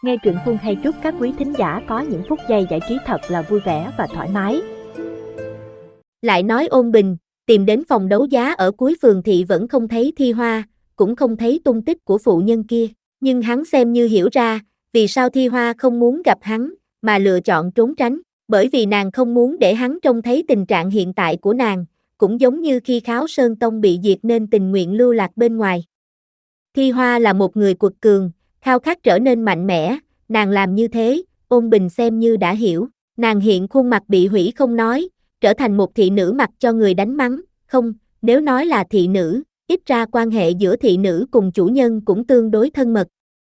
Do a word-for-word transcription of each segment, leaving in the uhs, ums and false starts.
Nghe truyện Phương hay chúc các quý thính giả có những phút giây giải trí thật là vui vẻ và thoải mái. Lại nói Ôn Bình, tìm đến phòng đấu giá ở cuối phường thị vẫn không thấy Thi Hoa, cũng không thấy tung tích của phụ nhân kia, nhưng hắn xem như hiểu ra, vì sao Thi Hoa không muốn gặp hắn, mà lựa chọn trốn tránh, bởi vì nàng không muốn để hắn trông thấy tình trạng hiện tại của nàng, cũng giống như khi Kháo Sơn Tông bị diệt nên tình nguyện lưu lạc bên ngoài. Thi Hoa là một người quật cường, khao khát trở nên mạnh mẽ, nàng làm như thế, Ôn Bình xem như đã hiểu, nàng hiện khuôn mặt bị hủy không nói, trở thành một thị nữ mặc cho người đánh mắng, không, nếu nói là thị nữ, ít ra quan hệ giữa thị nữ cùng chủ nhân cũng tương đối thân mật.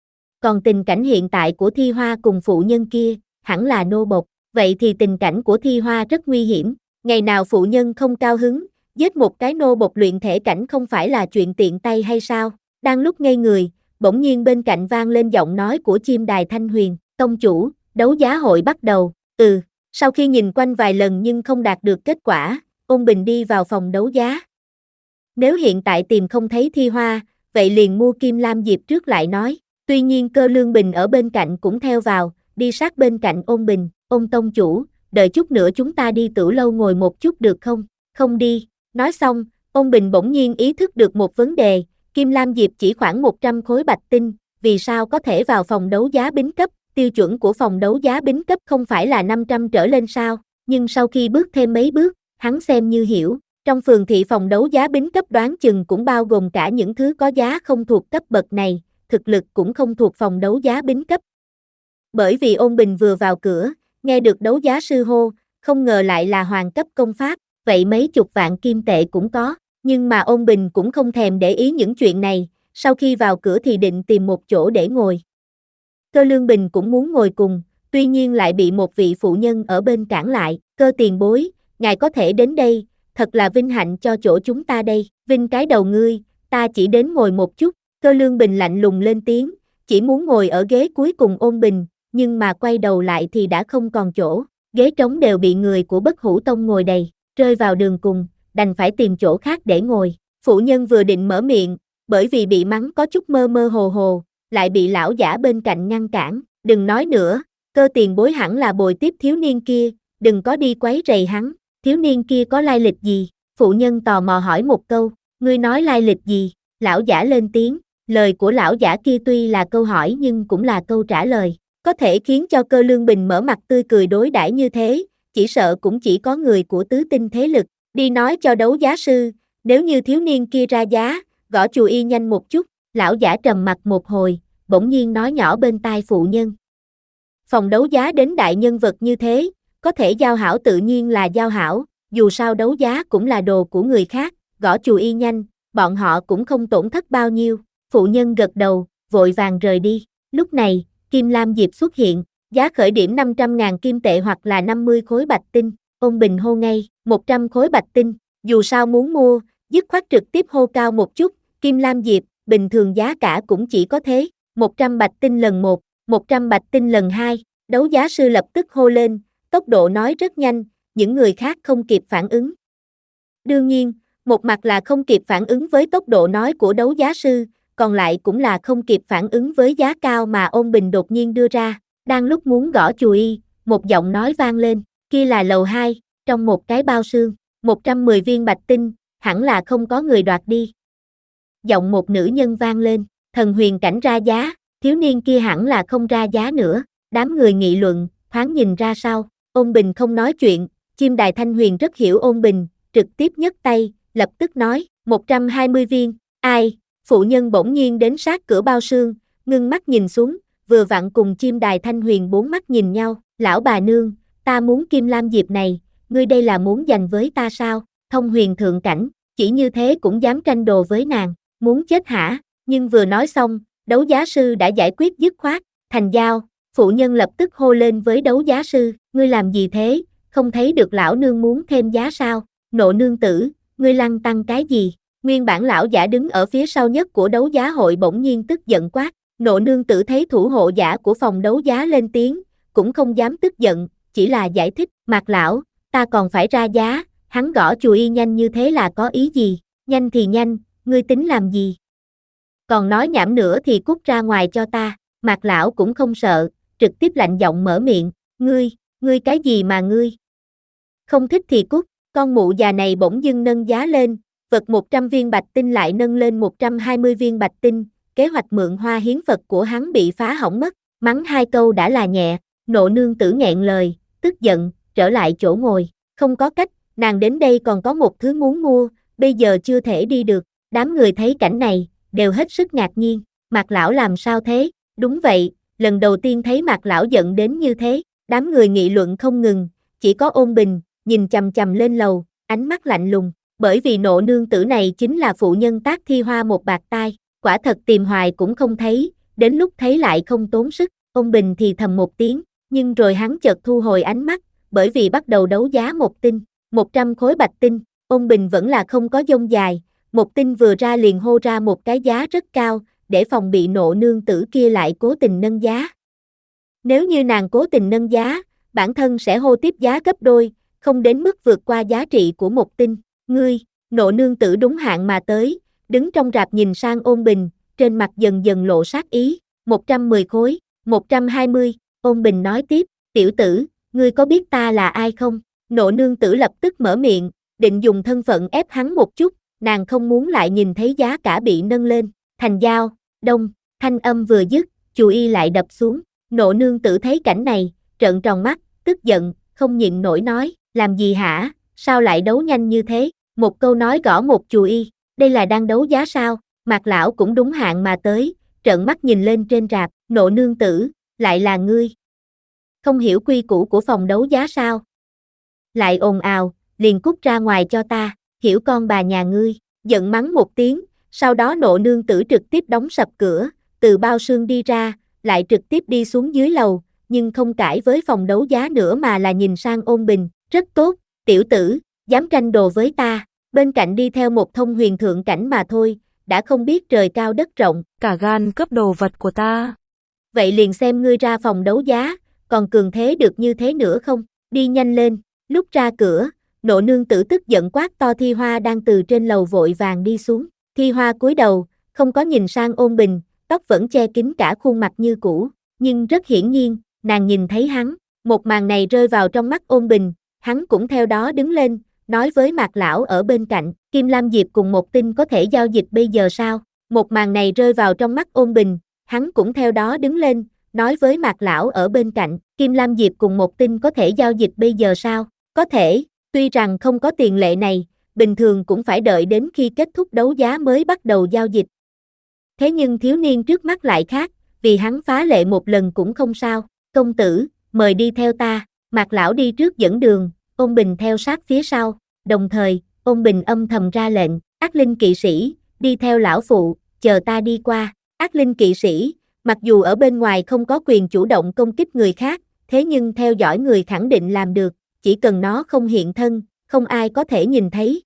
Còn tình cảnh hiện tại của Thi Hoa cùng phụ nhân kia, hẳn là nô bộc, vậy thì tình cảnh của Thi Hoa rất nguy hiểm, ngày nào phụ nhân không cao hứng, giết một cái nô bộc luyện thể cảnh không phải là chuyện tiện tay hay sao, đang lúc ngây người, bỗng nhiên bên cạnh vang lên giọng nói của Chim Đài Thanh Huyền, tông chủ, đấu giá hội bắt đầu, ừ, sau khi nhìn quanh vài lần nhưng không đạt được kết quả, Ôn Bình đi vào phòng đấu giá. Nếu hiện tại tìm không thấy Thi Hoa, vậy liền mua Kim Lam Diệp trước lại nói, tuy nhiên Cơ Lương Bình ở bên cạnh cũng theo vào, đi sát bên cạnh Ôn Bình, Ôn tông chủ, đợi chút nữa chúng ta đi Tửu lâu ngồi một chút được không, không đi, nói xong, Ôn Bình bỗng nhiên ý thức được một vấn đề, Kim Lam Diệp chỉ khoảng một trăm khối bạch tinh, vì sao có thể vào phòng đấu giá bính cấp, tiêu chuẩn của phòng đấu giá bính cấp không phải là năm trăm trở lên sao, nhưng sau khi bước thêm mấy bước, hắn xem như hiểu, trong phường thị phòng đấu giá bính cấp đoán chừng cũng bao gồm cả những thứ có giá không thuộc cấp bậc này, thực lực cũng không thuộc phòng đấu giá bính cấp. Bởi vì Ôn Bình vừa vào cửa, nghe được đấu giá sư hô, không ngờ lại là hoàng cấp công pháp, vậy mấy chục vạn kim tệ cũng có. Nhưng mà Ôn Bình cũng không thèm để ý những chuyện này, sau khi vào cửa thì định tìm một chỗ để ngồi. Cơ Lương Bình cũng muốn ngồi cùng, tuy nhiên lại bị một vị phụ nhân ở bên cản lại, Cơ tiền bối, ngài có thể đến đây, thật là vinh hạnh cho chỗ chúng ta đây, vinh cái đầu ngươi, ta chỉ đến ngồi một chút, Cơ Lương Bình lạnh lùng lên tiếng, chỉ muốn ngồi ở ghế cuối cùng Ôn Bình, nhưng mà quay đầu lại thì đã không còn chỗ, ghế trống đều bị người của Bất Hủ Tông ngồi đầy, rơi vào đường cùng, đành phải tìm chỗ khác để ngồi. Phụ nhân vừa định mở miệng, bởi vì bị mắng có chút mơ mơ hồ hồ, lại bị lão giả bên cạnh ngăn cản, đừng nói nữa, Cơ tiền bối hẳn là bồi tiếp thiếu niên kia, đừng có đi quấy rầy hắn, thiếu niên kia có lai lịch gì? Phụ nhân tò mò hỏi một câu, ngươi nói lai lịch gì? Lão giả lên tiếng, lời của lão giả kia tuy là câu hỏi nhưng cũng là câu trả lời, có thể khiến cho Cơ Lương Bình mở mặt tươi cười đối đãi như thế, chỉ sợ cũng chỉ có người của tứ tinh thế lực. Đi nói cho đấu giá sư, nếu như thiếu niên kia ra giá, gõ chùi y nhanh một chút, lão giả trầm mặt một hồi, bỗng nhiên nói nhỏ bên tai phụ nhân. Phòng đấu giá đến đại nhân vật như thế, có thể giao hảo tự nhiên là giao hảo, dù sao đấu giá cũng là đồ của người khác, gõ chùi y nhanh, bọn họ cũng không tổn thất bao nhiêu, phụ nhân gật đầu, vội vàng rời đi, lúc này, Kim Lam Diệp xuất hiện, giá khởi điểm năm trăm ngàn kim tệ hoặc là năm mươi khối bạch tinh. Ôn Bình hô ngay, một trăm khối bạch tinh, dù sao muốn mua, dứt khoát trực tiếp hô cao một chút, Kim Lam Diệp, bình thường giá cả cũng chỉ có thế, một trăm bạch tinh lần một, một trăm bạch tinh lần hai, đấu giá sư lập tức hô lên, tốc độ nói rất nhanh, những người khác không kịp phản ứng. Đương nhiên, một mặt là không kịp phản ứng với tốc độ nói của đấu giá sư, còn lại cũng là không kịp phản ứng với giá cao mà Ôn Bình đột nhiên đưa ra, đang lúc muốn gõ chùi, một giọng nói vang lên. Kia là lầu hai, trong một cái bao xương, một trăm mười viên bạch tinh, hẳn là không có người đoạt đi. Giọng một nữ nhân vang lên, thần huyền cảnh ra giá, thiếu niên kia hẳn là không ra giá nữa, đám người nghị luận, thoáng nhìn ra sau, Ôn Bình không nói chuyện, Chim Đài Thanh Huyền rất hiểu Ôn Bình, trực tiếp nhấc tay, lập tức nói, một trăm hai mươi viên, ai, phụ nhân bỗng nhiên đến sát cửa bao xương, ngưng mắt nhìn xuống, vừa vặn cùng Chim Đài Thanh Huyền bốn mắt nhìn nhau, lão bà nương, ta muốn Kim Lam Diệp này, ngươi đây là muốn giành với ta sao, thông huyền thượng cảnh, chỉ như thế cũng dám tranh đồ với nàng, muốn chết hả, nhưng vừa nói xong, đấu giá sư đã giải quyết dứt khoát, thành giao, phụ nhân lập tức hô lên với đấu giá sư, ngươi làm gì thế, không thấy được lão nương muốn thêm giá sao, nộ nương tử, ngươi lăng tăng cái gì, nguyên bản lão giả đứng ở phía sau nhất của đấu giá hội bỗng nhiên tức giận quát, nộ nương tử thấy thủ hộ giả của phòng đấu giá lên tiếng, cũng không dám tức giận, chỉ là giải thích, Mạc lão, ta còn phải ra giá, hắn gõ chùi nhanh như thế là có ý gì, nhanh thì nhanh, ngươi tính làm gì? Còn nói nhảm nữa thì cút ra ngoài cho ta, Mạc lão cũng không sợ, trực tiếp lạnh giọng mở miệng, ngươi, ngươi cái gì mà ngươi? Không thích thì cút, con mụ già này bỗng dưng nâng giá lên, vật một trăm viên bạch tinh lại nâng lên một trăm hai mươi viên bạch tinh, kế hoạch mượn hoa hiến Phật của hắn bị phá hỏng mất, mắng hai câu đã là nhẹ, nộ nương tử nghẹn lời, tức giận, trở lại chỗ ngồi, không có cách, nàng đến đây còn có một thứ muốn mua, bây giờ chưa thể đi được, đám người thấy cảnh này, đều hết sức ngạc nhiên, Mạc lão làm sao thế, đúng vậy, lần đầu tiên thấy Mạc lão giận đến như thế, đám người nghị luận không ngừng, chỉ có Ôn Bình, nhìn chằm chằm lên lầu, ánh mắt lạnh lùng, bởi vì nộ nương tử này chính là phụ nhân tác Thi Hoa một bạt tai, quả thật tìm hoài cũng không thấy, đến lúc thấy lại không tốn sức, Ôn Bình thì thầm một tiếng, nhưng rồi hắn chợt thu hồi ánh mắt, bởi vì bắt đầu đấu giá một tinh, một trăm khối bạch tinh, Ôn Bình vẫn là không có dông dài, một tinh vừa ra liền hô ra một cái giá rất cao, để phòng bị nộ nương tử kia lại cố tình nâng giá. Nếu như nàng cố tình nâng giá, bản thân sẽ hô tiếp giá gấp đôi, không đến mức vượt qua giá trị của một tinh. Ngươi, nộ nương tử đúng hạn mà tới, đứng trong rạp nhìn sang Ôn Bình, trên mặt dần dần lộ sát ý, một trăm mười khối, một trăm hai mươi, Ôn Bình nói tiếp, tiểu tử, ngươi có biết ta là ai không? Nộ nương tử lập tức mở miệng, định dùng thân phận ép hắn một chút, nàng không muốn lại nhìn thấy giá cả bị nâng lên, thành giao, đông, thanh âm vừa dứt, chù y lại đập xuống, nộ nương tử thấy cảnh này, trợn tròn mắt, tức giận, không nhịn nổi nói, làm gì hả, sao lại đấu nhanh như thế, một câu nói gõ một chù y, đây là đang đấu giá sao, Mạc lão cũng đúng hạn mà tới, trợn mắt nhìn lên trên rạp, nộ nương tử, lại là ngươi. Không hiểu quy củ của phòng đấu giá sao? Lại ồn ào, liền cút ra ngoài cho ta, hiểu con bà nhà ngươi, giận mắng một tiếng, sau đó nộ nương tử trực tiếp đóng sập cửa, từ bao xương đi ra, lại trực tiếp đi xuống dưới lầu, nhưng không cãi với phòng đấu giá nữa mà là nhìn sang Ôn Bình, rất tốt, tiểu tử, dám tranh đồ với ta, bên cạnh đi theo một thông huyền thượng cảnh mà thôi, đã không biết trời cao đất rộng, Cả gan cướp đồ vật của ta. Vậy liền xem ngươi ra phòng đấu giá, còn cường thế được như thế nữa không, đi nhanh lên, lúc ra cửa, nộ nương tử tức giận quát to Thi Hoa đang từ trên lầu vội vàng đi xuống, Thi Hoa cúi đầu, không có nhìn sang Ôn Bình, tóc vẫn che kín cả khuôn mặt như cũ, nhưng rất hiển nhiên, nàng nhìn thấy hắn, một màn này rơi vào trong mắt Ôn Bình, hắn cũng theo đó đứng lên, nói với Mạc lão ở bên cạnh, Kim Lam Diệp cùng một tinh có thể giao dịch bây giờ sao, một màn này rơi vào trong mắt Ôn Bình, hắn cũng theo đó đứng lên, nói với Mạc lão ở bên cạnh, Kim Lam Diệp cùng một tinh có thể giao dịch bây giờ sao, có thể, tuy rằng không có tiền lệ này, bình thường cũng phải đợi đến khi kết thúc đấu giá mới bắt đầu giao dịch. Thế nhưng thiếu niên trước mắt lại khác, vì hắn phá lệ một lần cũng không sao, công tử, mời đi theo ta, Mạc lão đi trước dẫn đường, Ôn Bình theo sát phía sau, đồng thời, Ôn Bình âm thầm ra lệnh, Ác Linh kỵ sĩ, đi theo lão phụ, chờ ta đi qua, Ác Linh kỵ sĩ, mặc dù ở bên ngoài không có quyền chủ động công kích người khác, thế nhưng theo dõi người khẳng định làm được, chỉ cần nó không hiện thân, không ai có thể nhìn thấy.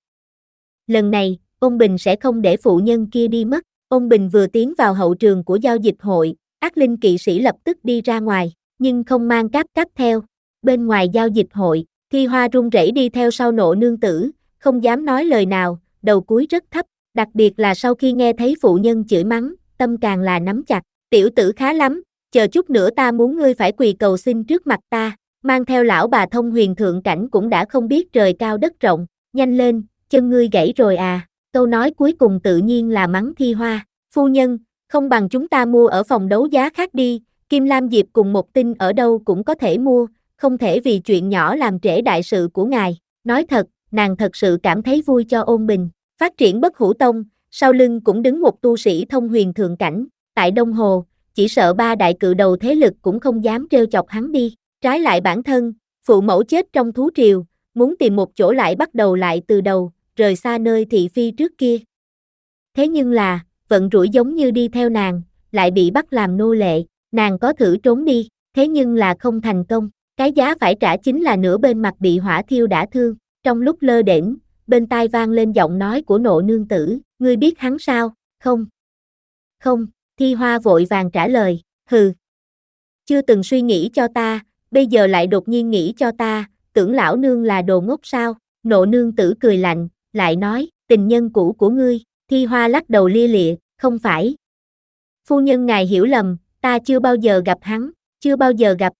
Lần này, Ôn Bình sẽ không để phụ nhân kia đi mất, Ôn Bình vừa tiến vào hậu trường của giao dịch hội, Ác Linh kỵ sĩ lập tức đi ra ngoài, nhưng không mang cáp cáp theo, bên ngoài giao dịch hội, Thi Hoa run rẩy đi theo sau nộ nương tử, không dám nói lời nào, đầu cúi rất thấp, đặc biệt là sau khi nghe thấy phụ nhân chửi mắng, tâm càng là nắm chặt, tiểu tử khá lắm, chờ chút nữa ta muốn ngươi phải quỳ cầu xin trước mặt ta, mang theo lão bà thông huyền thượng cảnh cũng đã không biết trời cao đất rộng, nhanh lên, chân ngươi gãy rồi à, câu nói cuối cùng tự nhiên là mắng Thi Hoa, phu nhân, không bằng chúng ta mua ở phòng đấu giá khác đi, Kim Lam Diệp cùng một tinh ở đâu cũng có thể mua, không thể vì chuyện nhỏ làm trễ đại sự của ngài, nói thật, nàng thật sự cảm thấy vui cho Ôn Bình, phát triển Bất Hủ Tông, sau lưng cũng đứng một tu sĩ thông huyền thượng cảnh, tại Đông Hồ, chỉ sợ ba đại cự đầu thế lực cũng không dám trêu chọc hắn đi, trái lại bản thân, phụ mẫu chết trong thú triều, muốn tìm một chỗ lại bắt đầu lại từ đầu, rời xa nơi thị phi trước kia. Thế nhưng là, vận rủi giống như đi theo nàng, lại bị bắt làm nô lệ, nàng có thử trốn đi, thế nhưng là không thành công, cái giá phải trả chính là nửa bên mặt bị hỏa thiêu đã thương, trong lúc lơ đễnh, bên tai vang lên giọng nói của nộ nương tử, ngươi biết hắn sao, không? Không, Thi Hoa vội vàng trả lời, hừ. Chưa từng suy nghĩ cho ta, bây giờ lại đột nhiên nghĩ cho ta, tưởng lão nương là đồ ngốc sao, nộ nương tử cười lạnh, lại nói, tình nhân cũ của ngươi, Thi Hoa lắc đầu lia lịa, không phải. Phu nhân ngài hiểu lầm, Ta chưa bao giờ gặp hắn, chưa bao giờ gặp.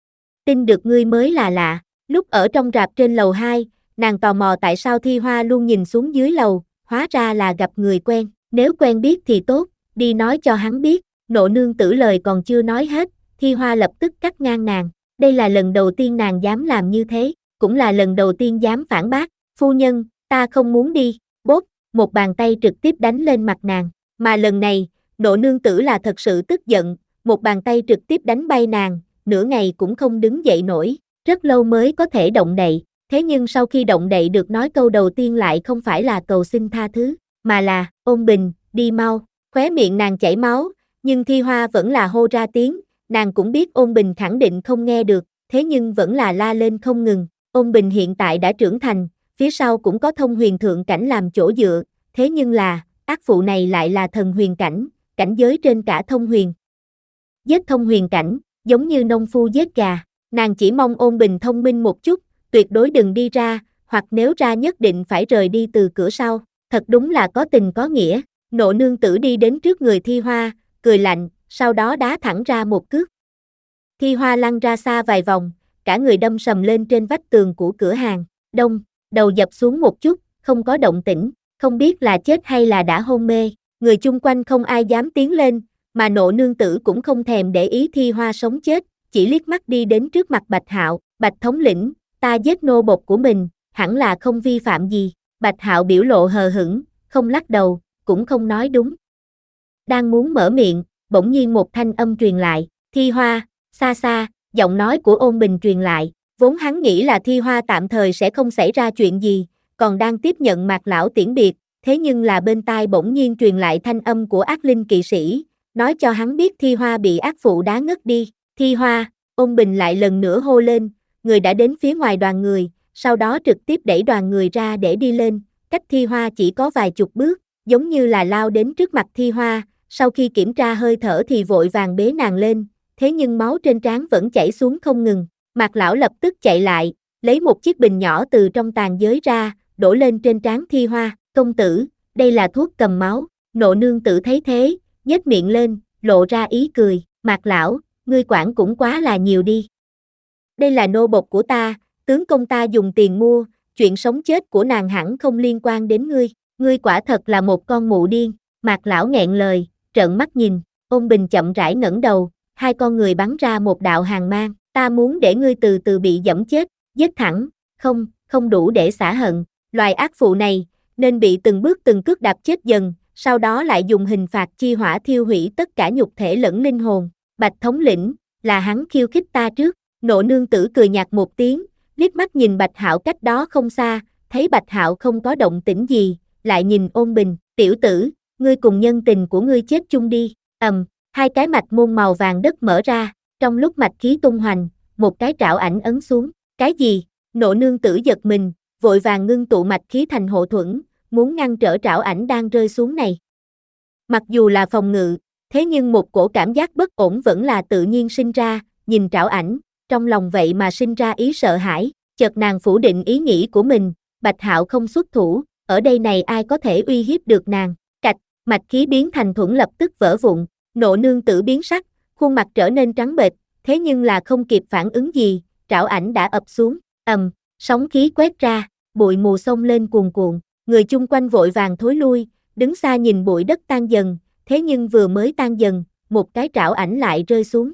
Tin được ngươi mới là lạ. Lúc ở trong rạp trên lầu hai, nàng tò mò tại sao Thi Hoa luôn nhìn xuống dưới lầu, hóa ra là gặp người quen. Nếu quen biết thì tốt, đi nói cho hắn biết. Nộ nương tử lời còn chưa nói hết, Thi Hoa lập tức cắt ngang nàng. Đây là lần đầu tiên nàng dám làm như thế, cũng là lần đầu tiên dám phản bác. Phu nhân, ta không muốn đi. Bốp, một bàn tay trực tiếp đánh lên mặt nàng. Mà lần này, Nộ nương tử là thật sự tức giận, một bàn tay trực tiếp đánh bay nàng, nửa ngày cũng không đứng dậy nổi, rất lâu mới có thể động đậy. Thế nhưng sau khi động đậy được nói câu đầu tiên lại không phải là cầu xin tha thứ, mà là, ôn bình, đi mau. Khóe miệng nàng chảy máu, nhưng Thi Hoa vẫn là hô ra tiếng, nàng cũng biết ôn bình khẳng định không nghe được, thế nhưng vẫn là la lên không ngừng. Ôn bình hiện tại đã trưởng thành, phía sau cũng có thông huyền thượng cảnh làm chỗ dựa, thế nhưng là, ác phụ này lại là thần huyền cảnh, cảnh giới trên cả thông huyền. Giết thông huyền cảnh, giống như nông phu giết gà, nàng chỉ mong ôn bình thông minh một chút, tuyệt đối đừng đi ra, hoặc nếu ra nhất định phải rời đi từ cửa sau, thật đúng là có tình có nghĩa. Nộ nương tử đi đến trước người Thi Hoa, cười lạnh, sau đó đá thẳng ra một cước. Thi Hoa lăn ra xa vài vòng, cả người đâm sầm lên trên vách tường của cửa hàng, đông, đầu dập xuống một chút, không có động tĩnh, không biết là chết hay là đã hôn mê, người chung quanh không ai dám tiến lên, mà Nộ nương tử cũng không thèm để ý Thi Hoa sống chết, chỉ liếc mắt đi đến trước mặt Bạch Hạo, Bạch thống lĩnh, ta giết nô bộc của mình, hẳn là không vi phạm gì. Bạch Hạo biểu lộ hờ hững, không lắc đầu, cũng không nói đúng. Đang muốn mở miệng, bỗng nhiên một thanh âm truyền lại, Thi Hoa, xa xa, giọng nói của ôn bình truyền lại, vốn hắn nghĩ là Thi Hoa tạm thời sẽ không xảy ra chuyện gì, còn đang tiếp nhận Mạc lão tiễn biệt, thế nhưng là bên tai bỗng nhiên truyền lại thanh âm của ác linh kỵ sĩ, nói cho hắn biết Thi Hoa bị ác phụ đá ngất đi. Thi Hoa, ôn bình lại lần nữa hô lên, người đã đến phía ngoài đoàn người, sau đó trực tiếp đẩy đoàn người ra để đi lên, cách Thi Hoa chỉ có vài chục bước, giống như là lao đến trước mặt Thi Hoa, sau khi kiểm tra hơi thở thì vội vàng bế nàng lên, thế nhưng máu trên trán vẫn chảy xuống không ngừng. Mạc lão lập tức chạy lại, lấy một chiếc bình nhỏ từ trong tàn giới ra, đổ lên trên trán Thi Hoa, công tử, đây là thuốc cầm máu. Nộ nương tử thấy thế, nhếch miệng lên, lộ ra ý cười, Mạc lão, ngươi quản cũng quá là nhiều đi. Đây là nô bộc của ta, tướng công ta dùng tiền mua, chuyện sống chết của nàng hẳn không liên quan đến ngươi, ngươi quả thật là một con mụ điên. Mạc lão nghẹn lời, trợn mắt nhìn, ôn bình chậm rãi ngẩng đầu, hai con người bắn ra một đạo hàn mang, ta muốn để ngươi từ từ bị giẫm chết, giết thẳng, không, không đủ để xả hận, loài ác phụ này, nên bị từng bước từng cước đạp chết dần, sau đó lại dùng hình phạt chi hỏa thiêu hủy tất cả nhục thể lẫn linh hồn. Bạch thống lĩnh, là hắn khiêu khích ta trước. Nộ nương tử cười nhạt một tiếng, liếc mắt nhìn Bạch Hạo cách đó không xa, thấy Bạch Hạo không có động tĩnh gì, lại nhìn ôn bình, tiểu tử, ngươi cùng nhân tình của ngươi chết chung đi. Ầm, hai cái mạch môn màu vàng đất mở ra, trong lúc mạch khí tung hoành, một cái trảo ảnh ấn xuống. Cái gì? Nộ nương tử giật mình, vội vàng ngưng tụ mạch khí thành hộ thuẫn, muốn ngăn trở trảo ảnh đang rơi xuống này. Mặc dù là phòng ngự, thế nhưng một cổ cảm giác bất ổn vẫn là tự nhiên sinh ra, nhìn trảo ảnh, trong lòng vậy mà sinh ra ý sợ hãi, chợt nàng phủ định ý nghĩ của mình, Bạch Hạo không xuất thủ, ở đây này ai có thể uy hiếp được nàng. Cạch, mạch khí biến thành thuẫn lập tức vỡ vụn, Nộ nương tử biến sắc, khuôn mặt trở nên trắng bệch, thế nhưng là không kịp phản ứng gì, trảo ảnh đã ập xuống, ầm, sóng khí quét ra, bụi mù xông lên cuồn cuộn, người chung quanh vội vàng thối lui, đứng xa nhìn bụi đất tan dần, thế nhưng vừa mới tan dần, một cái trảo ảnh lại rơi xuống.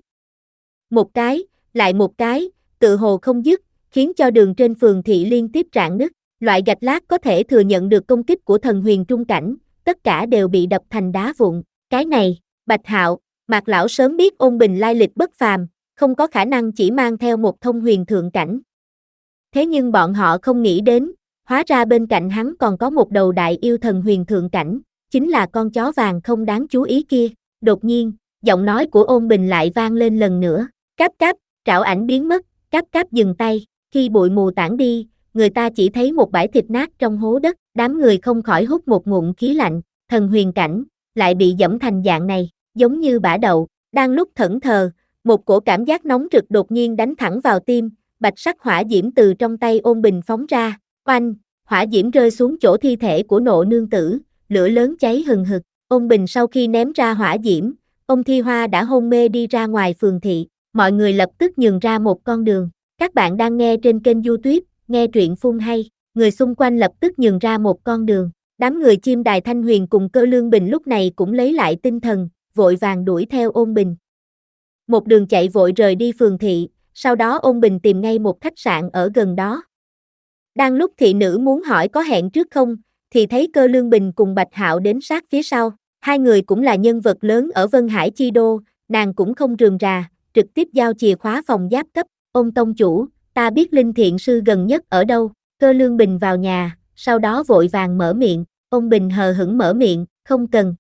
Một cái, lại một cái, tự hồ không dứt, khiến cho đường trên phường thị liên tiếp rạn nứt, loại gạch lát có thể thừa nhận được công kích của thần huyền trung cảnh, tất cả đều bị đập thành đá vụn. Cái này, Bạch Hạo, Mạc lão sớm biết ôn bình lai lịch bất phàm, không có khả năng chỉ mang theo một thông huyền thượng cảnh. Thế nhưng bọn họ không nghĩ đến, hóa ra bên cạnh hắn còn có một đầu đại yêu thần huyền thượng cảnh, chính là con chó vàng không đáng chú ý kia. Đột nhiên, giọng nói của ôn bình lại vang lên lần nữa, cáp cáp, trảo ảnh biến mất, cáp cáp dừng tay, khi bụi mù tản đi, người ta chỉ thấy một bãi thịt nát trong hố đất, đám người không khỏi hút một ngụm khí lạnh, thần huyền cảnh, lại bị giẫm thành dạng này, giống như bã đậu. Đang lúc thẫn thờ, một cổ cảm giác nóng rực đột nhiên đánh thẳng vào tim, bạch sắc hỏa diễm từ trong tay ôn bình phóng ra, oanh, hỏa diễm rơi xuống chỗ thi thể của Nộ nương tử, lửa lớn cháy hừng hực, ôn bình sau khi ném ra hỏa diễm, ông Thi Hoa đã hôn mê đi ra ngoài phường thị, mọi người lập tức nhường ra một con đường. Các bạn đang nghe trên kênh YouTube, nghe truyện phun hay, người xung quanh lập tức nhường ra một con đường. Đám người chim Đài Thanh Huyền cùng Cơ Lương Bình lúc này cũng lấy lại tinh thần, vội vàng đuổi theo Ôn Bình. Một đường chạy vội rời đi phường thị, sau đó Ôn Bình tìm ngay một khách sạn ở gần đó. Đang lúc thị nữ muốn hỏi có hẹn trước không, thì thấy Cơ Lương Bình cùng Bạch Hạo đến sát phía sau. Hai người cũng là nhân vật lớn ở Vân Hải Chi Đô, nàng cũng không rườm rà, trực tiếp giao chìa khóa phòng giáp cấp. Ôn tông chủ, ta biết Linh Thiện Sư gần nhất ở đâu. Cơ Lương Bình vào nhà, sau đó vội vàng mở miệng. Ôn Bình hờ hững mở miệng, không cần.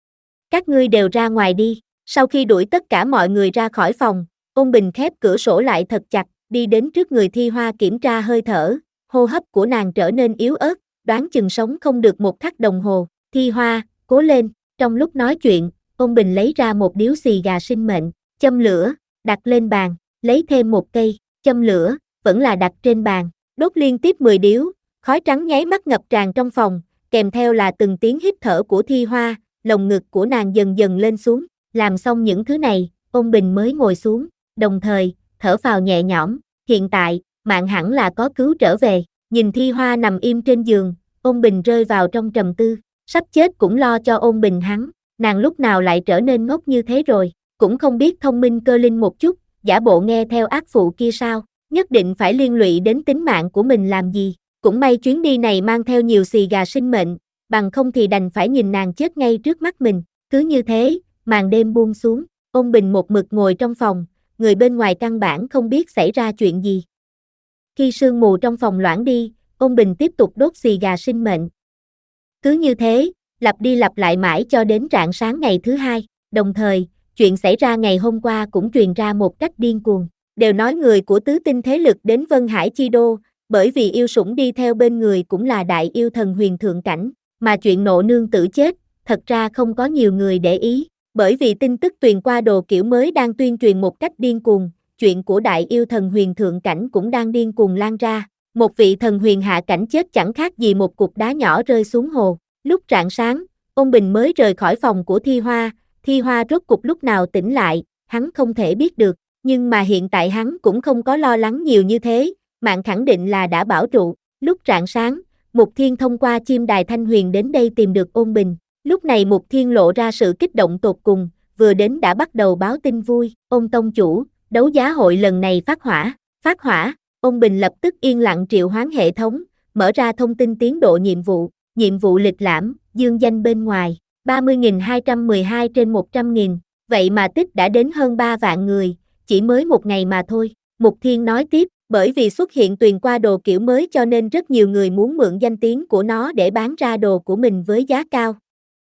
Các ngươi đều ra ngoài đi. Sau khi đuổi tất cả mọi người ra khỏi phòng, Ôn Bình khép cửa sổ lại thật chặt, đi đến trước người Thi Hoa kiểm tra hơi thở. Hô hấp của nàng trở nên yếu ớt, đoán chừng sống không được một khắc đồng hồ. Thi Hoa, cố lên. Trong lúc nói chuyện, Ôn Bình lấy ra một điếu xì gà sinh mệnh, châm lửa, đặt lên bàn, lấy thêm một cây, châm lửa, vẫn là đặt trên bàn, đốt liên tiếp mười điếu, khói trắng nháy mắt ngập tràn trong phòng, kèm theo là từng tiếng hít thở của Thi Hoa, lồng ngực của nàng dần dần lên xuống. Làm xong những thứ này, Ôn Bình mới ngồi xuống, đồng thời, thở phào nhẹ nhõm, hiện tại, mạng hẳn là có cứu trở về. Nhìn Thi Hoa nằm im trên giường, Ôn Bình rơi vào trong trầm tư, sắp chết cũng lo cho Ôn Bình hắn, nàng lúc nào lại trở nên ngốc như thế rồi, cũng không biết thông minh cơ linh một chút, giả bộ nghe theo ác phụ kia sao, nhất định phải liên lụy đến tính mạng của mình làm gì. Cũng may chuyến đi này mang theo nhiều xì gà sinh mệnh, bằng không thì đành phải nhìn nàng chết ngay trước mắt mình. Cứ như thế, màn đêm buông xuống, Ôn Bình một mực ngồi trong phòng, người bên ngoài căn bản không biết xảy ra chuyện gì. Khi sương mù trong phòng loãng đi, Ôn Bình tiếp tục đốt xì gà sinh mệnh. Cứ như thế, lặp đi lặp lại mãi cho đến rạng sáng ngày thứ hai, đồng thời, chuyện xảy ra ngày hôm qua cũng truyền ra một cách điên cuồng. Đều nói người của tứ tinh thế lực đến Vân Hải Chi Đô, bởi vì yêu sủng đi theo bên người cũng là đại yêu thần huyền thượng cảnh, mà chuyện nộ nương tử chết, thật ra không có nhiều người để ý, bởi vì tin tức truyền qua đồ kiểu mới đang tuyên truyền một cách điên cuồng, chuyện của đại yêu thần huyền thượng cảnh cũng đang điên cuồng lan ra. Một vị thần huyền hạ cảnh chết chẳng khác gì một cục đá nhỏ rơi xuống hồ. Lúc rạng sáng, Ôn Bình mới rời khỏi phòng của Thi Hoa, Thi Hoa rốt cục lúc nào tỉnh lại, hắn không thể biết được, nhưng mà hiện tại hắn cũng không có lo lắng nhiều như thế, mạng khẳng định là đã bảo trụ. Lúc rạng sáng, Mục Thiên thông qua chim Đài Thanh Huyền đến đây tìm được Ôn Bình, lúc này Mục Thiên lộ ra sự kích động tột cùng, vừa đến đã bắt đầu báo tin vui. Ôn tông chủ, đấu giá hội lần này phát hỏa, phát hỏa. Ôn Bình lập tức yên lặng triệu hoán hệ thống, mở ra thông tin tiến độ nhiệm vụ, nhiệm vụ lịch lãm, dương danh bên ngoài, ba mươi nghìn hai trăm mười hai trên một trăm nghìn, vậy mà tích đã đến hơn ba vạn người, chỉ mới một ngày mà thôi. Mục Thiên nói tiếp, bởi vì xuất hiện tuyền qua đồ kiểu mới cho nên rất nhiều người muốn mượn danh tiếng của nó để bán ra đồ của mình với giá cao.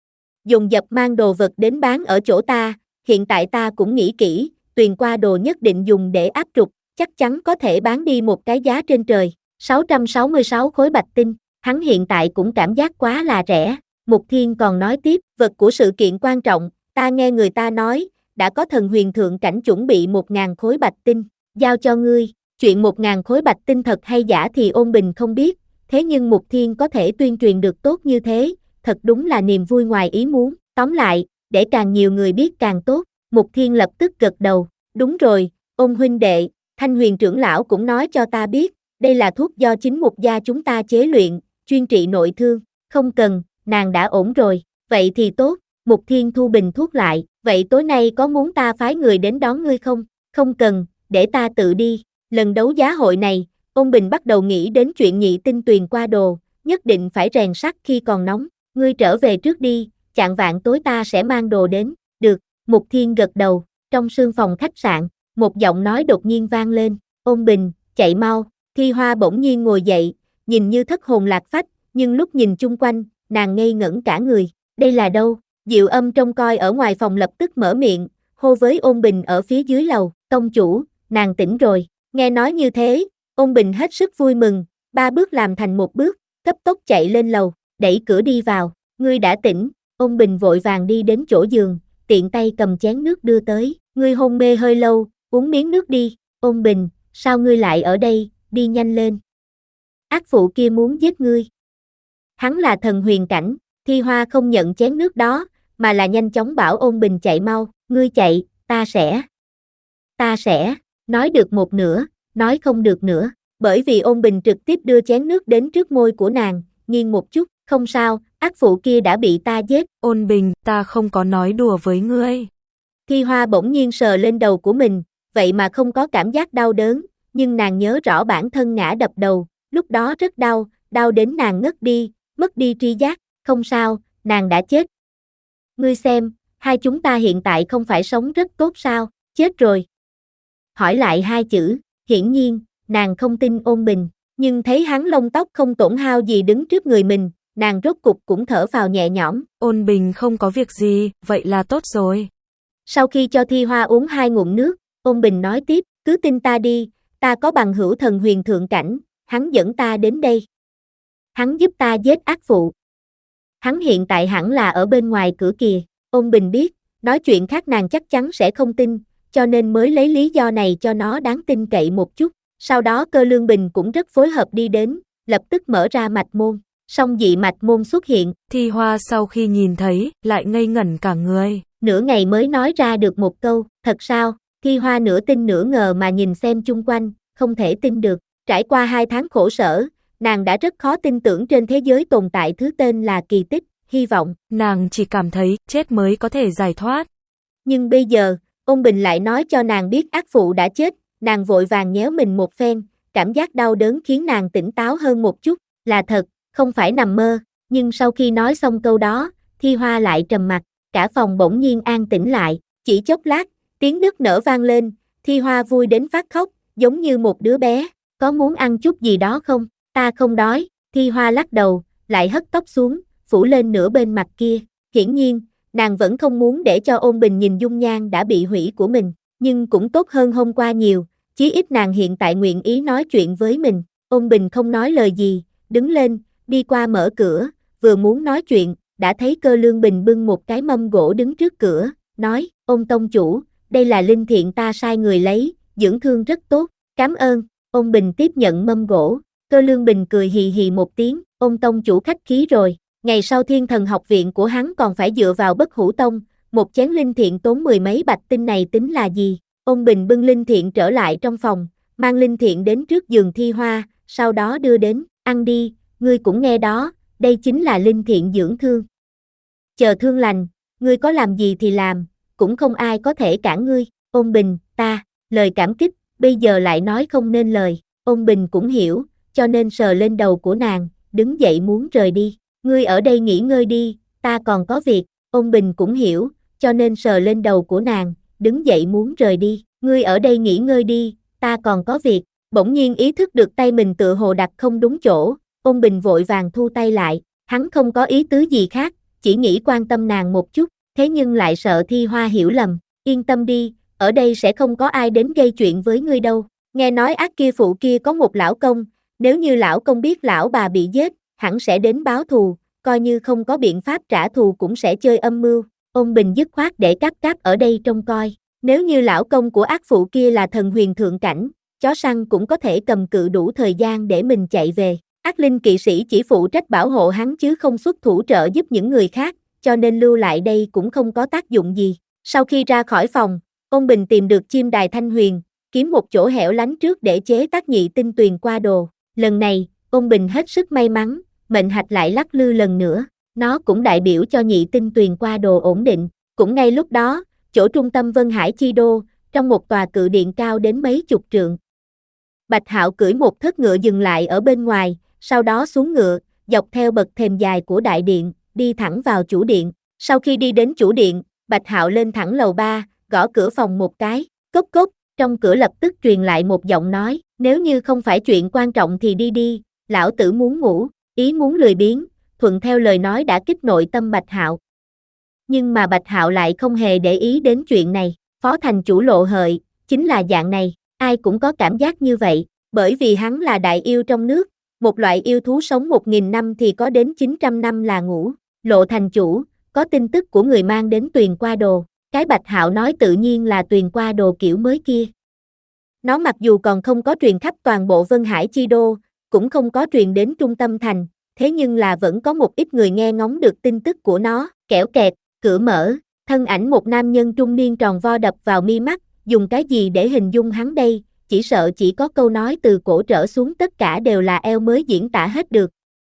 Dùng dập mang đồ vật đến bán ở chỗ ta, hiện tại ta cũng nghĩ kỹ, tuyền qua đồ nhất định dùng để áp trục, chắc chắn có thể bán đi một cái giá trên trời, sáu trăm sáu mươi sáu khối bạch tinh, hắn hiện tại cũng cảm giác quá là rẻ. Mục Thiên còn nói tiếp, vật của sự kiện quan trọng, ta nghe người ta nói, đã có thần huyền thượng cảnh chuẩn bị một ngàn khối bạch tinh, giao cho ngươi. Chuyện một ngàn khối bạch tinh thật hay giả thì Ôn Bình không biết, thế nhưng Mục Thiên có thể tuyên truyền được tốt như thế, thật đúng là niềm vui ngoài ý muốn. Tóm lại, để càng nhiều người biết càng tốt. Mục Thiên lập tức gật đầu, đúng rồi, Ôn huynh đệ, Thanh Huyền trưởng lão cũng nói cho ta biết, đây là thuốc do chính Mục gia chúng ta chế luyện, chuyên trị nội thương. Không cần, nàng đã ổn rồi, vậy thì tốt. Mục Thiên thu bình thuốc lại, vậy tối nay có muốn ta phái người đến đón ngươi không? Không cần, để ta tự đi. Lần đấu giá hội này, Ôn Bình bắt đầu nghĩ đến chuyện nhị tinh tuyền qua đồ, nhất định phải rèn sắt khi còn nóng. Ngươi trở về trước đi, chạng vạn tối ta sẽ mang đồ đến. Được, Mục Thiên gật đầu. Trong sương phòng khách sạn, một giọng nói đột nhiên vang lên, Ôn Bình, chạy mau. Thi Hoa bỗng nhiên ngồi dậy, nhìn như thất hồn lạc phách, nhưng lúc nhìn chung quanh, nàng ngây ngẩn cả người. Đây là đâu? Diệu Âm trông coi ở ngoài phòng lập tức mở miệng, hô với Ôn Bình ở phía dưới lầu, tông chủ, nàng tỉnh rồi. Nghe nói như thế, Ôn Bình hết sức vui mừng, ba bước làm thành một bước, cấp tốc chạy lên lầu, đẩy cửa đi vào. Ngươi đã tỉnh. Ôn Bình vội vàng đi đến chỗ giường, tiện tay cầm chén nước đưa tới. Ngươi hôn mê hơi lâu, uống miếng nước đi. Ôn Bình, sao ngươi lại ở đây, đi nhanh lên. Ác phụ kia muốn giết ngươi. Hắn là thần huyền cảnh. Thi Hoa không nhận chén nước đó, mà là nhanh chóng bảo Ôn Bình chạy mau. ngươi chạy, ta sẽ, ta sẽ, nói được một nửa, nói không được nữa, bởi vì Ôn Bình trực tiếp đưa chén nước đến trước môi của nàng, nghiêng một chút, không sao, ác phụ kia đã bị ta giết. Ôn Bình, ta không có nói đùa với ngươi. Thi Hoa bỗng nhiên sờ lên đầu của mình, vậy mà không có cảm giác đau đớn, nhưng nàng nhớ rõ bản thân ngã đập đầu, lúc đó rất đau, đau đến nàng ngất đi, mất đi tri giác, không sao, nàng đã chết. Ngươi xem, hai chúng ta hiện tại không phải sống rất tốt sao, chết rồi. Hỏi lại hai chữ, hiển nhiên, nàng không tin Ôn Bình, nhưng thấy hắn lông tóc không tổn hao gì đứng trước người mình, nàng rốt cục cũng thở phào nhẹ nhõm. Ôn Bình không có việc gì, vậy là tốt rồi. Sau khi cho Thi Hoa uống hai ngụm nước, Ôn Bình nói tiếp, cứ tin ta đi, ta có bằng hữu thần huyền thượng cảnh, hắn dẫn ta đến đây. Hắn giúp ta giết ác phụ. Hắn hiện tại hẳn là ở bên ngoài cửa kìa. Ôn Bình biết, nói chuyện khác nàng chắc chắn sẽ không tin, cho nên mới lấy lý do này cho nó đáng tin cậy một chút. Sau đó Cơ Lương Bình cũng rất phối hợp đi đến, lập tức mở ra mạch môn. Song dị mạch môn xuất hiện. Thi Hoa sau khi nhìn thấy, lại ngây ngẩn cả người. Nửa ngày mới nói ra được một câu, thật sao? Thi Hoa nửa tin nửa ngờ mà nhìn xem chung quanh, không thể tin được. Trải qua hai tháng khổ sở, nàng đã rất khó tin tưởng trên thế giới tồn tại thứ tên là kỳ tích, hy vọng. Nàng chỉ cảm thấy chết mới có thể giải thoát. Nhưng bây giờ, Ôn Bình lại nói cho nàng biết ác phụ đã chết, nàng vội vàng nhéo mình một phen, cảm giác đau đớn khiến nàng tỉnh táo hơn một chút, là thật, không phải nằm mơ. Nhưng sau khi nói xong câu đó, Thi Hoa lại trầm mặc, cả phòng bỗng nhiên an tĩnh lại, chỉ chốc lát, tiếng nức nở vang lên, Thi Hoa vui đến phát khóc, giống như một đứa bé, có muốn ăn chút gì đó không? Ta không đói. Thi Hoa lắc đầu, lại hất tóc xuống, phủ lên nửa bên mặt kia, hiển nhiên, nàng vẫn không muốn để cho Ôn Bình nhìn dung nhan đã bị hủy của mình, nhưng cũng tốt hơn hôm qua nhiều, chí ít nàng hiện tại nguyện ý nói chuyện với mình. Ôn Bình không nói lời gì, đứng lên, đi qua mở cửa, vừa muốn nói chuyện, đã thấy Cơ Lương Bình bưng một cái mâm gỗ đứng trước cửa, nói, Ôn tông chủ, đây là linh thiện ta sai người lấy, dưỡng thương rất tốt, cảm ơn. Ôn Bình tiếp nhận mâm gỗ, Cơ Lương Bình cười hì hì một tiếng, Ôn tông chủ khách khí rồi. Ngày sau Thiên Thần học viện của hắn còn phải dựa vào Bất Hủ Tông, một chén linh thiện tốn mười mấy bạch tinh này tính là gì? Ôn Bình bưng linh thiện trở lại trong phòng, mang linh thiện đến trước giường Thi Hoa, sau đó đưa đến, ăn đi, ngươi cũng nghe đó, đây chính là linh thiện dưỡng thương. Chờ thương lành, ngươi có làm gì thì làm, cũng không ai có thể cản ngươi. Ôn Bình, ta, lời cảm kích, bây giờ lại nói không nên lời. Ôn Bình cũng hiểu, cho nên sờ lên đầu của nàng, đứng dậy muốn rời đi. Ngươi ở đây nghỉ ngơi đi, ta còn có việc. Ôn Bình cũng hiểu, cho nên sờ lên đầu của nàng, đứng dậy muốn rời đi. Ngươi ở đây nghỉ ngơi đi, ta còn có việc. Bỗng nhiên ý thức được tay mình tựa hồ đặt không đúng chỗ, Ôn Bình vội vàng thu tay lại, hắn không có ý tứ gì khác, chỉ nghĩ quan tâm nàng một chút, thế nhưng lại sợ Thi Hoa hiểu lầm. Yên tâm đi, ở đây sẽ không có ai đến gây chuyện với ngươi đâu. Nghe nói ác kia phụ kia có một lão công, nếu như lão công biết lão bà bị giết, hẳn sẽ đến báo thù, coi như không có biện pháp trả thù cũng sẽ chơi âm mưu. Ôn Bình dứt khoát để Cáp Cáp ở đây trông coi, nếu như lão công của ác phụ kia là thần huyền thượng cảnh, chó săn cũng có thể cầm cự đủ thời gian để mình chạy về. Ác linh kỵ sĩ chỉ phụ trách bảo hộ hắn chứ không xuất thủ trợ giúp những người khác, cho nên lưu lại đây cũng không có tác dụng gì. Sau khi ra khỏi phòng, Ôn Bình tìm được chim đài thanh huyền, kiếm một chỗ hẻo lánh trước để chế tác nhị tinh tuyền qua đồ. Lần này, Ôn Bình hết sức may mắn, mệnh hạch lại lắc lư lần nữa, nó cũng đại biểu cho nhị tinh tuyền qua đồ ổn định. Cũng ngay lúc đó, chỗ trung tâm Vân Hải Chi Đô, trong một tòa cự điện cao đến mấy chục trượng. Bạch Hạo cưỡi một thất ngựa dừng lại ở bên ngoài, sau đó xuống ngựa, dọc theo bậc thềm dài của đại điện, đi thẳng vào chủ điện. Sau khi đi đến chủ điện, Bạch Hạo lên thẳng lầu ba, gõ cửa phòng một cái, cốc cốc, trong cửa lập tức truyền lại một giọng nói, nếu như không phải chuyện quan trọng thì đi đi, lão tử muốn ngủ, ý muốn lười biếng, thuận theo lời nói đã kích nội tâm Bạch Hạo. Nhưng mà Bạch Hạo lại không hề để ý đến chuyện này, phó thành chủ Lộ Hợi, chính là dạng này, ai cũng có cảm giác như vậy, bởi vì hắn là đại yêu trong nước, một loại yêu thú sống một nghìn năm thì có đến chín trăm năm là ngủ. Lộ thành chủ, có tin tức của người mang đến tuyền qua đồ, cái Bạch Hạo nói tự nhiên là tuyền qua đồ kiểu mới kia. Nó mặc dù còn không có truyền khắp toàn bộ Vân Hải Chi Đô, cũng không có truyền đến trung tâm thành, thế nhưng là vẫn có một ít người nghe ngóng được tin tức của nó. Kẽo kẹt, cửa mở, Thân ảnh một nam nhân trung niên tròn vo đập vào mi mắt, dùng cái gì để hình dung hắn đây, chỉ sợ chỉ có câu nói từ cổ trở xuống tất cả đều là eo mới diễn tả hết được.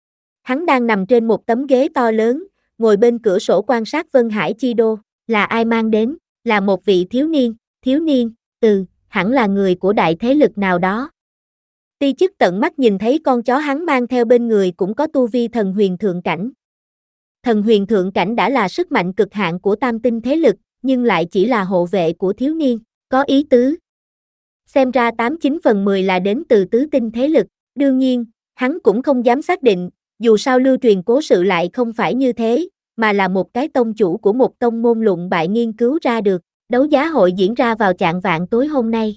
Hắn đang nằm trên một tấm ghế to lớn, ngồi bên cửa sổ quan sát Vân Hải Chi Đô, là ai mang đến, là một vị thiếu niên, thiếu niên, ừ, hẳn là người của đại thế lực nào đó. Ti Chức tận mắt nhìn thấy con chó hắn mang theo bên người cũng có tu vi thần huyền thượng cảnh. Thần huyền thượng cảnh đã là sức mạnh cực hạn của tam tinh thế lực, nhưng lại chỉ là hộ vệ của thiếu niên, có ý tứ. Xem ra tám chín phần mười là đến từ tứ tinh thế lực, đương nhiên, hắn cũng không dám xác định, dù sao lưu truyền cố sự lại không phải như thế, mà là một cái tông chủ của một tông môn luận bại nghiên cứu ra được. Đấu giá hội diễn ra vào chạng vạng tối hôm nay.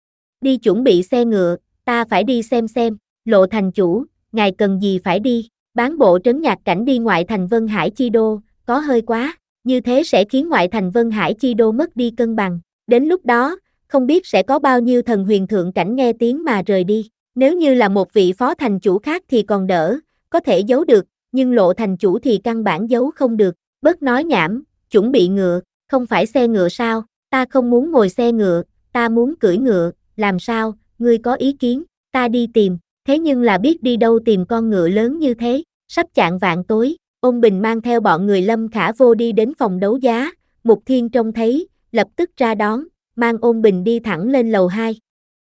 Đi chuẩn bị xe ngựa, ta phải đi xem xem, Lộ thành chủ, ngài cần gì phải đi, bán bộ trấn nhạc cảnh đi ngoại thành Vân Hải Chi Đô, có hơi quá, như thế sẽ khiến ngoại thành Vân Hải Chi Đô mất đi cân bằng, đến lúc đó, không biết sẽ có bao nhiêu thần huyền thượng cảnh nghe tiếng mà rời đi, nếu như là một vị phó thành chủ khác thì còn đỡ, có thể giấu được, nhưng Lộ thành chủ thì căn bản giấu không được, bớt nói nhảm, chuẩn bị ngựa, không phải xe ngựa sao, ta không muốn ngồi xe ngựa, ta muốn cưỡi ngựa, làm sao, ngươi có ý kiến, ta đi tìm, thế nhưng là biết đi đâu tìm con ngựa lớn như thế, sắp chạng vạng tối, Ôn Bình mang theo bọn người Lâm Khả Vô đi đến phòng đấu giá, Mục Thiên trông thấy, lập tức ra đón, mang Ôn Bình đi thẳng lên lầu hai.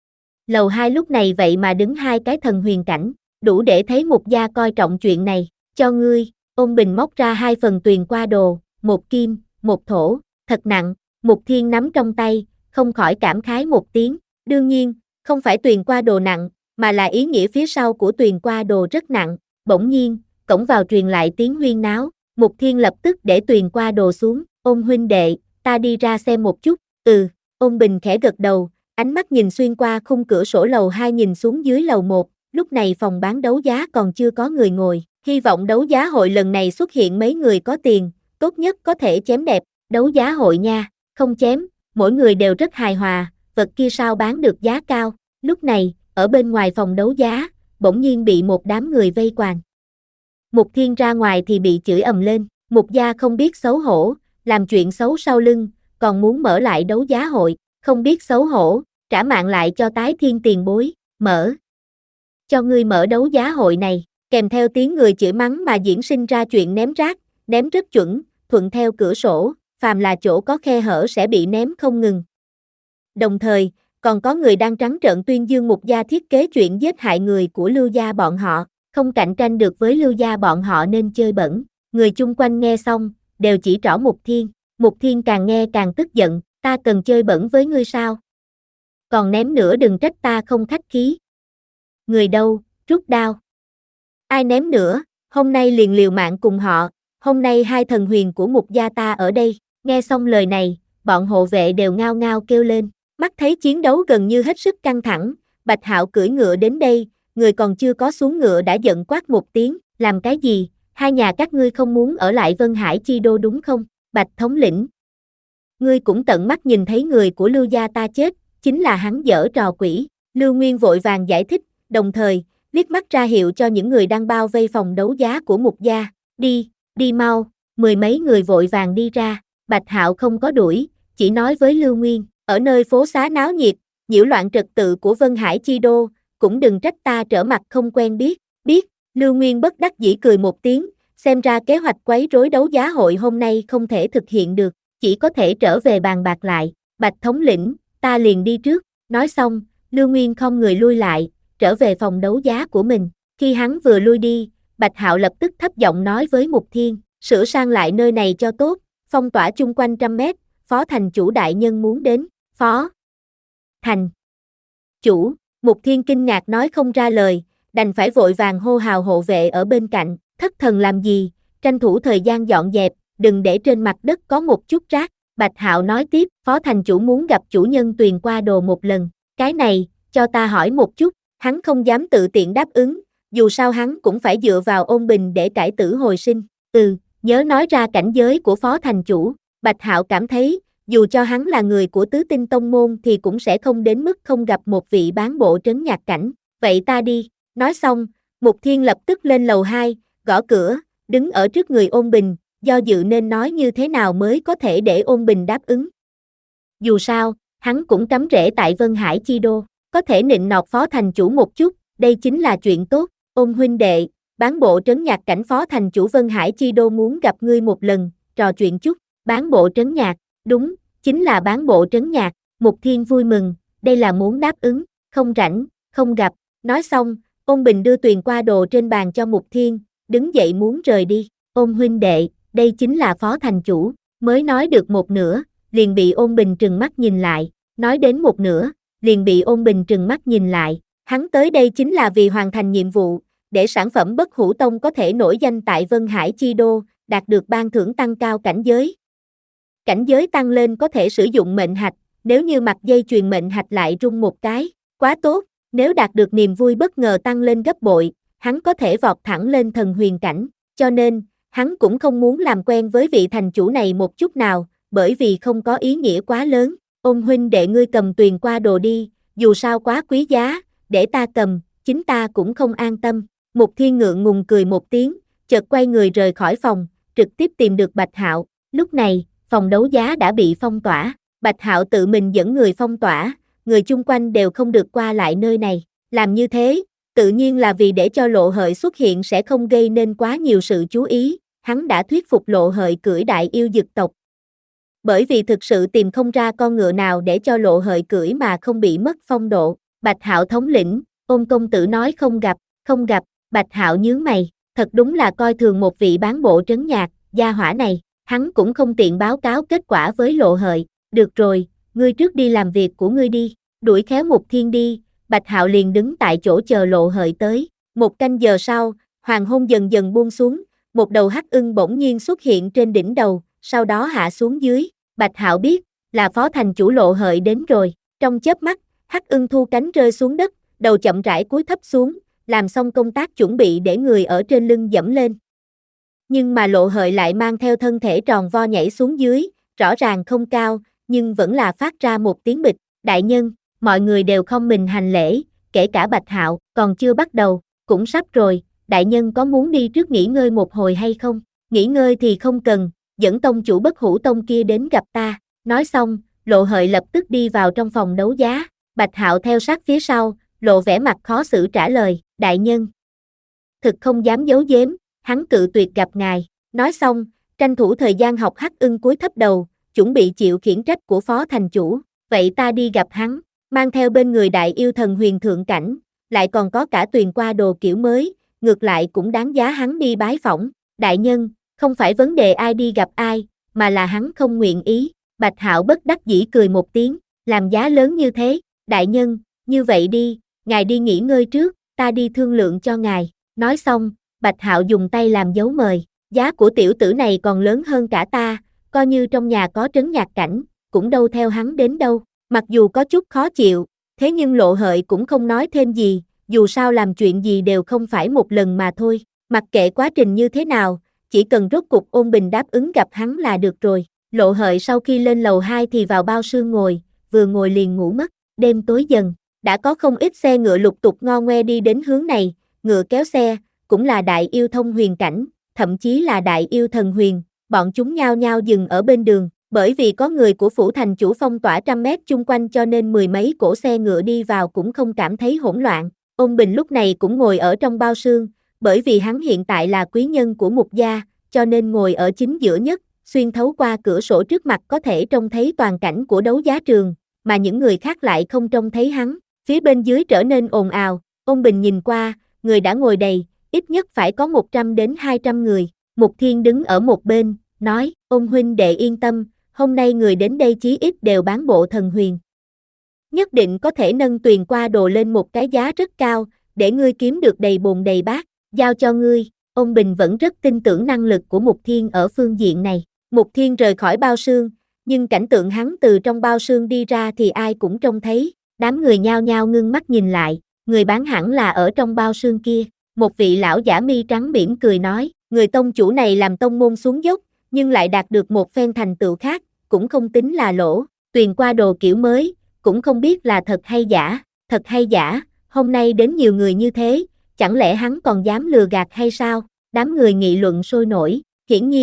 Lầu hai lúc này vậy mà đứng hai cái thần huyền cảnh, đủ để thấy Mục gia coi trọng chuyện này, cho ngươi, Ôn Bình móc ra hai phần tuyền qua đồ, một kim, một thổ, thật nặng, Mục Thiên nắm trong tay, không khỏi cảm khái một tiếng, đương nhiên, không phải tuyền qua đồ nặng, mà là ý nghĩa phía sau của tuyền qua đồ rất nặng, bỗng nhiên, cổng vào truyền lại tiếng huyên náo, Mục Thiên lập tức để tuyền qua đồ xuống, Ôn huynh đệ, ta đi ra xem một chút, ừ, Ôn Bình khẽ gật đầu, ánh mắt nhìn xuyên qua khung cửa sổ lầu hai nhìn xuống dưới lầu một, lúc này phòng bán đấu giá còn chưa có người ngồi, hy vọng đấu giá hội lần này xuất hiện mấy người có tiền, tốt nhất có thể chém đẹp, đấu giá hội nha, không chém, mỗi người đều rất hài hòa, vật kia sao bán được giá cao, lúc này, ở bên ngoài phòng đấu giá, bỗng nhiên bị một đám người vây quanh. Mục Thiên ra ngoài thì bị chửi ầm lên, Mục gia không biết xấu hổ, làm chuyện xấu sau lưng, còn muốn mở lại đấu giá hội, không biết xấu hổ, trả mạng lại cho Tái Thiên tiền bối, mở. Cho ngươi mở đấu giá hội này, kèm theo tiếng người chửi mắng mà diễn sinh ra chuyện ném rác, ném rất chuẩn, thuận theo cửa sổ, phàm là chỗ có khe hở sẽ bị ném không ngừng. Đồng thời, còn có người đang trắng trợn tuyên dương Mục gia thiết kế chuyện giết hại người của Lưu gia bọn họ, không cạnh tranh được với Lưu gia bọn họ nên chơi bẩn. Người chung quanh nghe xong, đều chỉ trỏ Mục Thiên, Mục Thiên càng nghe càng tức giận, ta cần chơi bẩn với ngươi sao? Còn ném nữa đừng trách ta không khách khí. Người đâu, rút đao. Ai ném nữa, hôm nay liền liều mạng cùng họ, hôm nay hai thần huyền của Mục gia ta ở đây, nghe xong lời này, bọn hộ vệ đều ngao ngao kêu lên, mắt thấy chiến đấu gần như hết sức căng thẳng, Bạch Hạo cưỡi ngựa đến đây, người còn chưa có xuống ngựa đã giận quát một tiếng, làm cái gì, hai nhà các ngươi không muốn ở lại Vân Hải Chi Đô đúng không, Bạch thống lĩnh. Ngươi cũng tận mắt nhìn thấy người của Lưu gia ta chết, chính là hắn giở trò quỷ, Lưu Nguyên vội vàng giải thích, đồng thời, liếc mắt ra hiệu cho những người đang bao vây phòng đấu giá của Mục gia, đi, đi mau, mười mấy người vội vàng đi ra, Bạch Hạo không có đuổi, chỉ nói với Lưu Nguyên, ở nơi phố xá náo nhiệt, nhiễu loạn trật tự của Vân Hải Chi Đô, cũng đừng trách ta trở mặt không quen biết, biết, Lưu Nguyên bất đắc dĩ cười một tiếng, xem ra kế hoạch quấy rối đấu giá hội hôm nay không thể thực hiện được, chỉ có thể trở về bàn bạc lại, Bạch thống lĩnh, ta liền đi trước, nói xong, Lưu Nguyên không người lui lại, trở về phòng đấu giá của mình, khi hắn vừa lui đi, Bạch Hạo lập tức thấp giọng nói với Mục Thiên, sửa sang lại nơi này cho tốt, phong tỏa chung quanh trăm mét, phó thành chủ đại nhân muốn đến, phó thành chủ, Mục Thiên kinh ngạc nói không ra lời, đành phải vội vàng hô hào hộ vệ ở bên cạnh, thất thần làm gì, tranh thủ thời gian dọn dẹp, đừng để trên mặt đất có một chút rác, Bạch Hạo nói tiếp, phó thành chủ muốn gặp chủ nhân tuyền qua đồ một lần, cái này, cho ta hỏi một chút, hắn không dám tự tiện đáp ứng, dù sao hắn cũng phải dựa vào Ôn Bình để cải tử hồi sinh, ừ, nhớ nói ra cảnh giới của phó thành chủ, Bạch Hạo cảm thấy, dù cho hắn là người của tứ tinh tông môn thì cũng sẽ không đến mức không gặp một vị bán bộ trấn nhạc cảnh, vậy ta đi, nói xong, Mục Thiên lập tức lên lầu hai, gõ cửa, đứng ở trước người Ôn Bình, do dự nên nói như thế nào mới có thể để Ôn Bình đáp ứng. Dù sao, hắn cũng cắm rễ tại Vân Hải Chi Đô, có thể nịnh nọt phó thành chủ một chút, đây chính là chuyện tốt. Ôn huynh đệ, Bán bộ trấn nhạc cảnh phó thành chủ Vân Hải Chi Đô muốn gặp ngươi một lần, trò chuyện chút. Bán bộ trấn nhạc, đúng, chính là bán bộ trấn nhạc. Mục Thiên vui mừng, đây là muốn đáp ứng, không rảnh, không gặp. Nói xong, Ôn Bình đưa tuyền qua đồ trên bàn cho Mục Thiên, đứng dậy muốn rời đi. Ôn huynh đệ, đây chính là phó thành chủ. Mới nói được một nửa, liền bị Ôn Bình trừng mắt nhìn lại. Nói đến một nửa, liền bị Ôn Bình trừng mắt nhìn lại. Hắn tới đây chính là vì hoàn thành nhiệm vụ, để sản phẩm Bất Hủ Tông có thể nổi danh tại Vân Hải Chi Đô, đạt được ban thưởng tăng cao cảnh giới. Cảnh giới tăng lên có thể sử dụng mệnh hạch, nếu như mặt dây chuyền mệnh hạch lại rung một cái, quá tốt, nếu đạt được niềm vui bất ngờ tăng lên gấp bội, hắn có thể vọt thẳng lên thần huyền cảnh, cho nên, hắn cũng không muốn làm quen với vị thành chủ này một chút nào, bởi vì không có ý nghĩa quá lớn. Ôn huynh đệ ngươi cầm tuyền qua đồ đi, dù sao quá quý giá, để ta cầm, chính ta cũng không an tâm. Mục Thiên ngượng ngùng cười một tiếng, chợt quay người rời khỏi phòng, trực tiếp tìm được Bạch Hạo. Lúc này, phòng đấu giá đã bị phong tỏa, Bạch Hạo tự mình dẫn người phong tỏa, người chung quanh đều không được qua lại nơi này. Làm như thế, tự nhiên là vì để cho Lộ Hợi xuất hiện sẽ không gây nên quá nhiều sự chú ý, hắn đã thuyết phục Lộ Hợi cưỡi đại yêu dực tộc. Bởi vì thực sự tìm không ra con ngựa nào để cho Lộ Hợi cưỡi mà không bị mất phong độ. Bạch Hạo thống lĩnh, Ôn công tử nói không gặp, không gặp. Bạch Hạo nhướng mày, thật đúng là coi thường một vị bán bộ trấn nhạc, gia hỏa này, hắn cũng không tiện báo cáo kết quả với Lộ Hợi. Được rồi, ngươi trước đi làm việc của ngươi đi. Đuổi khéo Mục Thiên đi, Bạch Hạo liền đứng tại chỗ chờ Lộ Hợi tới. Một canh giờ sau, hoàng hôn dần dần buông xuống, một đầu hắc ưng bỗng nhiên xuất hiện trên đỉnh đầu, sau đó hạ xuống dưới. Bạch Hạo biết, là phó thành chủ Lộ Hợi đến rồi. Trong chớp mắt, hắc ưng thu cánh rơi xuống đất, đầu chậm rãi cúi thấp xuống, làm xong công tác chuẩn bị để người ở trên lưng dẫm lên. Nhưng mà Lộ Hợi lại mang theo thân thể tròn vo nhảy xuống dưới, rõ ràng không cao, nhưng vẫn là phát ra một tiếng bịch. Đại nhân, mọi người đều không mình hành lễ, kể cả Bạch Hạo, còn chưa bắt đầu, cũng sắp rồi, đại nhân có muốn đi trước nghỉ ngơi một hồi hay không? Nghỉ ngơi thì không cần, dẫn tông chủ Bất Hủ Tông kia đến gặp ta. Nói xong, Lộ Hợi lập tức đi vào trong phòng đấu giá, Bạch Hạo theo sát phía sau, lộ vẻ mặt khó xử trả lời, đại nhân. Thực không dám giấu giếm, hắn cự tuyệt gặp ngài. Nói xong, tranh thủ thời gian học hắc ưng cúi thấp đầu, chuẩn bị chịu khiển trách của phó thành chủ. Vậy ta đi gặp hắn, mang theo bên người đại yêu thần huyền thượng cảnh, lại còn có cả tuyền qua đồ kiểu mới, ngược lại cũng đáng giá hắn đi bái phỏng. Đại nhân, không phải vấn đề ai đi gặp ai, mà là hắn không nguyện ý. Bạch Hạo bất đắc dĩ cười một tiếng, làm giá lớn như thế. Đại nhân, như vậy đi, ngài đi nghỉ ngơi trước, ta đi thương lượng cho ngài. Nói xong, Bạch Hạo dùng tay làm dấu mời, giá của tiểu tử này còn lớn hơn cả ta, coi như trong nhà có trấn nhạc cảnh, cũng đâu theo hắn đến đâu. Mặc dù có chút khó chịu, thế nhưng Lộ Hợi cũng không nói thêm gì, dù sao làm chuyện gì đều không phải một lần mà thôi. Mặc kệ quá trình như thế nào, chỉ cần rốt cục Ôn Bình đáp ứng gặp hắn là được rồi. Lộ Hợi sau khi lên lầu hai thì vào bao sương ngồi, vừa ngồi liền ngủ mất. Đêm tối dần, đã có không ít xe ngựa lục tục ngo ngoe đi đến hướng này, ngựa kéo xe, cũng là đại yêu thông huyền cảnh, thậm chí là đại yêu thần huyền, bọn chúng nhao nhao dừng ở bên đường, bởi vì có người của phủ thành chủ phong tỏa trăm mét chung quanh cho nên mười mấy cỗ xe ngựa đi vào cũng không cảm thấy hỗn loạn. Ôn Bình lúc này cũng ngồi ở trong bao sương, bởi vì hắn hiện tại là quý nhân của Mục gia, cho nên ngồi ở chính giữa nhất, xuyên thấu qua cửa sổ trước mặt có thể trông thấy toàn cảnh của đấu giá trường, mà những người khác lại không trông thấy hắn. Phía bên dưới trở nên ồn ào, Ôn Bình nhìn qua, người đã ngồi đầy, ít nhất phải có một trăm đến hai trăm người. Mục Thiên đứng ở một bên, nói, Ôn huynh đệ yên tâm, hôm nay người đến đây chí ít đều bán bộ thần huyền. Nhất định có thể nâng tuyền qua đồ lên một cái giá rất cao, để ngươi kiếm được đầy bồn đầy bát, giao cho ngươi. Ôn Bình vẫn rất tin tưởng năng lực của Mục Thiên ở phương diện này. Mục Thiên rời khỏi bao sương, nhưng cảnh tượng hắn từ trong bao sương đi ra thì ai cũng trông thấy, đám người nhao nhao ngưng mắt nhìn lại, người bán hẳn là ở trong bao sương kia. Một vị lão giả mi trắng mỉm cười nói, người tông chủ này làm tông môn xuống dốc, nhưng lại đạt được một phen thành tựu khác, cũng không tính là lỗ. Tuyền qua đồ kiểu mới, cũng không biết là thật hay giả. Thật hay giả, hôm nay đến nhiều người như thế, chẳng lẽ hắn còn dám lừa gạt hay sao? Đám người nghị luận sôi nổi, hiển nhiên,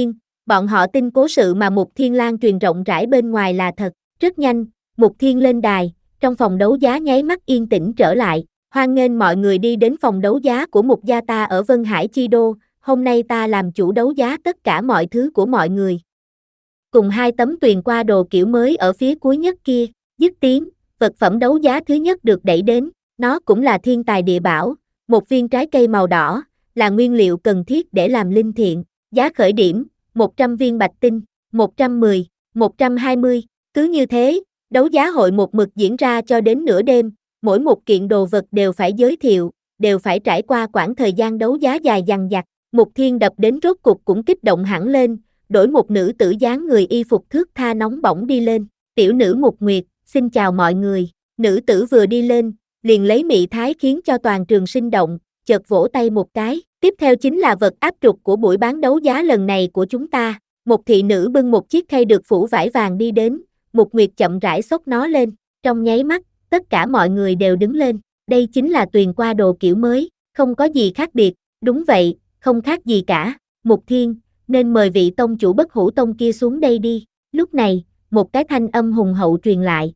Bọn họ tin cố sự mà Mục Thiên lan truyền rộng rãi bên ngoài là thật. Rất nhanh, Mục Thiên lên đài, trong phòng đấu giá nháy mắt yên tĩnh trở lại. Hoan nghênh mọi người đi đến phòng đấu giá của Mục gia ta ở Vân Hải Chi Đô, hôm nay ta làm chủ đấu giá tất cả mọi thứ của mọi người. Cùng hai tấm tuyền qua đồ kiểu mới ở phía cuối nhất kia, dứt tiếng, vật phẩm đấu giá thứ nhất được đẩy đến, nó cũng là thiên tài địa bảo, một viên trái cây màu đỏ, là nguyên liệu cần thiết để làm linh thiện, giá khởi điểm, một trăm viên bạch tinh, một trăm mười, một trăm hai mươi, cứ như thế, đấu giá hội một mực diễn ra cho đến nửa đêm, mỗi một kiện đồ vật đều phải giới thiệu, đều phải trải qua quãng thời gian đấu giá dài dằng dặc. Mục Thiên đập đến rốt cục cũng kích động hẳn lên, đổi một nữ tử dáng người y phục thước tha nóng bỏng đi lên, tiểu nữ Mục Nguyệt, xin chào mọi người, nữ tử vừa đi lên, liền lấy mị thái khiến cho toàn trường sinh động, chợt vỗ tay một cái, tiếp theo chính là vật áp trục của buổi bán đấu giá lần này của chúng ta, một thị nữ bưng một chiếc khay được phủ vải vàng đi đến, Mục Nguyệt chậm rãi xốc nó lên, trong nháy mắt, tất cả mọi người đều đứng lên, đây chính là tuyền qua đồ kiểu mới, không có gì khác biệt, đúng vậy, không khác gì cả, Mục Thiên, nên mời vị tông chủ Bất Hủ Tông kia xuống đây đi, lúc này, một cái thanh âm hùng hậu truyền lại.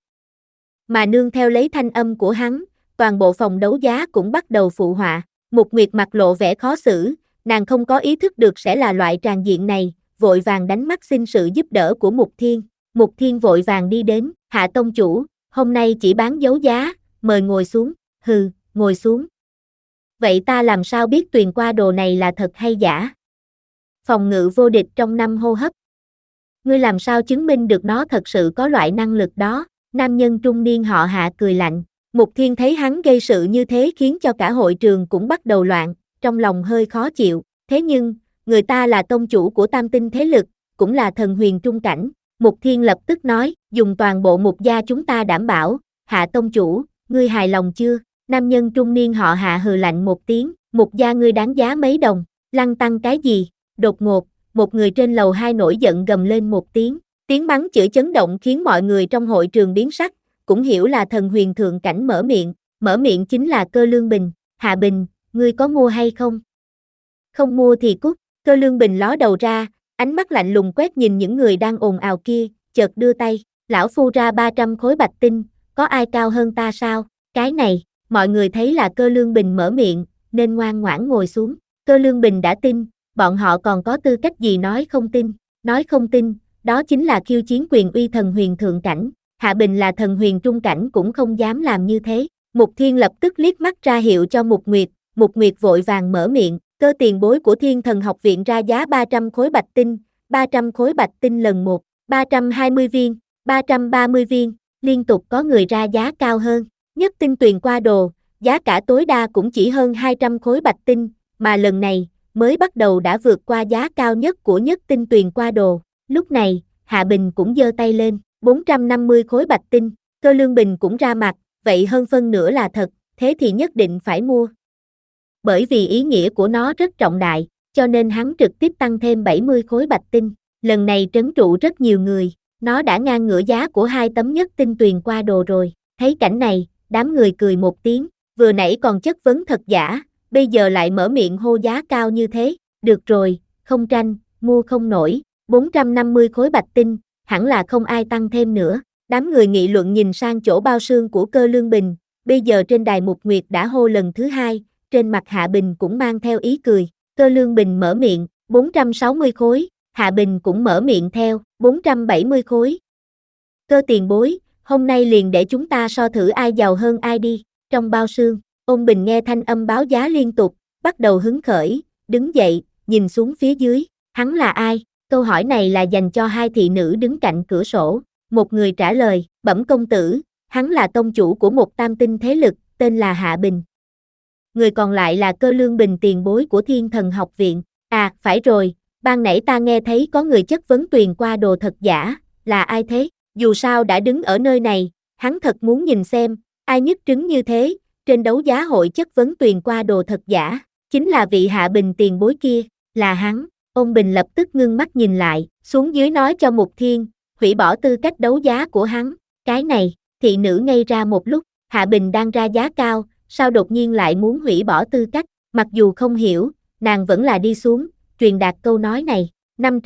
Mà nương theo lấy thanh âm của hắn, toàn bộ phòng đấu giá cũng bắt đầu phụ họa, Mục Nguyệt mặt lộ vẻ khó xử, nàng không có ý thức được sẽ là loại tràng diện này, vội vàng đánh mắt xin sự giúp đỡ của Mục Thiên, Mục Thiên vội vàng đi đến, hạ tông chủ, hôm nay chỉ bán đấu giá, mời ngồi xuống, hừ, ngồi xuống. Vậy ta làm sao biết tuyền qua đồ này là thật hay giả? Phòng ngự vô địch trong năm hô hấp. Ngươi làm sao chứng minh được nó thật sự có loại năng lực đó? Nam nhân trung niên họ Hạ cười lạnh. Mục Thiên thấy hắn gây sự như thế khiến cho cả hội trường cũng bắt đầu loạn, trong lòng hơi khó chịu. Thế nhưng, người ta là tông chủ của tam tinh thế lực, cũng là thần huyền trung cảnh. Mục Thiên lập tức nói, dùng toàn bộ Mục gia chúng ta đảm bảo. Hạ tông chủ, ngươi hài lòng chưa? Nam nhân trung niên họ Hạ hừ lạnh một tiếng, Mục gia ngươi đáng giá mấy đồng, lăng tăng cái gì? Đột ngột, một người trên lầu hai nổi giận gầm lên một tiếng, tiếng bắn chửi chấn động khiến mọi người trong hội trường biến sắc, cũng hiểu là thần huyền thượng cảnh mở miệng, mở miệng chính là Cơ Lương Bình, Hạ Bình, ngươi có mua hay không? Không mua thì cút, Cơ Lương Bình ló đầu ra, ánh mắt lạnh lùng quét nhìn những người đang ồn ào kia, chợt đưa tay, lão phu ra ba trăm khối bạch tinh, có ai cao hơn ta sao? Cái này, mọi người thấy là Cơ Lương Bình mở miệng, nên ngoan ngoãn ngồi xuống, Cơ Lương Bình đã tin, bọn họ còn có tư cách gì nói không tin, nói không tin, đó chính là khiêu chiến quyền uy thần huyền thượng cảnh, Hạ Bình là thần huyền trung cảnh cũng không dám làm như thế, Mục Thiên lập tức liếc mắt ra hiệu cho Mục Nguyệt, Mục Nguyệt vội vàng mở miệng, Cơ tiền bối của Thiên Thần Học viện ra giá ba trăm khối bạch tinh, ba trăm khối bạch tinh lần một, ba trăm hai mươi viên, ba trăm ba mươi viên, liên tục có người ra giá cao hơn, nhất tinh tuyền qua đồ, giá cả tối đa cũng chỉ hơn hai trăm khối bạch tinh, mà lần này, mới bắt đầu đã vượt qua giá cao nhất của nhất tinh tuyền qua đồ. Lúc này, Hạ Bình cũng giơ tay lên, bốn trăm năm mươi khối bạch tinh, Cơ Lương Bình cũng ra mặt, vậy hơn phân nửa là thật, thế thì nhất định phải mua. Bởi vì ý nghĩa của nó rất trọng đại, cho nên hắn trực tiếp tăng thêm bảy mươi khối bạch tinh, lần này trấn trụ rất nhiều người, nó đã ngang ngửa giá của hai tấm nhất tinh tuyền qua đồ rồi. Thấy cảnh này, đám người cười một tiếng, vừa nãy còn chất vấn thật giả, bây giờ lại mở miệng hô giá cao như thế, được rồi, không tranh, mua không nổi, bốn trăm năm mươi khối bạch tinh, hẳn là không ai tăng thêm nữa. Đám người nghị luận nhìn sang chỗ bao xương của Cơ Lương Bình, bây giờ trên đài Mục Nguyệt đã hô lần thứ hai, trên mặt Hạ Bình cũng mang theo ý cười, Cơ Lương Bình mở miệng, bốn trăm sáu mươi khối, Hạ Bình cũng mở miệng theo, bốn trăm bảy mươi khối. Cơ tiền bối, hôm nay liền để chúng ta so thử ai giàu hơn ai đi, trong bao xương, Ôn Bình nghe thanh âm báo giá liên tục, bắt đầu hứng khởi, đứng dậy, nhìn xuống phía dưới, hắn là ai? Câu hỏi này là dành cho hai thị nữ đứng cạnh cửa sổ, một người trả lời, bẩm công tử, hắn là tông chủ của một tam tinh thế lực, tên là Hạ Bình. Người còn lại là Cơ Lương Bình tiền bối của Thiên Thần Học viện, à, phải rồi, ban nãy ta nghe thấy có người chất vấn tuyền qua đồ thật giả, là ai thế? Dù sao đã đứng ở nơi này, hắn thật muốn nhìn xem, ai nhất trứng như thế, trên đấu giá hội chất vấn tuyền qua đồ thật giả, chính là vị Hạ Bình tiền bối kia, là hắn. Ôn Bình lập tức ngưng mắt nhìn lại, xuống dưới nói cho Mục Thiên, hủy bỏ tư cách đấu giá của hắn, cái này, thị nữ ngây ra một lúc, Hạ Bình đang ra giá cao, sao đột nhiên lại muốn hủy bỏ tư cách, mặc dù không hiểu, nàng vẫn là đi xuống, truyền đạt câu nói này, năm trăm,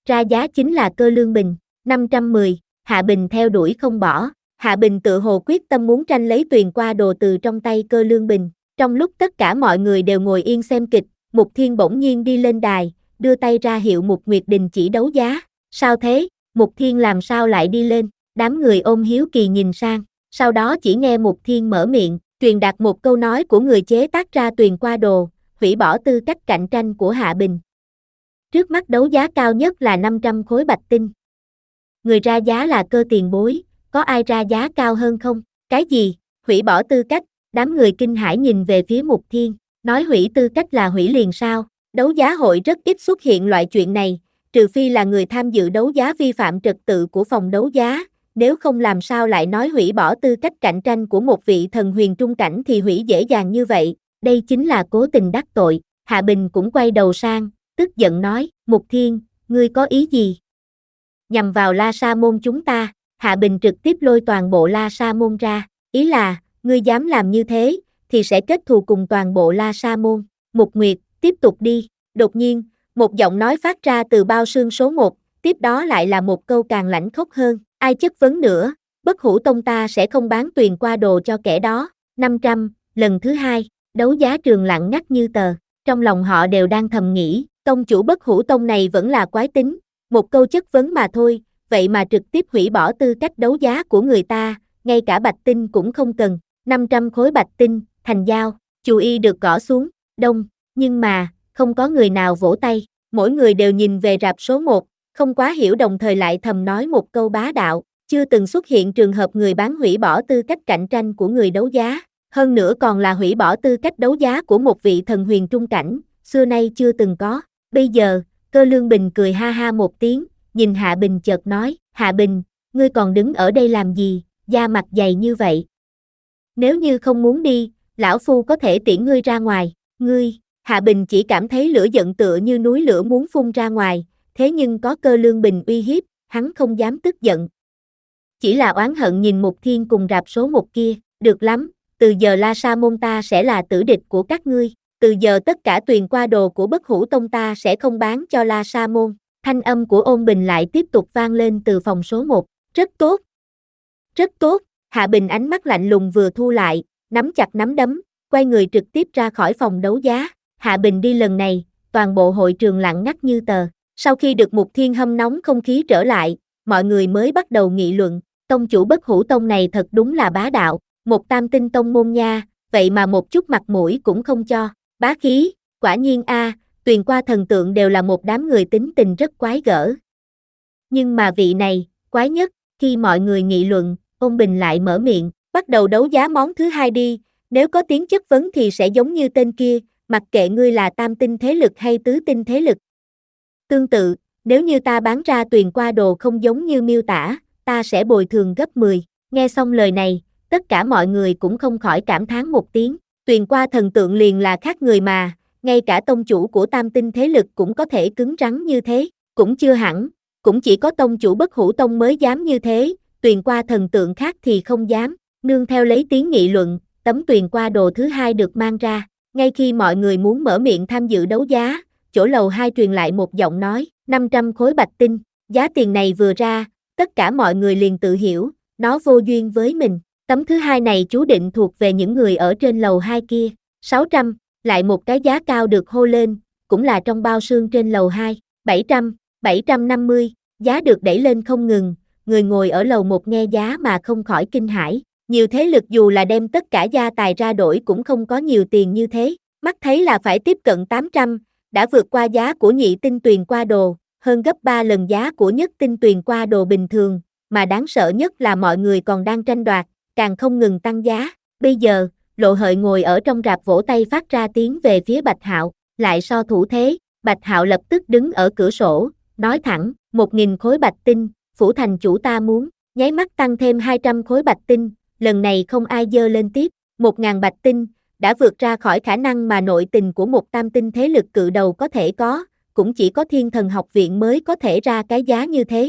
ra giá chính là Cơ Lương Bình, năm trăm mười, Hạ Bình theo đuổi không bỏ. Hạ Bình tự hồ quyết tâm muốn tranh lấy Tuyền Qua Đồ từ trong tay Cơ Lương Bình. Trong lúc tất cả mọi người đều ngồi yên xem kịch, Mục Thiên bỗng nhiên đi lên đài, đưa tay ra hiệu Mục Nguyệt đình chỉ đấu giá. Sao thế? Mục Thiên làm sao lại đi lên? Đám người ôm hiếu kỳ nhìn sang, sau đó chỉ nghe Mục Thiên mở miệng, truyền đạt một câu nói của người chế tác ra Tuyền Qua Đồ, hủy bỏ tư cách cạnh tranh của Hạ Bình. Trước mắt đấu giá cao nhất là năm trăm khối bạch tinh. Người ra giá là Cơ tiền bối, có ai ra giá cao hơn không? Cái gì? Hủy bỏ tư cách? Đám người kinh hãi nhìn về phía Mục Thiên, nói hủy tư cách là hủy liền sao? Đấu giá hội rất ít xuất hiện loại chuyện này, trừ phi là người tham dự đấu giá vi phạm trật tự của phòng đấu giá, nếu không làm sao lại nói hủy bỏ tư cách cạnh tranh của một vị thần huyền trung cảnh thì hủy dễ dàng như vậy, đây chính là cố tình đắc tội. Hạ Bình cũng quay đầu sang, tức giận nói, Mục Thiên, ngươi có ý gì? Nhằm vào La Sa môn chúng ta. Hạ Bình trực tiếp lôi toàn bộ La Sa môn ra, ý là, ngươi dám làm như thế, thì sẽ kết thù cùng toàn bộ La Sa môn. Mục Nguyệt, tiếp tục đi. Đột nhiên, một giọng nói phát ra từ bao xương số một, tiếp đó lại là một câu càng lãnh khốc hơn, ai chất vấn nữa, Bất Hủ Tông ta sẽ không bán Tuyền Qua Đồ cho kẻ đó. năm trăm, lần thứ hai, đấu giá trường lặng ngắt như tờ, trong lòng họ đều đang thầm nghĩ, tông chủ Bất Hủ Tông này vẫn là quái tính, một câu chất vấn mà thôi, vậy mà trực tiếp hủy bỏ tư cách đấu giá của người ta, ngay cả bạch tinh cũng không cần. năm trăm khối bạch tinh, thành giao, chù y được gõ xuống, đông, nhưng mà, không có người nào vỗ tay, mỗi người đều nhìn về rạp số một, không quá hiểu đồng thời lại thầm nói một câu bá đạo, chưa từng xuất hiện trường hợp người bán hủy bỏ tư cách cạnh tranh của người đấu giá, hơn nữa còn là hủy bỏ tư cách đấu giá của một vị thần huyền trung cảnh, xưa nay chưa từng có. Bây giờ, Cơ Lương Bình cười ha ha một tiếng, nhìn Hạ Bình chợt nói, Hạ Bình, ngươi còn đứng ở đây làm gì, da mặt dày như vậy. Nếu như không muốn đi, lão phu có thể tiễn ngươi ra ngoài, ngươi, Hạ Bình chỉ cảm thấy lửa giận tựa như núi lửa muốn phun ra ngoài, thế nhưng có Cơ Lương Bình uy hiếp, hắn không dám tức giận. Chỉ là oán hận nhìn Mục Thiên cùng rạp số một kia, được lắm, từ giờ La Sa môn ta sẽ là tử địch của các ngươi, từ giờ tất cả Tuyền Qua Đồ của Bất Hủ Tông ta sẽ không bán cho La Sa môn. Thanh âm của Ôn Bình lại tiếp tục vang lên từ phòng số một, rất tốt, rất tốt. Hạ Bình ánh mắt lạnh lùng vừa thu lại, nắm chặt nắm đấm, quay người trực tiếp ra khỏi phòng đấu giá. Hạ Bình đi lần này, toàn bộ hội trường lặng ngắt như tờ. Sau khi được Mục Thiên hâm nóng không khí trở lại, mọi người mới bắt đầu nghị luận, tông chủ Bất Hủ Tông này thật đúng là bá đạo, một tam tinh tông môn nha, vậy mà một chút mặt mũi cũng không cho, bá khí, quả nhiên a, Tuyền Qua thần tượng đều là một đám người tính tình rất quái gở. Nhưng mà vị này, quái nhất, khi mọi người nghị luận, Ôn Bình lại mở miệng, bắt đầu đấu giá món thứ hai đi, nếu có tiếng chất vấn thì sẽ giống như tên kia, mặc kệ ngươi là tam tinh thế lực hay tứ tinh thế lực. Tương tự, nếu như ta bán ra Tuyền Qua Đồ không giống như miêu tả, ta sẽ bồi thường gấp mười. Nghe xong lời này, tất cả mọi người cũng không khỏi cảm thán một tiếng, Tuyền Qua thần tượng liền là khác người mà, ngay cả tông chủ của tam tinh thế lực cũng có thể cứng rắn như thế, cũng chưa hẳn, cũng chỉ có tông chủ Bất Hủ Tông mới dám như thế, Tuyền Qua thần tượng khác thì không dám. Nương theo lấy tiếng nghị luận, tấm Tuyền Qua Đồ thứ hai được mang ra, ngay khi mọi người muốn mở miệng tham dự đấu giá, chỗ lầu hai truyền lại một giọng nói, năm trăm khối bạch tinh, giá tiền này vừa ra, tất cả mọi người liền tự hiểu, nó vô duyên với mình, tấm thứ hai này chú định thuộc về những người ở trên lầu hai kia, sáu trăm, lại một cái giá cao được hô lên, cũng là trong bao xương trên lầu hai, bảy trăm, bảy trăm năm mươi, giá được đẩy lên không ngừng, người ngồi ở lầu một nghe giá mà không khỏi kinh hãi, nhiều thế lực dù là đem tất cả gia tài ra đổi cũng không có nhiều tiền như thế, mắt thấy là phải tiếp cận tám trăm, đã vượt qua giá của nhị tinh Tuyền Qua Đồ, hơn gấp ba lần giá của nhất tinh Tuyền Qua Đồ bình thường, mà đáng sợ nhất là mọi người còn đang tranh đoạt, càng không ngừng tăng giá. Bây giờ, Lộ Hợi ngồi ở trong rạp vỗ tay phát ra tiếng về phía Bạch Hạo, lại so thủ thế, Bạch Hạo lập tức đứng ở cửa sổ, nói thẳng, một nghìn khối bạch tinh, phủ thành chủ ta muốn, nháy mắt tăng thêm hai trăm khối bạch tinh, lần này không ai dơ lên tiếp, một ngàn bạch tinh, đã vượt ra khỏi khả năng mà nội tình của một tam tinh thế lực cự đầu có thể có, cũng chỉ có Thiên Thần Học Viện mới có thể ra cái giá như thế.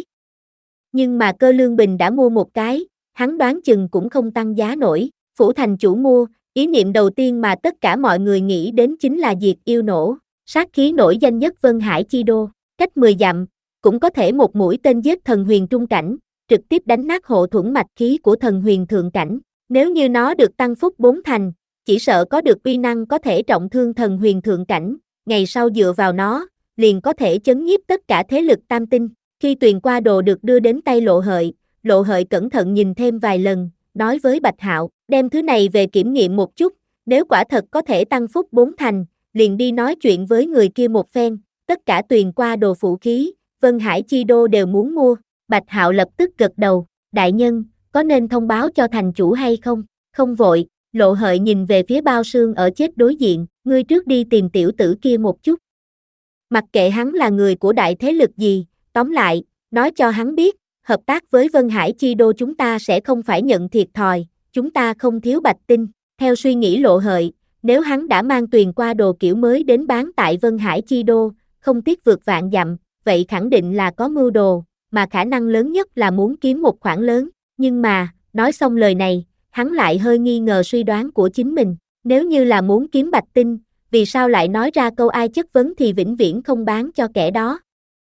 Nhưng mà Cơ Lương Bình đã mua một cái, hắn đoán chừng cũng không tăng giá nổi, phủ thành chủ mua, ý niệm đầu tiên mà tất cả mọi người nghĩ đến chính là diệt yêu nổ, sát khí nổi danh nhất Vân Hải Chi Đô, cách mười dặm, cũng có thể một mũi tên giết thần huyền trung cảnh, trực tiếp đánh nát hộ thuẫn mạch khí của thần huyền thượng cảnh. Nếu như nó được tăng phúc bốn thành, chỉ sợ có được uy năng có thể trọng thương thần huyền thượng cảnh, ngày sau dựa vào nó, liền có thể chấn nhiếp tất cả thế lực tam tinh. Khi tuyền qua đồ được đưa đến tay Lộ Hợi, Lộ Hợi cẩn thận nhìn thêm vài lần, nói với Bạch Hạo, đem thứ này về kiểm nghiệm một chút, nếu quả thật có thể tăng phúc bốn thành, liền đi nói chuyện với người kia một phen, tất cả tuyền qua đồ phụ khí, Vân Hải Chi Đô đều muốn mua. Bạch Hạo lập tức gật đầu, đại nhân, có nên thông báo cho thành chủ hay không? Không vội, Lộ Hợi nhìn về phía Bao Sương ở chết đối diện, ngươi trước đi tìm tiểu tử kia một chút. Mặc kệ hắn là người của đại thế lực gì, tóm lại, nói cho hắn biết, hợp tác với Vân Hải Chi Đô chúng ta sẽ không phải nhận thiệt thòi, chúng ta không thiếu bạch tinh. Theo suy nghĩ Lộ Hợi, nếu hắn đã mang tuyền qua đồ kiểu mới đến bán tại Vân Hải Chi Đô, không tiếc vượt vạn dặm, vậy khẳng định là có mưu đồ, mà khả năng lớn nhất là muốn kiếm một khoản lớn. Nhưng mà, nói xong lời này, hắn lại hơi nghi ngờ suy đoán của chính mình. Nếu như là muốn kiếm bạch tinh, vì sao lại nói ra câu ai chất vấn thì vĩnh viễn không bán cho kẻ đó?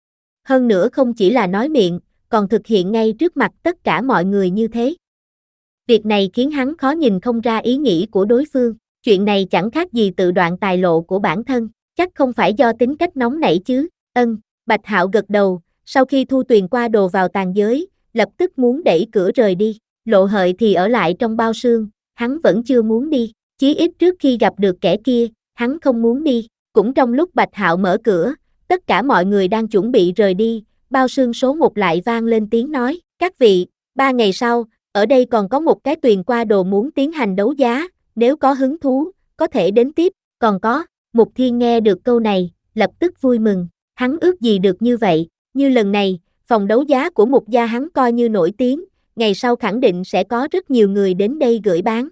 Hơn nữa không chỉ là nói miệng, còn thực hiện ngay trước mặt tất cả mọi người như thế. Việc này khiến hắn khó nhìn không ra ý nghĩ của đối phương. Chuyện này chẳng khác gì tự đoạn tài lộ của bản thân, chắc không phải do tính cách nóng nảy chứ. Ân, Bạch Hạo gật đầu, sau khi thu tuyền qua đồ vào tàn giới, lập tức muốn đẩy cửa rời đi. Lộ Hợi thì ở lại trong Bao Sương, hắn vẫn chưa muốn đi, chí ít trước khi gặp được kẻ kia, hắn không muốn đi. Cũng trong lúc Bạch Hạo mở cửa, tất cả mọi người đang chuẩn bị rời đi, Bao Sương số một lại vang lên tiếng nói, các vị, ba ngày sau, ở đây còn có một cái tuyền qua đồ muốn tiến hành đấu giá, nếu có hứng thú, có thể đến tiếp. Còn có, Mục Thiên nghe được câu này, lập tức vui mừng, hắn ước gì được như vậy, như lần này, phòng đấu giá của Mục gia hắn coi như nổi tiếng, ngày sau khẳng định sẽ có rất nhiều người đến đây gửi bán.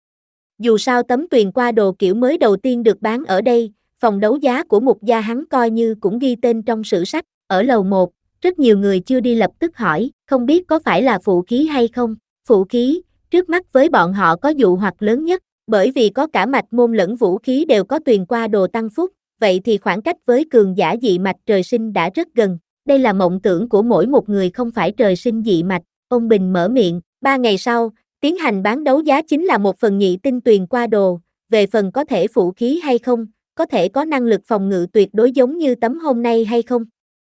Dù sao tấm tuyền qua đồ kiểu mới đầu tiên được bán ở đây, phòng đấu giá của Mục gia hắn coi như cũng ghi tên trong sử sách. Ở lầu một, rất nhiều người chưa đi lập tức hỏi, không biết có phải là phụ khí hay không? Phụ khí, trước mắt với bọn họ có dụ hoặc lớn nhất, bởi vì có cả mạch môn lẫn vũ khí đều có tuyền qua đồ tăng phúc, vậy thì khoảng cách với cường giả dị mạch trời sinh đã rất gần. Đây là mộng tưởng của mỗi một người không phải trời sinh dị mạch. Ông Bình mở miệng, ba ngày sau, tiến hành bán đấu giá chính là một phần nhị tinh tuyền qua đồ, về phần có thể phụ khí hay không, có thể có năng lực phòng ngự tuyệt đối giống như tấm hôm nay hay không.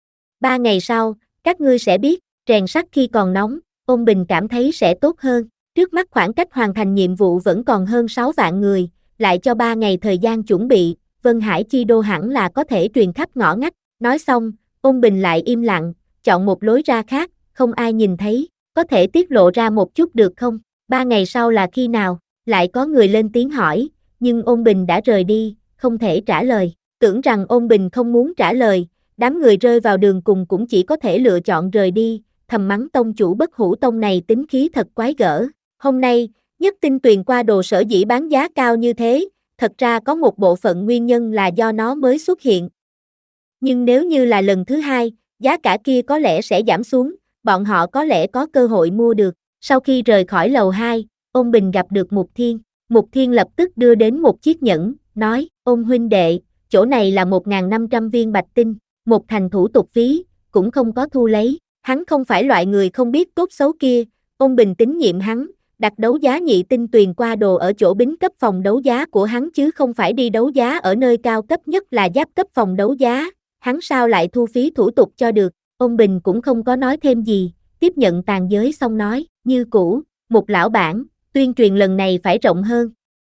Ba ngày sau, các ngươi sẽ biết, rèn sắt khi còn nóng, ông Bình cảm thấy sẽ tốt hơn. Trước mắt khoảng cách hoàn thành nhiệm vụ vẫn còn hơn sáu vạn người, lại cho ba ngày thời gian chuẩn bị, Vân Hải Chi Đô hẳn là có thể truyền khắp ngõ ngách. Nói xong, ông Bình lại im lặng, chọn một lối ra khác, không ai nhìn thấy, có thể tiết lộ ra một chút được không? Ba ngày sau là khi nào? Lại có người lên tiếng hỏi, nhưng Ôn Bình đã rời đi, không thể trả lời. Tưởng rằng Ôn Bình không muốn trả lời, đám người rơi vào đường cùng cũng chỉ có thể lựa chọn rời đi, thầm mắng tông chủ Bất Hủ Tông này tính khí thật quái gở. Hôm nay, nhất tinh tuyền qua đồ sở dĩ bán giá cao như thế, thật ra có một bộ phận nguyên nhân là do nó mới xuất hiện. Nhưng nếu như là lần thứ hai, giá cả kia có lẽ sẽ giảm xuống, bọn họ có lẽ có cơ hội mua được. Sau khi rời khỏi lầu hai, Ôn Bình gặp được Mục Thiên. Mục Thiên lập tức đưa đến một chiếc nhẫn, nói, Ôn huynh đệ, chỗ này là một nghìn năm trăm viên bạch tinh, một thành thủ tục phí, cũng không có thu lấy. Hắn không phải loại người không biết tốt xấu kia, Ôn Bình tín nhiệm hắn, đặt đấu giá nhị tinh tuyền qua đồ ở chỗ bính cấp phòng đấu giá của hắn chứ không phải đi đấu giá ở nơi cao cấp nhất là giáp cấp phòng đấu giá, hắn sao lại thu phí thủ tục cho được. Ôn Bình cũng không có nói thêm gì, tiếp nhận tàn giới xong nói, như cũ, Mục lão bản, tuyên truyền lần này phải rộng hơn.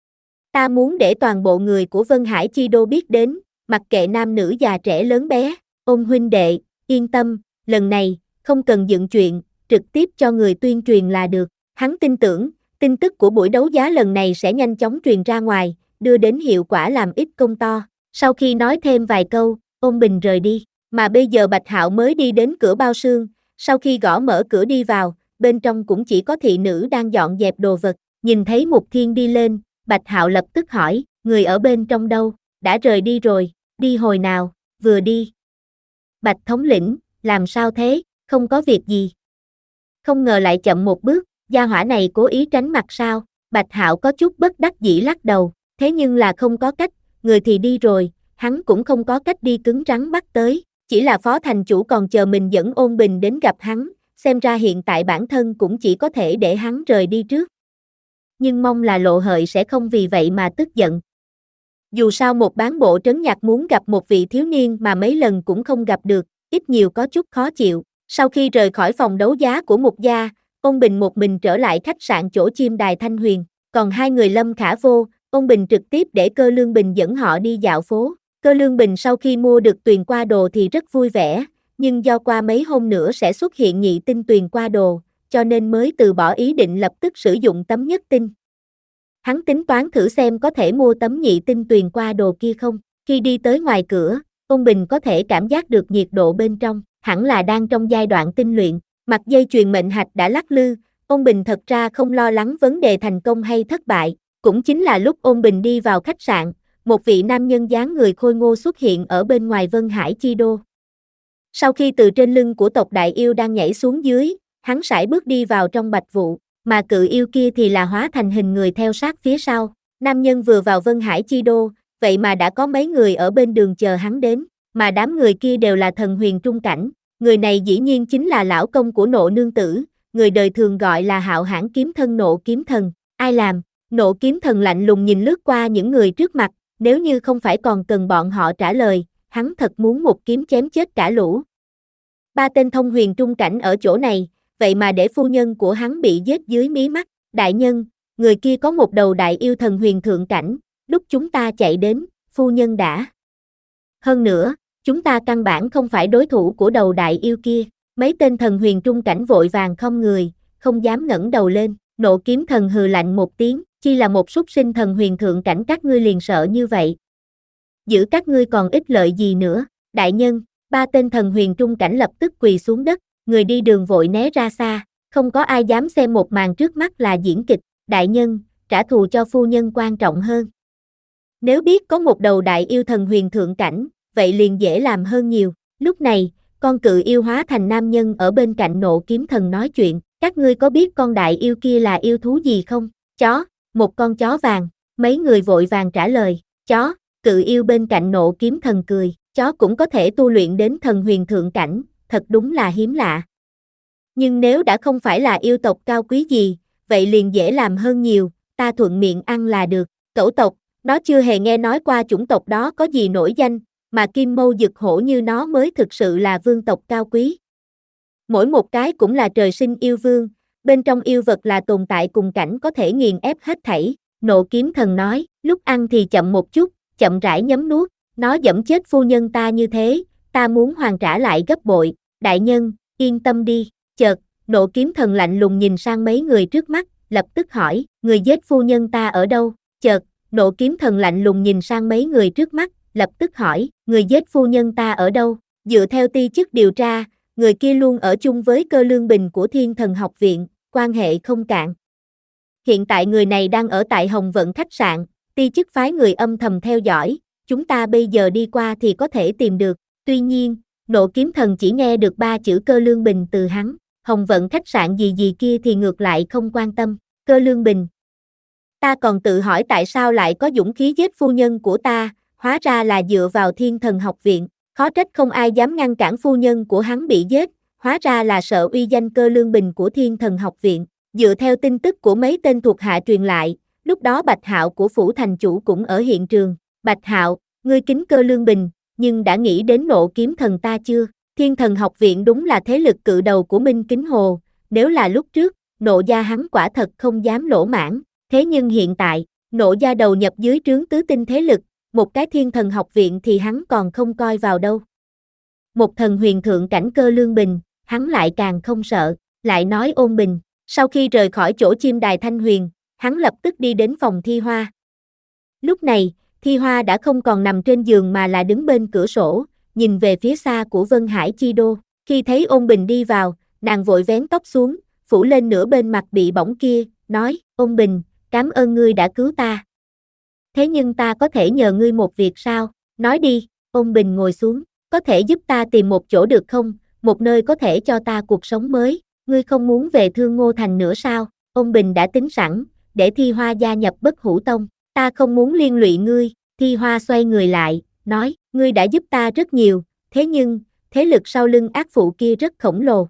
Ta muốn để toàn bộ người của Vân Hải Chi Đô biết đến, mặc kệ nam nữ già trẻ lớn bé. Ôn huynh đệ, yên tâm, lần này, không cần dựng chuyện, trực tiếp cho người tuyên truyền là được. Hắn tin tưởng, tin tức của buổi đấu giá lần này sẽ nhanh chóng truyền ra ngoài, đưa đến hiệu quả làm ít công to. Sau khi nói thêm vài câu, Ôn Bình rời đi, mà bây giờ Bạch Hạo mới đi đến cửa Bao Sương, sau khi gõ mở cửa đi vào, bên trong cũng chỉ có thị nữ đang dọn dẹp đồ vật. Nhìn thấy Mục Thiên đi lên, Bạch Hạo lập tức hỏi, người ở bên trong đâu? Đã rời đi rồi, đi hồi nào? Vừa đi. Bạch thống lĩnh, làm sao thế? Không có việc gì. Không ngờ lại chậm một bước, gia hỏa này cố ý tránh mặt sao? Bạch Hạo có chút bất đắc dĩ lắc đầu, thế nhưng là không có cách, người thì đi rồi, hắn cũng không có cách đi cứng rắn bắt tới. Chỉ là phó thành chủ còn chờ mình dẫn Ôn Bình đến gặp hắn, xem ra hiện tại bản thân cũng chỉ có thể để hắn rời đi trước. Nhưng mong là Lộ Hợi sẽ không vì vậy mà tức giận. Dù sao một bán bộ trấn nhạc muốn gặp một vị thiếu niên mà mấy lần cũng không gặp được, ít nhiều có chút khó chịu. Sau khi rời khỏi phòng đấu giá của Mục gia, Ôn Bình một mình trở lại khách sạn chỗ chim đài Thanh Huyền, còn hai người Lâm Khả Vô, Ôn Bình trực tiếp để Cơ Lương Bình dẫn họ đi dạo phố. Cơ Lương Bình sau khi mua được tuyền qua đồ thì rất vui vẻ, nhưng do qua mấy hôm nữa sẽ xuất hiện nhị tinh tuyền qua đồ, cho nên mới từ bỏ ý định lập tức sử dụng tấm nhất tinh. Hắn tính toán thử xem có thể mua tấm nhị tinh tuyền qua đồ kia không. Khi đi tới ngoài cửa, Ôn Bình có thể cảm giác được nhiệt độ bên trong, hẳn là đang trong giai đoạn tinh luyện. Mặt dây chuyền mệnh hạch đã lắc lư, Ôn Bình thật ra không lo lắng vấn đề thành công hay thất bại. Cũng chính là lúc Ôn Bình đi vào khách sạn, một vị nam nhân dáng người khôi ngô xuất hiện ở bên ngoài Vân Hải Chi Đô. Sau khi từ trên lưng của tộc đại yêu đang nhảy xuống dưới, hắn sải bước đi vào trong bạch vụ, mà cự yêu kia thì là hóa thành hình người theo sát phía sau. Nam nhân vừa vào Vân Hải Chi Đô, vậy mà đã có mấy người ở bên đường chờ hắn đến, mà đám người kia đều là thần huyền trung cảnh. Người này dĩ nhiên chính là lão công của Nộ nương tử, người đời thường gọi là Hạo Hãn kiếm thân Nộ kiếm thần. Ai làm? Nộ kiếm thần lạnh lùng nhìn lướt qua những người trước mặt, nếu như không phải còn cần bọn họ trả lời, hắn thật muốn một kiếm chém chết cả lũ. Ba tên thông huyền trung cảnh ở chỗ này, vậy mà để phu nhân của hắn bị giết dưới mí mắt. Đại nhân, người kia có một đầu đại yêu thần huyền thượng cảnh, lúc chúng ta chạy đến, phu nhân đã. Hơn nữa, chúng ta căn bản không phải đối thủ của đầu đại yêu kia. Mấy tên thần huyền trung cảnh vội vàng không người, không dám ngẩng đầu lên. Nộ kiếm thần hừ lạnh một tiếng, chi là một súc sinh thần huyền thượng cảnh các ngươi liền sợ như vậy. Giữ các ngươi còn ích lợi gì nữa. Đại nhân, ba tên thần huyền trung cảnh lập tức quỳ xuống đất, người đi đường vội né ra xa, không có ai dám xem một màn trước mắt là diễn kịch. Đại nhân, trả thù cho phu nhân quan trọng hơn. Nếu biết có một đầu đại yêu thần huyền thượng cảnh, vậy liền dễ làm hơn nhiều. Lúc này, con cự yêu hóa thành nam nhân ở bên cạnh Nộ kiếm thần nói chuyện, các ngươi có biết con đại yêu kia là yêu thú gì không? Chó, một con chó vàng. Mấy người vội vàng trả lời, chó. Cự yêu bên cạnh Nộ kiếm thần cười, chó cũng có thể tu luyện đến thần huyền thượng cảnh, thật đúng là hiếm lạ. Nhưng nếu đã không phải là yêu tộc cao quý gì, vậy liền dễ làm hơn nhiều, ta thuận miệng ăn là được. Cẩu tộc, nó chưa hề nghe nói qua chủng tộc đó có gì nổi danh, mà kim mâu dực hổ như nó mới thực sự là vương tộc cao quý. Mỗi một cái cũng là trời sinh yêu vương, bên trong yêu vật là tồn tại cùng cảnh có thể nghiền ép hết thảy. Nộ kiếm thần nói, lúc ăn thì chậm một chút, chậm rãi nhấm nuốt, nó dẫm chết phu nhân ta như thế, ta muốn hoàn trả lại gấp bội. Đại nhân, yên tâm đi. Chợt, Nộ kiếm thần lạnh lùng nhìn sang mấy người trước mắt, lập tức hỏi, người giết phu nhân ta ở đâu? Chợt, Nộ kiếm thần lạnh lùng nhìn sang mấy người trước mắt, lập tức hỏi, người giết phu nhân ta ở đâu? Dựa theo ti chức điều tra, người kia luôn ở chung với Cơ Lương Bình của Thiên Thần Học Viện, quan hệ không cạn. Hiện tại người này đang ở tại Hồng Vận khách sạn, ti chức phái người âm thầm theo dõi, chúng ta bây giờ đi qua thì có thể tìm được. Tuy nhiên, Nộ kiếm thần chỉ nghe được ba chữ Cơ Lương Bình từ hắn, Hồng Vận khách sạn gì gì kia thì ngược lại không quan tâm. Cơ Lương Bình. Ta còn tự hỏi tại sao lại có dũng khí giết phu nhân của ta, hóa ra là dựa vào Thiên Thần Học Viện, khó trách không ai dám ngăn cản phu nhân của hắn bị giết, hóa ra là sợ uy danh Cơ Lương Bình của Thiên Thần Học Viện. Dựa theo tin tức của mấy tên thuộc hạ truyền lại, lúc đó Bạch Hạo của phủ thành chủ cũng ở hiện trường. Bạch Hạo, ngươi kính Cơ Lương Bình, nhưng đã nghĩ đến Nộ kiếm thần ta chưa? Thiên Thần Học Viện đúng là thế lực cự đầu của Minh Kính Hồ, nếu là lúc trước, Nộ gia hắn quả thật không dám lỗ mãn, thế nhưng hiện tại, Nộ gia đầu nhập dưới trướng tứ tinh thế lực, một cái Thiên Thần Học Viện thì hắn còn không coi vào đâu. Một thần huyền thượng cảnh Cơ Lương Bình, hắn lại càng không sợ, lại nói Ôn Bình, sau khi rời khỏi chỗ chim đài Thanh Huyền, hắn lập tức đi đến phòng Thi Hoa. Lúc này, Thi Hoa đã không còn nằm trên giường mà là đứng bên cửa sổ, nhìn về phía xa của Vân Hải Chi Đô. Khi thấy Ôn Bình đi vào, nàng vội vén tóc xuống, phủ lên nửa bên mặt bị bỏng kia, nói, Ôn Bình, cảm ơn ngươi đã cứu ta. Thế nhưng ta có thể nhờ ngươi một việc sao? Nói đi. Ôn Bình ngồi xuống, có thể giúp ta tìm một chỗ được không? Một nơi có thể cho ta cuộc sống mới. Ngươi không muốn về Thương Ngô Thành nữa sao? Ôn Bình đã tính sẵn, để Thi Hoa gia nhập Bất Hủ Tông. Ta không muốn liên lụy ngươi. Thi Hoa xoay người lại, nói, ngươi đã giúp ta rất nhiều, thế nhưng, thế lực sau lưng ác phụ kia rất khổng lồ.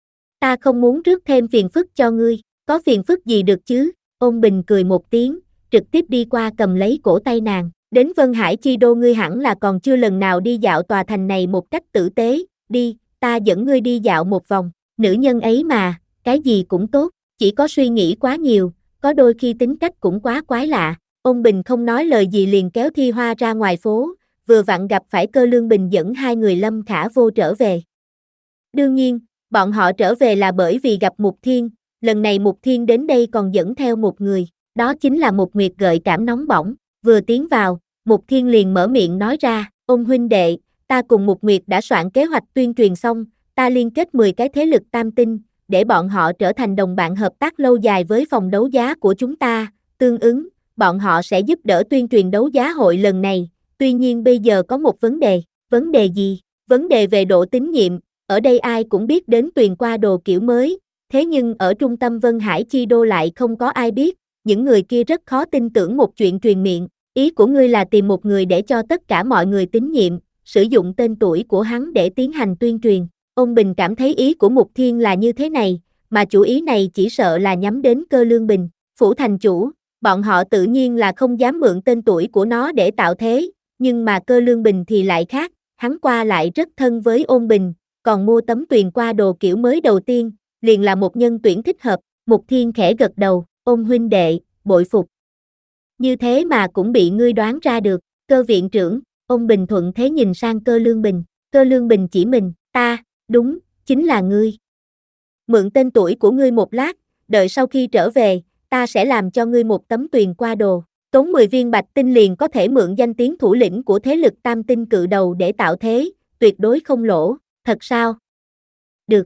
Ta không muốn rước thêm phiền phức cho ngươi, có phiền phức gì được chứ? Ôn Bình cười một tiếng, trực tiếp đi qua cầm lấy cổ tay nàng, đến Vân Hải Chi Đô ngươi hẳn là còn chưa lần nào đi dạo tòa thành này một cách tử tế, đi, ta dẫn ngươi đi dạo một vòng, nữ nhân ấy mà, cái gì cũng tốt, chỉ có suy nghĩ quá nhiều, có đôi khi tính cách cũng quá quái lạ. Ôn Bình không nói lời gì liền kéo Thi Hoa ra ngoài phố, vừa vặn gặp phải Cơ Lương Bình dẫn hai người Lâm Khả Vô trở về. Đương nhiên, bọn họ trở về là bởi vì gặp Mục Thiên, lần này Mục Thiên đến đây còn dẫn theo một người, đó chính là Mục Nguyệt gợi cảm nóng bỏng. Vừa tiến vào, Mục Thiên liền mở miệng nói ra, Ôn huynh đệ, ta cùng Mục Nguyệt đã soạn kế hoạch tuyên truyền xong, ta liên kết mười cái thế lực tam tinh, để bọn họ trở thành đồng bạn hợp tác lâu dài với phòng đấu giá của chúng ta, tương ứng, bọn họ sẽ giúp đỡ tuyên truyền đấu giá hội lần này, tuy nhiên bây giờ có một vấn đề, vấn đề gì? Vấn đề về độ tín nhiệm, ở đây ai cũng biết đến Tuyền Qua Đồ kiểu mới, thế nhưng ở trung tâm Vân Hải Chi Đô lại không có ai biết, những người kia rất khó tin tưởng một chuyện truyền miệng, ý của ngươi là tìm một người để cho tất cả mọi người tín nhiệm, sử dụng tên tuổi của hắn để tiến hành tuyên truyền. Ôn Bình cảm thấy ý của Mục Thiên là như thế này, mà chủ ý này chỉ sợ là nhắm đến Cơ Lương Bình, phủ thành chủ, bọn họ tự nhiên là không dám mượn tên tuổi của nó để tạo thế, nhưng mà Cơ Lương Bình thì lại khác, hắn qua lại rất thân với Ôn Bình, còn mua tấm Tuyền Qua Đồ kiểu mới đầu tiên, liền là một nhân tuyển thích hợp. Mục Thiên khẽ gật đầu, Ôn huynh đệ, bội phục. Như thế mà cũng bị ngươi đoán ra được, Cơ viện trưởng. Ôn Bình thuận thế nhìn sang Cơ Lương Bình, Cơ Lương Bình chỉ mình, ta, đúng, chính là ngươi. Mượn tên tuổi của ngươi một lát, đợi sau khi trở về, ta sẽ làm cho ngươi một tấm Tuyền Qua Đồ, tốn mười viên bạch tinh liền có thể mượn danh tiếng thủ lĩnh của thế lực tam tinh cự đầu để tạo thế, tuyệt đối không lỗ, thật sao? Được.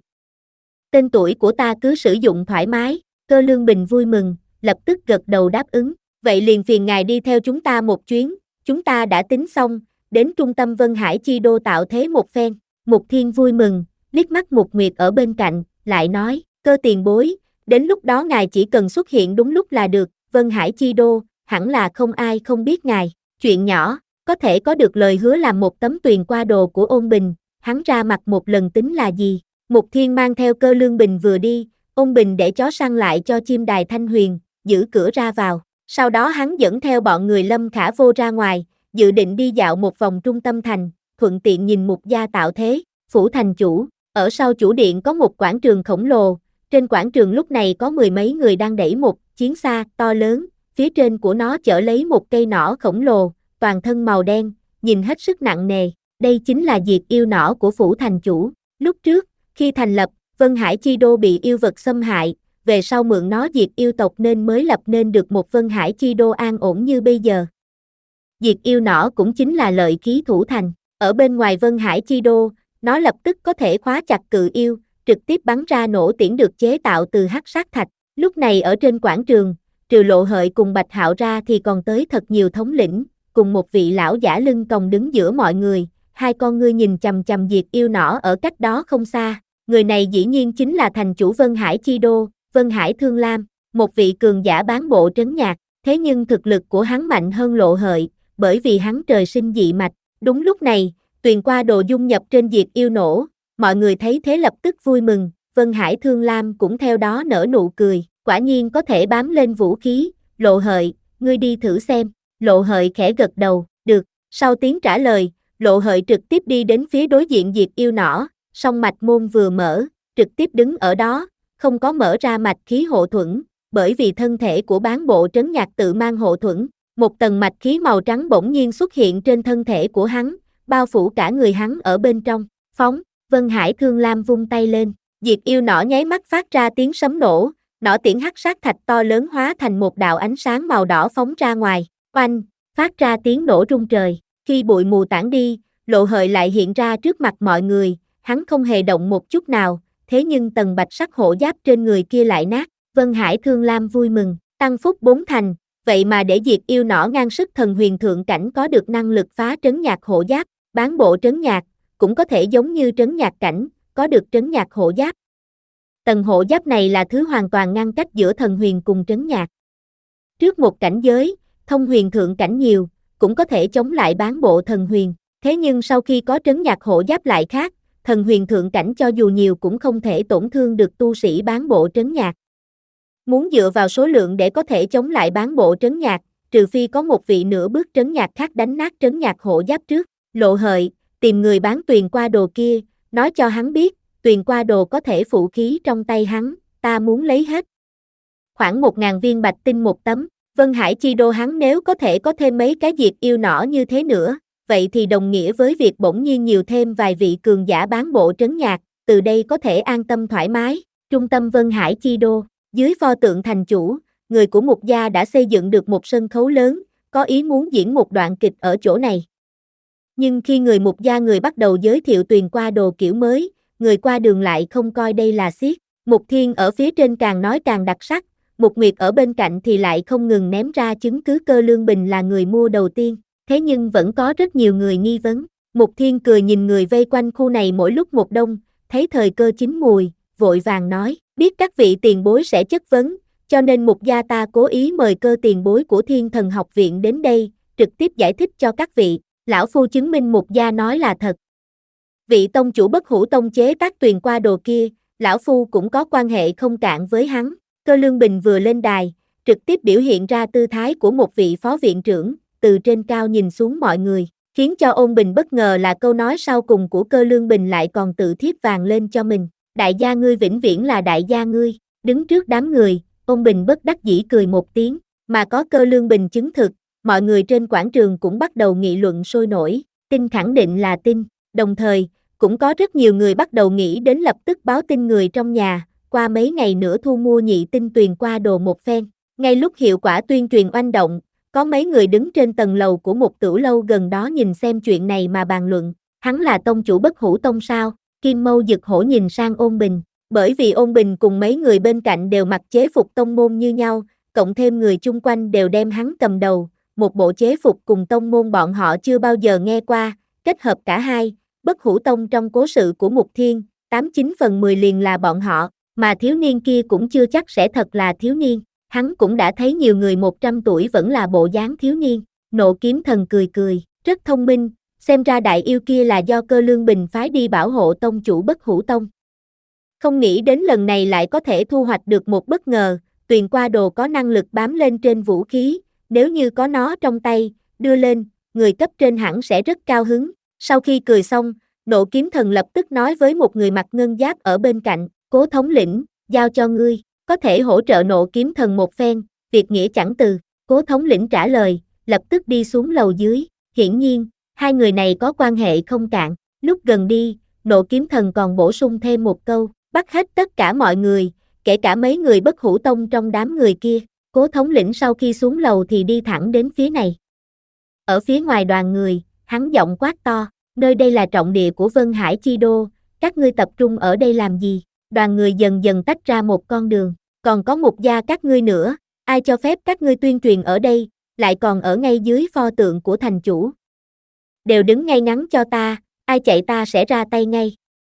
Tên tuổi của ta cứ sử dụng thoải mái, Cơ Lương Bình vui mừng, lập tức gật đầu đáp ứng, vậy liền phiền ngài đi theo chúng ta một chuyến, chúng ta đã tính xong, đến trung tâm Vân Hải Chi Đô tạo thế một phen. Mục Thiên vui mừng, liếc mắt Mục Nguyệt ở bên cạnh, lại nói, Cơ tiền bối, đến lúc đó ngài chỉ cần xuất hiện đúng lúc là được, Vân Hải Chi Đô, hẳn là không ai không biết ngài, chuyện nhỏ, có thể có được lời hứa làm một tấm Tuyền Qua Đồ của Ôn Bình, hắn ra mặt một lần tính là gì. Mục Thiên mang theo Cơ Lương Bình vừa đi, Ôn Bình để chó săn lại cho chim đài Thanh Huyền, giữ cửa ra vào, sau đó hắn dẫn theo bọn người Lâm Khả Vô ra ngoài, dự định đi dạo một vòng trung tâm thành, thuận tiện nhìn Mục gia tạo thế. Phủ thành chủ, ở sau chủ điện có một quảng trường khổng lồ, trên quảng trường lúc này có mười mấy người đang đẩy một chiến xa to lớn, phía trên của nó chở lấy một cây nỏ khổng lồ, toàn thân màu đen, nhìn hết sức nặng nề, đây chính là diệt yêu nỏ của phủ thành chủ. Lúc trước, khi thành lập, Vân Hải Chi Đô bị yêu vật xâm hại, về sau mượn nó diệt yêu tộc nên mới lập nên được một Vân Hải Chi Đô an ổn như bây giờ. Diệt yêu nỏ cũng chính là lợi khí thủ thành, ở bên ngoài Vân Hải Chi Đô, nó lập tức có thể khóa chặt cự yêu, trực tiếp bắn ra nổ tiễn được chế tạo từ hắc sát thạch. Lúc này ở trên quảng trường, trừ Lộ Hợi cùng Bạch Hạo ra thì còn tới thật nhiều thống lĩnh, cùng một vị lão giả lưng còng đứng giữa mọi người, hai con ngươi nhìn chằm chằm diệt yêu nỏ ở cách đó không xa. Người này dĩ nhiên chính là thành chủ Vân Hải Chi Đô, Vân Hải Thương Lam, một vị cường giả bán bộ trấn nhạc, thế nhưng thực lực của hắn mạnh hơn Lộ Hợi, bởi vì hắn trời sinh dị mạch. Đúng lúc này, Tuyền Qua Đồ dung nhập trên diệt yêu nổ, mọi người thấy thế lập tức vui mừng, Vân Hải Thương Lam cũng theo đó nở nụ cười, quả nhiên có thể bám lên vũ khí. Lộ Hợi, ngươi đi thử xem. Lộ Hợi khẽ gật đầu, được. Sau tiếng trả lời, Lộ Hợi trực tiếp đi đến phía đối diện diệt yêu nỏ, song mạch môn vừa mở, trực tiếp đứng ở đó, không có mở ra mạch khí hộ thuẫn, bởi vì thân thể của bán bộ trấn nhạc tự mang hộ thuẫn, một tầng mạch khí màu trắng bỗng nhiên xuất hiện trên thân thể của hắn, bao phủ cả người hắn ở bên trong. Phóng, Vân Hải Thương Lam vung tay lên, diệt yêu nỏ nháy mắt phát ra tiếng sấm nổ, nỏ tiễn hắc sát thạch to lớn hóa thành một đạo ánh sáng màu đỏ phóng ra ngoài, oanh, phát ra tiếng nổ rung trời. Khi bụi mù tản đi, Lộ Hợi lại hiện ra trước mặt mọi người, hắn không hề động một chút nào, thế nhưng tầng bạch sắc hộ giáp trên người kia lại nát. Vân Hải Thương Lam vui mừng, tăng phúc bốn thành, vậy mà để diệt yêu nỏ ngang sức thần huyền thượng cảnh có được năng lực phá trấn nhạc hộ giáp, bán bộ trấn nhạc, cũng có thể giống như trấn nhạc cảnh, có được trấn nhạc hộ giáp. Tầng hộ giáp này là thứ hoàn toàn ngăn cách giữa thần huyền cùng trấn nhạc. Trước một cảnh giới, thông huyền thượng cảnh nhiều, cũng có thể chống lại bán bộ thần huyền, thế nhưng sau khi có trấn nhạc hộ giáp lại khác, thần huyền thượng cảnh cho dù nhiều cũng không thể tổn thương được tu sĩ bán bộ trấn nhạc. Muốn dựa vào số lượng để có thể chống lại bán bộ trấn nhạc, trừ phi có một vị nửa bước trấn nhạc khác đánh nát trấn nhạc hộ giáp trước. Lộ Hợi, tìm người bán tuyền qua đồ kia, nói cho hắn biết, tuyền qua đồ có thể phụ khí trong tay hắn, ta muốn lấy hết. Khoảng một ngàn viên bạch tinh một tấm, Vân Hải chi đô hắn nếu có thể có thêm mấy cái diệt yêu nỏ như thế nữa, vậy thì đồng nghĩa với việc bỗng nhiên nhiều thêm vài vị cường giả bán bộ trấn nhạc, từ đây có thể an tâm thoải mái. Trung tâm Vân Hải chi đô, dưới pho tượng thành chủ, người của Mục gia đã xây dựng được một sân khấu lớn, có ý muốn diễn một đoạn kịch ở chỗ này. Nhưng khi người Mục gia người bắt đầu giới thiệu tuyền qua đồ kiểu mới, người qua đường lại không coi đây là xiết. Mục Thiên ở phía trên càng nói càng đặc sắc, Mục Nguyệt ở bên cạnh thì lại không ngừng ném ra chứng cứ Cơ Lương Bình là người mua đầu tiên, thế nhưng vẫn có rất nhiều người nghi vấn. Mục Thiên cười nhìn người vây quanh khu này mỗi lúc một đông, thấy thời cơ chín mùi, vội vàng nói, biết các vị tiền bối sẽ chất vấn, cho nên Mục gia ta cố ý mời Cơ tiền bối của Thiên Thần học viện đến đây, trực tiếp giải thích cho các vị. Lão phu chứng minh Mục gia nói là thật. Vị tông chủ Bất Hủ tông chế tác tuyền qua đồ kia, lão phu cũng có quan hệ không cạn với hắn. Cơ Lương Bình vừa lên đài, trực tiếp biểu hiện ra tư thái của một vị phó viện trưởng, từ trên cao nhìn xuống mọi người, khiến cho Ôn Bình bất ngờ là câu nói sau cùng của Cơ Lương Bình lại còn tự thiếp vàng lên cho mình. Đại gia ngươi vĩnh viễn là đại gia ngươi. Đứng trước đám người, Ôn Bình bất đắc dĩ cười một tiếng, mà có Cơ Lương Bình chứng thực, mọi người trên quảng trường cũng bắt đầu nghị luận sôi nổi, tin khẳng định là tin, đồng thời, cũng có rất nhiều người bắt đầu nghĩ đến lập tức báo tin người trong nhà, qua mấy ngày nữa thu mua nhị tinh tuyền qua đồ một phen. Ngay lúc hiệu quả tuyên truyền oanh động, có mấy người đứng trên tầng lầu của một tửu lâu gần đó nhìn xem chuyện này mà bàn luận, hắn là tông chủ Bất Hủ tông sao? Kim Mâu Dực Hổ nhìn sang Ôn Bình, bởi vì Ôn Bình cùng mấy người bên cạnh đều mặc chế phục tông môn như nhau, cộng thêm người chung quanh đều đem hắn cầm đầu, một bộ chế phục cùng tông môn bọn họ chưa bao giờ nghe qua, kết hợp cả hai, Bất Hủ tông trong cố sự của Mục Thiên, tám chín phần mười liền là bọn họ, mà thiếu niên kia cũng chưa chắc sẽ thật là thiếu niên, hắn cũng đã thấy nhiều người một trăm tuổi vẫn là bộ dáng thiếu niên. Nộ Kiếm Thần cười cười, rất thông minh, xem ra đại yêu kia là do Cơ Lương Bình phái đi bảo hộ tông chủ Bất Hủ tông. Không nghĩ đến lần này lại có thể thu hoạch được một bất ngờ, tuyền qua đồ có năng lực bám lên trên vũ khí, nếu như có nó trong tay, đưa lên, người cấp trên hẳn sẽ rất cao hứng. Sau khi cười xong, Nộ Kiếm Thần lập tức nói với một người mặc ngân giáp ở bên cạnh, Cố thống lĩnh, giao cho ngươi, có thể hỗ trợ Nộ Kiếm Thần một phen, việc nghĩa chẳng từ. Cố thống lĩnh trả lời, lập tức đi xuống lầu dưới, hiển nhiên, hai người này có quan hệ không cạn. Lúc gần đi, Nộ Kiếm Thần còn bổ sung thêm một câu, bắt hết tất cả mọi người, kể cả mấy người Bất Hủ tông trong đám người kia. Cố thống lĩnh sau khi xuống lầu thì đi thẳng đến phía này. Ở phía ngoài đoàn người, hắn giọng quát to, nơi đây là trọng địa của Vân Hải chi đô, các ngươi tập trung ở đây làm gì? Đoàn người dần dần tách ra một con đường, còn có Mục gia các ngươi nữa, ai cho phép các ngươi tuyên truyền ở đây, lại còn ở ngay dưới pho tượng của thành chủ. Đều đứng ngay ngắn cho ta, ai chạy ta sẽ ra tay ngay.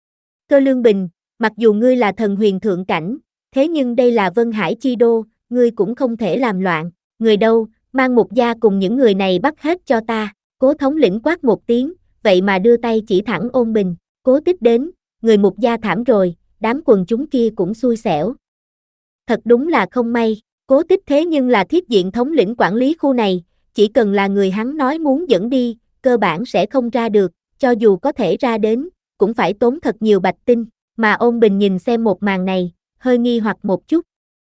Cơ Lương Bình, mặc dù ngươi là thần huyền thượng cảnh, thế nhưng đây là Vân Hải chi đô, ngươi cũng không thể làm loạn, người đâu, mang Mục gia cùng những người này bắt hết cho ta. Cố thống lĩnh quát một tiếng, vậy mà đưa tay chỉ thẳng Ôn Bình, Cố Tích đến, người Mục gia thảm rồi, đám quần chúng kia cũng xui xẻo. Thật đúng là không may, Cố Tích thế nhưng là thiết diện thống lĩnh quản lý khu này, chỉ cần là người hắn nói muốn dẫn đi, cơ bản sẽ không ra được, cho dù có thể ra đến, cũng phải tốn thật nhiều bạch tinh, mà Ôn Bình nhìn xem một màn này, hơi nghi hoặc một chút.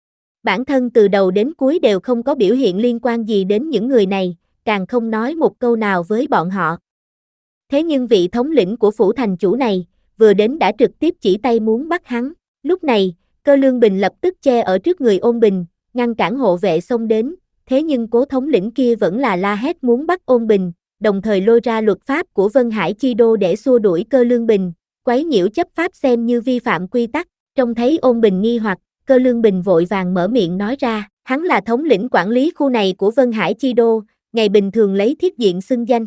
Bản thân từ đầu đến cuối đều không có biểu hiện liên quan gì đến những người này, càng không nói một câu nào với bọn họ. Thế nhưng vị thống lĩnh của phủ thành chủ này, vừa đến đã trực tiếp chỉ tay muốn bắt hắn. Lúc này, Cơ Lương Bình lập tức che ở trước người Ôn Bình, ngăn cản hộ vệ xông đến, thế nhưng cố thống lĩnh kia vẫn là la hét muốn bắt Ôn Bình, đồng thời lôi ra luật pháp của Vân Hải chi đô để xua đuổi Cơ Lương Bình, quấy nhiễu chấp pháp xem như vi phạm quy tắc. Trông thấy Ôn Bình nghi hoặc, Cơ Lương Bình vội vàng mở miệng nói ra, hắn là thống lĩnh quản lý khu này của Vân Hải chi đô, ngày bình thường lấy thiết diện xưng danh.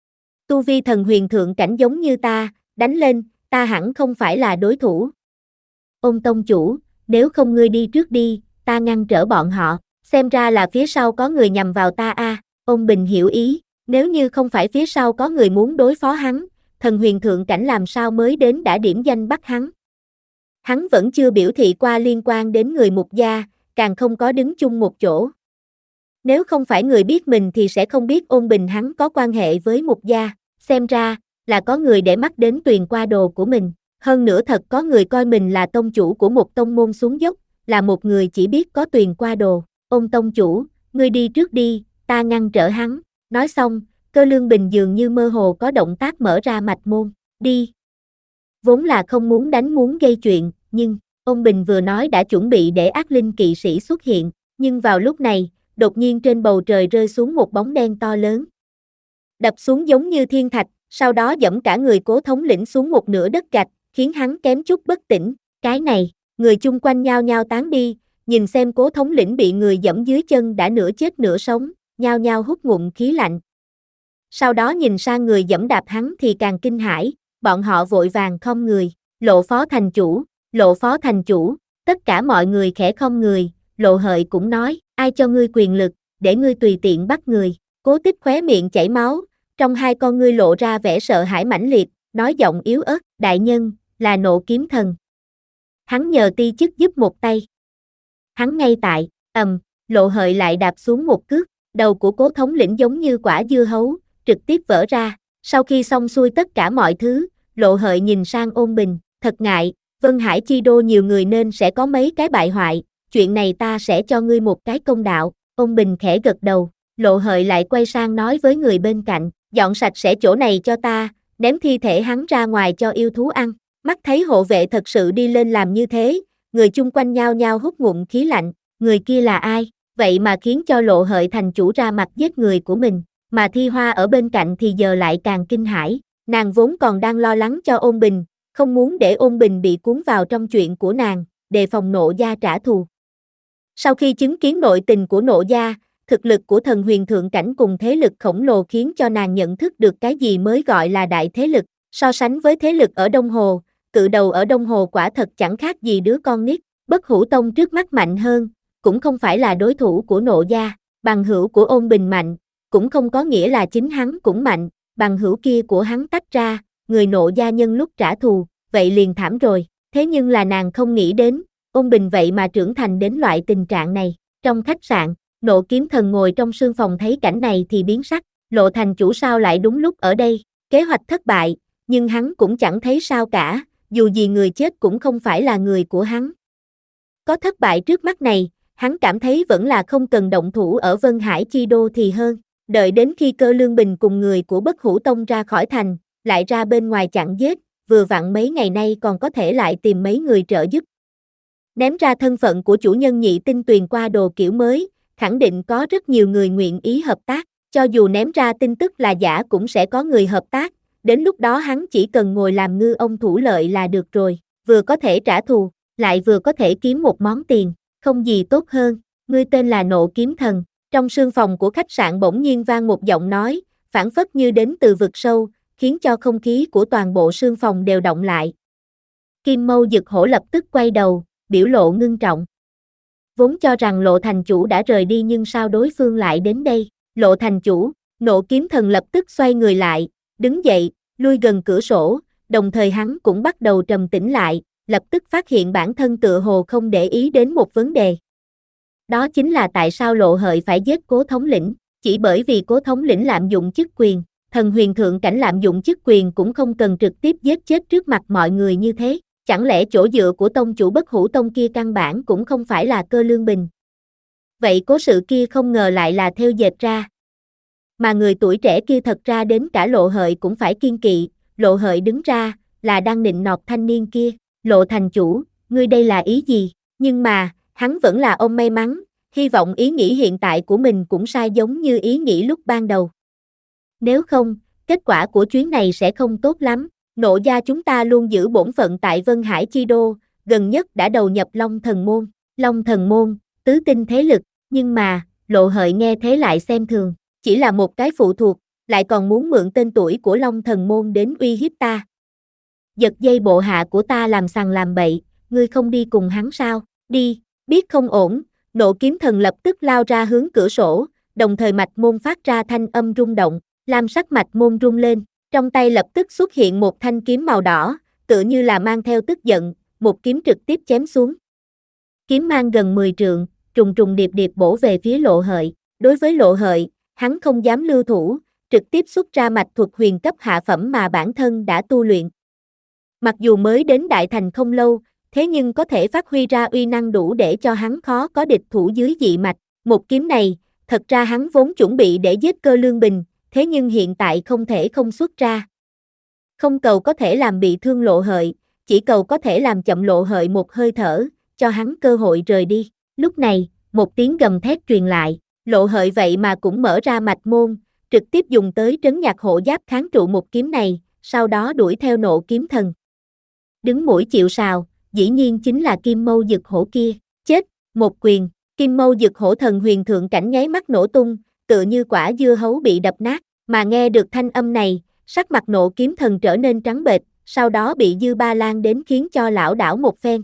Tu vi thần huyền thượng cảnh giống như ta, đánh lên, ta hẳn không phải là đối thủ. Ôn tông chủ, nếu không ngươi đi trước đi, ta ngăn trở bọn họ, xem ra là phía sau có người nhằm vào ta a. À. Ôn Bình hiểu ý, nếu như không phải phía sau có người muốn đối phó hắn, thần huyền thượng cảnh làm sao mới đến đã điểm danh bắt hắn. Hắn vẫn chưa biểu thị qua liên quan đến người Mục gia, càng không có đứng chung một chỗ. Nếu không phải người biết mình thì sẽ không biết Ôn Bình hắn có quan hệ với Mục gia, xem ra là có người để mắt đến Tuyền qua đồ của mình. Hơn nữa thật có người coi mình là tông chủ của một tông môn xuống dốc, là một người chỉ biết có Tuyền qua đồ. Ôn tông chủ, ngươi đi trước đi, ta ngăn trở hắn. Nói xong, Cơ Lương Bình dường như mơ hồ có động tác mở ra mạch môn, đi. Vốn là không muốn đánh muốn gây chuyện, nhưng, Ôn Bình vừa nói đã chuẩn bị để ác linh kỵ sĩ xuất hiện, nhưng vào lúc này, đột nhiên trên bầu trời rơi xuống một bóng đen to lớn. Đập xuống giống như thiên thạch, sau đó dẫm cả người Cố thống lĩnh xuống một nửa đất gạch, khiến hắn kém chút bất tỉnh. Cái này, người chung quanh nhao nhao tán đi, nhìn xem Cố thống lĩnh bị người dẫm dưới chân đã nửa chết nửa sống, nhao nhao hút ngụm khí lạnh. Sau đó nhìn sang người dẫm đạp hắn thì càng kinh hãi, bọn họ vội vàng khom người, Lộ phó thành chủ, Lộ phó thành chủ, tất cả mọi người khẽ khom người, Lộ Hợi cũng nói, ai cho ngươi quyền lực, để ngươi tùy tiện bắt người. Cố Tích khóe miệng chảy máu, trong hai con ngươi lộ ra vẻ sợ hãi mãnh liệt, nói giọng yếu ớt, đại nhân, là Nộ Kiếm Thần. Hắn nhờ ti chức giúp một tay. Hắn ngay tại, ầm, Lộ Hợi lại đạp xuống một cước, đầu của Cố thống lĩnh giống như quả dưa hấu, trực tiếp vỡ ra. Sau khi xong xuôi tất cả mọi thứ, Lộ Hợi nhìn sang Ôn Bình, thật ngại, Vân Hải chi đô nhiều người nên sẽ có mấy cái bại hoại, chuyện này ta sẽ cho ngươi một cái công đạo. Ôn Bình khẽ gật đầu, Lộ Hợi lại quay sang nói với người bên cạnh, dọn sạch sẽ chỗ này cho ta, ném thi thể hắn ra ngoài cho yêu thú ăn. Mắt thấy hộ vệ thật sự đi lên làm như thế, người chung quanh nhao nhao hút ngụm khí lạnh, người kia là ai, vậy mà khiến cho Lộ Hợi thành chủ ra mặt giết người của mình, mà Thi Hoa ở bên cạnh thì giờ lại càng kinh hãi, nàng vốn còn đang lo lắng cho Ôn Bình, không muốn để Ôn Bình bị cuốn vào trong chuyện của nàng, đề phòng Nộ gia trả thù. Sau khi chứng kiến nội tình của Nộ gia, thực lực của thần huyền thượng cảnh cùng thế lực khổng lồ khiến cho nàng nhận thức được cái gì mới gọi là đại thế lực, so sánh với thế lực ở Đông Hồ, cự đầu ở Đông Hồ quả thật chẳng khác gì đứa con nít, Bất Hủ Tông trước mắt mạnh hơn, cũng không phải là đối thủ của Nộ gia, bằng hữu của Ôn Bình mạnh, cũng không có nghĩa là chính hắn cũng mạnh, bằng hữu kia của hắn tách ra, người Nộ gia nhân lúc trả thù, vậy liền thảm rồi, thế nhưng là nàng không nghĩ đến, Ôn Bình vậy mà trưởng thành đến loại tình trạng này. Trong khách sạn, Nộ Kiếm Thần ngồi trong sương phòng thấy cảnh này thì biến sắc, Lộ thành chủ sao lại đúng lúc ở đây, kế hoạch thất bại, nhưng hắn cũng chẳng thấy sao cả, dù gì người chết cũng không phải là người của hắn. Có thất bại trước mắt này, hắn cảm thấy vẫn là không cần động thủ ở Vân Hải chi đô thì hơn, đợi đến khi Cơ Lương Bình cùng người của Bất Hủ Tông ra khỏi thành, lại ra bên ngoài chặn giết, vừa vặn mấy ngày nay còn có thể lại tìm mấy người trợ giúp. Ném ra thân phận của chủ nhân nhị tinh Tuyền qua đồ kiểu mới, khẳng định có rất nhiều người nguyện ý hợp tác, cho dù ném ra tin tức là giả cũng sẽ có người hợp tác, đến lúc đó hắn chỉ cần ngồi làm ngư ông thủ lợi là được rồi, vừa có thể trả thù, lại vừa có thể kiếm một món tiền, không gì tốt hơn, ngươi tên là Nộ Kiếm Thần. Trong sương phòng của khách sạn bỗng nhiên vang một giọng nói, phảng phất như đến từ vực sâu, khiến cho không khí của toàn bộ sương phòng đều động lại. Kim Mâu Dực Hổ lập tức quay đầu, biểu lộ ngưng trọng. Vốn cho rằng Lộ thành chủ đã rời đi nhưng sao đối phương lại đến đây, Lộ thành chủ, Nộ Kiếm Thần lập tức xoay người lại, đứng dậy, lui gần cửa sổ, đồng thời hắn cũng bắt đầu trầm tĩnh lại, lập tức phát hiện bản thân tựa hồ không để ý đến một vấn đề. Đó chính là tại sao Lộ Hợi phải giết Cố thống lĩnh, chỉ bởi vì Cố thống lĩnh lạm dụng chức quyền, thần huyền thượng cảnh lạm dụng chức quyền cũng không cần trực tiếp giết chết trước mặt mọi người như thế, chẳng lẽ chỗ dựa của tông chủ Bất Hủ Tông kia căn bản cũng không phải là Cơ Lương Bình. Vậy cố sự kia không ngờ lại là theo dệt ra. Mà người tuổi trẻ kia thật ra đến cả Lộ Hợi cũng phải kiên kỵ, Lộ Hợi đứng ra, là đang nịnh nọt thanh niên kia, Lộ thành chủ, ngươi đây là ý gì, nhưng mà, hắn vẫn là ông may mắn, hy vọng ý nghĩ hiện tại của mình cũng sai giống như ý nghĩ lúc ban đầu. Nếu không, kết quả của chuyến này sẽ không tốt lắm, Nộ gia chúng ta luôn giữ bổn phận tại Vân Hải chi đô, gần nhất đã đầu nhập Long Thần Môn, Long Thần Môn, tứ tinh thế lực, nhưng mà, Lộ Hợi nghe thế lại xem thường, chỉ là một cái phụ thuộc, lại còn muốn mượn tên tuổi của Long Thần Môn đến uy hiếp ta. Giật dây bộ hạ của ta làm sằng làm bậy, ngươi không đi cùng hắn sao, đi, biết không ổn, Nộ Kiếm Thần lập tức lao ra hướng cửa sổ, đồng thời mạch môn phát ra thanh âm rung động, lam sắc mạch môn rung lên, Trong tay lập tức xuất hiện một thanh kiếm màu đỏ, tựa như là mang theo tức giận, một kiếm trực tiếp chém xuống. Kiếm mang gần mười trượng, trùng trùng điệp điệp bổ về phía Lộ Hợi. Đối với Lộ Hợi, hắn không dám lưu thủ, trực tiếp xuất ra mạch thuật huyền cấp hạ phẩm mà bản thân đã tu luyện. Mặc dù mới đến Đại Thành không lâu, thế nhưng có thể phát huy ra uy năng đủ để cho hắn khó có địch thủ dưới dị mạch. Một kiếm này, thật ra hắn vốn chuẩn bị để giết Cơ Lương Bình, thế nhưng hiện tại không thể không xuất ra. Không cầu có thể làm bị thương Lộ Hợi, chỉ cầu có thể làm chậm Lộ Hợi một hơi thở, cho hắn cơ hội rời đi. Lúc này, một tiếng gầm thét truyền lại, Lộ Hợi vậy mà cũng mở ra mạch môn, trực tiếp dùng tới trấn nhạc hộ giáp kháng trụ một kiếm này, sau đó đuổi theo Nộ Kiếm Thần. Đứng mũi chịu sào, dĩ nhiên chính là Kim Mâu Dực Hổ kia. Chết, một quyền, Kim Mâu Dực Hổ thần huyền thượng cảnh nháy mắt nổ tung, tựa như quả dưa hấu bị đập nát, mà nghe được thanh âm này, sắc mặt Nộ Kiếm Thần trở nên trắng bệch, sau đó bị dư ba lan đến khiến cho lảo đảo một phen.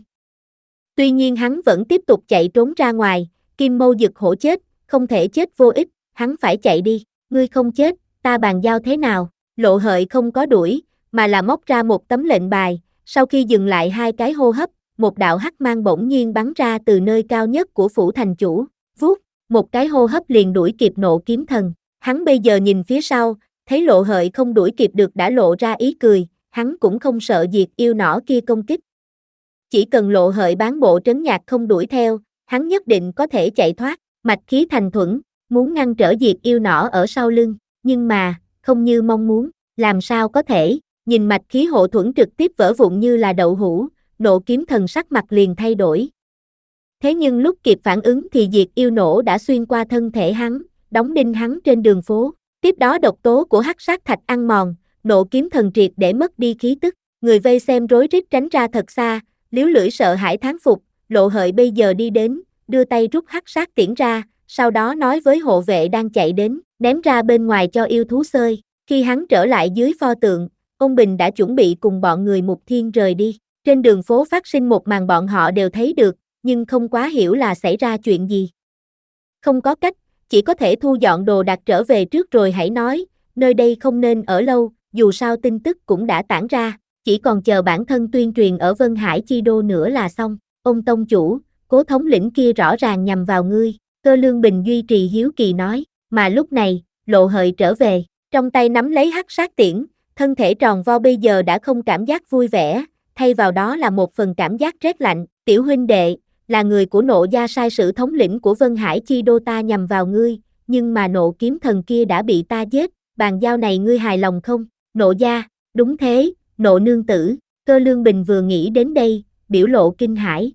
Tuy nhiên hắn vẫn tiếp tục chạy trốn ra ngoài, Kim Mâu Dực Hổ chết, không thể chết vô ích, hắn phải chạy đi, ngươi không chết, ta bàn giao thế nào? Lộ Hợi không có đuổi, mà là móc ra một tấm lệnh bài, sau khi dừng lại hai cái hô hấp, một đạo hắc mang bỗng nhiên bắn ra từ nơi cao nhất của phủ thành chủ, vuốt, một cái hô hấp liền đuổi kịp Nộ Kiếm Thần. Hắn bây giờ nhìn phía sau, thấy Lộ Hợi không đuổi kịp được đã lộ ra ý cười, hắn cũng không sợ diệt yêu nỏ kia công kích. Chỉ cần Lộ Hợi bán bộ trấn nhạc không đuổi theo, hắn nhất định có thể chạy thoát, mạch khí thành thuẫn, muốn ngăn trở diệt yêu nỏ ở sau lưng, nhưng mà, không như mong muốn, làm sao có thể, nhìn mạch khí hộ thuẫn trực tiếp vỡ vụn như là đậu hũ, Nộ Kiếm Thần sắc mặt liền thay đổi. Thế nhưng lúc kịp phản ứng thì diệt yêu nổ đã xuyên qua thân thể hắn, đóng đinh hắn trên đường phố, tiếp đó độc tố của hắc sát thạch ăn mòn, Nộ Kiếm Thần triệt để mất đi khí tức, người vây xem rối rít tránh ra thật xa, liếu lưỡi sợ hãi thán phục, Lộ Hợi bây giờ đi đến, đưa tay rút hắc sát tiễn ra, sau đó nói với hộ vệ đang chạy đến, ném ra bên ngoài cho yêu thú xơi. Khi hắn trở lại dưới pho tượng, Ôn Bình đã chuẩn bị cùng bọn người Mục Thiên rời đi. Trên đường phố phát sinh một màn bọn họ đều thấy được, nhưng không quá hiểu là xảy ra chuyện gì. Không có cách, chỉ có thể thu dọn đồ đạc trở về trước rồi hãy nói, nơi đây không nên ở lâu, dù sao tin tức cũng đã tản ra, chỉ còn chờ bản thân tuyên truyền ở Vân Hải Chi Đô nữa là xong. Ông tông chủ, Cố thống lĩnh kia rõ ràng nhằm vào ngươi, Cơ Lương Bình duy trì hiếu kỳ nói, mà lúc này, Lộ Hợi trở về, trong tay nắm lấy hắc sát tiễn, thân thể tròn vo bây giờ đã không cảm giác vui vẻ, thay vào đó là một phần cảm giác rét lạnh. Tiểu huynh đệ, là người của Nộ gia sai sử thống lĩnh của Vân Hải Chi Đô ta nhằm vào ngươi, nhưng mà Nộ Kiếm Thần kia đã bị ta giết, bàn giao này ngươi hài lòng không? Nộ gia, đúng thế, Nộ nương tử. Cơ Lương Bình vừa nghĩ đến đây, biểu lộ kinh hãi,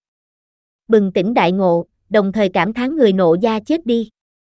bừng tỉnh đại ngộ, đồng thời cảm thán người Nộ gia chết đi.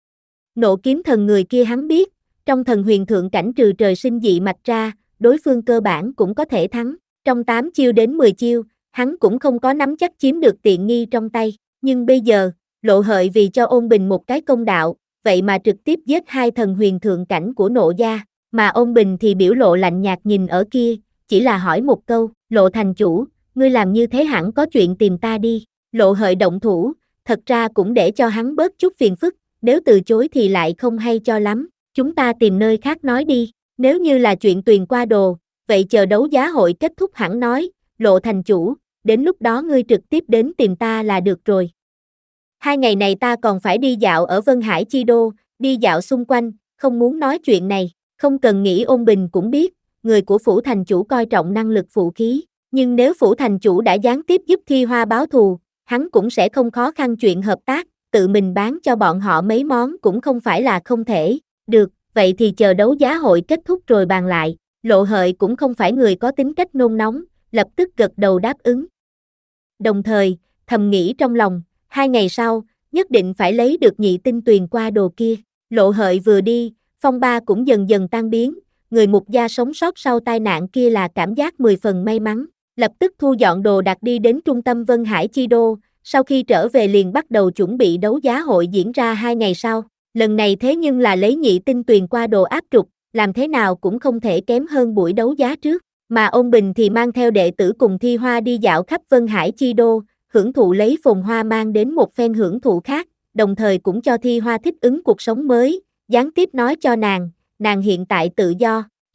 Nộ Kiếm Thần người kia hắn biết, trong thần huyền thượng cảnh trừ trời sinh dị mạch ra, đối phương cơ bản cũng có thể thắng, trong tám chiêu đến mười chiêu, hắn cũng không có nắm chắc chiếm được tiện nghi trong tay, nhưng bây giờ, Lộ Hợi vì cho Ôn Bình một cái công đạo, vậy mà trực tiếp giết hai thần huyền thượng cảnh của Nộ gia, mà Ôn Bình thì biểu lộ lạnh nhạt nhìn ở kia, chỉ là hỏi một câu, Lộ thành chủ, ngươi làm như thế hẳn có chuyện tìm ta đi. Lộ Hợi động thủ, thật ra cũng để cho hắn bớt chút phiền phức, nếu từ chối thì lại không hay cho lắm, chúng ta tìm nơi khác nói đi, nếu như là chuyện tuyền qua đồ, vậy chờ đấu giá hội kết thúc hẳn nói, Lộ thành chủ, đến lúc đó ngươi trực tiếp đến tìm ta là được rồi. Hai ngày này ta còn phải đi dạo ở Vân Hải Chi Đô, đi dạo xung quanh, không muốn nói chuyện này, không cần nghĩ. Ôn Bình cũng biết, người của phủ thành chủ coi trọng năng lực phụ khí, nhưng nếu phủ thành chủ đã gián tiếp giúp Thi Hoa báo thù, hắn cũng sẽ không khó khăn chuyện hợp tác, tự mình bán cho bọn họ mấy món cũng không phải là không thể. Được, vậy thì chờ đấu giá hội kết thúc rồi bàn lại. Lộ Hợi cũng không phải người có tính cách nôn nóng, lập tức gật đầu đáp ứng. Đồng thời, thầm nghĩ trong lòng, hai ngày sau, nhất định phải lấy được nhị tinh tuyền qua đồ kia. Lộ Hợi vừa đi, phong ba cũng dần dần tan biến, người Mục gia sống sót sau tai nạn kia là cảm giác mười phần may mắn, lập tức thu dọn đồ đạc đi đến trung tâm Vân Hải Chi Đô, sau khi trở về liền bắt đầu chuẩn bị đấu giá hội diễn ra hai ngày sau. Lần này thế nhưng là lấy nhị tinh tuyền qua đồ áp trục, làm thế nào cũng không thể kém hơn buổi đấu giá trước, mà Ôn Bình thì mang theo đệ tử cùng Thi Hoa đi dạo khắp Vân Hải Chi Đô, hưởng thụ lấy phồn hoa mang đến một phen hưởng thụ khác, đồng thời cũng cho Thi Hoa thích ứng cuộc sống mới, gián tiếp nói cho nàng, nàng hiện tại tự do,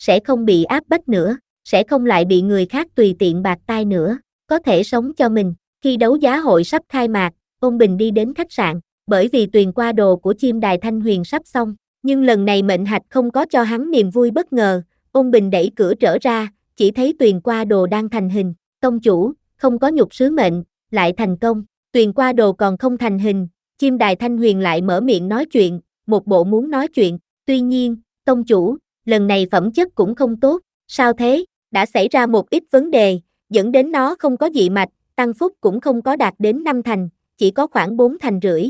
sẽ không bị áp bách nữa, sẽ không lại bị người khác tùy tiện bạc tai nữa, có thể sống cho mình. Khi đấu giá hội sắp khai mạc, Ôn Bình đi đến khách sạn, bởi vì tuyền qua đồ của chim đài Thanh Huyền sắp xong, nhưng lần này mệnh hạch không có cho hắn niềm vui bất ngờ. Ôn Bình đẩy cửa trở ra, chỉ thấy tuyền qua đồ đang thành hình. Tông chủ, không có nhục sứ mệnh, lại thành công. Tuyền qua đồ còn không thành hình, chim đài Thanh Huyền lại mở miệng nói chuyện, một bộ muốn nói chuyện. Tuy nhiên, tông chủ, lần này phẩm chất cũng không tốt. Sao thế? Đã xảy ra một ít vấn đề, dẫn đến nó không có dị mạch, tăng phúc cũng không có đạt đến năm thành, chỉ có khoảng bốn thành rưỡi.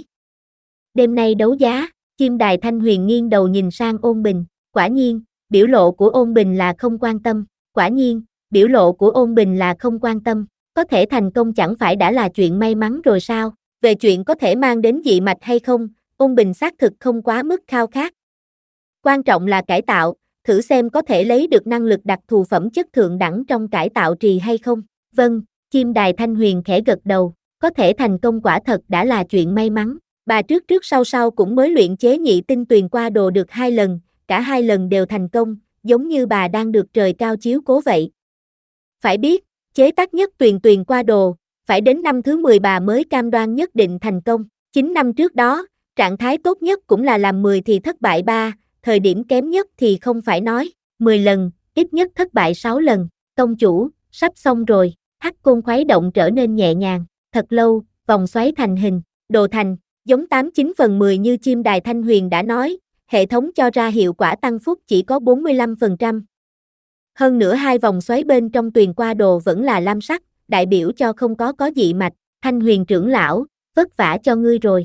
Đêm nay đấu giá, chim đài Thanh Huyền nghiêng đầu nhìn sang Ôn Bình, quả nhiên, biểu lộ của Ôn Bình là không quan tâm, quả nhiên, biểu lộ của Ôn Bình là không quan tâm, có thể thành công chẳng phải đã là chuyện may mắn rồi sao? Về chuyện có thể mang đến dị mạch hay không, Ôn Bình xác thực không quá mức khao khát. Quan trọng là cải tạo, thử xem có thể lấy được năng lực đặc thù phẩm chất thượng đẳng trong cải tạo trì hay không. Vâng, chim đài Thanh Huyền khẽ gật đầu, có thể thành công quả thật đã là chuyện may mắn. Bà trước trước sau sau cũng mới luyện chế nhị tinh tuyền qua đồ được hai lần, cả hai lần đều thành công, giống như bà đang được trời cao chiếu cố vậy. Phải biết, chế tác nhất tuyền tuyền qua đồ, phải đến năm thứ mười bà mới cam đoan nhất định thành công. chín năm trước đó, trạng thái tốt nhất cũng là làm mười thì thất bại ba, thời điểm kém nhất thì không phải nói, mười lần, ít nhất thất bại sáu lần. Tông chủ, sắp xong rồi, hắc côn khuấy động trở nên nhẹ nhàng, thật lâu, vòng xoáy thành hình, đồ thành, giống tám chín phần mười như chim đài Thanh Huyền đã nói, hệ thống cho ra hiệu quả tăng phúc chỉ có bốn mươi lăm phần trăm. Hơn nữa hai vòng xoáy bên trong tuyền qua đồ vẫn là lam sắc, đại biểu cho không có có dị mạch. Thanh Huyền trưởng lão, vất vả cho ngươi rồi.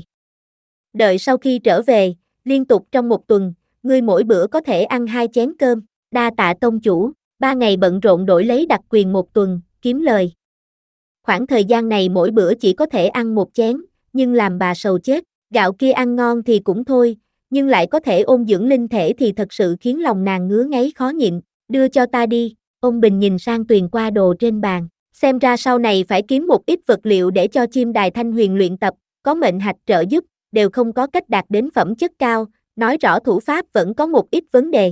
Đợi sau khi trở về, liên tục trong một tuần, ngươi mỗi bữa có thể ăn hai chén cơm, đa tạ tông chủ, ba ngày bận rộn đổi lấy đặc quyền một tuần, kiếm lời. Khoảng thời gian này mỗi bữa chỉ có thể ăn một chén, nhưng làm bà sầu chết, gạo kia ăn ngon thì cũng thôi, nhưng lại có thể ôn dưỡng linh thể thì thật sự khiến lòng nàng ngứa ngáy khó nhịn, đưa cho ta đi. Ôn Bình nhìn sang tuyền qua đồ trên bàn, xem ra sau này phải kiếm một ít vật liệu để cho chim đài Thanh Huyền luyện tập, có mệnh hạch trợ giúp, đều không có cách đạt đến phẩm chất cao, nói rõ thủ pháp vẫn có một ít vấn đề.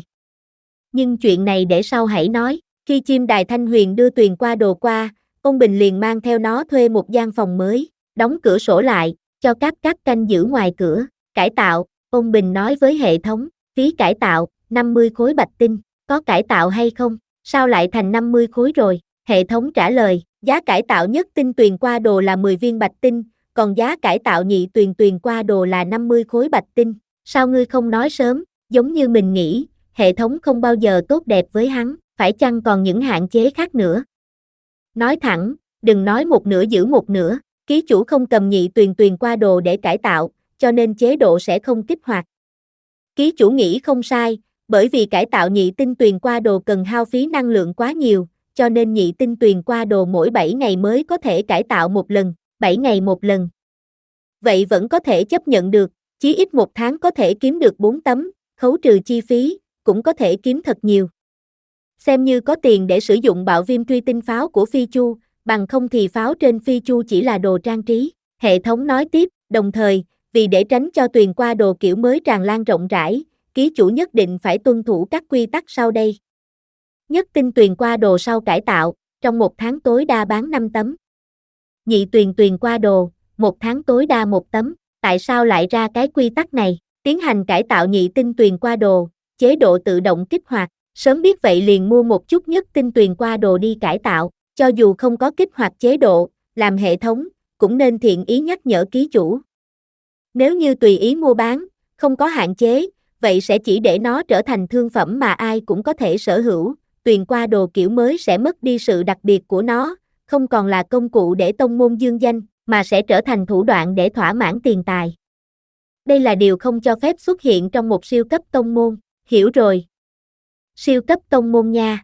Nhưng chuyện này để sau hãy nói. Khi chim đài Thanh Huyền đưa tuyền qua đồ qua, Ôn Bình liền mang theo nó thuê một gian phòng mới, đóng cửa sổ lại, cho cáp cáp canh giữ ngoài cửa. Cải tạo, Ôn Bình nói với hệ thống, phí cải tạo, năm mươi khối bạch tinh, có cải tạo hay không? Sao lại thành năm mươi khối rồi? Hệ thống trả lời, giá cải tạo nhất tinh tuyền qua đồ là mười viên bạch tinh, còn giá cải tạo nhị tuyền tuyền qua đồ là năm mươi khối bạch tinh. Sao ngươi không nói sớm, giống như mình nghĩ, hệ thống không bao giờ tốt đẹp với hắn, phải chăng còn những hạn chế khác nữa? Nói thẳng, đừng nói một nửa giữ một nửa, ký chủ không cầm nhị tuyền tuyền qua đồ để cải tạo, cho nên chế độ sẽ không kích hoạt. Ký chủ nghĩ không sai, bởi vì cải tạo nhị tinh tuyền qua đồ cần hao phí năng lượng quá nhiều, cho nên nhị tinh tuyền qua đồ mỗi bảy ngày mới có thể cải tạo một lần, bảy ngày một lần. Vậy vẫn có thể chấp nhận được, chí ít một tháng có thể kiếm được bốn tấm, khấu trừ chi phí, cũng có thể kiếm thật nhiều. Xem như có tiền để sử dụng bạo viêm truy tinh pháo của Phi Chu, bằng không thì pháo trên Phi Chu chỉ là đồ trang trí. Hệ thống nói tiếp, đồng thời, vì để tránh cho tuyền qua đồ kiểu mới tràn lan rộng rãi, ký chủ nhất định phải tuân thủ các quy tắc sau đây. Nhất tinh tuyền qua đồ sau cải tạo, trong một tháng tối đa bán năm tấm. Nhị tuyền tuyền qua đồ, một tháng tối đa một tấm. Tại sao lại ra cái quy tắc này? Tiến hành cải tạo nhị tinh tuyền qua đồ, chế độ tự động kích hoạt. Sớm biết vậy liền mua một chút nhất tinh tuyền qua đồ đi cải tạo, cho dù không có kích hoạt chế độ, làm hệ thống, cũng nên thiện ý nhắc nhở ký chủ. Nếu như tùy ý mua bán, không có hạn chế, vậy sẽ chỉ để nó trở thành thương phẩm mà ai cũng có thể sở hữu, tuyền qua đồ kiểu mới sẽ mất đi sự đặc biệt của nó, không còn là công cụ để tông môn dương danh, mà sẽ trở thành thủ đoạn để thỏa mãn tiền tài. Đây là điều không cho phép xuất hiện trong một siêu cấp tông môn, hiểu rồi. Siêu cấp tông môn nha.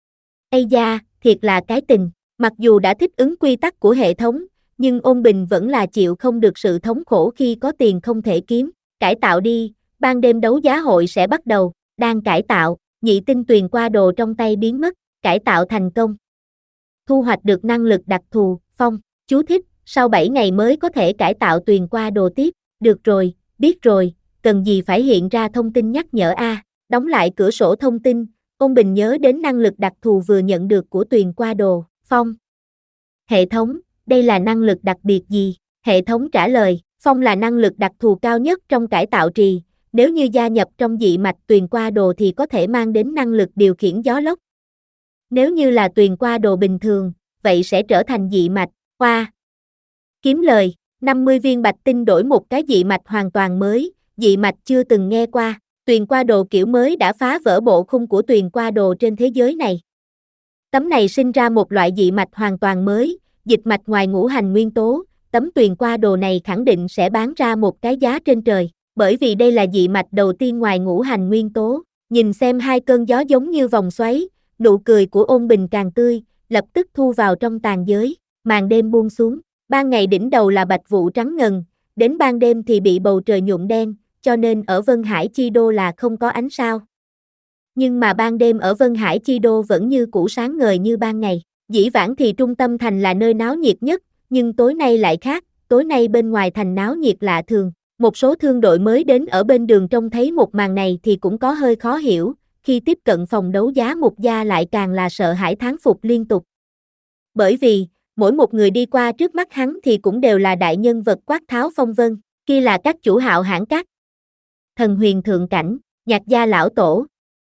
Ây da, thiệt là cái tình, mặc dù đã thích ứng quy tắc của hệ thống, nhưng Ôn Bình vẫn là chịu không được sự thống khổ khi có tiền không thể kiếm. Cải tạo đi, ban đêm đấu giá hội sẽ bắt đầu, đang cải tạo, nhị tinh tuyền qua đồ trong tay biến mất, cải tạo thành công. Thu hoạch được năng lực đặc thù, phong, chú thích, sau bảy ngày mới có thể cải tạo tuyền qua đồ tiếp, được rồi, biết rồi, cần gì phải hiện ra thông tin nhắc nhở a. Đóng lại cửa sổ thông tin, Ôn Bình nhớ đến năng lực đặc thù vừa nhận được của Tuyền Qua Đồ, Phong. Hệ thống, đây là năng lực đặc biệt gì? Hệ thống trả lời, Phong là năng lực đặc thù cao nhất trong cải tạo trì, nếu như gia nhập trong dị mạch Tuyền Qua Đồ thì có thể mang đến năng lực điều khiển gió lốc. Nếu như là Tuyền Qua Đồ bình thường, vậy sẽ trở thành dị mạch, Hoa. Kiếm lời, năm mươi viên bạch tinh đổi một cái dị mạch hoàn toàn mới, dị mạch chưa từng nghe qua. Tuyền Qua Đồ kiểu mới đã phá vỡ bộ khung của Tuyền Qua Đồ trên thế giới này. Tấm này sinh ra một loại dị mạch hoàn toàn mới, dịch mạch ngoài ngũ hành nguyên tố, tấm Tuyền Qua Đồ này khẳng định sẽ bán ra một cái giá trên trời, bởi vì đây là dị mạch đầu tiên ngoài ngũ hành nguyên tố. Nhìn xem hai cơn gió giống như vòng xoáy, nụ cười của Ôn Bình càng tươi, lập tức thu vào trong tàn giới, màn đêm buông xuống, ban ngày đỉnh đầu là bạch vụ trắng ngần, đến ban đêm thì bị bầu trời nhuộm đen, cho nên ở Vân Hải Chi Đô là không có ánh sao. Nhưng mà ban đêm ở Vân Hải Chi Đô vẫn như cũ sáng ngời như ban ngày. Dĩ vãng thì trung tâm thành là nơi náo nhiệt nhất, nhưng tối nay lại khác, tối nay bên ngoài thành náo nhiệt lạ thường. Một số thương đội mới đến ở bên đường trông thấy một màn này thì cũng có hơi khó hiểu, khi tiếp cận phòng đấu giá Mục Gia lại càng là sợ hãi thán phục liên tục. Bởi vì, mỗi một người đi qua trước mắt hắn thì cũng đều là đại nhân vật quát tháo phong vân, kia là các chủ hạo hãn các. Thần huyền thượng cảnh, Nhạc gia lão tổ.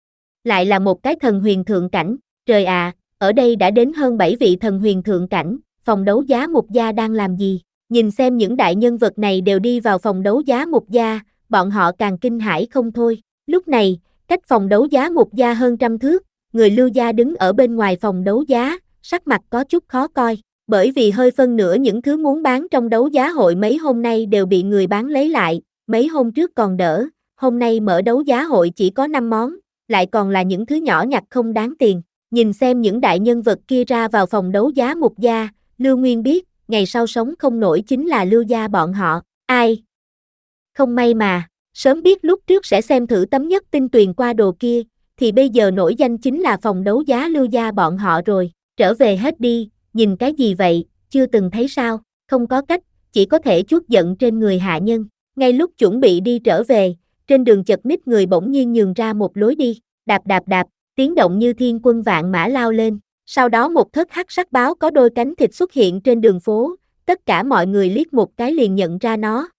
Lại là một cái thần huyền thượng cảnh, trời ạ, à, ở đây đã đến hơn bảy vị thần huyền thượng cảnh, phòng đấu giá Mục Gia đang làm gì? Nhìn xem những đại nhân vật này đều đi vào phòng đấu giá Mục Gia, bọn họ càng kinh hãi không thôi. Lúc này, cách phòng đấu giá Mục Gia hơn trăm thước, người Lưu gia đứng ở bên ngoài phòng đấu giá, sắc mặt có chút khó coi, bởi vì hơi phân nửa những thứ muốn bán trong đấu giá hội mấy hôm nay đều bị người bán lấy lại, mấy hôm trước còn đỡ, hôm nay mở đấu giá hội chỉ có năm món, lại còn là những thứ nhỏ nhặt không đáng tiền. Nhìn xem những đại nhân vật kia ra vào phòng đấu giá Mục Gia, Lưu Nguyên biết, ngày sau sống không nổi chính là Lưu gia bọn họ, ai? Không may mà, sớm biết lúc trước sẽ xem thử tấm nhất tinh Tuyền Qua Đồ kia, thì bây giờ nổi danh chính là phòng đấu giá Lưu gia bọn họ rồi, trở về hết đi, nhìn cái gì vậy, chưa từng thấy sao, không có cách, chỉ có thể chuốt giận trên người hạ nhân. Ngay lúc chuẩn bị đi trở về, trên đường chật ních người bỗng nhiên nhường ra một lối đi, đạp đạp đạp, tiếng động như thiên quân vạn mã lao lên. Sau đó một thất hắc sắc báo có đôi cánh thịt xuất hiện trên đường phố, tất cả mọi người liếc một cái liền nhận ra nó.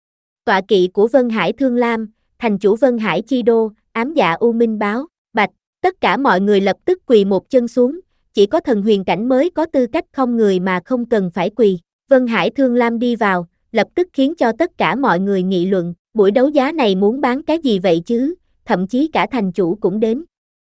Tọa kỵ của Vân Hải Thương Lam, thành chủ Vân Hải Chi Đô, ám dạ U Minh báo, bạch, tất cả mọi người lập tức quỳ một chân xuống, chỉ có thần huyền cảnh mới có tư cách không người mà không cần phải quỳ. Vân Hải Thương Lam đi vào, lập tức khiến cho tất cả mọi người nghị luận, buổi đấu giá này muốn bán cái gì vậy chứ, thậm chí cả thành chủ cũng đến.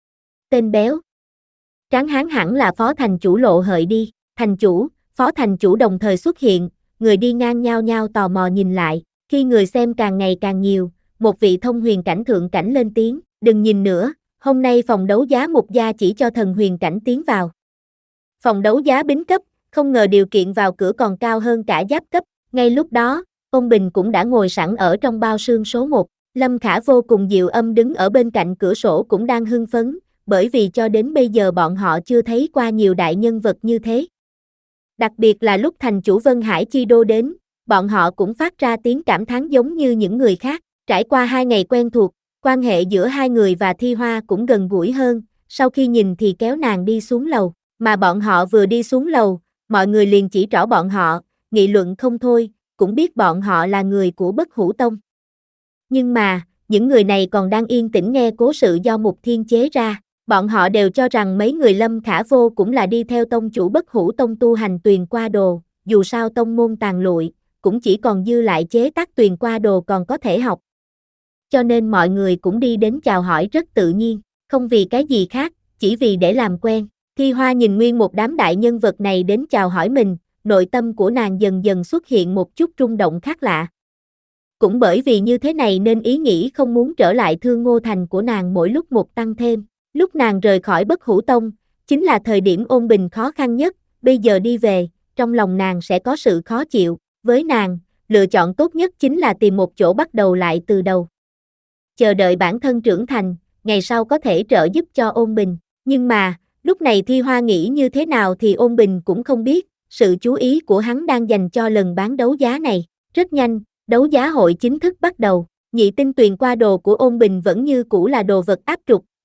Tên béo. Tráng hán hẳn là phó thành chủ Lộ Hợi đi, thành chủ, phó thành chủ đồng thời xuất hiện, người đi ngang nhao nhao tò mò nhìn lại, khi người xem càng ngày càng nhiều, một vị thông huyền cảnh thượng cảnh lên tiếng, đừng nhìn nữa, hôm nay phòng đấu giá Mục Gia chỉ cho thần huyền cảnh tiến vào. Phòng đấu giá bính cấp, không ngờ điều kiện vào cửa còn cao hơn cả giáp cấp, ngay lúc đó, Ôn Bình cũng đã ngồi sẵn ở trong bao sương số một, Lâm Khả vô cùng dịu âm đứng ở bên cạnh cửa sổ cũng đang hưng phấn, bởi vì cho đến bây giờ bọn họ chưa thấy qua nhiều đại nhân vật như thế. Đặc biệt là lúc thành chủ Vân Hải Chi Đô đến, bọn họ cũng phát ra tiếng cảm thán giống như những người khác, trải qua hai ngày quen thuộc, quan hệ giữa hai người và Thi Hoa cũng gần gũi hơn, sau khi nhìn thì kéo nàng đi xuống lầu, mà bọn họ vừa đi xuống lầu, mọi người liền chỉ trỏ bọn họ, nghị luận không thôi, cũng biết bọn họ là người của Bất Hủ Tông. Nhưng mà, những người này còn đang yên tĩnh nghe cố sự do Mục Thiên chế ra, bọn họ đều cho rằng mấy người Lâm Khả Vô cũng là đi theo tông chủ Bất Hủ Tông tu hành Tuyền Qua Đồ, dù sao tông môn tàn lụi, cũng chỉ còn dư lại chế tác Tuyền Qua Đồ còn có thể học. Cho nên mọi người cũng đi đến chào hỏi rất tự nhiên, không vì cái gì khác, chỉ vì để làm quen. Thi Hoa nhìn nguyên một đám đại nhân vật này đến chào hỏi mình, nội tâm của nàng dần dần xuất hiện một chút rung động khác lạ. Cũng bởi vì như thế này nên ý nghĩ không muốn trở lại Thương Ngô Thành của nàng mỗi lúc một tăng thêm. Lúc nàng rời khỏi Bất Hủ Tông, chính là thời điểm Ôn Bình khó khăn nhất, bây giờ đi về, trong lòng nàng sẽ có sự khó chịu, với nàng, lựa chọn tốt nhất chính là tìm một chỗ bắt đầu lại từ đầu. Chờ đợi bản thân trưởng thành, ngày sau có thể trợ giúp cho Ôn Bình, nhưng mà, lúc này Thi Hoa nghĩ như thế nào thì Ôn Bình cũng không biết, sự chú ý của hắn đang dành cho lần bán đấu giá này, rất nhanh, đấu giá hội chính thức bắt đầu, nhị tinh Tuyền Qua Đồ của Ôn Bình vẫn như cũ là đồ vật áp trục,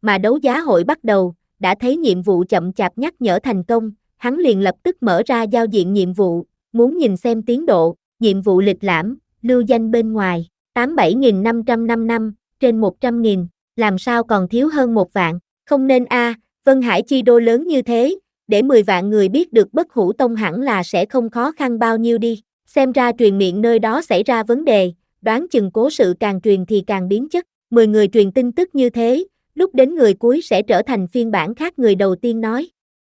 mà đấu giá hội bắt đầu, đã thấy nhiệm vụ chậm chạp nhắc nhở thành công, hắn liền lập tức mở ra giao diện nhiệm vụ, muốn nhìn xem tiến độ, nhiệm vụ lịch lãm, lưu danh bên ngoài, tám mươi bảy nghìn năm trăm năm mươi lăm, trên một trăm nghìn, làm sao còn thiếu hơn một vạn, không nên a, à, Vân Hải chi đô lớn như thế, để mười vạn người biết được Bất Hủ Tông hẳn là sẽ không khó khăn bao nhiêu đi, xem ra truyền miệng nơi đó xảy ra vấn đề, đoán chừng cố sự càng truyền thì càng biến chất, mười người truyền tin tức như thế, lúc đến người cuối sẽ trở thành phiên bản khác người đầu tiên nói.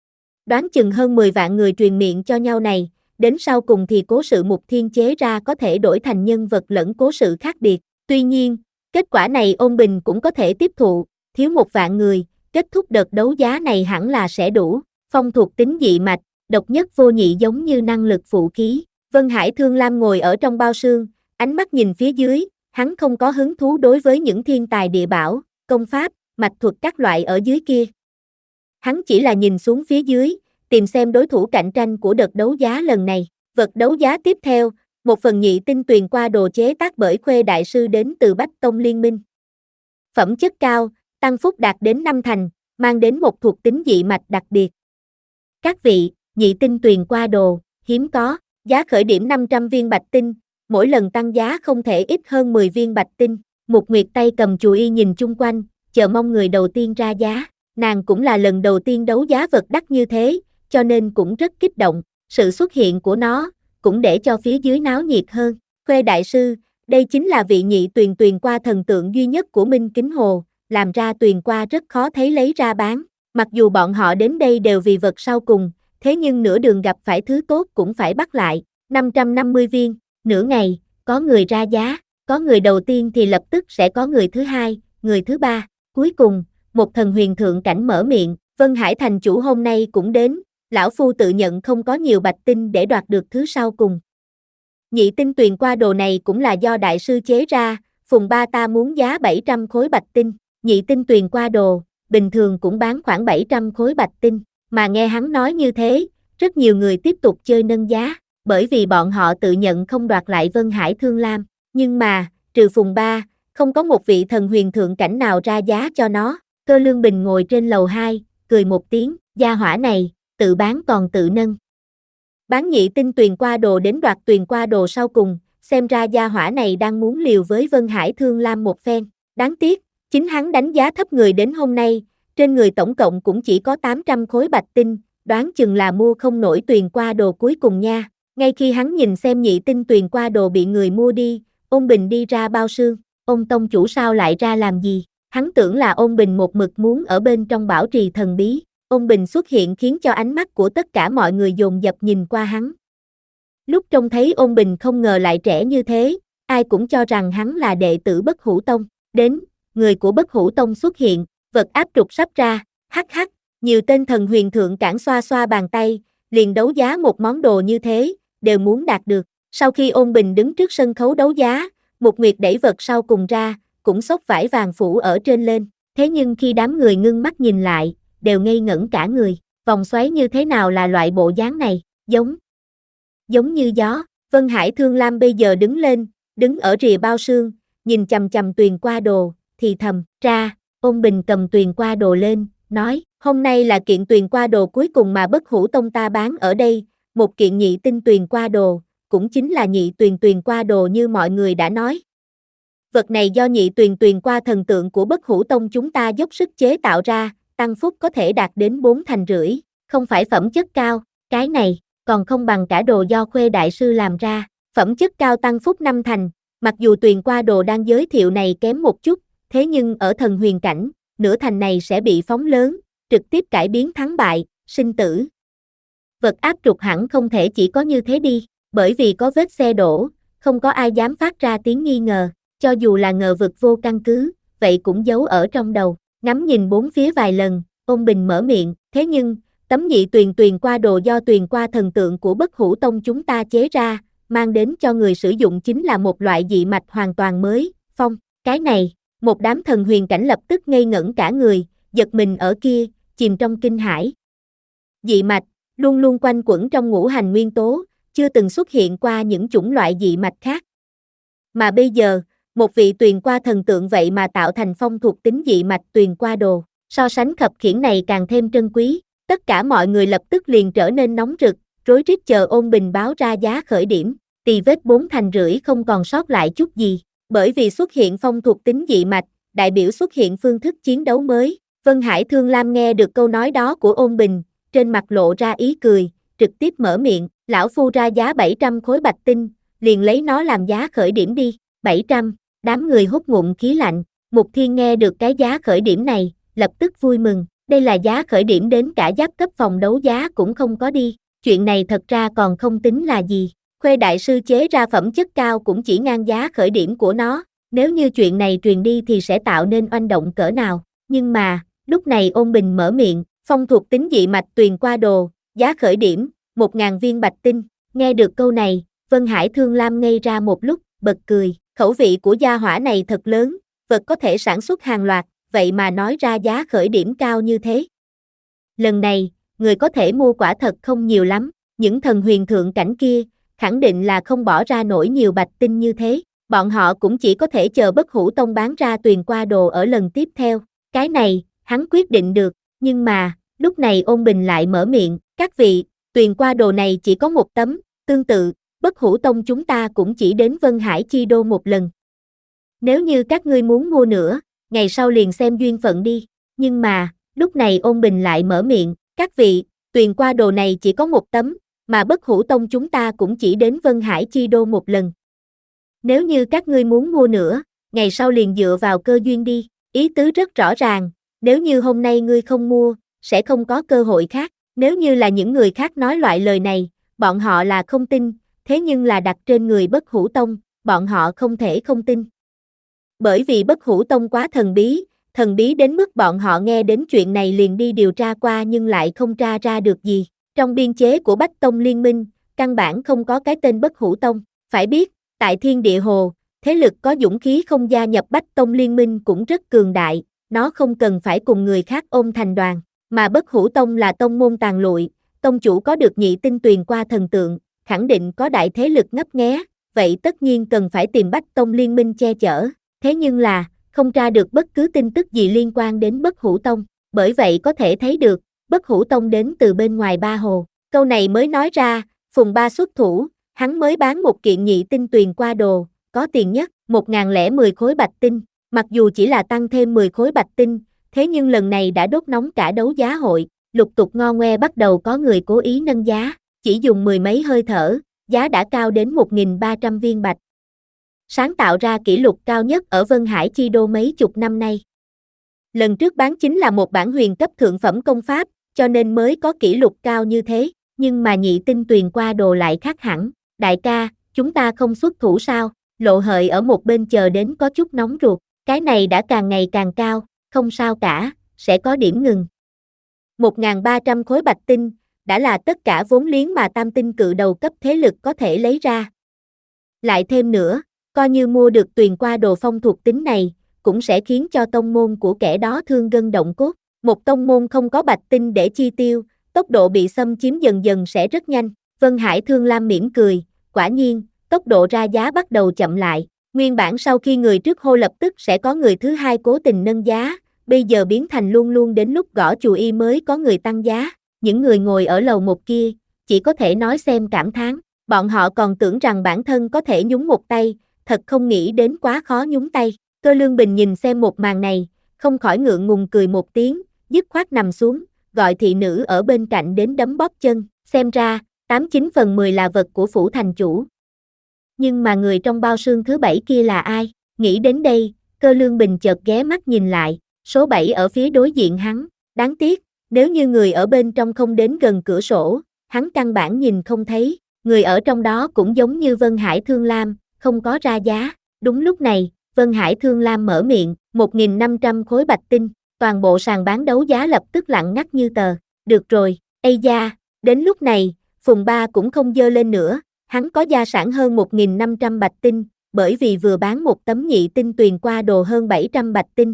Đoán chừng hơn mười vạn người truyền miệng cho nhau này, đến sau cùng thì cố sự Mục Thiên chế ra có thể đổi thành nhân vật lẫn cố sự khác biệt, tuy nhiên, kết quả này Ôn Bình cũng có thể tiếp thụ, thiếu một vạn người, kết thúc đợt đấu giá này hẳn là sẽ đủ, phong thuộc tính dị mạch, độc nhất vô nhị giống như năng lực phụ khí, Vân Hải Thương Lam ngồi ở trong bao sương, ánh mắt nhìn phía dưới, hắn không có hứng thú đối với những thiên tài địa bảo, công pháp, mạch thuật các loại ở dưới kia. Hắn chỉ là nhìn xuống phía dưới, tìm xem đối thủ cạnh tranh của đợt đấu giá lần này. Vật đấu giá tiếp theo, một phần nhị tinh tuyền qua đồ chế tác bởi Khuê Đại Sư đến từ Bách Tông Liên Minh. Phẩm chất cao, tăng phúc đạt đến năm thành, mang đến một thuộc tính dị mạch đặc biệt. Các vị, nhị tinh tuyền qua đồ, hiếm có, giá khởi điểm năm trăm viên bạch tinh, mỗi lần tăng giá không thể ít hơn mười viên bạch tinh. Mục Nguyệt tay cầm chùy y nhìn chung quanh, chờ mong người đầu tiên ra giá. Nàng cũng là lần đầu tiên đấu giá vật đắt như thế, cho nên cũng rất kích động. Sự xuất hiện của nó, cũng để cho phía dưới náo nhiệt hơn. Khuê Đại Sư, đây chính là vị nhị tuyền tuyền qua thần tượng duy nhất của Minh Kính Hồ, làm ra tuyền qua rất khó thấy lấy ra bán. Mặc dù bọn họ đến đây đều vì vật sau cùng, thế nhưng nửa đường gặp phải thứ tốt cũng phải bắt lại. năm trăm năm mươi viên, nửa ngày, có người ra giá, có người đầu tiên thì lập tức sẽ có người thứ hai, người thứ ba. Cuối cùng, một thần huyền thượng cảnh mở miệng, Vân Hải thành chủ hôm nay cũng đến, lão phu tự nhận không có nhiều bạch tinh để đoạt được thứ sau cùng. Nhị tinh tuyền qua đồ này cũng là do đại sư chế ra, phùng ba ta muốn giá bảy trăm khối bạch tinh, nhị tinh tuyền qua đồ, bình thường cũng bán khoảng bảy trăm khối bạch tinh, mà nghe hắn nói như thế, rất nhiều người tiếp tục chơi nâng giá, bởi vì bọn họ tự nhận không đoạt lại Vân Hải Thương Lam, nhưng mà, trừ phùng ba, không có một vị thần huyền thượng cảnh nào ra giá cho nó. Cơ Lương Bình ngồi trên lầu hai, cười một tiếng, gia hỏa này, tự bán còn tự nâng. Bán nhị tinh tuyền qua đồ đến đoạt tuyền qua đồ sau cùng, xem ra gia hỏa này đang muốn liều với Vân Hải Thương Lam một phen. Đáng tiếc, chính hắn đánh giá thấp người đến hôm nay, trên người tổng cộng cũng chỉ có tám trăm khối bạch tinh, đoán chừng là mua không nổi tuyền qua đồ cuối cùng nha. Ngay khi hắn nhìn xem nhị tinh tuyền qua đồ bị người mua đi, Ôn Bình đi ra bao sương, Ôn tông chủ sao lại ra làm gì? Hắn tưởng là Ôn Bình một mực muốn ở bên trong bảo trì thần bí. Ôn Bình xuất hiện khiến cho ánh mắt của tất cả mọi người dồn dập nhìn qua hắn. Lúc trông thấy Ôn Bình không ngờ lại trẻ như thế, ai cũng cho rằng hắn là đệ tử Bất Hủ Tông. Đến, người của Bất Hủ Tông xuất hiện, vật áp trục sắp ra, hắc hắc, nhiều tên thần huyền thượng cản xoa xoa bàn tay, liền đấu giá một món đồ như thế, đều muốn đạt được. Sau khi Ôn Bình đứng trước sân khấu đấu giá, Mục Nguyệt đẩy vật sau cùng ra, cũng xốc vải vàng phủ ở trên lên, thế nhưng khi đám người ngưng mắt nhìn lại, đều ngây ngẩn cả người, vòng xoáy như thế nào là loại bộ dáng này, giống, giống như gió. Vân Hải Thương Lam bây giờ đứng lên, đứng ở rìa bao sương, nhìn chằm chằm tuyền qua đồ, thì thầm, ra, Ôn Bình cầm tuyền qua đồ lên, nói, hôm nay là kiện tuyền qua đồ cuối cùng mà Bất Hủ Tông ta bán ở đây, một kiện nhị tinh tuyền qua đồ, cũng chính là nhị tuyền tuyền qua đồ như mọi người đã nói. Vật này do nhị tuyền tuyền qua thần tượng của Bất Hủ Tông chúng ta dốc sức chế tạo ra, tăng phúc có thể đạt đến bốn thành rưỡi, không phải phẩm chất cao, cái này, còn không bằng cả đồ do Khuê Đại Sư làm ra, phẩm chất cao tăng phúc năm thành, mặc dù tuyền qua đồ đang giới thiệu này kém một chút, thế nhưng ở thần huyền cảnh, nửa thành này sẽ bị phóng lớn, trực tiếp cải biến thắng bại, sinh tử. Vật áp trục hẳn không thể chỉ có như thế đi, bởi vì có vết xe đổ, không có ai dám phát ra tiếng nghi ngờ, cho dù là ngờ vực vô căn cứ, vậy cũng giấu ở trong đầu. Ngắm nhìn bốn phía vài lần, Ôn Bình mở miệng, thế nhưng, tấm nhị tuyền tuyền qua đồ do tuyền qua thần tượng của Bất Hủ Tông chúng ta chế ra, mang đến cho người sử dụng chính là một loại dị mạch hoàn toàn mới, phong, cái này, một đám thần huyền cảnh lập tức ngây ngẩn cả người, giật mình ở kia, chìm trong kinh hãi. Dị mạch, luôn luôn quanh quẩn trong ngũ hành nguyên tố, chưa từng xuất hiện qua những chủng loại dị mạch khác. Mà bây giờ, một vị tuyền qua thần tượng vậy mà tạo thành phong thuộc tính dị mạch tuyền qua đồ, So sánh khập khiễng này càng thêm trân quý, tất cả mọi người lập tức liền trở nên nóng rực, rối rít chờ Ôn Bình báo ra giá khởi điểm, tì vết bốn thành rưỡi không còn sót lại chút gì, bởi vì xuất hiện phong thuộc tính dị mạch, đại biểu xuất hiện phương thức chiến đấu mới. Vân Hải Thương Lam nghe được câu nói đó của Ôn Bình, trên mặt lộ ra ý cười, trực tiếp mở miệng, lão phu ra giá bảy trăm khối bạch tinh, liền lấy nó làm giá khởi điểm đi, bảy trăm, đám người hút ngụm khí lạnh, Mục Thiên nghe được cái giá khởi điểm này, lập tức vui mừng, đây là giá khởi điểm đến cả giáp cấp phòng đấu giá cũng không có đi, chuyện này thật ra còn không tính là gì, Khuê đại sư chế ra phẩm chất cao cũng chỉ ngang giá khởi điểm của nó, nếu như chuyện này truyền đi thì sẽ tạo nên oanh động cỡ nào, nhưng mà, lúc này Ôn Bình mở miệng, phong thuộc tính dị mạch tuyền qua đồ, giá khởi điểm, một ngàn viên bạch tinh, nghe được câu này, Vân Hải Thương Lam ngây ra một lúc, bật cười, khẩu vị của gia hỏa này thật lớn, vật có thể sản xuất hàng loạt, vậy mà nói ra giá khởi điểm cao như thế. Lần này, người có thể mua quả thật không nhiều lắm, những thần huyền thượng cảnh kia, khẳng định là không bỏ ra nổi nhiều bạch tinh như thế, bọn họ cũng chỉ có thể chờ Bất Hủ Tông bán ra tuyền qua đồ ở lần tiếp theo, cái này, hắn quyết định được, nhưng mà, lúc này Ôn Bình lại mở miệng, các vị, tuyền qua đồ này chỉ có một tấm, tương tự, Bất Hủ Tông chúng ta cũng chỉ đến Vân Hải Chi Đô một lần. Nếu như các ngươi muốn mua nữa, ngày sau liền xem duyên phận đi, nhưng mà, lúc này Ôn Bình lại mở miệng, các vị, tuyền qua đồ này chỉ có một tấm, mà Bất Hủ Tông chúng ta cũng chỉ đến Vân Hải Chi Đô một lần. Nếu như các ngươi muốn mua nữa, ngày sau liền dựa vào cơ duyên đi, ý tứ rất rõ ràng, nếu như hôm nay ngươi không mua, sẽ không có cơ hội khác, nếu như là những người khác nói loại lời này, bọn họ là không tin, thế nhưng là đặt trên người Bất Hủ Tông, bọn họ không thể không tin. Bởi vì Bất Hủ Tông quá thần bí, thần bí đến mức bọn họ nghe đến chuyện này liền đi điều tra qua nhưng lại không tra ra được gì. Trong biên chế của Bách Tông Liên minh, căn bản không có cái tên Bất Hủ Tông. Phải biết, tại Thiên Địa Hồ, thế lực có dũng khí không gia nhập Bách Tông Liên minh cũng rất cường đại, nó không cần phải cùng người khác ôm thành đoàn. Mà Bất Hủ Tông là tông môn tàn lụi, tông chủ có được nhị tinh tuyền qua thần tượng, khẳng định có đại thế lực ngấp nghé, vậy tất nhiên cần phải tìm Bách Tông Liên minh che chở. Thế nhưng là, không tra được bất cứ tin tức gì liên quan đến Bất Hủ Tông, bởi vậy có thể thấy được, Bất Hủ Tông đến từ bên ngoài Ba Hồ. Câu này mới nói ra, Phùng Ba xuất thủ, hắn mới bán một kiện nhị tinh tuyền qua đồ, có tiền nhất, một nghìn lẻ mười khối bạch tinh, mặc dù chỉ là tăng thêm mười khối bạch tinh, thế nhưng lần này đã đốt nóng cả đấu giá hội, lục tục ngo ngoe bắt đầu có người cố ý nâng giá, chỉ dùng mười mấy hơi thở, giá đã cao đến một nghìn ba trăm viên bạch. Sáng tạo ra kỷ lục cao nhất ở Vân Hải Chi Đô mấy chục năm nay. Lần trước bán chính là một bản huyền cấp thượng phẩm công pháp, cho nên mới có kỷ lục cao như thế, nhưng mà nhị tinh tuyền qua đồ lại khác hẳn. Đại ca, chúng ta không xuất thủ sao? Lộ Hợi ở một bên chờ đến có chút nóng ruột, cái này đã càng ngày càng cao, không sao cả, sẽ có điểm ngừng. một nghìn ba trăm khối bạch tinh, đã là tất cả vốn liếng mà tam tinh cự đầu cấp thế lực có thể lấy ra. Lại thêm nữa, coi như mua được tuyền qua đồ phong thuộc tính này, cũng sẽ khiến cho tông môn của kẻ đó thương gân động cốt. Một tông môn không có bạch tinh để chi tiêu, tốc độ bị xâm chiếm dần dần sẽ rất nhanh. Vân Hải Thương Lam mỉm cười, quả nhiên, tốc độ ra giá bắt đầu chậm lại. Nguyên bản sau khi người trước hô lập tức sẽ có người thứ hai cố tình nâng giá, bây giờ biến thành luôn luôn đến lúc gõ chùi y mới có người tăng giá. Những người ngồi ở lầu một kia, chỉ có thể nói xem cảm thán. Bọn họ còn tưởng rằng bản thân có thể nhúng một tay, thật không nghĩ đến quá khó nhúng tay. Cơ Lương Bình nhìn xem một màn này, không khỏi ngượng ngùng cười một tiếng, dứt khoát nằm xuống, gọi thị nữ ở bên cạnh đến đấm bóp chân, xem ra, tám chín phần mười là vật của phủ thành chủ. Nhưng mà người trong bao xương thứ bảy kia là ai? Nghĩ đến đây, Cơ Lương Bình chợt ghé mắt nhìn lại, số bảy ở phía đối diện hắn, đáng tiếc, nếu như người ở bên trong không đến gần cửa sổ, hắn căn bản nhìn không thấy, người ở trong đó cũng giống như Vân Hải Thương Lam, không có ra giá. Đúng lúc này, Vân Hải Thương Lam mở miệng, một nghìn năm trăm khối bạch tinh, toàn bộ sàn bán đấu giá lập tức lặng ngắt như tờ. Được rồi, ây da, đến lúc này, Phùng Ba cũng không dơ lên nữa, hắn có gia sản hơn một nghìn năm trăm bạch tinh, bởi vì vừa bán một tấm nhị tinh tuyền qua đồ hơn bảy trăm bạch tinh.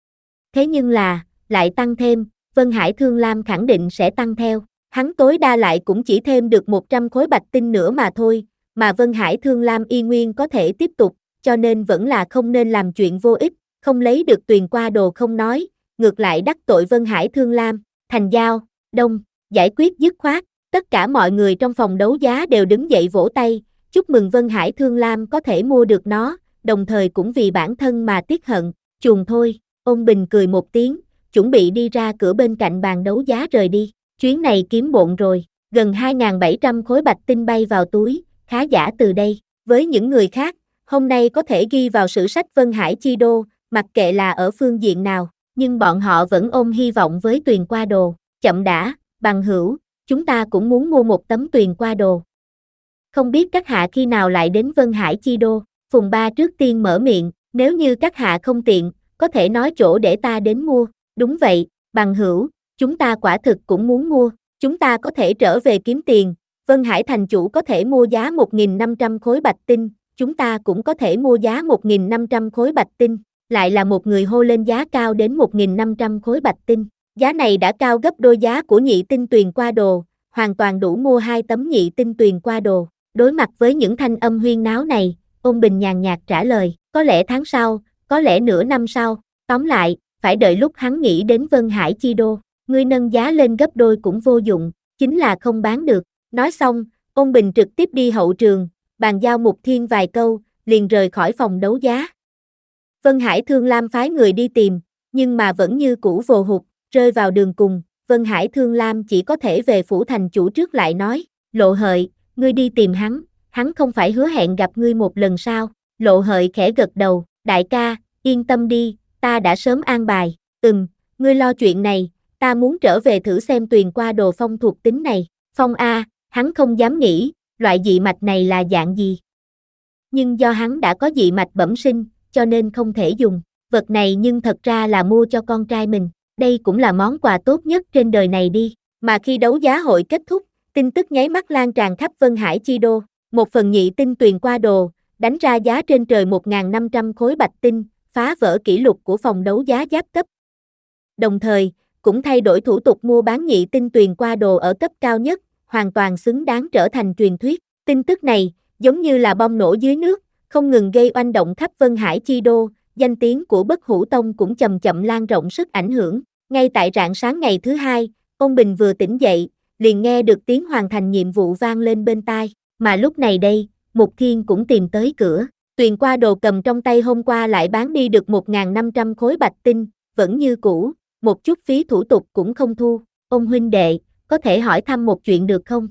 Thế nhưng là, lại tăng thêm, Vân Hải Thương Lam khẳng định sẽ tăng theo, hắn tối đa lại cũng chỉ thêm được một trăm khối bạch tinh nữa mà thôi, mà Vân Hải Thương Lam y nguyên có thể tiếp tục, cho nên vẫn là không nên làm chuyện vô ích, không lấy được tuyền qua đồ không nói, ngược lại đắc tội Vân Hải Thương Lam, thành giao, đông, giải quyết dứt khoát, tất cả mọi người trong phòng đấu giá đều đứng dậy vỗ tay, chúc mừng Vân Hải Thương Lam có thể mua được nó, đồng thời cũng vì bản thân mà tiếc hận, chuồn thôi, Ôn Bình cười một tiếng, chuẩn bị đi ra cửa bên cạnh bàn đấu giá rời đi, chuyến này kiếm bộn rồi, gần hai nghìn bảy trăm khối bạch tinh bay vào túi, khá giả từ đây, với những người khác, hôm nay có thể ghi vào sử sách Vân Hải Chi Đô, mặc kệ là ở phương diện nào, nhưng bọn họ vẫn ôm hy vọng với Tuyền Qua Đồ, chậm đã, bằng hữu, chúng ta cũng muốn mua một tấm Tuyền Qua Đồ. Không biết các hạ khi nào lại đến Vân Hải Chi Đô, Phùng Ba trước tiên mở miệng, nếu như các hạ không tiện, có thể nói chỗ để ta đến mua, đúng vậy, bằng hữu, chúng ta quả thực cũng muốn mua, chúng ta có thể trở về kiếm tiền, Vân Hải thành chủ có thể mua giá một nghìn năm trăm khối bạch tinh, chúng ta cũng có thể mua giá một nghìn năm trăm khối bạch tinh, lại là một người hô lên giá cao đến một nghìn năm trăm khối bạch tinh, giá này đã cao gấp đôi giá của nhị tinh Tuyền Qua Đồ, hoàn toàn đủ mua hai tấm nhị tinh Tuyền Qua Đồ, đối mặt với những thanh âm huyên náo này, Ôn Bình nhàn nhạt trả lời, có lẽ tháng sau, có lẽ nửa năm sau, tóm lại, phải đợi lúc hắn nghĩ đến Vân Hải Chi Đô, ngươi nâng giá lên gấp đôi cũng vô dụng, chính là không bán được, nói xong, Ôn Bình trực tiếp đi hậu trường, bàn giao Mục Thiên vài câu, liền rời khỏi phòng đấu giá. Vân Hải Thương Lam phái người đi tìm, nhưng mà vẫn như cũ vồ hụt, rơi vào đường cùng, Vân Hải Thương Lam chỉ có thể về phủ thành chủ trước lại nói, Lộ Hợi, ngươi đi tìm hắn, hắn không phải hứa hẹn gặp ngươi một lần sao, Lộ Hợi khẽ gật đầu, đại ca, yên tâm đi, ta đã sớm an bài, ừm, ngươi lo chuyện này, ta muốn trở về thử xem Tuyền Qua Đồ phong thuộc tính này, phong A, hắn không dám nghĩ, loại dị mạch này là dạng gì. Nhưng do hắn đã có dị mạch bẩm sinh, cho nên không thể dùng, vật này nhưng thật ra là mua cho con trai mình, đây cũng là món quà tốt nhất trên đời này đi, mà khi đấu giá hội kết thúc, tin tức nháy mắt lan tràn khắp Vân Hải Chi Đô, một phần nhị tinh Tuyền Qua Đồ, đánh ra giá trên trời một nghìn năm trăm khối bạch tinh, phá vỡ kỷ lục của phòng đấu giá giáp cấp. Đồng thời, cũng thay đổi thủ tục mua bán nhị tinh Tuyền Qua Đồ ở cấp cao nhất, hoàn toàn xứng đáng trở thành truyền thuyết. Tin tức này, giống như là bom nổ dưới nước, không ngừng gây oanh động khắp Vân Hải Chi Đô, danh tiếng của Bất Hủ Tông cũng chậm chậm lan rộng sức ảnh hưởng. Ngay tại rạng sáng ngày thứ hai, Ôn Bình vừa tỉnh dậy, liền nghe được tiếng hoàn thành nhiệm vụ vang lên bên tai, mà lúc này đây, Mục Thiên cũng tìm tới cửa. Tuyền Qua Đồ cầm trong tay hôm qua lại bán đi được một nghìn năm trăm khối bạch tinh, vẫn như cũ, một chút phí thủ tục cũng không thu. Ôn huynh đệ, có thể hỏi thăm một chuyện được không?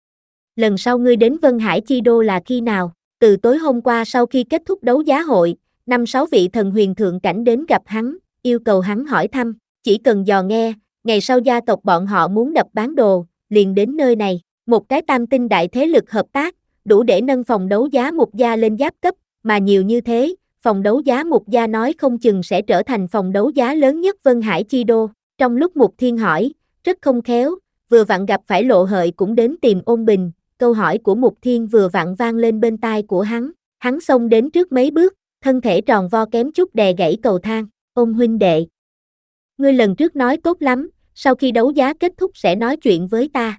Lần sau ngươi đến Vân Hải Chi Đô là khi nào? Từ tối hôm qua sau khi kết thúc đấu giá hội, năm sáu vị thần huyền thượng cảnh đến gặp hắn, yêu cầu hắn hỏi thăm, chỉ cần dò nghe, ngày sau gia tộc bọn họ muốn đập bán đồ, liền đến nơi này, một cái tam tinh đại thế lực hợp tác, đủ để nâng phòng đấu giá Mục gia lên giáp cấp, mà nhiều như thế, phòng đấu giá Mục gia nói không chừng sẽ trở thành phòng đấu giá lớn nhất Vân Hải Chi Đô. Trong lúc Mục Thiên hỏi, rất không khéo, vừa vặn gặp phải Lộ Hợi cũng đến tìm Ôn Bình, câu hỏi của Mục Thiên vừa vặn vang lên bên tai của hắn, hắn xông đến trước mấy bước, thân thể tròn vo kém chút đè gãy cầu thang, Ôn huynh đệ. Ngươi lần trước nói tốt lắm, sau khi đấu giá kết thúc sẽ nói chuyện với ta.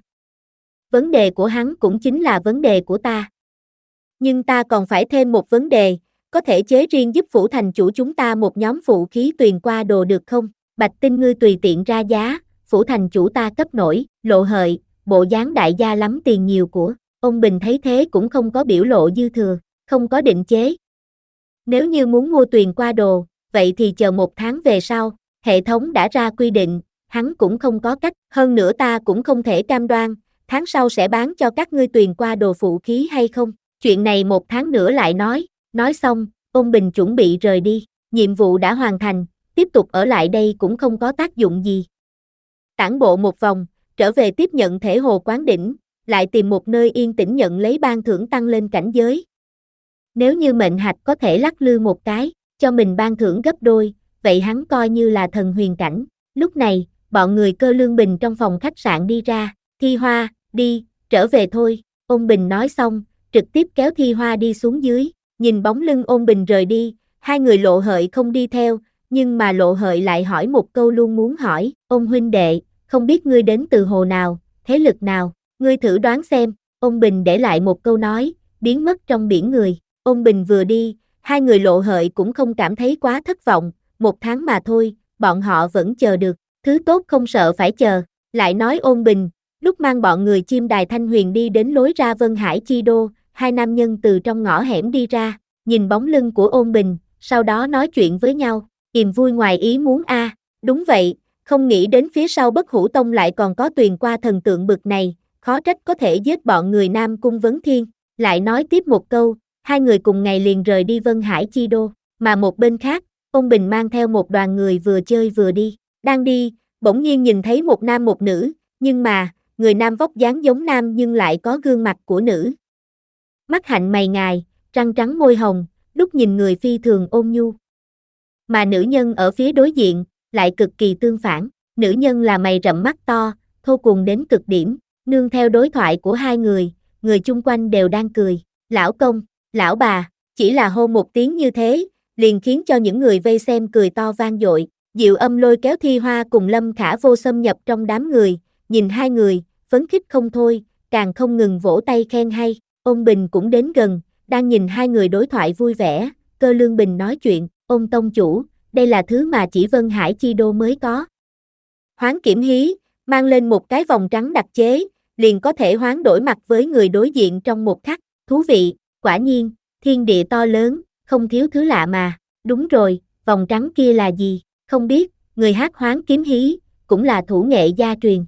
Vấn đề của hắn cũng chính là vấn đề của ta. Nhưng ta còn phải thêm một vấn đề, có thể chế riêng giúp phủ thành chủ chúng ta một nhóm phụ khí Tuyền Qua Đồ được không? Bạch tinh ngươi tùy tiện ra giá, phủ thành chủ ta cấp nổi, Lộ Hợi, bộ dáng đại gia lắm tiền nhiều của. Ôn Bình thấy thế cũng không có biểu lộ dư thừa, không có định chế. Nếu như muốn mua Tuyền Qua Đồ, vậy thì chờ một tháng về sau, hệ thống đã ra quy định, hắn cũng không có cách, hơn nữa ta cũng không thể cam đoan, tháng sau sẽ bán cho các ngươi Tuyền Qua Đồ phụ khí hay không, chuyện này một tháng nữa lại nói, nói xong, Ôn Bình chuẩn bị rời đi, nhiệm vụ đã hoàn thành, tiếp tục ở lại đây cũng không có tác dụng gì. Tản bộ một vòng, trở về tiếp nhận thể hồ quán đỉnh, lại tìm một nơi yên tĩnh nhận lấy ban thưởng tăng lên cảnh giới. Nếu như mệnh hạch có thể lắc lư một cái, cho mình ban thưởng gấp đôi, vậy hắn coi như là thần huyền cảnh. Lúc này, bọn người Cơ Lương Bình trong phòng khách sạn đi ra, Thi Hoa, đi, trở về thôi, Ôn Bình nói xong, trực tiếp kéo Thi Hoa đi xuống dưới, nhìn bóng lưng Ôn Bình rời đi, hai người Lộ Hợi không đi theo, nhưng mà Lộ Hợi lại hỏi một câu luôn muốn hỏi, Ôn huynh đệ, không biết ngươi đến từ hồ nào, thế lực nào, ngươi thử đoán xem, Ôn Bình để lại một câu nói, biến mất trong biển người, Ôn Bình vừa đi, hai người Lộ Hợi cũng không cảm thấy quá thất vọng, một tháng mà thôi, bọn họ vẫn chờ được, thứ tốt không sợ phải chờ, lại nói Ôn Bình, lúc mang bọn người chim đài Thanh Huyền đi đến lối ra Vân Hải Chi Đô, hai nam nhân từ trong ngõ hẻm đi ra, nhìn bóng lưng của Ôn Bình, sau đó nói chuyện với nhau, niềm vui ngoài ý muốn a, à, đúng vậy, không nghĩ đến phía sau Bất Hủ Tông lại còn có Tuyền qua thần tượng bực này, khó trách có thể giết bọn người Nam Cung Vấn Thiên, lại nói tiếp một câu, hai người cùng ngày liền rời đi Vân Hải Chi Đô, mà một bên khác, Ôn Bình mang theo một đoàn người vừa chơi vừa đi, đang đi, bỗng nhiên nhìn thấy một nam một nữ, nhưng mà, người nam vóc dáng giống nam nhưng lại có gương mặt của nữ. Mắt hạnh mày ngài, răng trắng môi hồng, lúc nhìn người phi thường ôn nhu. Mà nữ nhân ở phía đối diện, lại cực kỳ tương phản, nữ nhân là mày rậm mắt to, thô cuồng đến cực điểm, nương theo đối thoại của hai người, người chung quanh đều đang cười, lão công, lão bà, chỉ là hô một tiếng như thế, liền khiến cho những người vây xem cười to vang dội, Diệu Âm lôi kéo Thi Hoa cùng Lâm Khả Vô xâm nhập trong đám người, nhìn hai người, phấn khích không thôi, càng không ngừng vỗ tay khen hay, Ôn Bình cũng đến gần, đang nhìn hai người đối thoại vui vẻ, Cơ Lương Bình nói chuyện, Ôn tông chủ, đây là thứ mà chỉ Vân Hải Chi Đô mới có. Hoán kiểm hí, mang lên một cái vòng trắng đặc chế, liền có thể hoán đổi mặt với người đối diện trong một khắc, thú vị, quả nhiên, thiên địa to lớn, không thiếu thứ lạ mà, đúng rồi, vòng trắng kia là gì, không biết, người hát hoán kiếm hí, cũng là thủ nghệ gia truyền.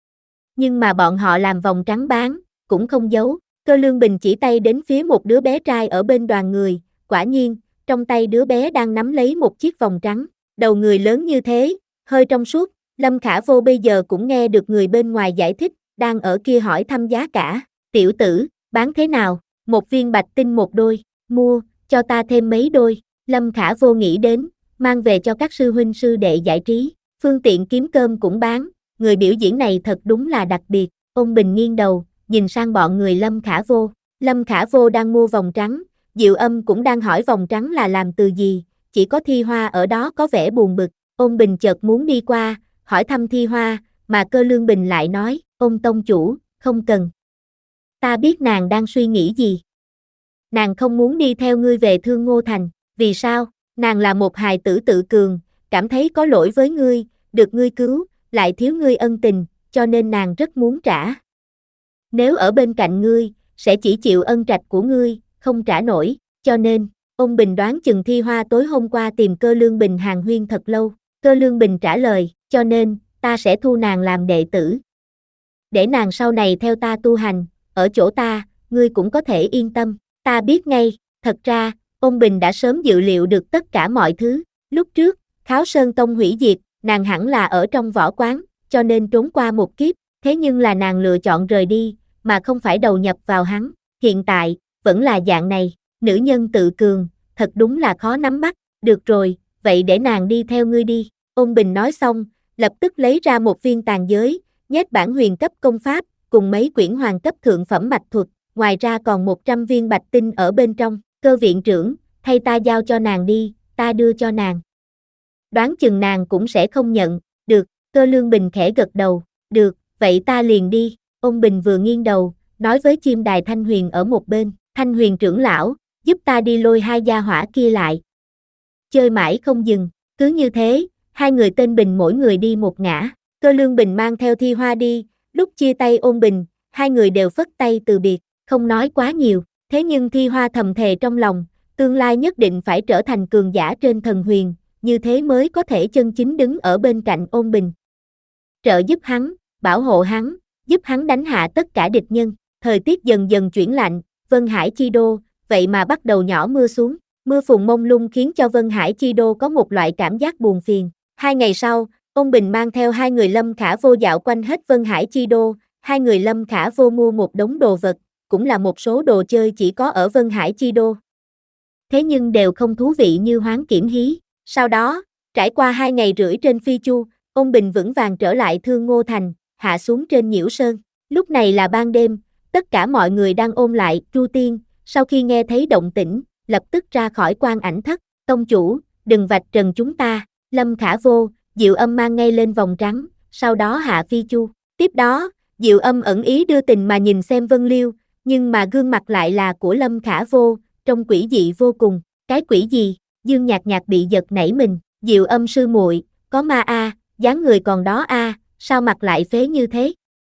Nhưng mà bọn họ làm vòng trắng bán, cũng không giấu, Cơ Lương Bình chỉ tay đến phía một đứa bé trai ở bên đoàn người, quả nhiên, trong tay đứa bé đang nắm lấy một chiếc vòng trắng, đầu người lớn như thế, hơi trong suốt, Lâm Khả Vô bây giờ cũng nghe được người bên ngoài giải thích, đang ở kia hỏi thăm giá cả, tiểu tử, bán thế nào, một viên bạch tinh một đôi, mua, cho ta thêm mấy đôi, Lâm Khả Vô nghĩ đến, mang về cho các sư huynh sư đệ giải trí, phương tiện kiếm cơm cũng bán, người biểu diễn này thật đúng là đặc biệt, Ôn Bình nghiêng đầu, nhìn sang bọn người Lâm Khả Vô, Lâm Khả Vô đang mua vòng trắng, Diệu Âm cũng đang hỏi vòng trắng là làm từ gì, chỉ có Thi Hoa ở đó có vẻ buồn bực, Ôn Bình chợt muốn đi qua, hỏi thăm Thi Hoa, mà Cơ Lương Bình lại nói, Ôn tông chủ, không cần. Ta biết nàng đang suy nghĩ gì. Nàng không muốn đi theo ngươi về Thương Ngô Thành, vì sao? Nàng là một hài tử tự cường, cảm thấy có lỗi với ngươi, được ngươi cứu, lại thiếu ngươi ân tình, cho nên nàng rất muốn trả. Nếu ở bên cạnh ngươi, sẽ chỉ chịu ân trạch của ngươi, không trả nổi, cho nên, Ôn Bình đoán chừng Thi Hoa tối hôm qua tìm Cơ Lương Bình hàn huyên thật lâu, Cơ Lương Bình trả lời, cho nên, ta sẽ thu nàng làm đệ tử. Để nàng sau này theo ta tu hành, ở chỗ ta, ngươi cũng có thể yên tâm, ta biết ngay, thật ra, Ôn Bình đã sớm dự liệu được tất cả mọi thứ, lúc trước, Kháo Sơn Tông hủy diệt, nàng hẳn là ở trong võ quán, cho nên trốn qua một kiếp, thế nhưng là nàng lựa chọn rời đi, mà không phải đầu nhập vào hắn, hiện tại, vẫn là dạng này, nữ nhân tự cường, thật đúng là khó nắm bắt, được rồi, vậy để nàng đi theo ngươi đi, Ôn Bình nói xong, lập tức lấy ra một viên tàn giới, nhét bản huyền cấp công pháp, cùng mấy quyển hoàng cấp thượng phẩm mạch thuật, ngoài ra còn một trăm viên bạch tinh ở bên trong, Cơ viện trưởng, thay ta giao cho nàng đi, ta đưa cho nàng. Đoán chừng nàng cũng sẽ không nhận, được, Cơ Lương Bình khẽ gật đầu, được, vậy ta liền đi, Ôn Bình vừa nghiêng đầu, nói với chim đài Thanh Huyền ở một bên, Thanh Huyền trưởng lão, giúp ta đi lôi hai gia hỏa kia lại. Chơi mãi không dừng, cứ như thế, hai người tên Bình mỗi người đi một ngã, Cơ Lương Bình mang theo Thi Hoa đi, lúc chia tay Ôn Bình, hai người đều phất tay từ biệt, không nói quá nhiều, thế nhưng Thi Hoa thầm thề trong lòng, tương lai nhất định phải trở thành cường giả trên thần huyền, như thế mới có thể chân chính đứng ở bên cạnh Ôn Bình. Trợ giúp hắn, bảo hộ hắn, giúp hắn đánh hạ tất cả địch nhân, thời tiết dần dần chuyển lạnh, Vân Hải Chi Đô, vậy mà bắt đầu nhỏ mưa xuống, mưa phùn mông lung khiến cho Vân Hải Chi Đô có một loại cảm giác buồn phiền. Hai ngày sau, Ôn Bình mang theo hai người Lâm Khả Vô dạo quanh hết Vân Hải Chi Đô, hai người Lâm Khả Vô mua một đống đồ vật, cũng là một số đồ chơi chỉ có ở Vân Hải Chi Đô. Thế nhưng đều không thú vị như hoán kiểm hí. Sau đó, trải qua hai ngày rưỡi trên phi chu, Ôn Bình vững vàng trở lại Thương Ngô Thành, hạ xuống trên Nhiễu Sơn. Lúc này là ban đêm, tất cả mọi người đang ôn lại, Chu Tiên, sau khi nghe thấy động tĩnh, lập tức ra khỏi quan ảnh thất, tông chủ, đừng vạch trần chúng ta, Lâm Khả Vô, Diệu Âm mang ngay lên vòng trắng, sau đó hạ phi chu. Tiếp đó, Diệu Âm ẩn ý đưa tình mà nhìn xem Vân Liêu, nhưng mà gương mặt lại là của Lâm Khả Vô, trông quỷ dị vô cùng, cái quỷ gì? Dương Nhạc Nhạc bị giật nảy mình, Diệu Âm sư muội, có ma a, dáng người còn đó a, sao mặt lại phế như thế?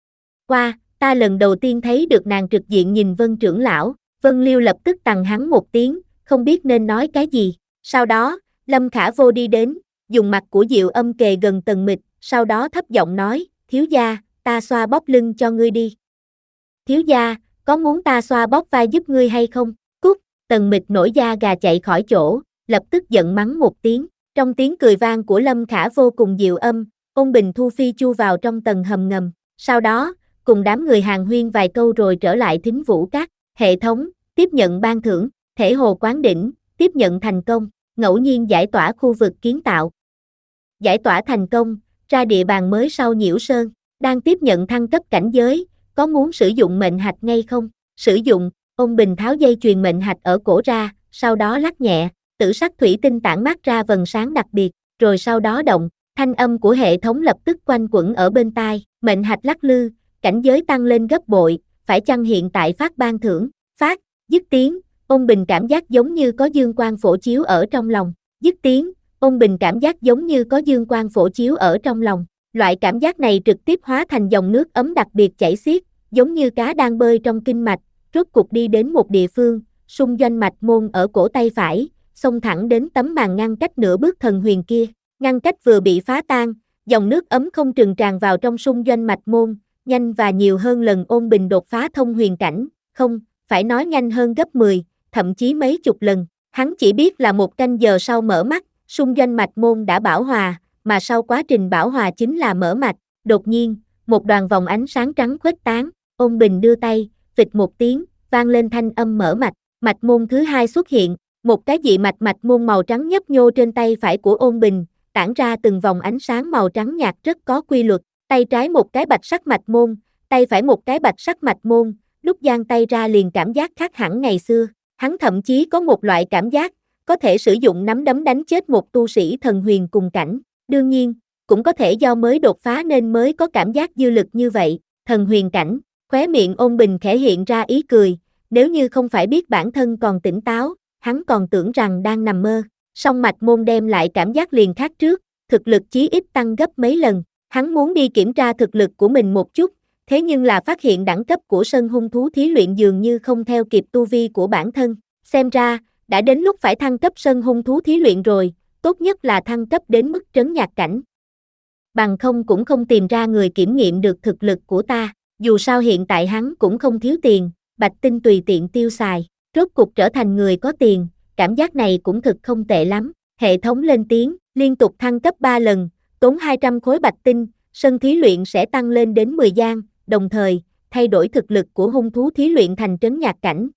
Qua, ta lần đầu tiên thấy được nàng trực diện nhìn Vân trưởng lão, Vân Liêu lập tức tằng hắn một tiếng, không biết nên nói cái gì. Sau đó, Lâm Khả Vô đi đến, dùng mặt của Diệu Âm kề gần Tần Mịch, sau đó thấp giọng nói, thiếu gia, ta xoa bóp lưng cho ngươi đi. Thiếu gia, có muốn ta xoa bóp vai giúp ngươi hay không? Cút, Tần Mịch nổi da gà chạy khỏi chỗ, lập tức giận mắng một tiếng. Trong tiếng cười vang của Lâm Khả Vô cùng Diệu Âm, Ôn Bình thu phi chu vào trong tầng hầm ngầm. Sau đó, cùng đám người hàn huyên vài câu rồi trở lại Thính Vũ Các. Hệ thống, tiếp nhận ban thưởng, thể hồ quán đỉnh, tiếp nhận thành công, ngẫu nhiên giải tỏa khu vực kiến tạo. Giải tỏa thành công, ra địa bàn mới sau Nhiễu Sơn, đang tiếp nhận thăng cấp cảnh giới, có muốn sử dụng mệnh hạch ngay không? Sử dụng, Ôn Bình tháo dây chuyền mệnh hạch ở cổ ra, sau đó lắc nhẹ, tử sắc thủy tinh tản mát ra vầng sáng đặc biệt, rồi sau đó động, thanh âm của hệ thống lập tức quanh quẩn ở bên tai, mệnh hạch lắc lư, cảnh giới tăng lên gấp bội, phải chăng hiện tại phát ban thưởng? Phát, dứt tiếng, Ôn Bình cảm giác giống như có dương quang phổ chiếu ở trong lòng, dứt tiếng, Ôn Bình cảm giác giống như có dương quang phổ chiếu ở trong lòng, loại cảm giác này trực tiếp hóa thành dòng nước ấm đặc biệt chảy xiết, giống như cá đang bơi trong kinh mạch, rốt cục đi đến một địa phương, xung doanh mạch môn ở cổ tay phải, xông thẳng đến tấm màn ngăn cách nửa bước thần huyền kia, ngăn cách vừa bị phá tan, dòng nước ấm không trừng tràn vào trong xung doanh mạch môn, nhanh và nhiều hơn lần Ôn Bình đột phá thông huyền cảnh, không, phải nói nhanh hơn gấp mười, thậm chí mấy chục lần, hắn chỉ biết là một canh giờ sau mở mắt, xung doanh mạch môn đã bảo hòa, mà sau quá trình bảo hòa chính là mở mạch, đột nhiên, một đoàn vòng ánh sáng trắng khuếch tán, Ôn Bình đưa tay, phịch một tiếng, vang lên thanh âm mở mạch, mạch môn thứ hai xuất hiện, một cái dị mạch mạch môn màu trắng nhấp nhô trên tay phải của Ôn Bình, tản ra từng vòng ánh sáng màu trắng nhạt rất có quy luật, tay trái một cái bạch sắc mạch môn, tay phải một cái bạch sắc mạch môn, lúc giang tay ra liền cảm giác khác hẳn ngày xưa, hắn thậm chí có một loại cảm giác, có thể sử dụng nắm đấm đánh chết một tu sĩ thần huyền cùng cảnh, đương nhiên, cũng có thể do mới đột phá nên mới có cảm giác dư lực như vậy, thần huyền cảnh, khóe miệng Ôn Bình khẽ hiện ra ý cười, nếu như không phải biết bản thân còn tỉnh táo, hắn còn tưởng rằng đang nằm mơ, song mạch môn đem lại cảm giác liền khác trước, thực lực chí ít tăng gấp mấy lần, hắn muốn đi kiểm tra thực lực của mình một chút, thế nhưng là phát hiện đẳng cấp của sân hung thú thí luyện dường như không theo kịp tu vi của bản thân, xem ra, đã đến lúc phải thăng cấp sân hung thú thí luyện rồi, tốt nhất là thăng cấp đến mức trấn nhạc cảnh. Bằng không cũng không tìm ra người kiểm nghiệm được thực lực của ta, dù sao hiện tại hắn cũng không thiếu tiền, bạch tinh tùy tiện tiêu xài, rốt cục trở thành người có tiền, cảm giác này cũng thực không tệ lắm, hệ thống lên tiếng, liên tục thăng cấp ba lần, tốn hai trăm khối bạch tinh, sân thí luyện sẽ tăng lên đến mười gian, đồng thời, thay đổi thực lực của hung thú thí luyện thành trấn nhạc cảnh.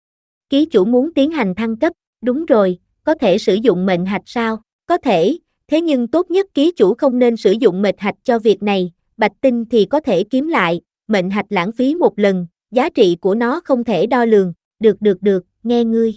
Ký chủ muốn tiến hành thăng cấp, đúng rồi, có thể sử dụng mệnh hạch sao? Có thể, thế nhưng tốt nhất ký chủ không nên sử dụng mệnh hạch cho việc này, bạch tinh thì có thể kiếm lại, mệnh hạch lãng phí một lần, giá trị của nó không thể đo lường, được được được, nghe ngươi.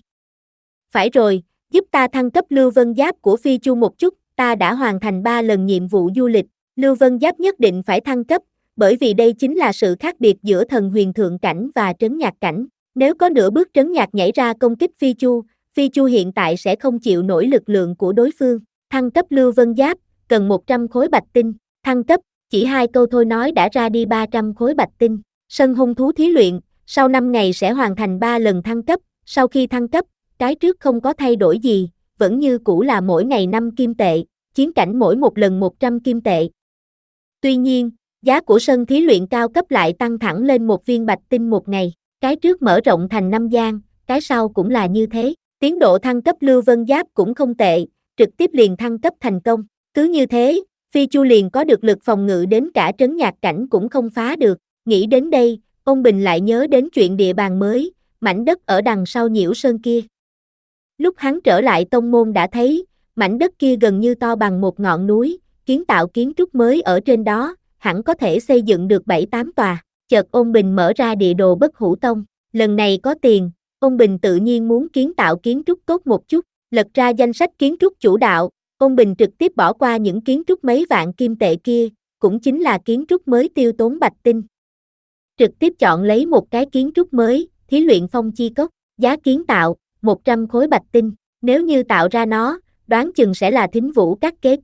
Phải rồi, giúp ta thăng cấp Lưu Vân Giáp của Phi Chu một chút, ta đã hoàn thành ba lần nhiệm vụ du lịch, Lưu Vân Giáp nhất định phải thăng cấp, bởi vì đây chính là sự khác biệt giữa thần huyền thượng cảnh và trấn nhạc cảnh. Nếu có nửa bước trấn nhạc nhảy ra công kích Phi Chu, Phi Chu hiện tại sẽ không chịu nổi lực lượng của đối phương. Thăng cấp Lưu Vân Giáp, cần một trăm khối bạch tinh, thăng cấp, chỉ hai câu thôi nói đã ra đi ba trăm khối bạch tinh. Sân hung thú thí luyện, sau năm ngày sẽ hoàn thành ba lần thăng cấp, sau khi thăng cấp, cái trước không có thay đổi gì, vẫn như cũ là mỗi ngày năm kim tệ, chiến cảnh mỗi một lần một trăm kim tệ. Tuy nhiên, giá của sân thí luyện cao cấp lại tăng thẳng lên một viên bạch tinh một ngày, cái trước mở rộng thành năm gian, cái sau cũng là như thế. Tiến độ thăng cấp Lưu Vân Giáp cũng không tệ, trực tiếp liền thăng cấp thành công. Cứ như thế, Phi Chu liền có được lực phòng ngự đến cả trấn nhạc cảnh cũng không phá được. Nghĩ đến đây, Ôn Bình lại nhớ đến chuyện địa bàn mới, mảnh đất ở đằng sau Nhiễu Sơn kia. Lúc hắn trở lại tông môn đã thấy, mảnh đất kia gần như to bằng một ngọn núi, kiến tạo kiến trúc mới ở trên đó, hẳn có thể xây dựng được bảy tám tòa. Chợt Ôn Bình mở ra địa đồ Bất Hủ Tông, lần này có tiền, Ôn Bình tự nhiên muốn kiến tạo kiến trúc tốt một chút, lật ra danh sách kiến trúc chủ đạo, Ôn Bình trực tiếp bỏ qua những kiến trúc mấy vạn kim tệ kia, cũng chính là kiến trúc mới tiêu tốn bạch tinh. Trực tiếp chọn lấy một cái kiến trúc mới, thí luyện phong chi cốc, giá kiến tạo, một trăm khối bạch tinh, nếu như tạo ra nó, đoán chừng sẽ là Thính Vũ Các kế tiếp,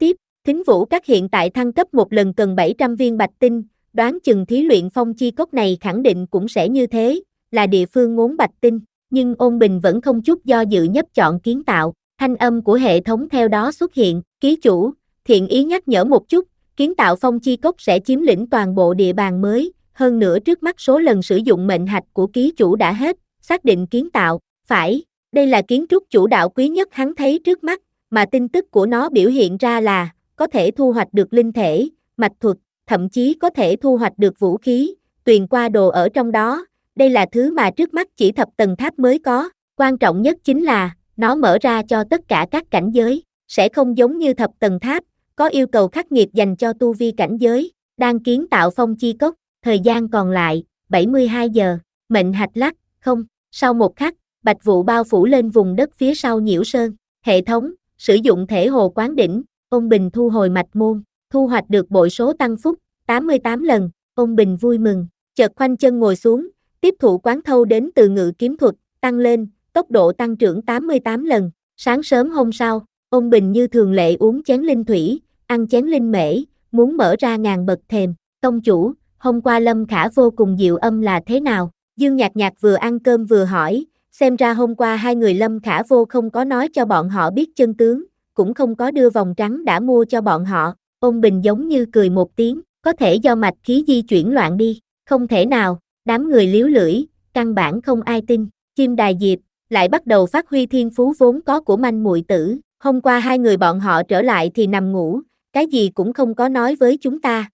Thính Vũ Các hiện tại thăng cấp một lần cần bảy trăm viên bạch tinh, đoán chừng thí luyện phong chi cốc này khẳng định cũng sẽ như thế, là địa phương ngốn bạch tinh, nhưng Ôn Bình vẫn không chút do dự nhấp chọn kiến tạo, thanh âm của hệ thống theo đó xuất hiện, ký chủ, thiện ý nhắc nhở một chút, kiến tạo phong chi cốc sẽ chiếm lĩnh toàn bộ địa bàn mới, hơn nữa trước mắt số lần sử dụng mệnh hạch của ký chủ đã hết, xác định kiến tạo, phải, đây là kiến trúc chủ đạo quý nhất hắn thấy trước mắt, mà tin tức của nó biểu hiện ra là, có thể thu hoạch được linh thể, mạch thuật, thậm chí có thể thu hoạch được vũ khí, tuyền qua đồ ở trong đó, đây là thứ mà trước mắt chỉ thập tầng tháp mới có, quan trọng nhất chính là, nó mở ra cho tất cả các cảnh giới, sẽ không giống như thập tầng tháp, có yêu cầu khắc nghiệt dành cho tu vi cảnh giới, đang kiến tạo phong chi cốc, thời gian còn lại, bảy mươi hai giờ, mệnh hạch lắc, không, sau một khắc, bạch vụ bao phủ lên vùng đất phía sau Nhiễu Sơn, hệ thống, sử dụng thể hồ quán đỉnh, Ôn Bình thu hồi mạch môn, thu hoạch được bội số tăng phúc, tám mươi tám lần, Ôn Bình vui mừng, chợt khoanh chân ngồi xuống, tiếp thụ quán thâu đến từ ngự kiếm thuật, tăng lên, tốc độ tăng trưởng tám mươi tám lần, sáng sớm hôm sau, Ôn Bình như thường lệ uống chén linh thủy, ăn chén linh mễ, muốn mở ra ngàn bậc thềm, tông chủ, hôm qua Lâm Khả vô cùng dịu âm là thế nào, Dương Nhạc Nhạc vừa ăn cơm vừa hỏi, xem ra hôm qua hai người Lâm Khả vô không có nói cho bọn họ biết chân tướng, cũng không có đưa vòng trắng đã mua cho bọn họ, Ôn Bình giống như cười một tiếng, có thể do mạch khí di chuyển loạn đi, không thể nào, đám người líu lưỡi, căn bản không ai tin, chim đài diệp, lại bắt đầu phát huy thiên phú vốn có của manh muội tử, hôm qua hai người bọn họ trở lại thì nằm ngủ, cái gì cũng không có nói với chúng ta.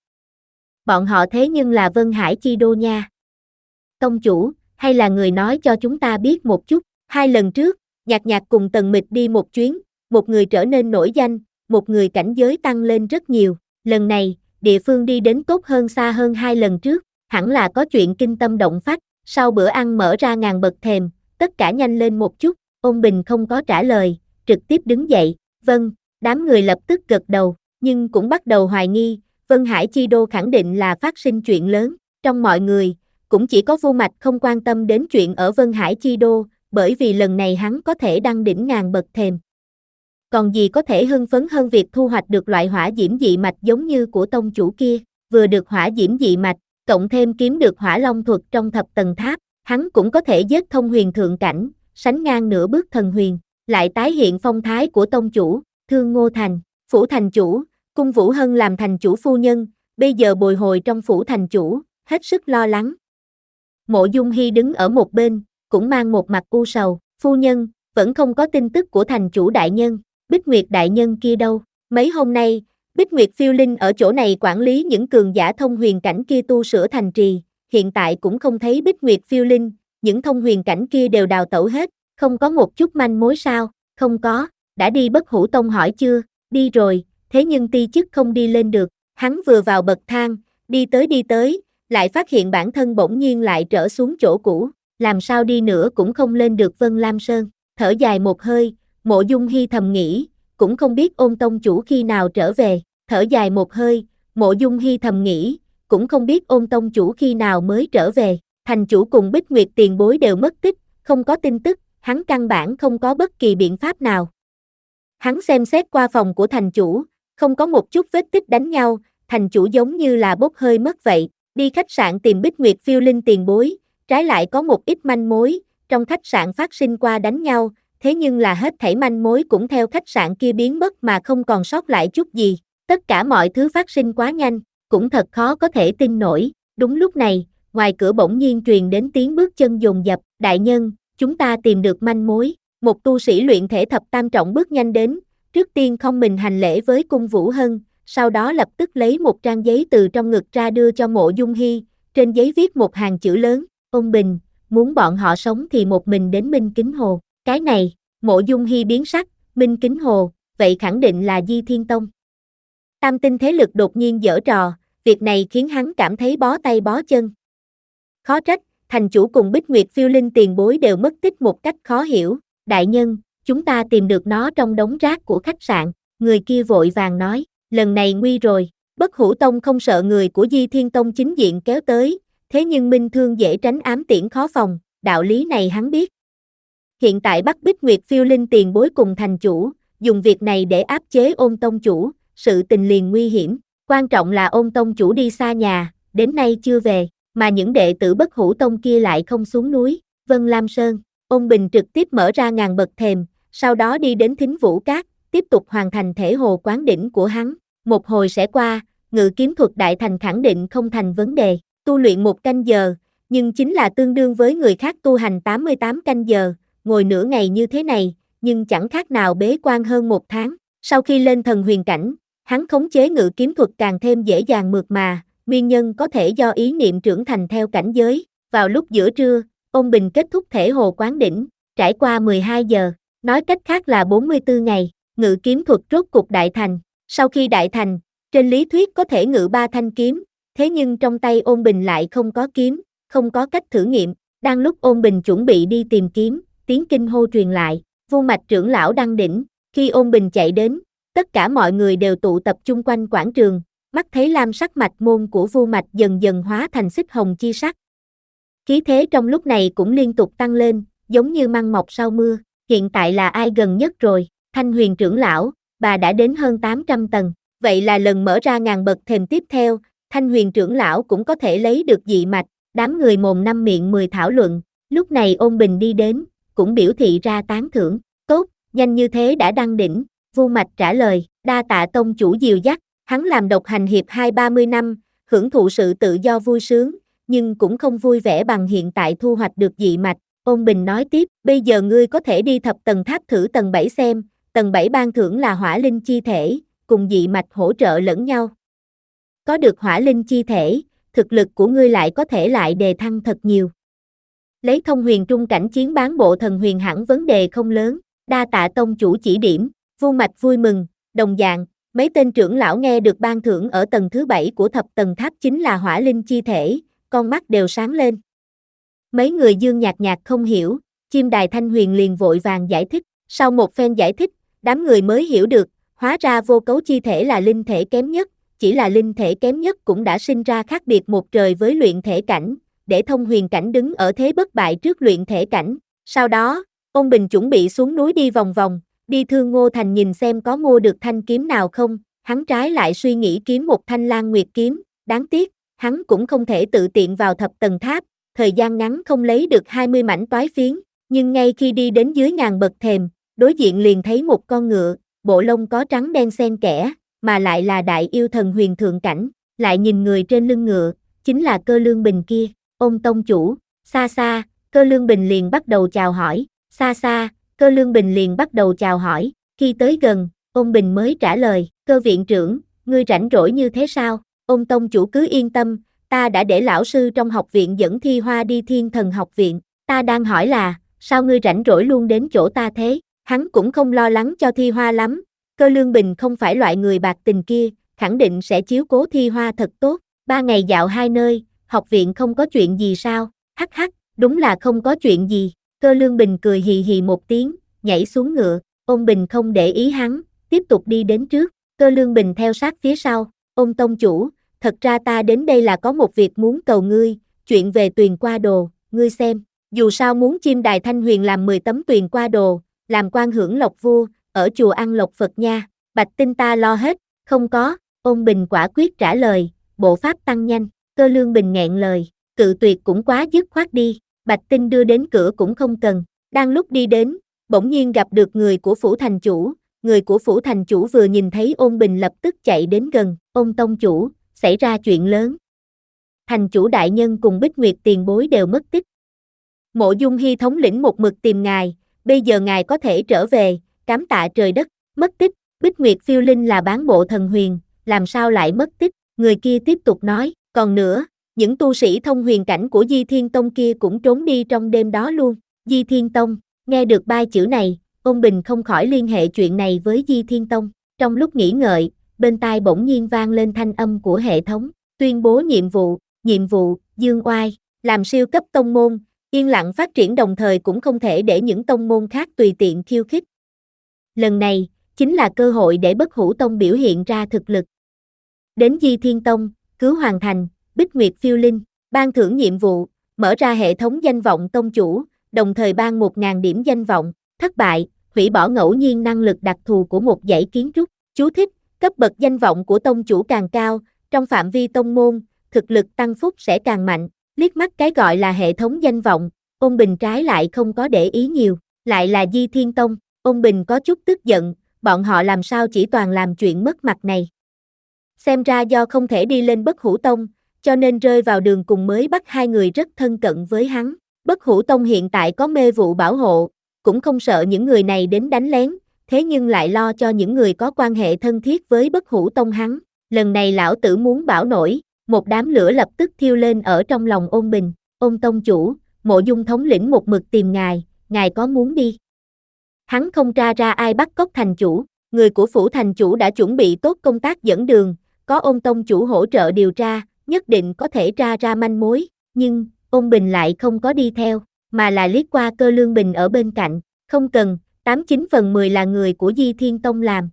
Bọn họ thế nhưng là Vân Hải Chi Đô nha. Tông chủ, hay là người nói cho chúng ta biết một chút, hai lần trước, Nhạc Nhạc cùng Tần Mịch đi một chuyến, một người trở nên nổi danh, một người cảnh giới tăng lên rất nhiều, lần này, địa phương đi đến tốt hơn xa hơn hai lần trước, hẳn là có chuyện kinh tâm động phách, sau bữa ăn mở ra ngàn bậc thềm, tất cả nhanh lên một chút, Ôn Bình không có trả lời, trực tiếp đứng dậy, vâng, đám người lập tức gật đầu, nhưng cũng bắt đầu hoài nghi, Vân Hải Chi Đô khẳng định là phát sinh chuyện lớn, trong mọi người, cũng chỉ có Vu Mạch không quan tâm đến chuyện ở Vân Hải Chi Đô, bởi vì lần này hắn có thể đăng đỉnh ngàn bậc thềm. Còn gì có thể hưng phấn hơn việc thu hoạch được loại hỏa diễm dị mạch giống như của tông chủ kia, vừa được hỏa diễm dị mạch, cộng thêm kiếm được hỏa long thuật trong thập tầng tháp, hắn cũng có thể giết thông huyền thượng cảnh, sánh ngang nửa bước thần huyền, lại tái hiện phong thái của tông chủ, Thương Ngô Thành, phủ thành chủ, Cung Vũ Hân làm thành chủ phu nhân, bây giờ bồi hồi trong phủ thành chủ, hết sức lo lắng. Mộ Dung Hy đứng ở một bên, cũng mang một mặt u sầu, phu nhân, vẫn không có tin tức của thành chủ đại nhân, Bích Nguyệt đại nhân kia đâu, mấy hôm nay, Bích Nguyệt phiêu linh ở chỗ này quản lý những cường giả thông huyền cảnh kia tu sửa thành trì, hiện tại cũng không thấy Bích Nguyệt phiêu linh, những thông huyền cảnh kia đều đào tẩu hết, không có một chút manh mối sao, không có, đã đi Bất Hủ Tông hỏi chưa, đi rồi, thế nhưng ti chức không đi lên được, hắn vừa vào bậc thang, đi tới đi tới, lại phát hiện bản thân bỗng nhiên lại trở xuống chỗ cũ, làm sao đi nữa cũng không lên được Vân Lam Sơn, thở dài một hơi, Mộ Dung Hy thầm nghĩ, cũng không biết Ôn tông chủ khi nào trở về, thở dài một hơi, Mộ Dung Hy thầm nghĩ, cũng không biết Ôn tông chủ khi nào mới trở về, thành chủ cùng Bích Nguyệt tiền bối đều mất tích, không có tin tức, hắn căn bản không có bất kỳ biện pháp nào. Hắn xem xét qua phòng của thành chủ, không có một chút vết tích đánh nhau, thành chủ giống như là bốc hơi mất vậy, đi khách sạn tìm Bích Nguyệt phiêu linh tiền bối, trái lại có một ít manh mối, trong khách sạn phát sinh qua đánh nhau, thế nhưng là hết thảy manh mối cũng theo khách sạn kia biến mất mà không còn sót lại chút gì, tất cả mọi thứ phát sinh quá nhanh, cũng thật khó có thể tin nổi, đúng lúc này, ngoài cửa bỗng nhiên truyền đến tiếng bước chân dồn dập, đại nhân, chúng ta tìm được manh mối, một tu sĩ luyện thể thập tam trọng bước nhanh đến, trước tiên không mình hành lễ với Cung Vũ Hân, sau đó lập tức lấy một trang giấy từ trong ngực ra đưa cho Mộ Dung Hy, trên giấy viết một hàng chữ lớn, Ôn Bình, muốn bọn họ sống thì một mình đến Minh Kính Hồ, cái này, Mộ Dung Hy biến sắc, Minh Kính Hồ, vậy khẳng định là Di Thiên Tông. Tam tinh thế lực đột nhiên giở trò, việc này khiến hắn cảm thấy bó tay bó chân. Khó trách, thành chủ cùng Bích Nguyệt phiêu linh tiền bối đều mất tích một cách khó hiểu, đại nhân, chúng ta tìm được nó trong đống rác của khách sạn, người kia vội vàng nói, lần này nguy rồi, Bất Hủ Tông không sợ người của Di Thiên Tông chính diện kéo tới, thế nhưng minh thương dễ tránh ám tiễn khó phòng, đạo lý này hắn biết. Hiện tại bắt Bích Nguyệt phiêu linh tiền bối cùng thành chủ, dùng việc này để áp chế Ôn tông chủ, sự tình liền nguy hiểm. Quan trọng là Ôn tông chủ đi xa nhà, đến nay chưa về, mà những đệ tử Bất Hủ tông kia lại không xuống núi Vân Lam Sơn. Ôn Bình trực tiếp mở ra ngàn bậc thềm, sau đó đi đến Thính Vũ Cát, tiếp tục hoàn thành thể hồ quán đỉnh của hắn. Một hồi sẽ qua, ngự kiếm thuật đại thành khẳng định không thành vấn đề. Tu luyện một canh giờ, nhưng chính là tương đương với người khác tu hành tám mươi tám canh giờ, ngồi nửa ngày như thế này, nhưng chẳng khác nào bế quan hơn một tháng. Sau khi lên thần huyền cảnh, hắn khống chế ngự kiếm thuật càng thêm dễ dàng mượt mà, nguyên nhân có thể do ý niệm trưởng thành theo cảnh giới. Vào lúc giữa trưa, Ôn Bình kết thúc thể hồ quán đỉnh, trải qua mười hai giờ, nói cách khác là bốn mươi tư ngày, ngự kiếm thuật rốt cục đại thành. Sau khi đại thành, trên lý thuyết có thể ngự ba thanh kiếm, thế nhưng trong tay Ôn Bình lại không có kiếm, không có cách thử nghiệm. Đang lúc Ôn Bình chuẩn bị đi tìm kiếm, tiếng kinh hô truyền lại, Vu Mạch trưởng lão đăng đỉnh. Khi Ôn Bình chạy đến, tất cả mọi người đều tụ tập chung quanh quảng trường, mắt thấy lam sắc mạch môn của Vu Mạch dần dần hóa thành xích hồng chi sắc. Khí thế trong lúc này cũng liên tục tăng lên, giống như măng mọc sau mưa. Hiện tại là ai gần nhất rồi? Thanh Huyền trưởng lão, bà đã đến hơn tám trăm tầng. Vậy là lần mở ra ngàn bậc thềm tiếp theo, Thanh Huyền trưởng lão cũng có thể lấy được dị mạch. Đám người mồm năm miệng mười thảo luận. Lúc này Ôn Bình đi đến, cũng biểu thị ra tán thưởng. Tốt, nhanh như thế đã đăng đỉnh. Vu Mạch trả lời, đa tạ tông chủ dìu dắt. Hắn làm độc hành hiệp hai ba mươi năm, hưởng thụ sự tự do vui sướng, nhưng cũng không vui vẻ bằng hiện tại thu hoạch được dị mạch. Ôn Bình nói tiếp, bây giờ ngươi có thể đi thập tầng tháp thử tầng bảy xem, tầng bảy ban thưởng là hỏa linh chi thể, cùng dị mạch hỗ trợ lẫn nhau. Có được hỏa linh chi thể, thực lực của ngươi lại có thể lại đề thăng thật nhiều. Lấy thông huyền trung cảnh chiến bán bộ thần huyền hẳn vấn đề không lớn, đa tạ tông chủ chỉ điểm. Vu Mạch vui mừng, đồng dạng, mấy tên trưởng lão nghe được ban thưởng ở tầng thứ bảy của thập tầng tháp chính là hỏa linh chi thể, con mắt đều sáng lên. Mấy người Dương nhạt nhạt không hiểu, Chim Đài Thanh Huyền liền vội vàng giải thích. Sau một phen giải thích, đám người mới hiểu được, hóa ra vô cấu chi thể là linh thể kém nhất, chỉ là linh thể kém nhất cũng đã sinh ra khác biệt một trời với luyện thể cảnh, để thông huyền cảnh đứng ở thế bất bại trước luyện thể cảnh. Sau đó, Ôn Bình chuẩn bị xuống núi đi vòng vòng, đi Thương Ngô Thành nhìn xem có mua được thanh kiếm nào không, hắn trái lại suy nghĩ kiếm một thanh Lan Nguyệt kiếm, đáng tiếc, hắn cũng không thể tự tiện vào thập tầng tháp, thời gian ngắn không lấy được hai mươi mảnh toái phiến, nhưng ngay khi đi đến dưới ngàn bậc thềm, đối diện liền thấy một con ngựa, bộ lông có trắng đen xen kẽ, mà lại là đại yêu thần huyền thượng cảnh, lại nhìn người trên lưng ngựa, chính là Cơ Lương Bình kia. Ôn tông chủ, xa xa, Cơ Lương Bình liền bắt đầu chào hỏi, xa xa, Cơ Lương Bình liền bắt đầu chào hỏi, khi tới gần, Ôn Bình mới trả lời, Cơ viện trưởng, ngươi rảnh rỗi như thế sao? Ôn tông chủ cứ yên tâm, ta đã để lão sư trong học viện dẫn Thi Hoa đi Thiên Thần học viện, ta đang hỏi là, sao ngươi rảnh rỗi luôn đến chỗ ta thế? Hắn cũng không lo lắng cho Thi Hoa lắm, Cơ Lương Bình không phải loại người bạc tình kia, khẳng định sẽ chiếu cố Thi Hoa thật tốt. Ba ngày dạo hai nơi, học viện không có chuyện gì sao? Hắc hắc, đúng là không có chuyện gì. Cơ Lương Bình cười hì hì một tiếng, nhảy xuống ngựa. Ôn Bình không để ý hắn, tiếp tục đi đến trước. Cơ Lương Bình theo sát phía sau. Ôn tông chủ, thật ra ta đến đây là có một việc muốn cầu ngươi, chuyện về Tuyền Qua Đồ, ngươi xem. Dù sao muốn Chim Đài Thanh Huyền làm mười tấm Tuyền Qua Đồ, làm quan hưởng lộc vua, ở chùa ăn lộc Phật nha. Bạch Tinh ta lo hết, không có. Ôn Bình quả quyết trả lời, bộ pháp tăng nhanh. Cơ Lương Bình nghẹn lời, cự tuyệt cũng quá dứt khoát đi. Bạch Tinh đưa đến cửa cũng không cần. Đang lúc đi đến, bỗng nhiên gặp được người của phủ thành chủ. Người của phủ thành chủ vừa nhìn thấy Ôn Bình lập tức chạy đến gần. Ôn tông chủ, xảy ra chuyện lớn. Thành chủ đại nhân cùng Bích Nguyệt tiền bối đều mất tích. Mộ Dung Hy thống lĩnh một mực tìm ngài, bây giờ ngài có thể trở về, cám tạ trời đất. Mất tích, Bích Nguyệt phiêu linh là bán bộ thần huyền, làm sao lại mất tích? Người kia tiếp tục nói, còn nữa, những tu sĩ thông huyền cảnh của Di Thiên Tông kia cũng trốn đi trong đêm đó luôn. Di Thiên Tông, nghe được ba chữ này, Ôn Bình không khỏi liên hệ chuyện này với Di Thiên Tông. Trong lúc nghĩ ngợi, bên tai bỗng nhiên vang lên thanh âm của hệ thống, tuyên bố nhiệm vụ, nhiệm vụ, Dương Oai, làm siêu cấp tông môn, yên lặng phát triển đồng thời cũng không thể để những tông môn khác tùy tiện khiêu khích. Lần này, chính là cơ hội để Bất Hủ Tông biểu hiện ra thực lực. Đến Di Thiên Tông, cứu hoàn thành, Bích Nguyệt phiêu linh, ban thưởng nhiệm vụ, mở ra hệ thống danh vọng tông chủ, đồng thời ban một nghìn điểm danh vọng, thất bại, hủy bỏ ngẫu nhiên năng lực đặc thù của một dãy kiến trúc. Chú thích, Cấp bậc danh vọng của tông chủ càng cao, trong phạm vi tông môn, thực lực tăng phúc sẽ càng mạnh. Liếc mắt cái gọi là hệ thống danh vọng, Ôn Bình trái lại không có để ý nhiều, lại là Di Thiên Tông. Ôn Bình có chút tức giận, bọn họ làm sao chỉ toàn làm chuyện mất mặt này. Xem ra do không thể đi lên Bất Hủ Tông, cho nên rơi vào đường cùng mới bắt hai người rất thân cận với hắn. Bất Hủ Tông hiện tại có mê vụ bảo hộ, cũng không sợ những người này đến đánh lén, thế nhưng lại lo cho những người có quan hệ thân thiết với Bất Hủ Tông hắn. Lần này lão tử muốn bảo nổi, một đám lửa lập tức thiêu lên ở trong lòng Ôn Bình. Ôn tông chủ, Mộ Dung thống lĩnh một mực tìm ngài, ngài có muốn đi? Hắn không tra ra ai bắt cóc thành chủ, người của phủ thành chủ đã chuẩn bị tốt công tác dẫn đường, có Ôn tông chủ hỗ trợ điều tra, nhất định có thể tra ra manh mối, nhưng Ôn Bình lại không có đi theo, mà là liếc qua Cơ Lương Bình ở bên cạnh, không cần, tám chín phần mười là người của Di Thiên Tông làm.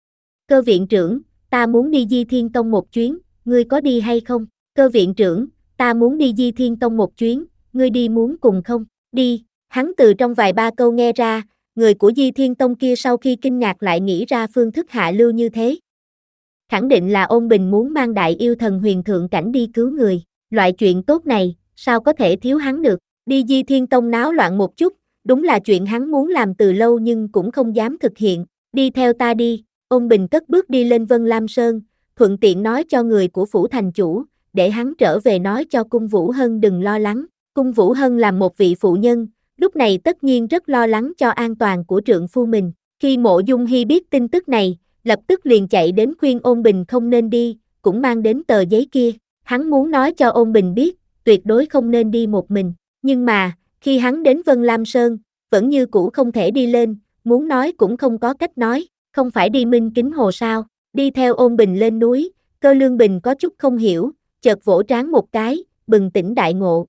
Cơ viện trưởng, ta muốn đi Di Thiên Tông một chuyến, ngươi có đi hay không? Cơ viện trưởng, ta muốn đi Di Thiên Tông một chuyến, ngươi đi muốn cùng không? Đi, hắn từ trong vài ba câu nghe ra, người của Di Thiên Tông kia sau khi kinh ngạc lại nghĩ ra phương thức hạ lưu như thế. Khẳng định là Ôn Bình muốn mang đại yêu thần huyền thượng cảnh đi cứu người, loại chuyện tốt này, sao có thể thiếu hắn được? Đi Di Thiên Tông náo loạn một chút, đúng là chuyện hắn muốn làm từ lâu nhưng cũng không dám thực hiện. Đi theo ta đi. Ôn Bình cất bước đi lên Vân Lam Sơn, thuận tiện nói cho người của phủ thành chủ, để hắn trở về nói cho Cung Vũ Hân đừng lo lắng. Cung Vũ Hân là một vị phụ nhân, lúc này tất nhiên rất lo lắng cho an toàn của trượng phu mình. Khi Mộ Dung Hi biết tin tức này, lập tức liền chạy đến khuyên Ôn Bình không nên đi, cũng mang đến tờ giấy kia. Hắn muốn nói cho Ôn Bình biết, tuyệt đối không nên đi một mình. Nhưng mà, khi hắn đến Vân Lam Sơn, vẫn như cũ không thể đi lên, muốn nói cũng không có cách nói, không phải đi Minh Kính Hồ sao? Đi theo Ôn Bình lên núi, Cơ Lương Bình có chút không hiểu, chợt vỗ trán một cái, bừng tỉnh đại ngộ.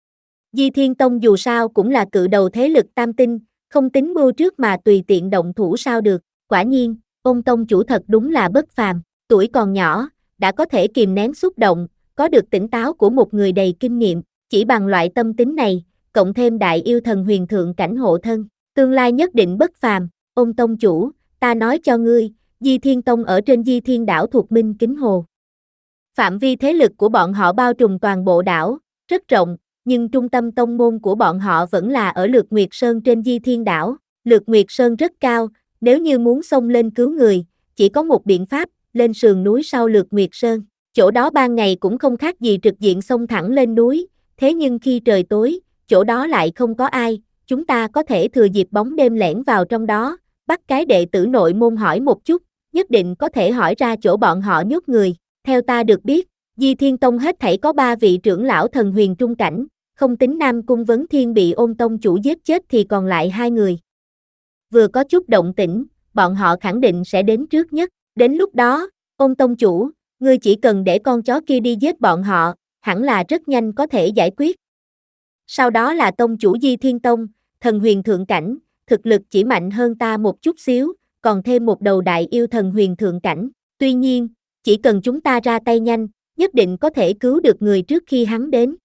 Di Thiên Tông dù sao cũng là cự đầu thế lực tam tinh, không tính mưu trước mà tùy tiện động thủ sao được. Quả nhiên, Ôn tông chủ thật đúng là bất phàm, tuổi còn nhỏ, đã có thể kìm nén xúc động, có được tỉnh táo của một người đầy kinh nghiệm, chỉ bằng loại tâm tính này, cộng thêm đại yêu thần huyền thượng cảnh hộ thân, tương lai nhất định bất phàm. Ôn tông chủ, ta nói cho ngươi, Di Thiên Tông ở trên Di Thiên đảo thuộc Minh Kính Hồ. Phạm vi thế lực của bọn họ bao trùm toàn bộ đảo, rất rộng, nhưng trung tâm tông môn của bọn họ vẫn là ở Lược Nguyệt Sơn trên Di Thiên đảo. Lược Nguyệt Sơn rất cao, nếu như muốn xông lên cứu người, chỉ có một biện pháp, lên sườn núi sau Lược Nguyệt Sơn. Chỗ đó ban ngày cũng không khác gì trực diện xông thẳng lên núi, thế nhưng khi trời tối, chỗ đó lại không có ai, chúng ta có thể thừa dịp bóng đêm lẻn vào trong đó, bắt cái đệ tử nội môn hỏi một chút, nhất định có thể hỏi ra chỗ bọn họ nhốt người. Theo ta được biết, Di Thiên Tông hết thảy có ba vị trưởng lão thần huyền trung cảnh, không tính Nam Cung Vấn Thiên bị Ôn tông chủ giết chết thì còn lại hai người. Vừa có chút động tĩnh, bọn họ khẳng định sẽ đến trước nhất, đến lúc đó, Ôn tông chủ, ngươi chỉ cần để con chó kia đi giết bọn họ, hẳn là rất nhanh có thể giải quyết. Sau đó là tông chủ Di Thiên Tông, thần huyền thượng cảnh, thực lực chỉ mạnh hơn ta một chút xíu, còn thêm một đầu đại yêu thần huyền thượng cảnh. Tuy nhiên, chỉ cần chúng ta ra tay nhanh, nhất định có thể cứu được người trước khi hắn đến.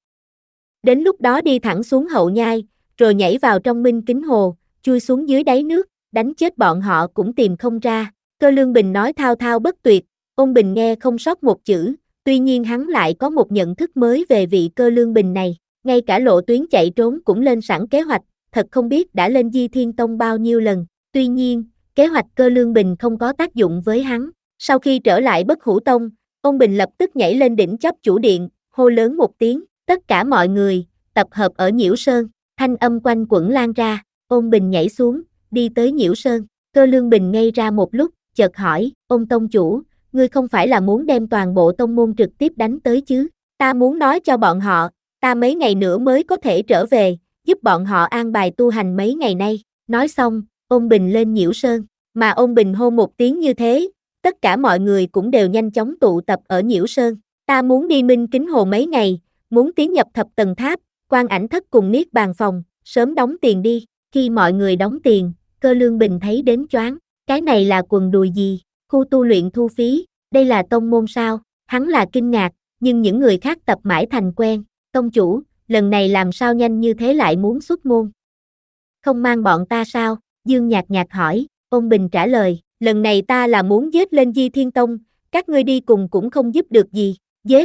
Đến lúc đó đi thẳng xuống hậu nhai, rồi nhảy vào trong Minh Kính Hồ, chui xuống dưới đáy nước, đánh chết bọn họ cũng tìm không ra. Cơ Lương Bình nói thao thao bất tuyệt, Ôn Bình nghe không sót một chữ, tuy nhiên hắn lại có một nhận thức mới về vị Cơ Lương Bình này, ngay cả lộ tuyến chạy trốn cũng lên sẵn kế hoạch, thật không biết đã lên Di Thiên Tông bao nhiêu lần. Tuy nhiên, kế hoạch Cơ Lương Bình không có tác dụng với hắn. Sau khi trở lại Bất Hủ Tông, Ôn Bình lập tức nhảy lên đỉnh chấp chủ điện, hô lớn một tiếng, tất cả mọi người, tập hợp ở Nhiễu Sơn. Thanh âm quanh quẩn lan ra, Ôn Bình nhảy xuống, đi tới Nhiễu Sơn. Cơ Lương Bình ngây ra một lúc, chợt hỏi, Ôn tông chủ, ngươi không phải là muốn đem toàn bộ tông môn trực tiếp đánh tới chứ? Ta muốn nói cho bọn họ, ta mấy ngày nữa mới có thể trở về, giúp bọn họ an bài tu hành mấy ngày nay. Nói xong, Ôn Bình lên Nhiễu Sơn, mà Ôn Bình hô một tiếng như thế, tất cả mọi người cũng đều nhanh chóng tụ tập ở Nhiễu Sơn. Ta muốn đi Minh Kính Hồ mấy ngày, muốn tiến nhập thập tầng tháp, Quan Ảnh Thất cùng Niết Bàn Phòng, sớm đóng tiền đi. Khi mọi người đóng tiền, Cơ Lương Bình thấy đến choáng, cái này là quần đùi gì? Khu tu luyện thu phí, đây là tông môn sao? Hắn là kinh ngạc, nhưng những người khác tập mãi thành quen. Tông chủ, lần này làm sao nhanh như thế lại muốn xuất môn? Không mang bọn ta sao? Dương Nhạc Nhạc hỏi. Ôn Bình trả lời, lần này ta là muốn giết lên Di Thiên Tông, các ngươi đi cùng cũng không giúp được gì, giết.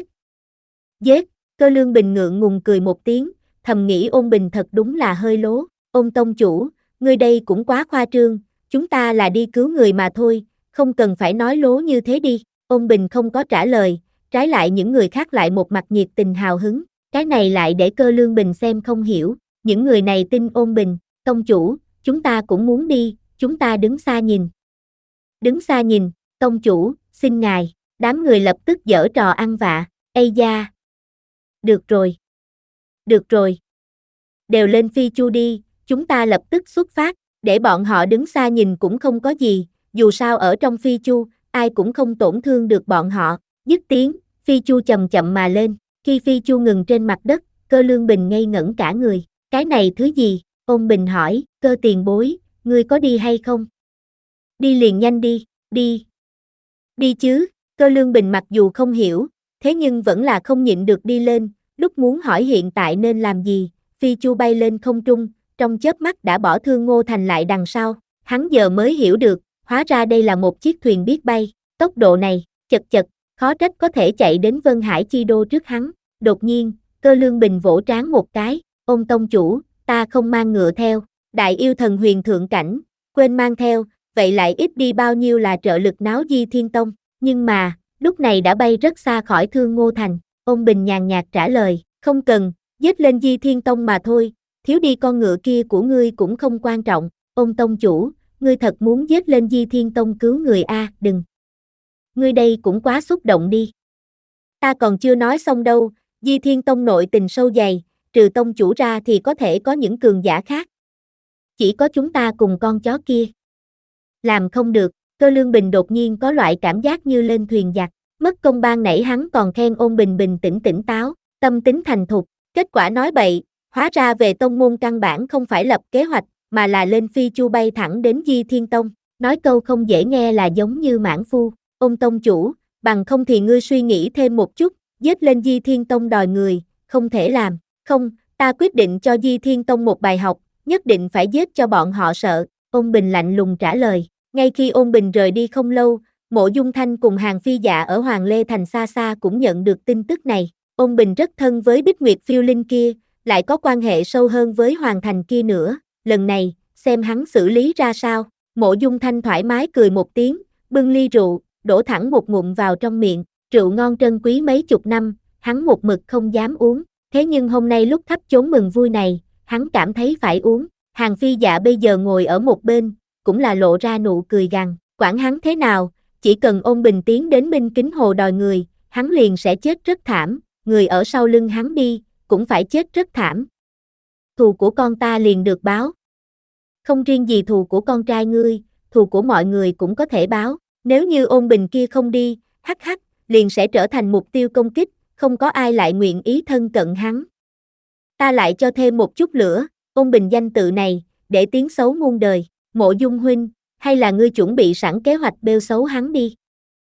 Giết, Cơ Lương Bình ngượng ngùng cười một tiếng, thầm nghĩ Ôn Bình thật đúng là hơi lố, Ôn tông chủ, ngươi đây cũng quá khoa trương, chúng ta là đi cứu người mà thôi, không cần phải nói lố như thế đi, Ôn Bình không có trả lời, trái lại những người khác lại một mặt nhiệt tình hào hứng, cái này lại để Cơ Lương Bình xem không hiểu, những người này tin Ôn Bình, tông chủ, chúng ta cũng muốn đi, chúng ta đứng xa nhìn. Đứng xa nhìn, tông chủ, xin ngài, đám người lập tức giở trò ăn vạ, ây da. Được rồi. Được rồi. Đều lên phi chu đi, chúng ta lập tức xuất phát, để bọn họ đứng xa nhìn cũng không có gì, dù sao ở trong phi chu, ai cũng không tổn thương được bọn họ, dứt tiếng, phi chu chậm chậm mà lên, khi phi chu ngừng trên mặt đất, Cơ Lương Bình ngây ngẩn cả người, cái này thứ gì, Ôn Bình hỏi, Cơ tiền bối, ngươi có đi hay không? Đi liền nhanh đi, đi. Đi chứ, Cơ Lương Bình mặc dù không hiểu, thế nhưng vẫn là không nhịn được đi lên, lúc muốn hỏi hiện tại nên làm gì, phi chu bay lên không trung, trong chớp mắt đã bỏ Thương Ngô Thành lại đằng sau, hắn giờ mới hiểu được, hóa ra đây là một chiếc thuyền biết bay, tốc độ này, chật chật, khó trách có thể chạy đến Vân Hải Chi Đô trước hắn, đột nhiên, Cơ Lương Bình vỗ trán một cái, Ôn tông chủ, ta không mang ngựa theo, đại yêu thần huyền thượng cảnh, quên mang theo, vậy lại ít đi bao nhiêu là trợ lực náo Di Thiên Tông, nhưng mà, lúc này đã bay rất xa khỏi Thương Ngô Thành, Ôn Bình nhàn nhạt trả lời, không cần, giết lên Di Thiên Tông mà thôi, thiếu đi con ngựa kia của ngươi cũng không quan trọng, Ôn tông chủ, ngươi thật muốn giết lên Di Thiên Tông cứu người a, đừng. Ngươi đây cũng quá xúc động đi. Ta còn chưa nói xong đâu, Di Thiên Tông nội tình sâu dày, trừ tông chủ ra thì có thể có những cường giả khác. Chỉ có chúng ta cùng con chó kia. Làm không được, Cơ Lương Bình đột nhiên có loại cảm giác như lên thuyền giặc, mất công ban nãy hắn còn khen Ôn Bình bình tĩnh tỉnh táo, tâm tính thành thục, kết quả nói bậy, hóa ra về tông môn căn bản không phải lập kế hoạch, mà là lên phi chu bay thẳng đến Di Thiên Tông, nói câu không dễ nghe là giống như mãn phu, Ôn tông chủ, bằng không thì ngươi suy nghĩ thêm một chút, giết lên Di Thiên Tông đòi người, không thể làm, không, ta quyết định cho Di Thiên Tông một bài học, nhất định phải giết cho bọn họ sợ, Ôn Bình lạnh lùng trả lời, ngay khi Ôn Bình rời đi không lâu, Mộ Dung Thanh cùng Hàng Phi Dạ ở Hoàng Lê Thành xa xa cũng nhận được tin tức này, Ôn Bình rất thân với Bích Nguyệt Phiêu Linh kia, lại có quan hệ sâu hơn với Hoàng Thành kia nữa, lần này, xem hắn xử lý ra sao, Mộ Dung Thanh thoải mái cười một tiếng, bưng ly rượu, đổ thẳng một ngụm vào trong miệng, rượu ngon trân quý mấy chục năm, hắn một mực không dám uống, thế nhưng hôm nay lúc thắp chốn mừng vui này, hắn cảm thấy phải uống, Hàng Phi Dạ bây giờ ngồi ở một bên, cũng là lộ ra nụ cười gằn, quản hắn thế nào, chỉ cần Ôn Bình tiến đến Minh Kính Hồ đòi người, hắn liền sẽ chết rất thảm, người ở sau lưng hắn đi, cũng phải chết rất thảm. Thù của con ta liền được báo. Không riêng gì thù của con trai ngươi, thù của mọi người cũng có thể báo, nếu như Ôn Bình kia không đi, hắc hắc, liền sẽ trở thành mục tiêu công kích, không có ai lại nguyện ý thân cận hắn. Ta lại cho thêm một chút lửa, Ôn Bình danh tự này, để tiếng xấu muôn đời, Mộ Dung huynh, hay là ngươi chuẩn bị sẵn kế hoạch bêu xấu hắn đi.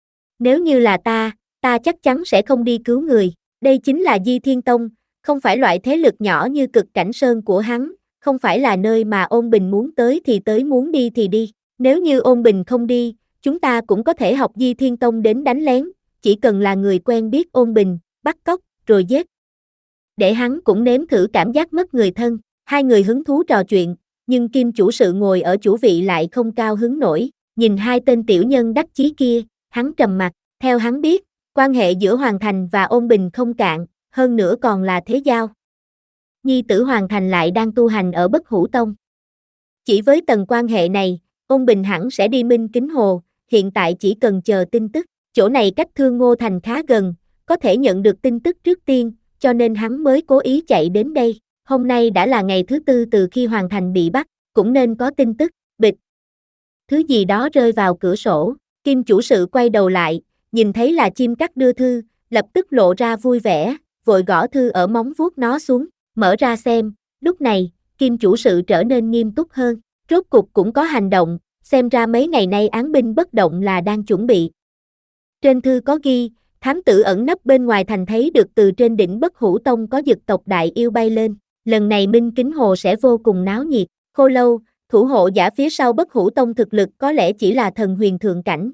Nếu như là ta, ta chắc chắn sẽ không đi cứu người, đây chính là Di Thiên Tông, không phải loại thế lực nhỏ như Cực Cảnh Sơn của hắn, không phải là nơi mà Ôn Bình muốn tới thì tới muốn đi thì đi, nếu như Ôn Bình không đi, chúng ta cũng có thể học Di Thiên Tông đến đánh lén, chỉ cần là người quen biết Ôn Bình, bắt cóc, rồi giết. Để hắn cũng nếm thử cảm giác mất người thân, hai người hứng thú trò chuyện, nhưng Kim chủ sự ngồi ở chủ vị lại không cao hứng nổi, nhìn hai tên tiểu nhân đắc chí kia, hắn trầm mặt, theo hắn biết, quan hệ giữa Hoàng Thành và Ôn Bình không cạn, hơn nữa còn là thế giao. Nhi tử Hoàng Thành lại đang tu hành ở Bất Hủ Tông. Chỉ với tầng quan hệ này, Ôn Bình hẳn sẽ đi Minh Kính Hồ, hiện tại chỉ cần chờ tin tức, chỗ này cách Thương Ngô Thành khá gần, có thể nhận được tin tức trước tiên, cho nên hắn mới cố ý chạy đến đây. Hôm nay đã là ngày thứ tư từ khi Hoàng Thành bị bắt, cũng nên có tin tức, bịch. Thứ gì đó rơi vào cửa sổ, Kim chủ sự quay đầu lại, nhìn thấy là chim cắt đưa thư, lập tức lộ ra vui vẻ, vội gõ thư ở móng vuốt nó xuống, mở ra xem, lúc này, Kim chủ sự trở nên nghiêm túc hơn, rốt cục cũng có hành động, xem ra mấy ngày nay án binh bất động là đang chuẩn bị. Trên thư có ghi, thám tử ẩn nấp bên ngoài thành thấy được từ trên đỉnh Bất Hủ Tông có dực tộc đại yêu bay lên, lần này Minh Kính Hồ sẽ vô cùng náo nhiệt, Khô Lâu, thủ hộ giả phía sau Bất Hủ Tông thực lực có lẽ chỉ là thần huyền thượng cảnh.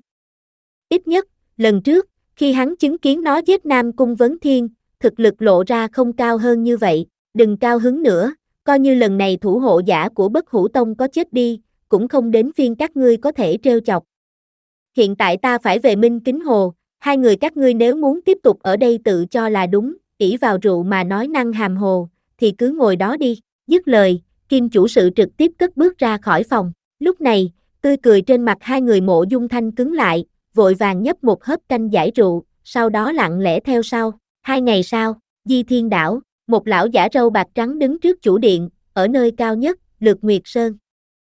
Ít nhất, lần trước, khi hắn chứng kiến nó giết Nam Cung Vấn Thiên, thực lực lộ ra không cao hơn như vậy, đừng cao hứng nữa, coi như lần này thủ hộ giả của Bất Hủ Tông có chết đi, cũng không đến phiên các ngươi có thể trêu chọc. Hiện tại ta phải về Minh Kính Hồ, hai người các ngươi nếu muốn tiếp tục ở đây tự cho là đúng, ỷ vào rượu mà nói năng hàm hồ, thì cứ ngồi đó đi. Dứt lời, Kim chủ sự trực tiếp cất bước ra khỏi phòng. Lúc này, tươi cười trên mặt hai người Mộ Dung Thanh cứng lại, vội vàng nhấp một hớp canh giải rượu, sau đó lặng lẽ theo sau. Hai ngày sau, Di Thiên Đảo, một lão giả râu bạc trắng đứng trước chủ điện, ở nơi cao nhất, Lược Nguyệt Sơn.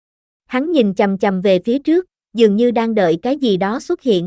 Hắn nhìn chằm chằm về phía trước, dường như đang đợi cái gì đó xuất hiện.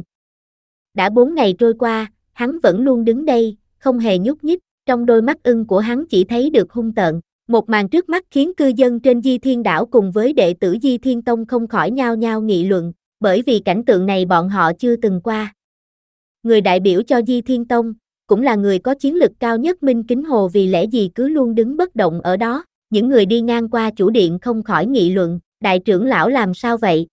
Đã bốn ngày trôi qua, hắn vẫn luôn đứng đây, không hề nhúc nhích, trong đôi mắt ưng của hắn chỉ thấy được hung tợn. Một màn trước mắt khiến cư dân trên Di Thiên Đảo cùng với đệ tử Di Thiên Tông không khỏi nhao nhao nghị luận, bởi vì cảnh tượng này bọn họ chưa từng qua. Người đại biểu cho Di Thiên Tông, cũng là người có chiến lực cao nhất Minh Kính Hồ vì lẽ gì cứ luôn đứng bất động ở đó, những người đi ngang qua chủ điện không khỏi nghị luận, đại trưởng lão làm sao vậy?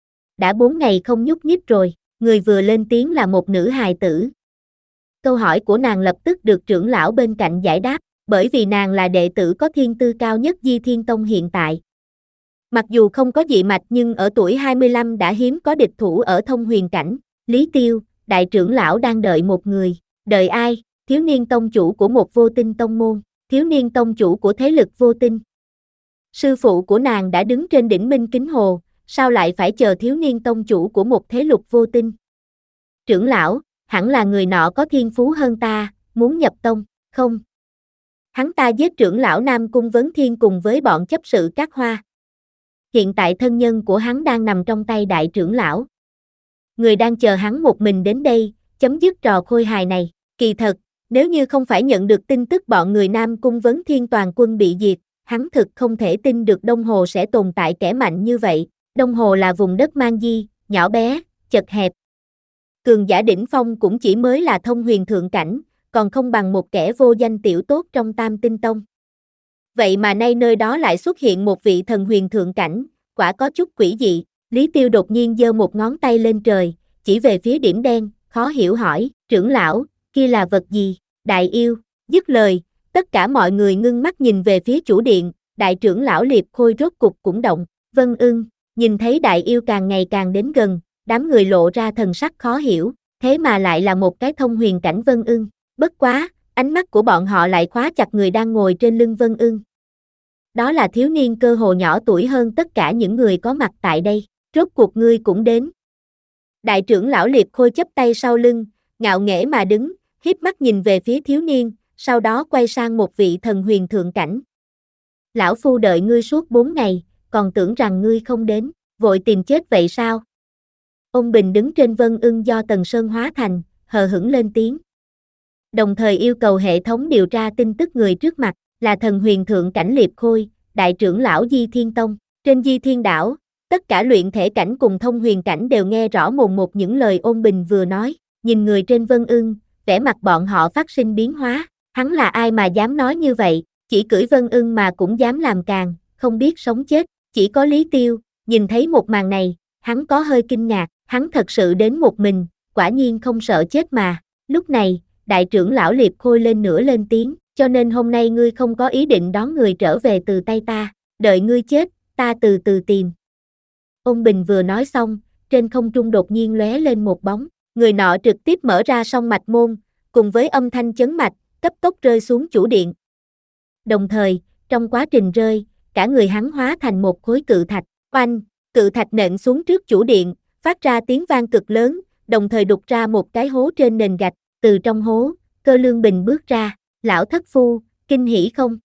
Đã bốn ngày không nhúc nhích rồi, người vừa lên tiếng là một nữ hài tử. Câu hỏi của nàng lập tức được trưởng lão bên cạnh giải đáp, bởi vì nàng là đệ tử có thiên tư cao nhất Di Thiên Tông hiện tại. Mặc dù không có dị mạch nhưng ở tuổi hai mươi lăm đã hiếm có địch thủ ở thông huyền cảnh. Lý Tiêu, đại trưởng lão đang đợi một người. Đợi ai? Thiếu niên tông chủ của một vô tinh tông môn, thiếu niên tông chủ của thế lực vô tinh. Sư phụ của nàng đã đứng trên đỉnh Minh Kính Hồ, sao lại phải chờ thiếu niên tông chủ của một thế lực vô tinh? Trưởng lão, hẳn là người nọ có thiên phú hơn ta, muốn nhập tông, không? Hắn ta giết trưởng lão Nam Cung Vấn Thiên cùng với bọn chấp sự Cát Hoa. Hiện tại thân nhân của hắn đang nằm trong tay đại trưởng lão. Người đang chờ hắn một mình đến đây, chấm dứt trò khôi hài này. Kỳ thật, nếu như không phải nhận được tin tức bọn người Nam Cung Vấn Thiên toàn quân bị diệt, hắn thực không thể tin được Đông Hồ sẽ tồn tại kẻ mạnh như vậy. Đông Hồ là vùng đất man di, nhỏ bé, chật hẹp. Cường giả đỉnh phong cũng chỉ mới là thông huyền thượng cảnh, còn không bằng một kẻ vô danh tiểu tốt trong Tam Tinh Tông. Vậy mà nay nơi đó lại xuất hiện một vị thần huyền thượng cảnh, quả có chút quỷ dị. Lý Tiêu đột nhiên giơ một ngón tay lên trời, chỉ về phía điểm đen, khó hiểu hỏi, trưởng lão, kia là vật gì? Đại yêu. Dứt lời, tất cả mọi người ngưng mắt nhìn về phía chủ điện, đại trưởng lão Liệp Khôi rốt cục cũng động. Vân Ưng, nhìn thấy đại yêu càng ngày càng đến gần, đám người lộ ra thần sắc khó hiểu, thế mà lại là một cái thông huyền cảnh Vân Ưng. Bất quá, ánh mắt của bọn họ lại khóa chặt người đang ngồi trên lưng Vân Ưng. Đó là thiếu niên cơ hồ nhỏ tuổi hơn tất cả những người có mặt tại đây. Rốt cuộc ngươi cũng đến. Đại trưởng lão Liệp Khôi chắp tay sau lưng, ngạo nghễ mà đứng, híp mắt nhìn về phía thiếu niên, sau đó quay sang một vị thần huyền thượng cảnh. Lão phu đợi ngươi suốt bốn ngày, còn tưởng rằng ngươi không đến, vội tìm chết vậy sao? Ông Bình đứng trên Vân Ưng do Tần Sơn hóa thành, hờ hững lên tiếng. Đồng thời yêu cầu hệ thống điều tra tin tức người trước mặt, là thần huyền thượng cảnh Liệp Khôi, đại trưởng lão Di Thiên Tông. Trên Di Thiên Đảo, tất cả luyện thể cảnh cùng thông huyền cảnh đều nghe rõ mồn một những lời Ôn Bình vừa nói, nhìn người trên Vân Ưng, vẻ mặt bọn họ phát sinh biến hóa, hắn là ai mà dám nói như vậy, chỉ cưỡi Vân Ưng mà cũng dám làm càn, không biết sống chết, chỉ có Lý Tiêu, nhìn thấy một màn này, hắn có hơi kinh ngạc, hắn thật sự đến một mình, quả nhiên không sợ chết mà. Lúc này, đại trưởng lão Liệp Khôi lên nữa lên tiếng, cho nên hôm nay ngươi không có ý định đón người trở về từ tay ta, đợi ngươi chết, ta từ từ tìm. Ôn Bình vừa nói xong, trên không trung đột nhiên lóe lên một bóng, người nọ trực tiếp mở ra song mạch môn, cùng với âm thanh chấn mạch, cấp tốc rơi xuống chủ điện. Đồng thời, trong quá trình rơi, cả người hắn hóa thành một khối cự thạch, oanh, cự thạch nện xuống trước chủ điện, phát ra tiếng vang cực lớn, đồng thời đục ra một cái hố trên nền gạch, từ trong hố, Cơ Lương Bình bước ra, lão thất phu, kinh hỉ không?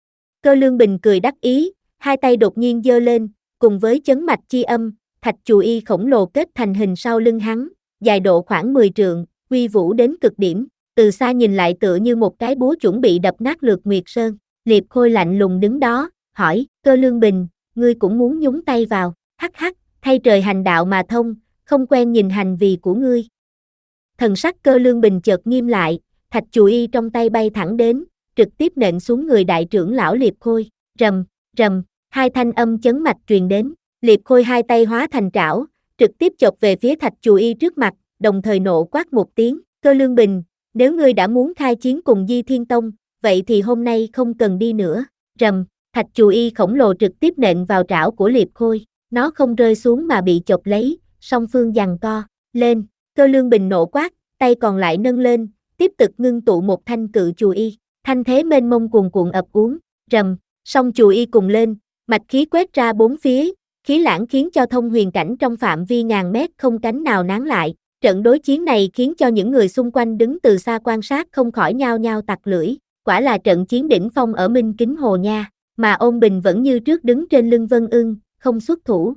Cơ Lương Bình cười đắc ý, hai tay đột nhiên giơ lên, cùng với chấn mạch chi âm, thạch chù y khổng lồ kết thành hình sau lưng hắn, dài độ khoảng mười trượng, uy vũ đến cực điểm, từ xa nhìn lại tựa như một cái búa chuẩn bị đập nát Lược Nguyệt Sơn. Liệp Khôi lạnh lùng đứng đó, hỏi, Cơ Lương Bình, ngươi cũng muốn nhúng tay vào, hắc hắc, thay trời hành đạo mà thông, không quen nhìn hành vi của ngươi. Thần sắc Cơ Lương Bình chợt nghiêm lại, thạch chù y trong tay bay thẳng đến, trực tiếp nện xuống người đại trưởng lão Liệp Khôi, rầm, rầm, Hai thanh âm chấn mạch truyền đến, Liệp Khôi hai tay hóa thành trảo, trực tiếp chộp về phía Thạch Chù Y trước mặt, đồng thời nộ quát một tiếng, Cơ Lương Bình, nếu ngươi đã muốn khai chiến cùng Di Thiên Tông, vậy thì hôm nay không cần đi nữa, rầm, Thạch Chù Y khổng lồ trực tiếp nện vào trảo của Liệp Khôi, nó không rơi xuống mà bị chộp lấy, song phương giằng co, lên, Cơ Lương Bình nộ quát, tay còn lại nâng lên, tiếp tục ngưng tụ một thanh cự chù y, thanh thế mênh mông cuồn cuộn ập uống, rầm, song chù y cùng lên, mạch khí quét ra bốn phía, khí lãng khiến cho thông huyền cảnh trong phạm vi ngàn mét không cánh nào nán lại. Trận đối chiến này khiến cho những người xung quanh đứng từ xa quan sát không khỏi nhao nhao tặc lưỡi, quả là trận chiến đỉnh phong ở Minh Kính Hồ nha, mà Ôn Bình vẫn như trước đứng trên lưng Vân Ưng, không xuất thủ.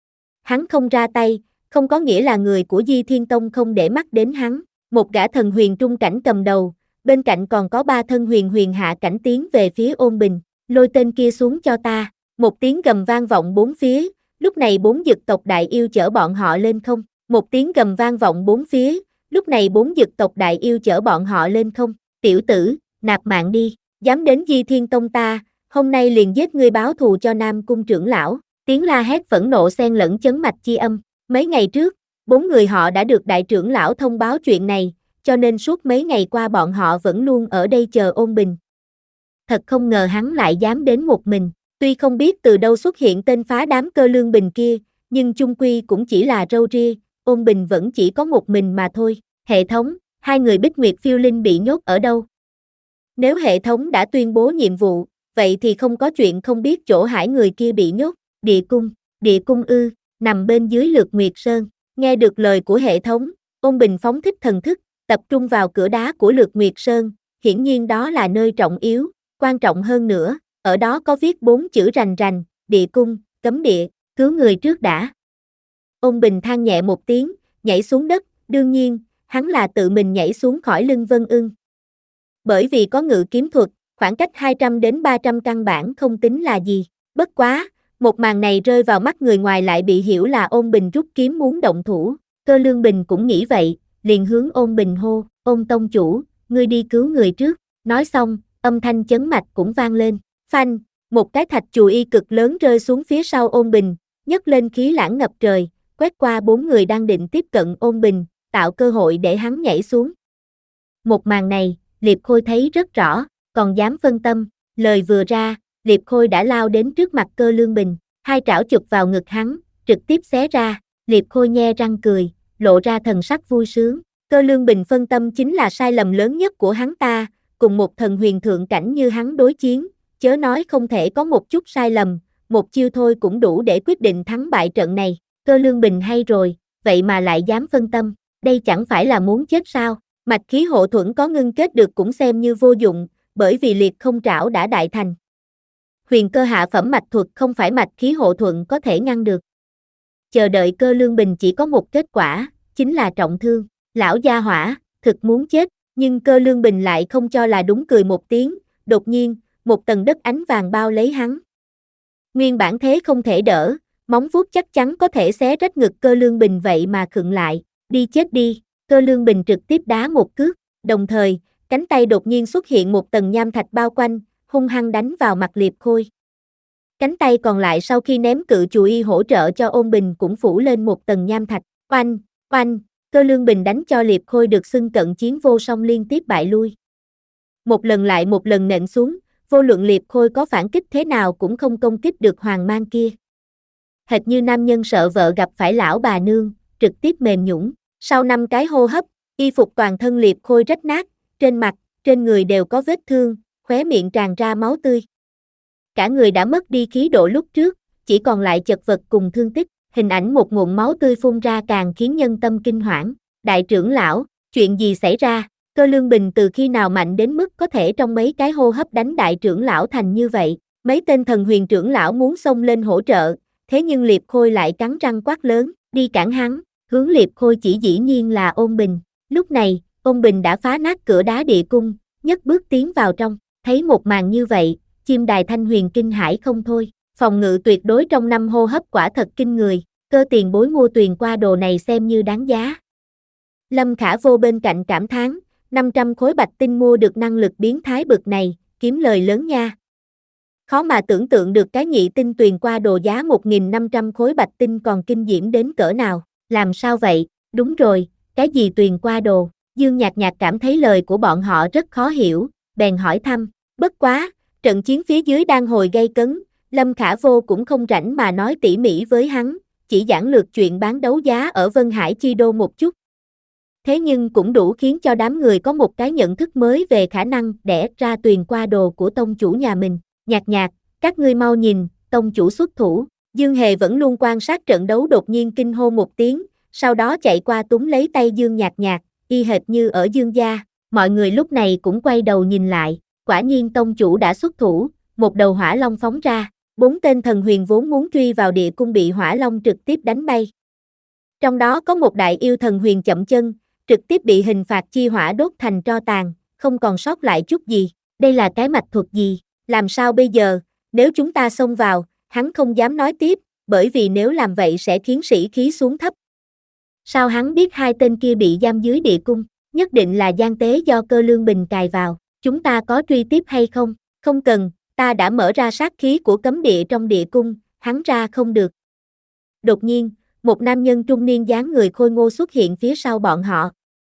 Hắn không ra tay, không có nghĩa là người của Di Thiên Tông không để mắt đến hắn, một gã thần huyền trung cảnh cầm đầu, bên cạnh còn có ba thân huyền huyền hạ cảnh tiến về phía Ôn Bình, lôi tên kia xuống cho ta, một tiếng gầm vang vọng bốn phía, lúc này bốn dực tộc đại yêu chở bọn họ lên không. Một tiếng gầm vang vọng bốn phía, lúc này bốn dực tộc đại yêu chở bọn họ lên không, tiểu tử, nạp mạng đi, dám đến Di Thiên Tông ta, hôm nay liền giết ngươi báo thù cho Nam Cung trưởng lão, tiếng la hét phẫn nộ xen lẫn chấn mạch chi âm, mấy ngày trước, bốn người họ đã được đại trưởng lão thông báo chuyện này, cho nên suốt mấy ngày qua bọn họ vẫn luôn ở đây chờ Ôn Bình. Thật không ngờ hắn lại dám đến một mình, tuy không biết từ đâu xuất hiện tên phá đám Cơ Lương Bình kia, nhưng chung quy cũng chỉ là râu ria. Ôn Bình vẫn chỉ có một mình mà thôi, hệ thống, hai người Bích Nguyệt Phiêu Linh bị nhốt ở đâu? Nếu hệ thống đã tuyên bố nhiệm vụ, vậy thì không có chuyện không biết chỗ hải người kia bị nhốt, địa cung, địa cung ư, nằm bên dưới Lược Nguyệt Sơn, nghe được lời của hệ thống, Ôn Bình phóng thích thần thức, tập trung vào cửa đá của Lược Nguyệt Sơn, hiển nhiên đó là nơi trọng yếu, quan trọng hơn nữa, ở đó có viết bốn chữ rành rành, địa cung, cấm địa, cứu người trước đã. Ôn Bình than nhẹ một tiếng, nhảy xuống đất, đương nhiên, hắn là tự mình nhảy xuống khỏi lưng Vân Ưng. Bởi vì có ngự kiếm thuật, khoảng cách hai trăm đến ba trăm căn bản không tính là gì, bất quá, một màn này rơi vào mắt người ngoài lại bị hiểu là Ôn Bình rút kiếm muốn động thủ, Cơ Lương Bình cũng nghĩ vậy, liền hướng Ôn Bình hô, Ôn tông chủ, ngươi đi cứu người trước, nói xong, âm thanh chấn mạch cũng vang lên, phanh, một cái thạch chù y cực lớn rơi xuống phía sau Ôn Bình, nhấc lên khí lãng ngập trời, quét qua bốn người đang định tiếp cận Ôn Bình, tạo cơ hội để hắn nhảy xuống. Một màn này, Liệp Khôi thấy rất rõ, còn dám phân tâm, lời vừa ra, Liệp Khôi đã lao đến trước mặt Cơ Lương Bình, hai trảo chụp vào ngực hắn, trực tiếp xé ra, Liệp Khôi nhe răng cười, lộ ra thần sắc vui sướng, Cơ Lương Bình phân tâm chính là sai lầm lớn nhất của hắn ta, cùng một thần huyền thượng cảnh như hắn đối chiến, chớ nói không thể có một chút sai lầm, một chiêu thôi cũng đủ để quyết định thắng bại trận này. Cơ Lương Bình hay rồi, vậy mà lại dám phân tâm, đây chẳng phải là muốn chết sao, mạch khí hộ thuẫn có ngưng kết được cũng xem như vô dụng, bởi vì liệt không trảo đã đại thành. Huyền cơ hạ phẩm mạch thuật không phải mạch khí hộ thuẫn có thể ngăn được. Chờ đợi Cơ Lương Bình chỉ có một kết quả, chính là trọng thương, lão gia hỏa, thực muốn chết, nhưng Cơ Lương Bình lại không cho là đúng cười một tiếng, đột nhiên, một tầng đất ánh vàng bao lấy hắn. Nguyên bản thế không thể đỡ, móng vuốt chắc chắn có thể xé rách ngực Cơ Lương Bình vậy mà khựng lại, đi chết đi, Cơ Lương Bình trực tiếp đá một cước, đồng thời, cánh tay đột nhiên xuất hiện một tầng nham thạch bao quanh, hung hăng đánh vào mặt Liệp Khôi. Cánh tay còn lại sau khi ném cự chù y hỗ trợ cho Ôn Bình cũng phủ lên một tầng nham thạch, oanh, oanh, Cơ Lương Bình đánh cho Liệp Khôi được xưng cận chiến vô song liên tiếp bại lui. Một lần lại một lần nện xuống, vô luận Liệp Khôi có phản kích thế nào cũng không công kích được hoàng mang kia. Hệt như nam nhân sợ vợ gặp phải lão bà nương, trực tiếp mềm nhũn. Sau năm cái hô hấp, y phục toàn thân Liệp Khôi rách nát, trên mặt, trên người đều có vết thương, khóe miệng tràn ra máu tươi. Cả người đã mất đi khí độ lúc trước, chỉ còn lại chật vật cùng thương tích, hình ảnh một nguồn máu tươi phun ra càng khiến nhân tâm kinh hoảng. Đại trưởng lão, chuyện gì xảy ra? Cơ Lương Bình từ khi nào mạnh đến mức có thể trong mấy cái hô hấp đánh đại trưởng lão thành như vậy? Mấy tên thần huyền trưởng lão muốn xông lên hỗ trợ, thế nhưng Liệp Khôi lại cắn răng quát lớn, đi cản hắn, hướng Liệp Khôi chỉ dĩ nhiên là Ôn Bình. Lúc này, Ôn Bình đã phá nát cửa đá địa cung, nhấc bước tiến vào trong, thấy một màn như vậy, chim đài Thanh Huyền kinh hãi không thôi, phòng ngự tuyệt đối trong năm hô hấp quả thật kinh người, Cơ tiền bối mua tuyền qua đồ này xem như đáng giá. Lâm Khả Vô bên cạnh cảm thán, năm trăm khối bạch tinh mua được năng lực biến thái bực này, kiếm lời lớn nha. Khó mà tưởng tượng được cái nhị tinh tuyền qua đồ giá một nghìn năm trăm khối bạch tinh còn kinh diễm đến cỡ nào. Làm sao vậy? Đúng rồi, cái gì tuyền qua đồ? Dương Nhạc Nhạc cảm thấy lời của bọn họ rất khó hiểu, bèn hỏi thăm. Bất quá, trận chiến phía dưới đang hồi gay cấn, Lâm Khả Vô cũng không rảnh mà nói tỉ mỉ với hắn, chỉ giảng lược chuyện bán đấu giá ở Vân Hải Chi Đô một chút. Thế nhưng cũng đủ khiến cho đám người có một cái nhận thức mới về khả năng đẻ ra tuyền qua đồ của tông chủ nhà mình. Nhạc Nhạc, các ngươi mau nhìn, tông chủ xuất thủ. Dương Hề vẫn luôn quan sát trận đấu đột nhiên kinh hô một tiếng, sau đó chạy qua túm lấy tay Dương Nhạc Nhạc, y hệt như ở Dương gia. Mọi người lúc này cũng quay đầu nhìn lại, quả nhiên tông chủ đã xuất thủ, một đầu hỏa long phóng ra, bốn tên thần huyền vốn muốn truy vào địa cung bị hỏa long trực tiếp đánh bay. Trong đó có một đại yêu thần huyền chậm chân, trực tiếp bị hình phạt chi hỏa đốt thành tro tàn, không còn sót lại chút gì. Đây là cái mạch thuật gì? Làm sao bây giờ? Nếu chúng ta xông vào, hắn không dám nói tiếp, bởi vì nếu làm vậy sẽ khiến sĩ khí xuống thấp. Sao hắn biết hai tên kia bị giam dưới địa cung? Nhất định là gian tế do Cơ Lương Bình cài vào. Chúng ta có truy tiếp hay không? Không cần, ta đã mở ra sát khí của cấm địa trong địa cung, hắn ra không được. Đột nhiên, một nam nhân trung niên dáng người khôi ngô xuất hiện phía sau bọn họ.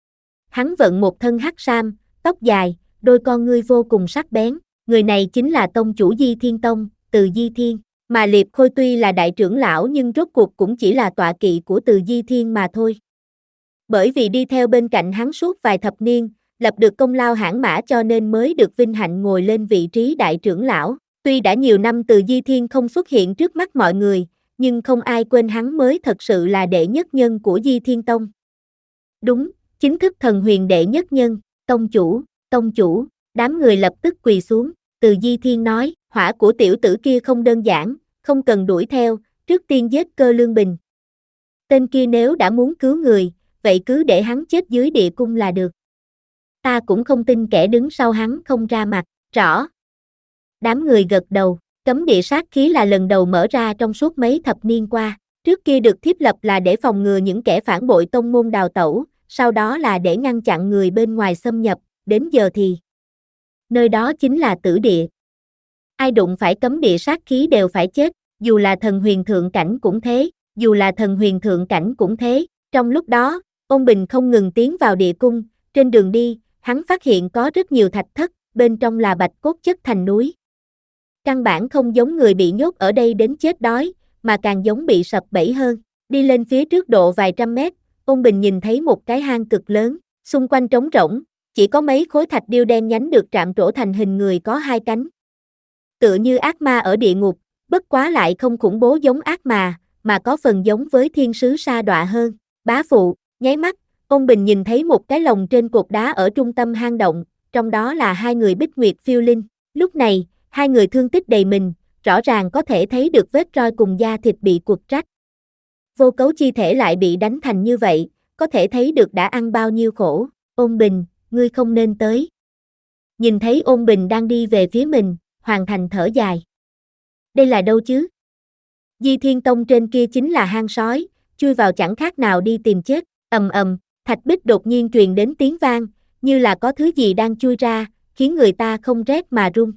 Hắn vận một thân hắc sam, tóc dài, đôi con ngươi vô cùng sắc bén. Người này chính là tông chủ Di Thiên Tông, Từ Di Thiên. Mà Liệp Khôi tuy là đại trưởng lão nhưng rốt cuộc cũng chỉ là tọa kỵ của Từ Di Thiên mà thôi. Bởi vì đi theo bên cạnh hắn suốt vài thập niên, lập được công lao hãn mã cho nên mới được vinh hạnh ngồi lên vị trí đại trưởng lão. Tuy đã nhiều năm Từ Di Thiên không xuất hiện trước mắt mọi người, nhưng không ai quên hắn mới thật sự là đệ nhất nhân của Di Thiên Tông. Đúng, chính thức thần huyền đệ nhất nhân, tông chủ, tông chủ, đám người lập tức quỳ xuống. Từ Di Thiên nói, hỏa của tiểu tử kia không đơn giản, không cần đuổi theo, trước tiên giết Cơ Lương Bình. Tên kia nếu đã muốn cứu người, vậy cứ để hắn chết dưới địa cung là được. Ta cũng không tin kẻ đứng sau hắn không ra mặt, rõ. Đám người gật đầu, cấm địa sát khí là lần đầu mở ra trong suốt mấy thập niên qua, trước kia được thiết lập là để phòng ngừa những kẻ phản bội tông môn đào tẩu, sau đó là để ngăn chặn người bên ngoài xâm nhập, đến giờ thì nơi đó chính là tử địa. Ai đụng phải cấm địa sát khí đều phải chết, dù là thần huyền thượng cảnh cũng thế, dù là thần huyền thượng cảnh cũng thế. Trong lúc đó, Ôn Bình không ngừng tiến vào địa cung, trên đường đi, hắn phát hiện có rất nhiều thạch thất, bên trong là bạch cốt chất thành núi. Căn bản không giống người bị nhốt ở đây đến chết đói, mà càng giống bị sập bẫy hơn. Đi lên phía trước độ vài trăm mét, Ôn Bình nhìn thấy một cái hang cực lớn, xung quanh trống rỗng, chỉ có mấy khối thạch điêu đen nhánh được trạm trổ thành hình người có hai cánh. Tựa như ác ma ở địa ngục, bất quá lại không khủng bố giống ác ma, mà có phần giống với thiên sứ sa đọa hơn. Bá phụ, nháy mắt, Ôn Bình nhìn thấy một cái lồng trên cột đá ở trung tâm hang động, trong đó là hai người Bích Nguyệt phiêu linh. Lúc này, hai người thương tích đầy mình, rõ ràng có thể thấy được vết roi cùng da thịt bị quật rách. Vô cấu chi thể lại bị đánh thành như vậy, có thể thấy được đã ăn bao nhiêu khổ. Ôn Bình, ngươi không nên tới. Nhìn thấy Ôn Bình đang đi về phía mình, Hoàng Thành thở dài. Đây là đâu chứ? Di Thiên Tông trên kia chính là hang sói, chui vào chẳng khác nào đi tìm chết. Ầm ầm, thạch bích đột nhiên truyền đến tiếng vang, như là có thứ gì đang chui ra, khiến người ta không rét mà run.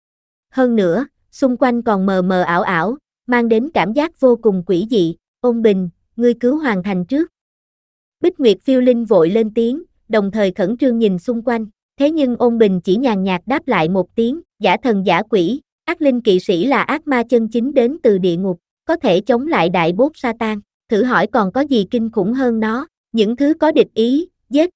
Hơn nữa, xung quanh còn mờ mờ ảo ảo, mang đến cảm giác vô cùng quỷ dị. Ôn Bình, ngươi cứu Hoàng Thành trước. Bích Nguyệt phiêu linh vội lên tiếng, đồng thời khẩn trương nhìn xung quanh. Thế nhưng Ôn Bình chỉ nhàn nhạt đáp lại một tiếng, giả thần giả quỷ, ác linh kỵ sĩ là ác ma chân chính đến từ địa ngục, có thể chống lại đại bốt Satan, thử hỏi còn có gì kinh khủng hơn nó, những thứ có địch ý, giết.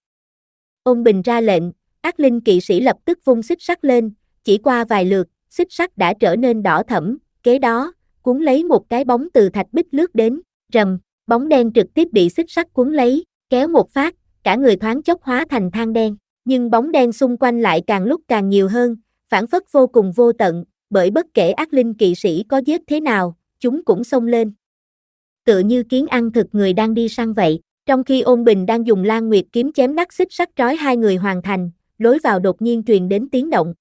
Ôn Bình ra lệnh, ác linh kỵ sĩ lập tức vung xích sắt lên, chỉ qua vài lượt, xích sắt đã trở nên đỏ thẫm, kế đó, cuốn lấy một cái bóng từ thạch bích lướt đến, rầm, bóng đen trực tiếp bị xích sắt cuốn lấy, kéo một phát, cả người thoáng chốc hóa thành than đen, nhưng bóng đen xung quanh lại càng lúc càng nhiều hơn, phản phất vô cùng vô tận, bởi bất kể ác linh kỵ sĩ có giết thế nào, chúng cũng xông lên. Tựa như kiến ăn thực người đang đi săn vậy, trong khi Ôn Bình đang dùng Lan Nguyệt kiếm chém đắc xích sắt trói hai người Hoàng Thành, lối vào đột nhiên truyền đến tiếng động.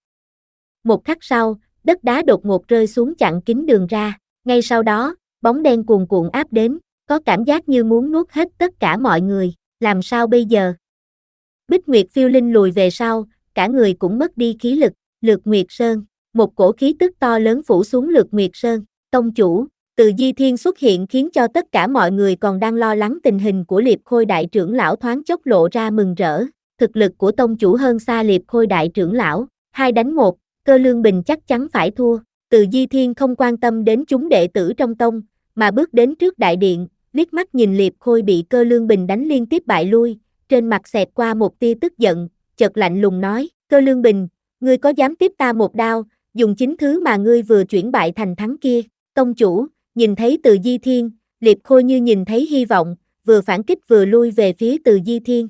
Một khắc sau, đất đá đột ngột rơi xuống chặn kín đường ra, ngay sau đó, bóng đen cuồn cuộn áp đến, có cảm giác như muốn nuốt hết tất cả mọi người, làm sao bây giờ? Bích Nguyệt phiêu linh lùi về sau, cả người cũng mất đi khí lực, Lược Nguyệt Sơn, một cổ khí tức to lớn phủ xuống Lược Nguyệt Sơn. Tông chủ, Từ Di Thiên xuất hiện khiến cho tất cả mọi người còn đang lo lắng tình hình của Liệp Khôi đại trưởng lão thoáng chốc lộ ra mừng rỡ. Thực lực của tông chủ hơn xa Liệp Khôi đại trưởng lão, hai đánh một, Cơ Lương Bình chắc chắn phải thua. Từ Di Thiên không quan tâm đến chúng đệ tử trong tông, mà bước đến trước đại điện, liếc mắt nhìn Liệp Khôi bị Cơ Lương Bình đánh liên tiếp bại lui, trên mặt xẹt qua một tia tức giận, chợt lạnh lùng nói, Cơ Lương Bình, ngươi có dám tiếp ta một đao, dùng chính thứ mà ngươi vừa chuyển bại thành thắng kia. Tông chủ, nhìn thấy Từ Di Thiên, Liệp Khôi như nhìn thấy hy vọng, vừa phản kích vừa lui về phía Từ Di Thiên.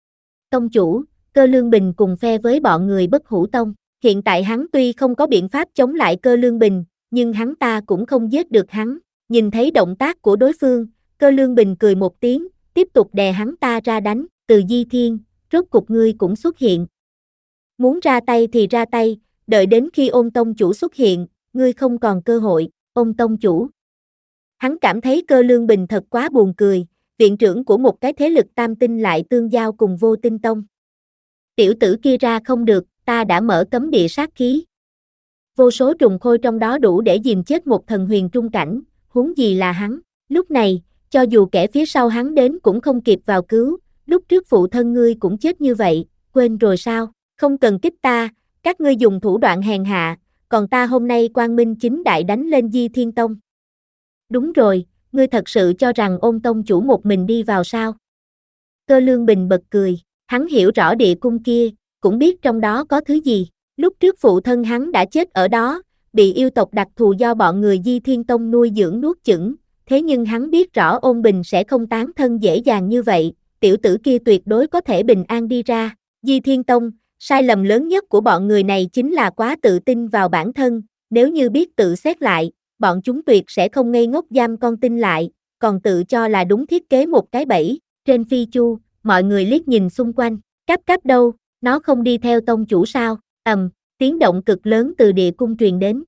Tông chủ, Cơ Lương Bình cùng phe với bọn người Bất Hủ Tông, hiện tại hắn tuy không có biện pháp chống lại Cơ Lương Bình, nhưng hắn ta cũng không giết được hắn. Nhìn thấy động tác của đối phương, Cơ Lương Bình cười một tiếng, tiếp tục đè hắn ta ra đánh. Từ Di Thiên, rốt cục ngươi cũng xuất hiện. Muốn ra tay thì ra tay, đợi đến khi Ôn tông chủ xuất hiện, ngươi không còn cơ hội. Ôn tông chủ. Hắn cảm thấy Cơ Lương Bình thật quá buồn cười, viện trưởng của một cái thế lực tam tinh lại tương giao cùng Vô Tinh Tông. Tiểu tử kia ra không được, ta đã mở cấm địa sát khí. Vô số trùng khôi trong đó đủ để dìm chết một thần huyền trung cảnh, huống gì là hắn. Lúc này, cho dù kẻ phía sau hắn đến cũng không kịp vào cứu, lúc trước phụ thân ngươi cũng chết như vậy, quên rồi sao? Không cần kích ta, các ngươi dùng thủ đoạn hèn hạ, còn ta hôm nay quang minh chính đại đánh lên Di Thiên Tông. Đúng rồi, ngươi thật sự cho rằng Ôn tông chủ một mình đi vào sao? Cơ Lương Bình bật cười, hắn hiểu rõ địa cung kia, cũng biết trong đó có thứ gì. Lúc trước phụ thân hắn đã chết ở đó, bị yêu tộc đặc thù do bọn người Di Thiên Tông nuôi dưỡng nuốt chửng, thế nhưng hắn biết rõ Ôn Bình sẽ không tán thân dễ dàng như vậy, tiểu tử kia tuyệt đối có thể bình an đi ra. Di Thiên Tông, sai lầm lớn nhất của bọn người này chính là quá tự tin vào bản thân, nếu như biết tự xét lại, bọn chúng tuyệt sẽ không ngây ngốc giam con tin lại, còn tự cho là đúng thiết kế một cái bẫy. Trên phi chu, mọi người liếc nhìn xung quanh, Cáp Cáp đâu, nó không đi theo tông chủ sao? Ầm, tiếng động cực lớn từ địa cung truyền đến.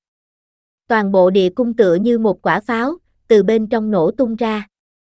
Toàn bộ địa cung tựa như một quả pháo, từ bên trong nổ tung ra.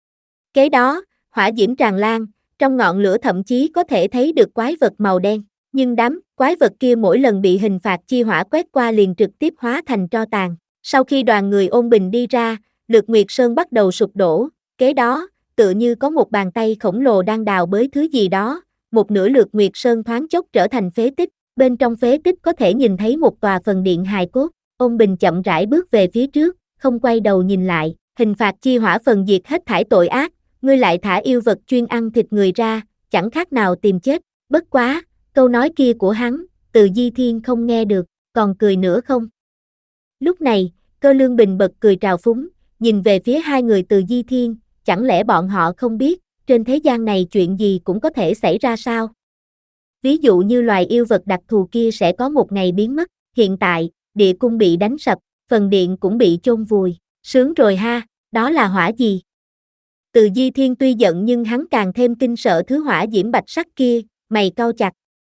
Kế đó, hỏa diễm tràn lan, trong ngọn lửa thậm chí có thể thấy được quái vật màu đen, nhưng đám quái vật kia mỗi lần bị hình phạt chi hỏa quét qua liền trực tiếp hóa thành tro tàn. Sau khi đoàn người Ôn Bình đi ra, Lược Nguyệt Sơn bắt đầu sụp đổ, kế đó, tựa như có một bàn tay khổng lồ đang đào bới thứ gì đó, một nửa Lược Nguyệt Sơn thoáng chốc trở thành phế tích, bên trong phế tích có thể nhìn thấy một tòa phần điện hài cốt. Ôn Bình chậm rãi bước về phía trước, không quay đầu nhìn lại, hình phạt chi hỏa phần diệt hết thảy tội ác, ngươi lại thả yêu vật chuyên ăn thịt người ra, chẳng khác nào tìm chết. Bất quá, câu nói kia của hắn, Từ Di Thiên không nghe được, còn cười nữa không? Lúc này, Cơ Lương Bình bật cười trào phúng, nhìn về phía hai người Từ Di Thiên, chẳng lẽ bọn họ không biết, trên thế gian này chuyện gì cũng có thể xảy ra sao? Ví dụ như loài yêu vật đặc thù kia sẽ có một ngày biến mất, hiện tại, địa cung bị đánh sập, phần điện cũng bị chôn vùi, sướng rồi ha, đó là hỏa gì? Từ Di Thiên tuy giận nhưng hắn càng thêm kinh sợ thứ hỏa diễm bạch sắc kia, mày cau chặt.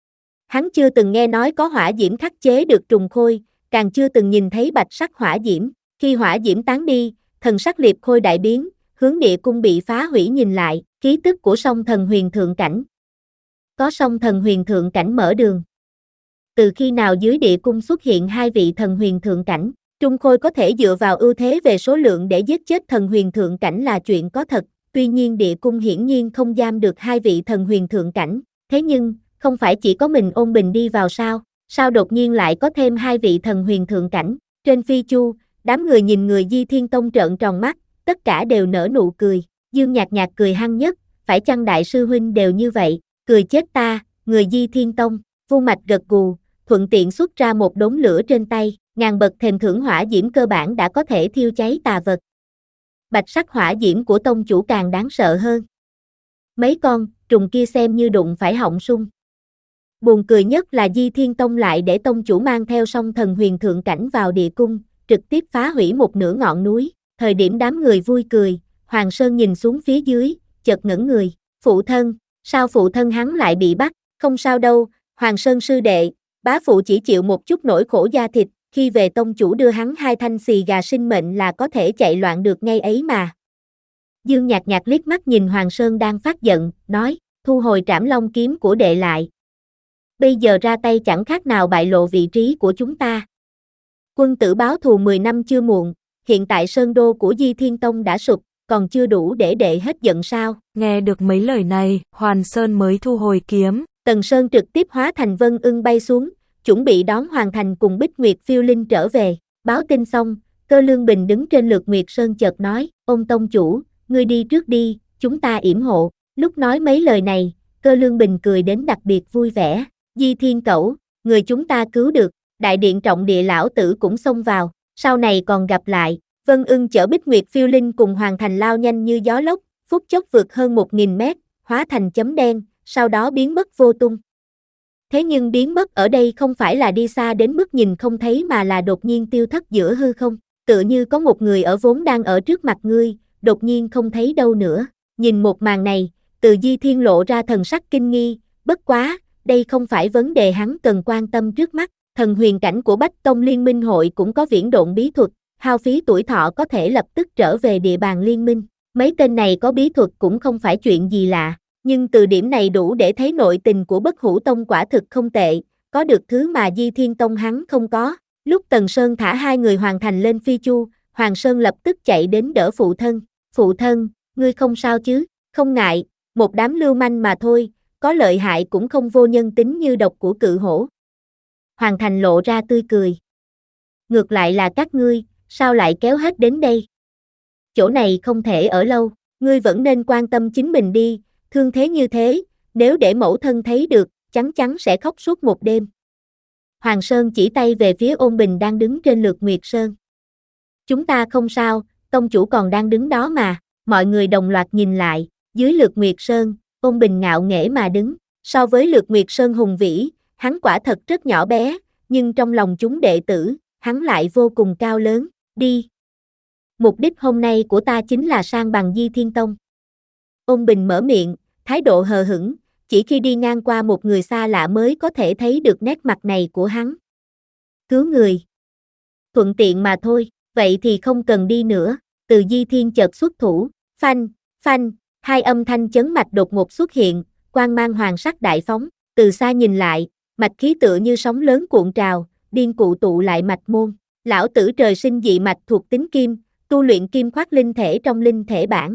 Hắn chưa từng nghe nói có hỏa diễm khắc chế được trùng khôi, càng chưa từng nhìn thấy bạch sắc hỏa diễm. Khi hỏa diễm tán đi, thần sắc Liệp Khôi đại biến, hướng địa cung bị phá hủy nhìn lại, ký tức của song thần huyền thượng cảnh. Có song thần huyền thượng cảnh mở đường. Từ khi nào dưới địa cung xuất hiện hai vị thần huyền thượng cảnh, Trung Khôi có thể dựa vào ưu thế về số lượng để giết chết thần huyền thượng cảnh là chuyện có thật, tuy nhiên địa cung hiển nhiên không giam được hai vị thần huyền thượng cảnh, thế nhưng, không phải chỉ có mình Ôn Bình đi vào sao, sao đột nhiên lại có thêm hai vị thần huyền thượng cảnh? Trên phi chu, đám người nhìn người Di Thiên Tông trợn tròn mắt, tất cả đều nở nụ cười, Dương Nhạc Nhạc cười hăng nhất, phải chăng đại sư huynh đều như vậy, cười chết ta, người Di Thiên Tông, Vu Mạch gật gù, thuận tiện xuất ra một đống lửa trên tay, ngàn bậc thềm thưởng hỏa diễm cơ bản đã có thể thiêu cháy tà vật. Bạch sắc hỏa diễm của tông chủ càng đáng sợ hơn. Mấy con trùng kia xem như đụng phải họng sung. Buồn cười nhất là Di Thiên Tông lại để tông chủ mang theo song thần huyền thượng cảnh vào địa cung, trực tiếp phá hủy một nửa ngọn núi. Thời điểm đám người vui cười, Hoàng Sơn nhìn xuống phía dưới, chợt ngẩn người, phụ thân, sao phụ thân hắn lại bị bắt? Không sao đâu, Hoàng Sơn sư đệ, bá phụ chỉ chịu một chút nỗi khổ da thịt, khi về tông chủ đưa hắn hai thanh xì gà sinh mệnh là có thể chạy loạn được ngay ấy mà. Dương Nhạc Nhạc liếc mắt nhìn Hoàng Sơn đang phát giận, nói, thu hồi Trảm Long kiếm của đệ lại. Bây giờ ra tay chẳng khác nào bại lộ vị trí của chúng ta. Quân tử báo thù mười năm chưa muộn, hiện tại sơn đô của Di Thiên Tông đã sụp, còn chưa đủ để đệ hết giận sao? Nghe được mấy lời này, Hoàn Sơn mới thu hồi kiếm. Tần Sơn trực tiếp hóa thành vân ưng bay xuống, chuẩn bị đón Hoàng Thành cùng Bích Nguyệt Phiêu Linh trở về. Báo tin xong, Cơ Lương Bình đứng trên Lược Nguyệt Sơn chợt nói, ôn tông chủ, ngươi đi trước đi, chúng ta yểm hộ. Lúc nói mấy lời này, Cơ Lương Bình cười đến đặc biệt vui vẻ. Di Thiên Cẩu, người chúng ta cứu được, đại điện trọng địa lão tử cũng xông vào, sau này còn gặp lại. Vân ưng chở Bích Nguyệt Phiêu Linh cùng Hoàng Thành lao nhanh như gió lốc, phút chốc vượt hơn một nghìn mét, hóa thành chấm đen, sau đó biến mất vô tung. Thế nhưng biến mất ở đây không phải là đi xa đến mức nhìn không thấy mà là đột nhiên tiêu thất giữa hư không, tựa như có một người ở vốn đang ở trước mặt ngươi, đột nhiên không thấy đâu nữa. Nhìn một màn này, Từ Di Thiên lộ ra thần sắc kinh nghi, bất quá, đây không phải vấn đề hắn cần quan tâm trước mắt, thần huyền cảnh của Bách Tông Liên Minh hội cũng có viễn độn bí thuật, hao phí tuổi thọ có thể lập tức trở về địa bàn liên minh. Mấy tên này có bí thuật cũng không phải chuyện gì lạ, nhưng từ điểm này đủ để thấy nội tình của Bất Hủ Tông quả thực không tệ, có được thứ mà Di Thiên Tông hắn không có. Lúc Tần Sơn thả hai người Hoàng Thành lên phi chu, Hoàng Sơn lập tức chạy đến đỡ phụ thân. Phụ thân, ngươi không sao chứ? Không ngại, một đám lưu manh mà thôi, có lợi hại cũng không vô nhân tính như độc của cự hổ. Hoàng Thành lộ ra tươi cười. Ngược lại là các ngươi, sao lại kéo hết đến đây? Chỗ này không thể ở lâu, ngươi vẫn nên quan tâm chính mình đi, thương thế như thế, nếu để mẫu thân thấy được, chắn chắn sẽ khóc suốt một đêm. Hoàng Sơn chỉ tay về phía Ôn Bình đang đứng trên Lược Nguyệt Sơn. Chúng ta không sao, tông chủ còn đang đứng đó mà. Mọi người đồng loạt nhìn lại, dưới Lược Nguyệt Sơn, Ôn Bình ngạo nghễ mà đứng. So với Lược Nguyệt Sơn hùng vĩ, hắn quả thật rất nhỏ bé, nhưng trong lòng chúng đệ tử, hắn lại vô cùng cao lớn. Đi. Mục đích hôm nay của ta chính là san bằng Di Thiên Tông. Ôn Bình mở miệng, thái độ hờ hững, chỉ khi đi ngang qua một người xa lạ mới có thể thấy được nét mặt này của hắn. Cứu người. Thuận tiện mà thôi, vậy thì không cần đi nữa. Từ Di Thiên chợt xuất thủ, phanh, phanh, hai âm thanh chấn mạch đột ngột xuất hiện, quang mang hoàng sắc đại phóng, từ xa nhìn lại, mạch khí tựa như sóng lớn cuộn trào, điên cụ tụ lại mạch môn. Lão tử trời sinh dị mạch thuộc tính kim, tu luyện kim khoác linh thể trong linh thể bản.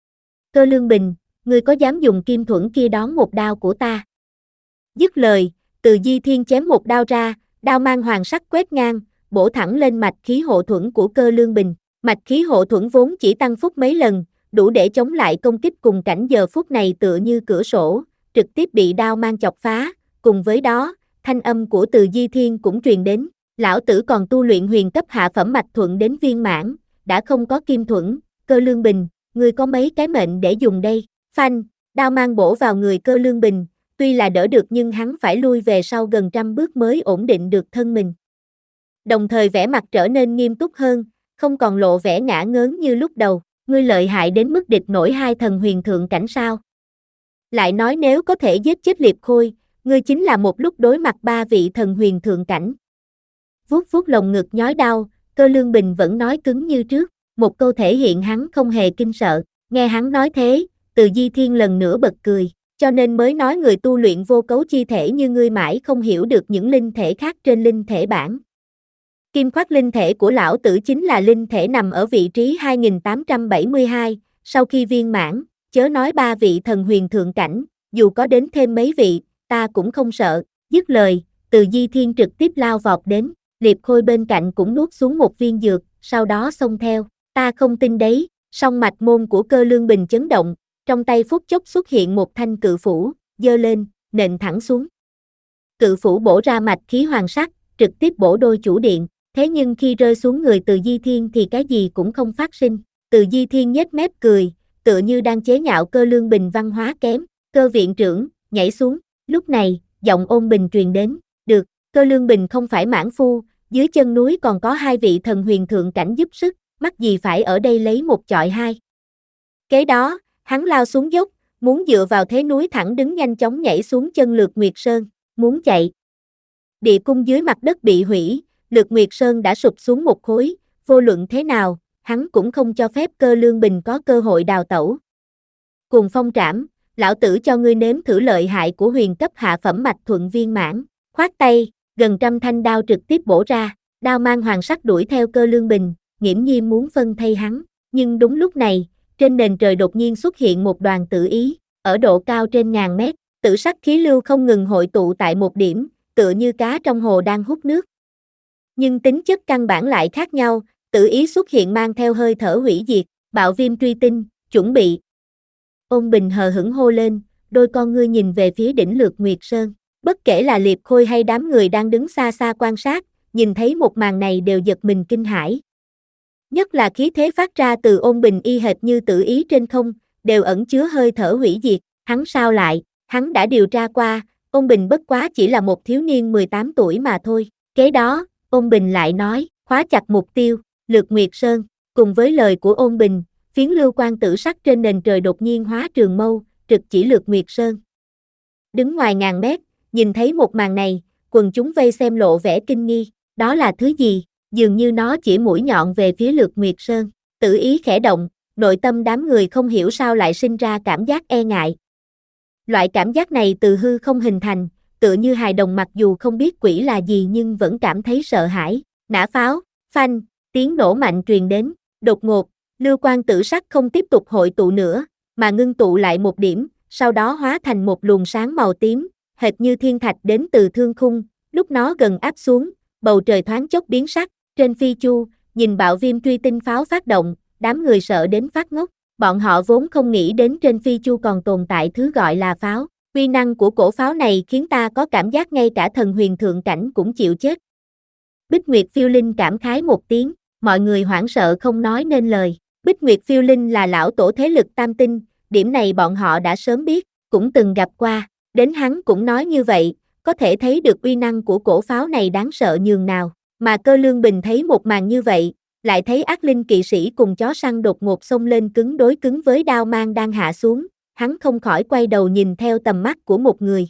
Cơ Lương Bình, ngươi có dám dùng kim thuẫn kia đón một đao của ta? Dứt lời, Từ Di Thiên chém một đao ra, đao mang hoàng sắc quét ngang, bổ thẳng lên mạch khí hộ thuẫn của Cơ Lương Bình. Mạch khí hộ thuẫn vốn chỉ tăng phúc mấy lần, đủ để chống lại công kích cùng cảnh giờ phút này tựa như cửa sổ, trực tiếp bị đao mang chọc phá, cùng với đó, thanh âm của Từ Di Thiên cũng truyền đến, lão tử còn tu luyện huyền cấp hạ phẩm mạch thuận đến viên mãn, đã không có kim thuẫn, Cơ Lương Bình, ngươi có mấy cái mệnh để dùng đây? Phanh, đao mang bổ vào người Cơ Lương Bình, tuy là đỡ được nhưng hắn phải lui về sau gần trăm bước mới ổn định được thân mình. Đồng thời vẻ mặt trở nên nghiêm túc hơn, không còn lộ vẻ ngả ngớn như lúc đầu, ngươi lợi hại đến mức địch nổi hai thần huyền thượng cảnh sao? Lại nói nếu có thể giết chết Liệp Khôi, ngươi chính là một lúc đối mặt ba vị thần huyền thượng cảnh. Vuốt vuốt lồng ngực nhói đau, Cơ Lương Bình vẫn nói cứng như trước, một câu thể hiện hắn không hề kinh sợ, nghe hắn nói thế, Từ Di Thiên lần nữa bật cười, cho nên mới nói người tu luyện vô cấu chi thể như ngươi mãi không hiểu được những linh thể khác trên linh thể bản. Kim khoác linh thể của lão tử chính là linh thể nằm ở vị trí hai nghìn tám trăm bảy mươi hai, sau khi viên mãn, chớ nói ba vị thần huyền thượng cảnh, dù có đến thêm mấy vị, ta cũng không sợ. Dứt lời, Từ Di Thiên trực tiếp lao vọt đến, Liệp Khôi bên cạnh cũng nuốt xuống một viên dược, sau đó xông theo. Ta không tin đấy, song mạch môn của Cơ Lương Bình chấn động, trong tay phút chốc xuất hiện một thanh cự phủ, giơ lên, nện thẳng xuống. Cự phủ bổ ra mạch khí hoàng sắc, trực tiếp bổ đôi chủ điện, thế nhưng khi rơi xuống người Từ Di Thiên thì cái gì cũng không phát sinh. Từ Di Thiên nhếch mép cười, tựa như đang chế nhạo Cơ Lương Bình văn hóa kém. Cơ viện trưởng, nhảy xuống. Lúc này, giọng Ôn Bình truyền đến, được, Cơ Lương Bình không phải mãn phu, dưới chân núi còn có hai vị thần huyền thượng cảnh giúp sức, mắc gì phải ở đây lấy một chọi hai. Kế đó, hắn lao xuống dốc, muốn dựa vào thế núi thẳng đứng nhanh chóng nhảy xuống chân Lược Nguyệt Sơn, muốn chạy. Địa cung dưới mặt đất bị hủy, Lược Nguyệt Sơn đã sụp xuống một khối, vô luận thế nào, hắn cũng không cho phép Cơ Lương Bình có cơ hội đào tẩu. Cùng phong trảm, lão tử cho ngươi nếm thử lợi hại của huyền cấp hạ phẩm mạch thuận viên mãn, khoát tay, gần trăm thanh đao trực tiếp bổ ra, Đao mang hoàng sắc đuổi theo Cơ Lương Bình, nghiễm nhiên muốn phân thây hắn, nhưng đúng lúc này, trên nền trời đột nhiên xuất hiện một đoàn tử ý, ở độ cao trên ngàn mét, tử sắc khí lưu không ngừng hội tụ tại một điểm, tựa như cá trong hồ đang hút nước. Nhưng tính chất căn bản lại khác nhau, tử ý xuất hiện mang theo hơi thở hủy diệt, bạo viêm truy tinh, chuẩn bị. Ôn Bình hờ hững hô lên, đôi con ngươi nhìn về phía đỉnh Lược Nguyệt Sơn. Bất kể là Liệp Khôi hay đám người đang đứng xa xa quan sát, nhìn thấy một màn này đều giật mình kinh hãi. Nhất là khí thế phát ra từ Ôn Bình y hệt như tử ý trên không, đều ẩn chứa hơi thở hủy diệt. Hắn sao lại, hắn đã điều tra qua, Ôn Bình bất quá chỉ là một thiếu niên mười tám tuổi mà thôi. Kế đó, Ôn Bình lại nói, khóa chặt mục tiêu, Lược Nguyệt Sơn. Cùng với lời của Ôn Bình, phiến lưu quang tử sắc trên nền trời đột nhiên hóa trường mâu, trực chỉ Lược Nguyệt Sơn. Đứng ngoài ngàn mét, nhìn thấy một màn này, quần chúng vây xem lộ vẻ kinh nghi, đó là thứ gì? Dường như nó chỉ mũi nhọn về phía Lược Nguyệt Sơn. Tử ý khẽ động, nội tâm đám người không hiểu sao lại sinh ra cảm giác e ngại. Loại cảm giác này từ hư không hình thành, tựa như hài đồng mặc dù không biết quỷ là gì nhưng vẫn cảm thấy sợ hãi. Nã pháo, phanh, tiếng nổ mạnh truyền đến, đột ngột, lưu quang tử sắc không tiếp tục hội tụ nữa, mà ngưng tụ lại một điểm, sau đó hóa thành một luồng sáng màu tím, hệt như thiên thạch đến từ thương khung, lúc nó gần áp xuống, bầu trời thoáng chốc biến sắc, trên phi chu, nhìn bạo viêm truy tinh pháo phát động, đám người sợ đến phát ngốc, bọn họ vốn không nghĩ đến trên phi chu còn tồn tại thứ gọi là pháo, uy năng của cổ pháo này khiến ta có cảm giác ngay cả thần huyền thượng cảnh cũng chịu chết. Bích Nguyệt Phiêu Linh cảm khái một tiếng, mọi người hoảng sợ không nói nên lời. Bích Nguyệt Phiêu Linh là lão tổ thế lực tam tinh, điểm này bọn họ đã sớm biết, cũng từng gặp qua, đến hắn cũng nói như vậy, có thể thấy được uy năng của cổ pháo này đáng sợ nhường nào, mà Cơ Lương Bình thấy một màn như vậy, lại thấy ác linh kỵ sĩ cùng chó săn đột ngột xông lên cứng đối cứng với đao mang đang hạ xuống, hắn không khỏi quay đầu nhìn theo tầm mắt của một người.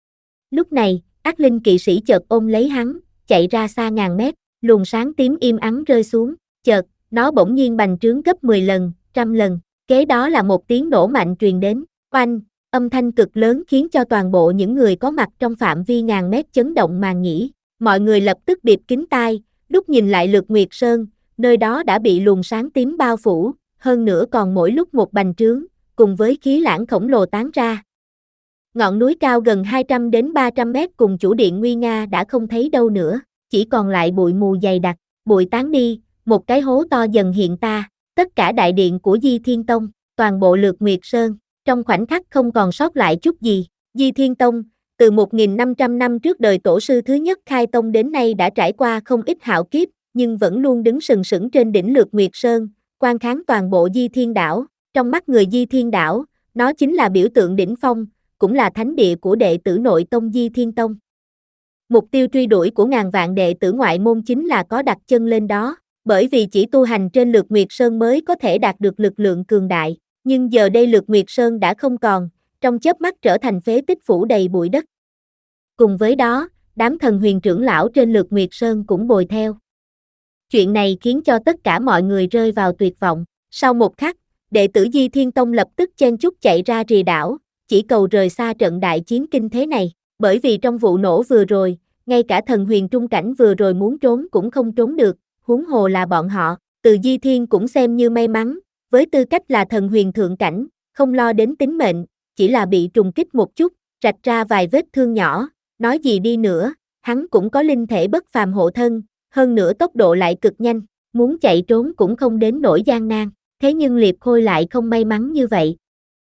Lúc này, ác linh kỵ sĩ chợt ôm lấy hắn, chạy ra xa ngàn mét, luồng sáng tím im ắng rơi xuống, chợt, nó bỗng nhiên bành trướng gấp mười lần, trăm lần, kế đó là một tiếng nổ mạnh truyền đến, oanh, âm thanh cực lớn khiến cho toàn bộ những người có mặt trong phạm vi ngàn mét chấn động màng nhĩ, mọi người lập tức bịt kín tai, lúc nhìn lại Lược Nguyệt Sơn, nơi đó đã bị luồng sáng tím bao phủ, hơn nữa còn mỗi lúc một bành trướng, cùng với khí lãng khổng lồ tán ra. Ngọn núi cao gần hai trăm đến ba trăm mét cùng chủ điện nguy nga đã không thấy đâu nữa, chỉ còn lại bụi mù dày đặc, bụi tán đi, một cái hố to dần hiện ta, tất cả đại điện của Di Thiên Tông, toàn bộ Lược Nguyệt Sơn, trong khoảnh khắc không còn sót lại chút gì. Di Thiên Tông, từ một nghìn năm trăm năm trước đời tổ sư thứ nhất khai tông đến nay đã trải qua không ít hạo kiếp, nhưng vẫn luôn đứng sừng sững trên đỉnh Lược Nguyệt Sơn, quan kháng toàn bộ Di Thiên Đảo. Trong mắt người Di Thiên Đảo, nó chính là biểu tượng đỉnh phong, cũng là thánh địa của đệ tử nội tông Di Thiên Tông. Mục tiêu truy đuổi của ngàn vạn đệ tử ngoại môn chính là có đặt chân lên đó, bởi vì chỉ tu hành trên Lược Nguyệt Sơn mới có thể đạt được lực lượng cường đại, nhưng giờ đây Lược Nguyệt Sơn đã không còn, trong chớp mắt trở thành phế tích phủ đầy bụi đất. Cùng với đó, đám thần huyền trưởng lão trên Lược Nguyệt Sơn cũng bồi theo. Chuyện này khiến cho tất cả mọi người rơi vào tuyệt vọng, sau một khắc, đệ tử Di Thiên Tông lập tức chen chúc chạy ra rìa đảo, chỉ cầu rời xa trận đại chiến kinh thế này, bởi vì trong vụ nổ vừa rồi, ngay cả thần huyền trung cảnh vừa rồi muốn trốn cũng không trốn được, huống hồ là bọn họ, từ Di Thiên cũng xem như may mắn, với tư cách là thần huyền thượng cảnh, không lo đến tính mệnh, chỉ là bị trùng kích một chút, rạch ra vài vết thương nhỏ, nói gì đi nữa, hắn cũng có linh thể bất phàm hộ thân, hơn nữa tốc độ lại cực nhanh, muốn chạy trốn cũng không đến nỗi gian nan, thế nhưng Liệp Khôi lại không may mắn như vậy.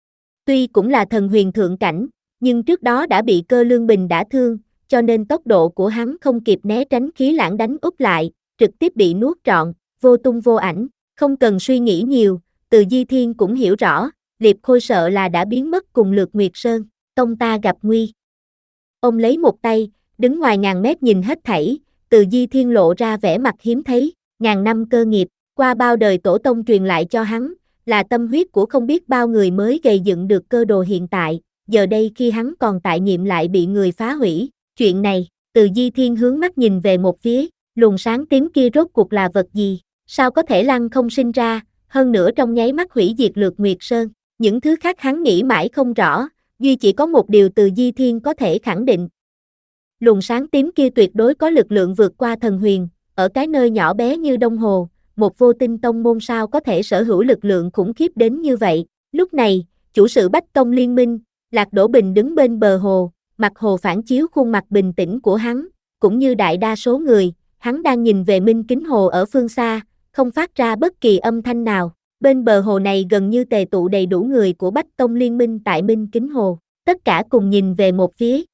Tuy cũng là thần huyền thượng cảnh, nhưng trước đó đã bị Cơ Lương Bình đả thương, cho nên tốc độ của hắn không kịp né tránh khí lãng đánh úp lại, trực tiếp bị nuốt trọn, vô tung vô ảnh, không cần suy nghĩ nhiều, từ Di Thiên cũng hiểu rõ, Liệp Khôi sợ là đã biến mất cùng Lược Nguyệt Sơn, tông ta gặp nguy. Ông lấy một tay, đứng ngoài ngàn mét nhìn hết thảy, từ Di Thiên lộ ra vẻ mặt hiếm thấy, ngàn năm cơ nghiệp, qua bao đời tổ tông truyền lại cho hắn, là tâm huyết của không biết bao người mới gây dựng được cơ đồ hiện tại, giờ đây khi hắn còn tại nhiệm lại bị người phá hủy, chuyện này, từ Di Thiên hướng mắt nhìn về một phía, luồng sáng tím kia rốt cuộc là vật gì, sao có thể lăng không sinh ra, hơn nữa trong nháy mắt hủy diệt Lược Nguyệt Sơn, những thứ khác hắn nghĩ mãi không rõ, duy chỉ có một điều từ Di Thiên có thể khẳng định. Luồng sáng tím kia tuyệt đối có lực lượng vượt qua thần huyền, ở cái nơi nhỏ bé như Đông Hồ, một vô tinh tông môn sao có thể sở hữu lực lượng khủng khiếp đến như vậy. Lúc này, chủ sự Bách Tông Liên minh, Lạc Đỗ Bình đứng bên bờ hồ, mặt hồ phản chiếu khuôn mặt bình tĩnh của hắn, cũng như đại đa số người, hắn đang nhìn về Minh Kính Hồ ở phương xa, không phát ra bất kỳ âm thanh nào. Bên bờ hồ này gần như tề tụ đầy đủ người của Bách Tông Liên minh tại Minh Kính Hồ, tất cả cùng nhìn về một phía.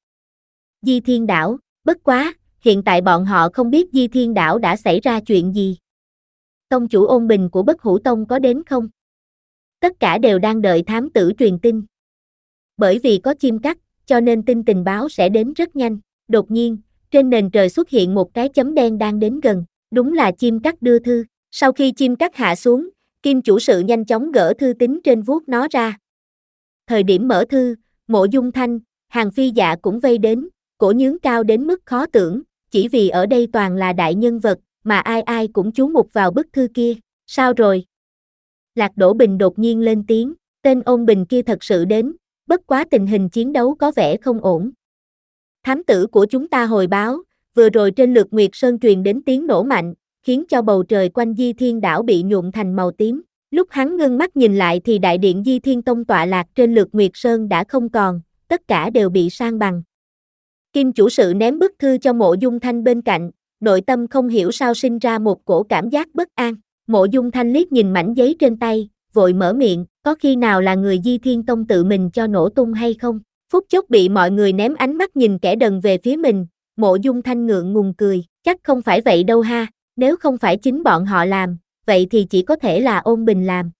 Di Thiên Đảo, bất quá, hiện tại bọn họ không biết Di Thiên Đảo đã xảy ra chuyện gì. Tông chủ Ôn Bình của Bất Hủ Tông có đến không? Tất cả đều đang đợi thám tử truyền tin. Bởi vì có chim cắt, cho nên tin tình báo sẽ đến rất nhanh. Đột nhiên, trên nền trời xuất hiện một cái chấm đen đang đến gần. Đúng là chim cắt đưa thư. Sau khi chim cắt hạ xuống, Kim chủ sự nhanh chóng gỡ thư tín trên vuốt nó ra. Thời điểm mở thư, Mộ Dung Thanh, Hàng Phi Dạ cũng vây đến, cổ nhướng cao đến mức khó tưởng, chỉ vì ở đây toàn là đại nhân vật, mà ai ai cũng chú mục vào bức thư kia. Sao rồi? Lạc Đỗ Bình đột nhiên lên tiếng, tên Ôn Bình kia thật sự đến, bất quá tình hình chiến đấu có vẻ không ổn. Thám tử của chúng ta hồi báo, vừa rồi trên Lược Nguyệt Sơn truyền đến tiếng nổ mạnh, khiến cho bầu trời quanh Di Thiên Đảo bị nhuộm thành màu tím. Lúc hắn ngưng mắt nhìn lại thì đại điện Di Thiên Tông tọa lạc trên Lược Nguyệt Sơn đã không còn, tất cả đều bị san bằng. Kim chủ sự ném bức thư cho Mộ Dung Thanh bên cạnh, nội tâm không hiểu sao sinh ra một cổ cảm giác bất an. Mộ Dung Thanh liếc nhìn mảnh giấy trên tay, vội mở miệng, có khi nào là người Di Thiên Tông tự mình cho nổ tung hay không? Phút chốc bị mọi người ném ánh mắt nhìn kẻ đần về phía mình, Mộ Dung Thanh ngượng ngùng cười, chắc không phải vậy đâu ha, nếu không phải chính bọn họ làm, vậy thì chỉ có thể là Ôn Bình làm.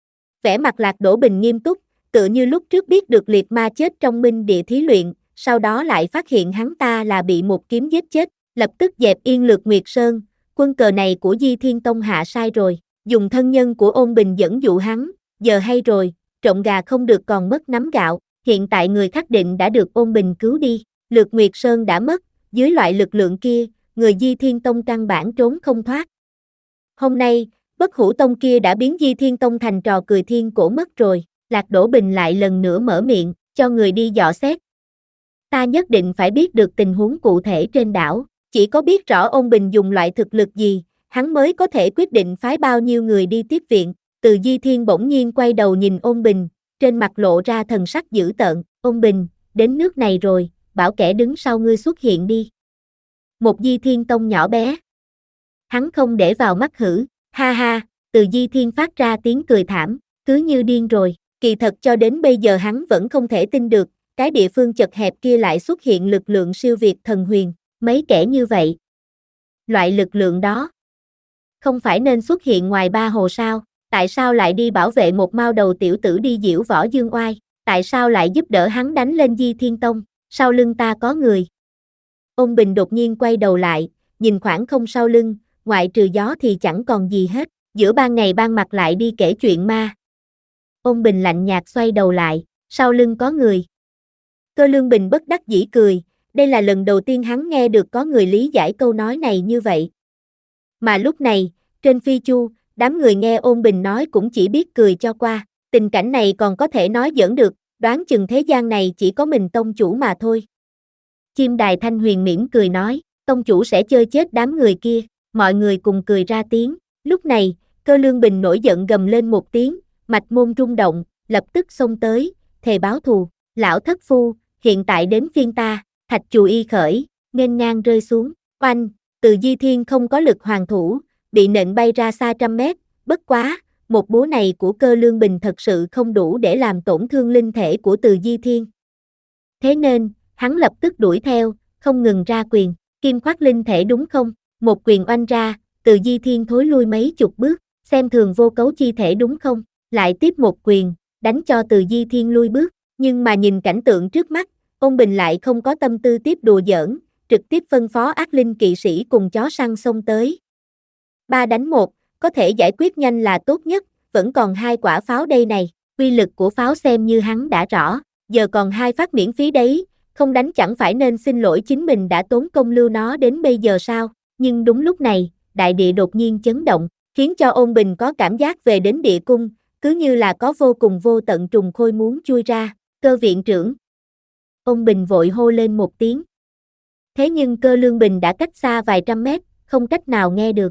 Vẻ mặt Lạc Đỗ Bình nghiêm túc, tựa như lúc trước biết được liệt ma chết trong minh địa thí luyện, sau đó lại phát hiện hắn ta là bị một kiếm giết chết, lập tức dẹp yên Lược Nguyệt Sơn, quân cờ này của Di Thiên Tông hạ sai rồi, dùng thân nhân của Ôn Bình dẫn dụ hắn, giờ hay rồi, trộn gà không được còn mất nắm gạo, hiện tại người khắc định đã được Ôn Bình cứu đi, Lược Nguyệt Sơn đã mất, dưới loại lực lượng kia, người Di Thiên Tông căn bản trốn không thoát. Hôm nay, Bất Hủ Tông kia đã biến Di Thiên Tông thành trò cười thiên cổ mất rồi, Lạc Đỗ Bình lại lần nữa mở miệng, cho người đi dò xét. Ta nhất định phải biết được tình huống cụ thể trên đảo, chỉ có biết rõ Ôn Bình dùng loại thực lực gì, hắn mới có thể quyết định phái bao nhiêu người đi tiếp viện. Từ Di Thiên bỗng nhiên quay đầu nhìn Ôn Bình, trên mặt lộ ra thần sắc dữ tợn, Ôn Bình, đến nước này rồi, bảo kẻ đứng sau ngươi xuất hiện đi. Một Di Thiên Tông nhỏ bé. Hắn không để vào mắt hử, ha ha, từ Di Thiên phát ra tiếng cười thảm, cứ như điên rồi, kỳ thật cho đến bây giờ hắn vẫn không thể tin được, cái địa phương chật hẹp kia lại xuất hiện lực lượng siêu việt thần huyền, mấy kẻ như vậy. Loại lực lượng đó, không phải nên xuất hiện ngoài ba hồ sao, tại sao lại đi bảo vệ một mao đầu tiểu tử đi diễu võ dương oai, tại sao lại giúp đỡ hắn đánh lên Di Thiên Tông, sau lưng ta có người. Ôn Bình đột nhiên quay đầu lại, nhìn khoảng không sau lưng, ngoại trừ gió thì chẳng còn gì hết, giữa ban ngày ban mặt lại đi kể chuyện ma. Ôn Bình lạnh nhạt xoay đầu lại, sau lưng có người. Cơ Lương Bình bất đắc dĩ cười, đây là lần đầu tiên hắn nghe được có người lý giải câu nói này như vậy. Mà lúc này, trên phi chu, đám người nghe Ôn Bình nói cũng chỉ biết cười cho qua, tình cảnh này còn có thể nói giỡn được, đoán chừng thế gian này chỉ có mình tông chủ mà thôi. Chim Đài Thanh Huyền mỉm cười nói, tông chủ sẽ chơi chết đám người kia, mọi người cùng cười ra tiếng, lúc này, Cơ Lương Bình nổi giận gầm lên một tiếng, mạch môn rung động, lập tức xông tới, thề báo thù, lão thất phu, hiện tại đến phiên ta, thạch chù y khởi, nghênh ngang rơi xuống, oanh, từ Di Thiên không có lực hoàn thủ, bị nện bay ra xa trăm mét, bất quá, một búa này của Cơ Lương Bình thật sự không đủ để làm tổn thương linh thể của Từ Di Thiên. Thế nên, hắn lập tức đuổi theo, không ngừng ra quyền, kim khoác linh thể đúng không? Một quyền oanh ra, Từ Di Thiên thối lui mấy chục bước, xem thường vô cấu chi thể đúng không? Lại tiếp một quyền, đánh cho Từ Di Thiên lui bước, nhưng mà nhìn cảnh tượng trước mắt, Ôn Bình lại không có tâm tư tiếp đùa giỡn, trực tiếp phân phó ác linh kỵ sĩ cùng chó săn xông tới. Ba đánh một, có thể giải quyết nhanh là tốt nhất, vẫn còn hai quả pháo đây này, uy lực của pháo xem như hắn đã rõ, giờ còn hai phát miễn phí đấy, không đánh chẳng phải nên xin lỗi chính mình đã tốn công lưu nó đến bây giờ sao, nhưng đúng lúc này, đại địa đột nhiên chấn động, khiến cho Ôn Bình có cảm giác về đến địa cung, cứ như là có vô cùng vô tận trùng khôi muốn chui ra, Cơ viện trưởng. Ôn Bình vội hô lên một tiếng. Thế nhưng Cơ Lương Bình đã cách xa vài trăm mét, không cách nào nghe được.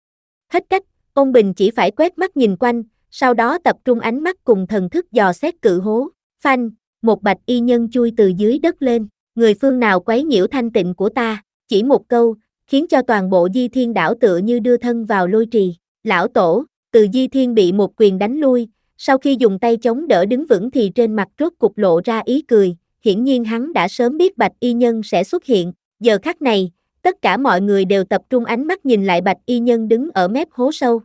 Hết cách, Ôn Bình chỉ phải quét mắt nhìn quanh, sau đó tập trung ánh mắt cùng thần thức dò xét cự hố. Phanh, một bạch y nhân chui từ dưới đất lên, người phương nào quấy nhiễu thanh tịnh của ta, chỉ một câu, khiến cho toàn bộ Di Thiên đảo tựa như đưa thân vào lôi trì. Lão tổ, Từ Di Thiên bị một quyền đánh lui, sau khi dùng tay chống đỡ đứng vững thì trên mặt rốt cục lộ ra ý cười, hiển nhiên hắn đã sớm biết bạch y nhân sẽ xuất hiện, giờ khắc này, tất cả mọi người đều tập trung ánh mắt nhìn lại bạch y nhân đứng ở mép hố sâu.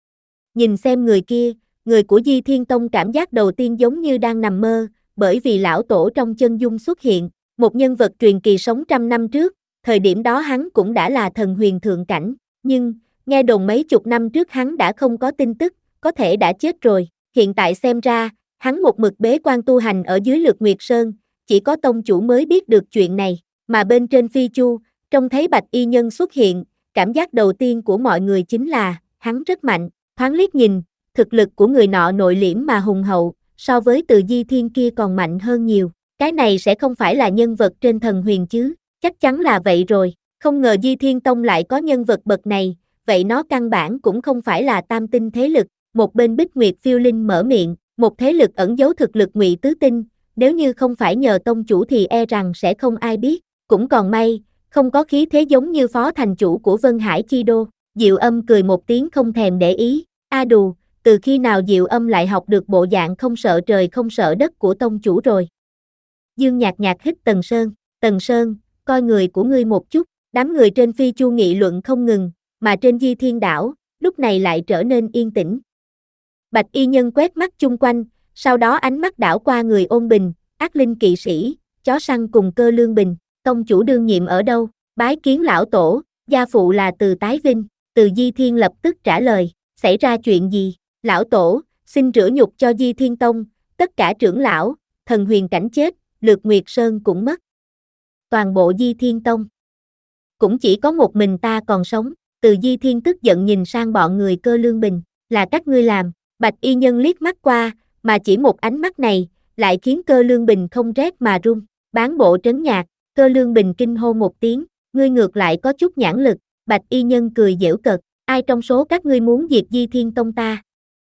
Nhìn xem người kia, người của Di Thiên Tông cảm giác đầu tiên giống như đang nằm mơ, bởi vì lão tổ trong chân dung xuất hiện, một nhân vật truyền kỳ sống trăm năm trước, thời điểm đó hắn cũng đã là thần huyền thượng cảnh, nhưng, nghe đồn mấy chục năm trước hắn đã không có tin tức, có thể đã chết rồi, hiện tại xem ra, hắn một mực bế quan tu hành ở dưới Lược Nguyệt Sơn, chỉ có tông chủ mới biết được chuyện này, mà bên trên phi chu, trông thấy bạch y nhân xuất hiện, cảm giác đầu tiên của mọi người chính là, hắn rất mạnh, thoáng liếc nhìn, thực lực của người nọ nội liễm mà hùng hậu, so với Từ Di Thiên kia còn mạnh hơn nhiều, cái này sẽ không phải là nhân vật trên thần huyền chứ, chắc chắn là vậy rồi, không ngờ Di Thiên Tông lại có nhân vật bậc này, vậy nó căn bản cũng không phải là tam tinh thế lực, một bên Bích Nguyệt Phiêu Linh mở miệng, một thế lực ẩn giấu thực lực ngụy tứ tinh, nếu như không phải nhờ tông chủ thì e rằng sẽ không ai biết, cũng còn may, không có khí thế giống như phó thành chủ của Vân Hải Chi Đô. Diệu Âm cười một tiếng không thèm để ý, a đù, từ khi nào Diệu Âm lại học được bộ dạng không sợ trời không sợ đất của tông chủ rồi. Dương nhạt nhạt hít Tần Sơn, Tần Sơn, coi người của ngươi một chút, đám người trên phi chu nghị luận không ngừng, mà trên Di Thiên đảo, lúc này lại trở nên yên tĩnh. Bạch y nhân quét mắt chung quanh, sau đó ánh mắt đảo qua người Ôn Bình, Ác Linh kỵ sĩ, chó săn cùng Cơ Lương Bình, tông chủ đương nhiệm ở đâu, bái kiến lão tổ, gia phụ là Từ Tái Vinh, Từ Di Thiên lập tức trả lời, xảy ra chuyện gì, lão tổ, xin rửa nhục cho Di Thiên Tông, tất cả trưởng lão, thần huyền cảnh chết, Lược Nguyệt Sơn cũng mất. Toàn bộ Di Thiên Tông, cũng chỉ có một mình ta còn sống, Từ Di Thiên tức giận nhìn sang bọn người Cơ Lương Bình, là các ngươi làm, bạch y nhân liếc mắt qua, mà chỉ một ánh mắt này, lại khiến Cơ Lương Bình không rét mà run, bán bộ trấn nhạc, Cơ Lương Bình kinh hô một tiếng, ngươi ngược lại có chút nhãn lực, bạch y nhân cười giễu cợt, ai trong số các ngươi muốn diệt Di Thiên Tông ta?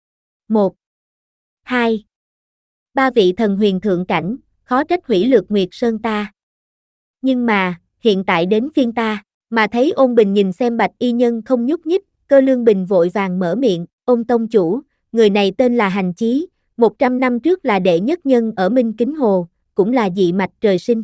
Một, hai, ba vị thần huyền thượng cảnh, khó trách hủy Lược Nguyệt Sơn ta. Nhưng mà, hiện tại đến phiên ta, mà thấy Ôn Bình nhìn xem bạch y nhân không nhúc nhích, Cơ Lương Bình vội vàng mở miệng, Ôn tông chủ, người này tên là Hành Chí, một trăm năm trước là đệ nhất nhân ở Minh Kính Hồ, cũng là dị mạch trời sinh.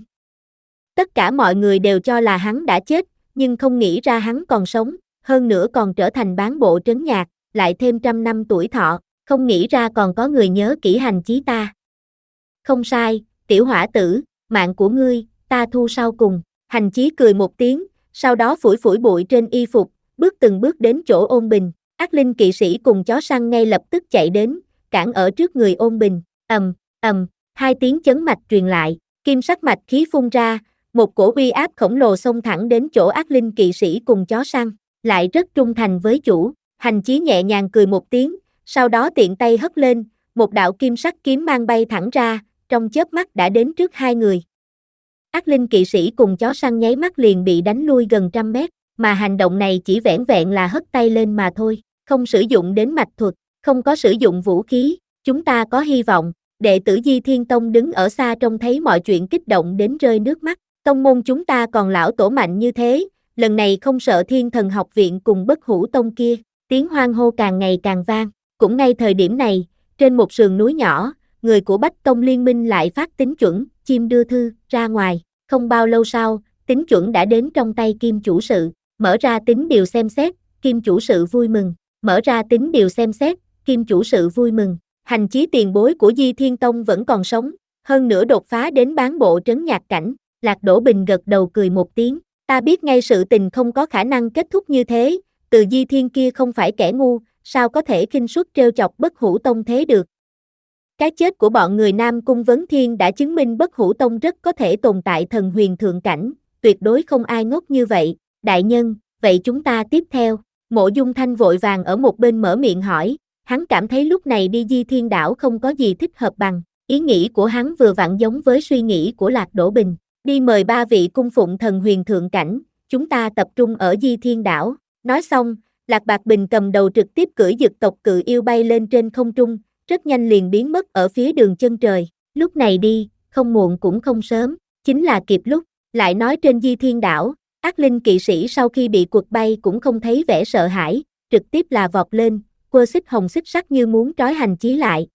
Tất cả mọi người đều cho là hắn đã chết, nhưng không nghĩ ra hắn còn sống, hơn nữa còn trở thành bán bộ trấn nhạc, lại thêm trăm năm tuổi thọ, không nghĩ ra còn có người nhớ kỹ Hành Chí ta. Không sai, tiểu hỏa tử, mạng của ngươi, ta thu sau cùng, Hành Chí cười một tiếng, sau đó phủi phủi bụi trên y phục, bước từng bước đến chỗ Ôn Bình, Ác Linh kỵ sĩ cùng chó săn ngay lập tức chạy đến, cản ở trước người Ôn Bình, ầm, ầm, hai tiếng chấn mạch truyền lại, kim sắc mạch khí phun ra, một cổ uy áp khổng lồ xông thẳng đến chỗ Ác Linh kỵ sĩ cùng chó săn, lại rất trung thành với chủ, Hành Chí nhẹ nhàng cười một tiếng, sau đó tiện tay hất lên, một đạo kim sắc kiếm mang bay thẳng ra, trong chớp mắt đã đến trước hai người. Ác Linh kỵ sĩ cùng chó săn nháy mắt liền bị đánh lui gần trăm mét, mà hành động này chỉ vẻn vẹn là hất tay lên mà thôi, không sử dụng đến mạch thuật, không có sử dụng vũ khí, chúng ta có hy vọng. Đệ tử Di Thiên Tông đứng ở xa trông thấy mọi chuyện kích động đến rơi nước mắt, tông môn chúng ta còn lão tổ mạnh như thế, lần này không sợ Thiên Thần học viện cùng Bất Hủ Tông kia, tiếng hoan hô càng ngày càng vang, cũng ngay thời điểm này, trên một sườn núi nhỏ, người của Bách Tông Liên minh lại phát tín chuẩn, chim đưa thư, ra ngoài, không bao lâu sau, tín chuẩn đã đến trong tay Kim chủ sự, mở ra tín điều xem xét, Kim chủ sự vui mừng, mở ra tín điều xem xét, Kim chủ sự vui mừng. Hành Chí tiền bối của Di Thiên Tông vẫn còn sống, hơn nữa đột phá đến bán bộ trấn nhạc cảnh, Lạc Đỗ Bình gật đầu cười một tiếng, ta biết ngay sự tình không có khả năng kết thúc như thế, Từ Di Thiên kia không phải kẻ ngu, sao có thể khinh suất trêu chọc Bất Hủ Tông thế được. Cái chết của bọn người Nam Cung Vấn Thiên đã chứng minh Bất Hủ Tông rất có thể tồn tại thần huyền thượng cảnh, tuyệt đối không ai ngốc như vậy, đại nhân, vậy chúng ta tiếp theo, Mộ Dung Thanh vội vàng ở một bên mở miệng hỏi. Hắn cảm thấy lúc này đi Di Thiên đảo không có gì thích hợp bằng, ý nghĩ của hắn vừa vặn giống với suy nghĩ của Lạc Đỗ Bình, đi mời ba vị cung phụng thần huyền thượng cảnh, chúng ta tập trung ở Di Thiên đảo, Nói xong, Lạc Bạc Bình cầm đầu trực tiếp cưỡi dực tộc cự yêu bay lên trên không trung, rất nhanh liền biến mất ở phía đường chân trời. Lúc này đi, không muộn cũng không sớm, chính là kịp lúc. Lại nói trên Di Thiên Đảo, ác linh kỵ sĩ sau khi bị quật bay cũng không thấy vẻ sợ hãi, trực tiếp là vọt lên, quơ xích hồng xích sắt như muốn trói Hành Chí lại.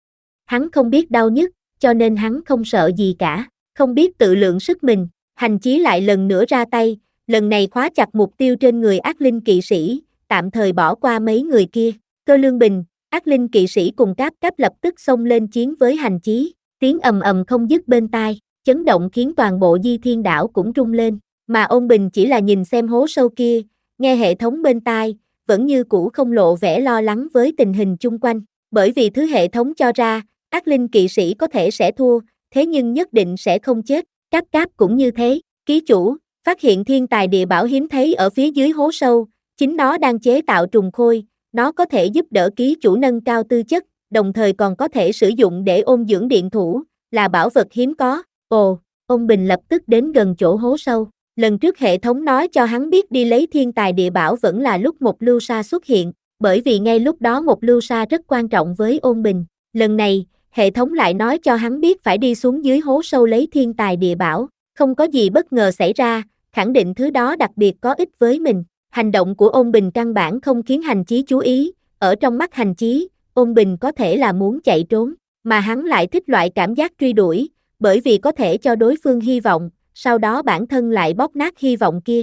Hắn không biết đau nhức, cho nên hắn không sợ gì cả, không biết tự lượng sức mình. Hành Chí lại lần nữa ra tay, lần này khóa chặt mục tiêu trên người ác linh kỵ sĩ, tạm thời bỏ qua mấy người kia. Cơ Lương Bình, ác linh kỵ sĩ cùng Cáp Cáp lập tức xông lên chiến với Hành Chí, tiếng ầm ầm không dứt bên tai, chấn động khiến toàn bộ Di Thiên Đảo cũng rung lên, mà Ôn Bình chỉ là nhìn xem hố sâu kia, nghe hệ thống bên tai, vẫn như cũ không lộ vẻ lo lắng với tình hình chung quanh, bởi vì thứ hệ thống cho ra, ác linh kỵ sĩ có thể sẽ thua, thế nhưng nhất định sẽ không chết. Cáp Cáp cũng như thế. Ký chủ, phát hiện thiên tài địa bảo hiếm thấy ở phía dưới hố sâu, chính nó đang chế tạo trùng khôi, nó có thể giúp đỡ ký chủ nâng cao tư chất, đồng thời còn có thể sử dụng để ôn dưỡng điện thủ, là bảo vật hiếm có. Ồ, Ôn Bình lập tức đến gần chỗ hố sâu. Lần trước hệ thống nói cho hắn biết đi lấy thiên tài địa bảo vẫn là lúc một lưu sa xuất hiện, bởi vì ngay lúc đó một lưu sa rất quan trọng với Ôn Bình. Lần này, hệ thống lại nói cho hắn biết phải đi xuống dưới hố sâu lấy thiên tài địa bảo, không có gì bất ngờ xảy ra, khẳng định thứ đó đặc biệt có ích với mình. Hành động của Ôn Bình căn bản không khiến Hành Chí chú ý, ở trong mắt Hành Chí, Ôn Bình có thể là muốn chạy trốn, mà hắn lại thích loại cảm giác truy đuổi, bởi vì có thể cho đối phương hy vọng, sau đó bản thân lại bóp nát hy vọng kia.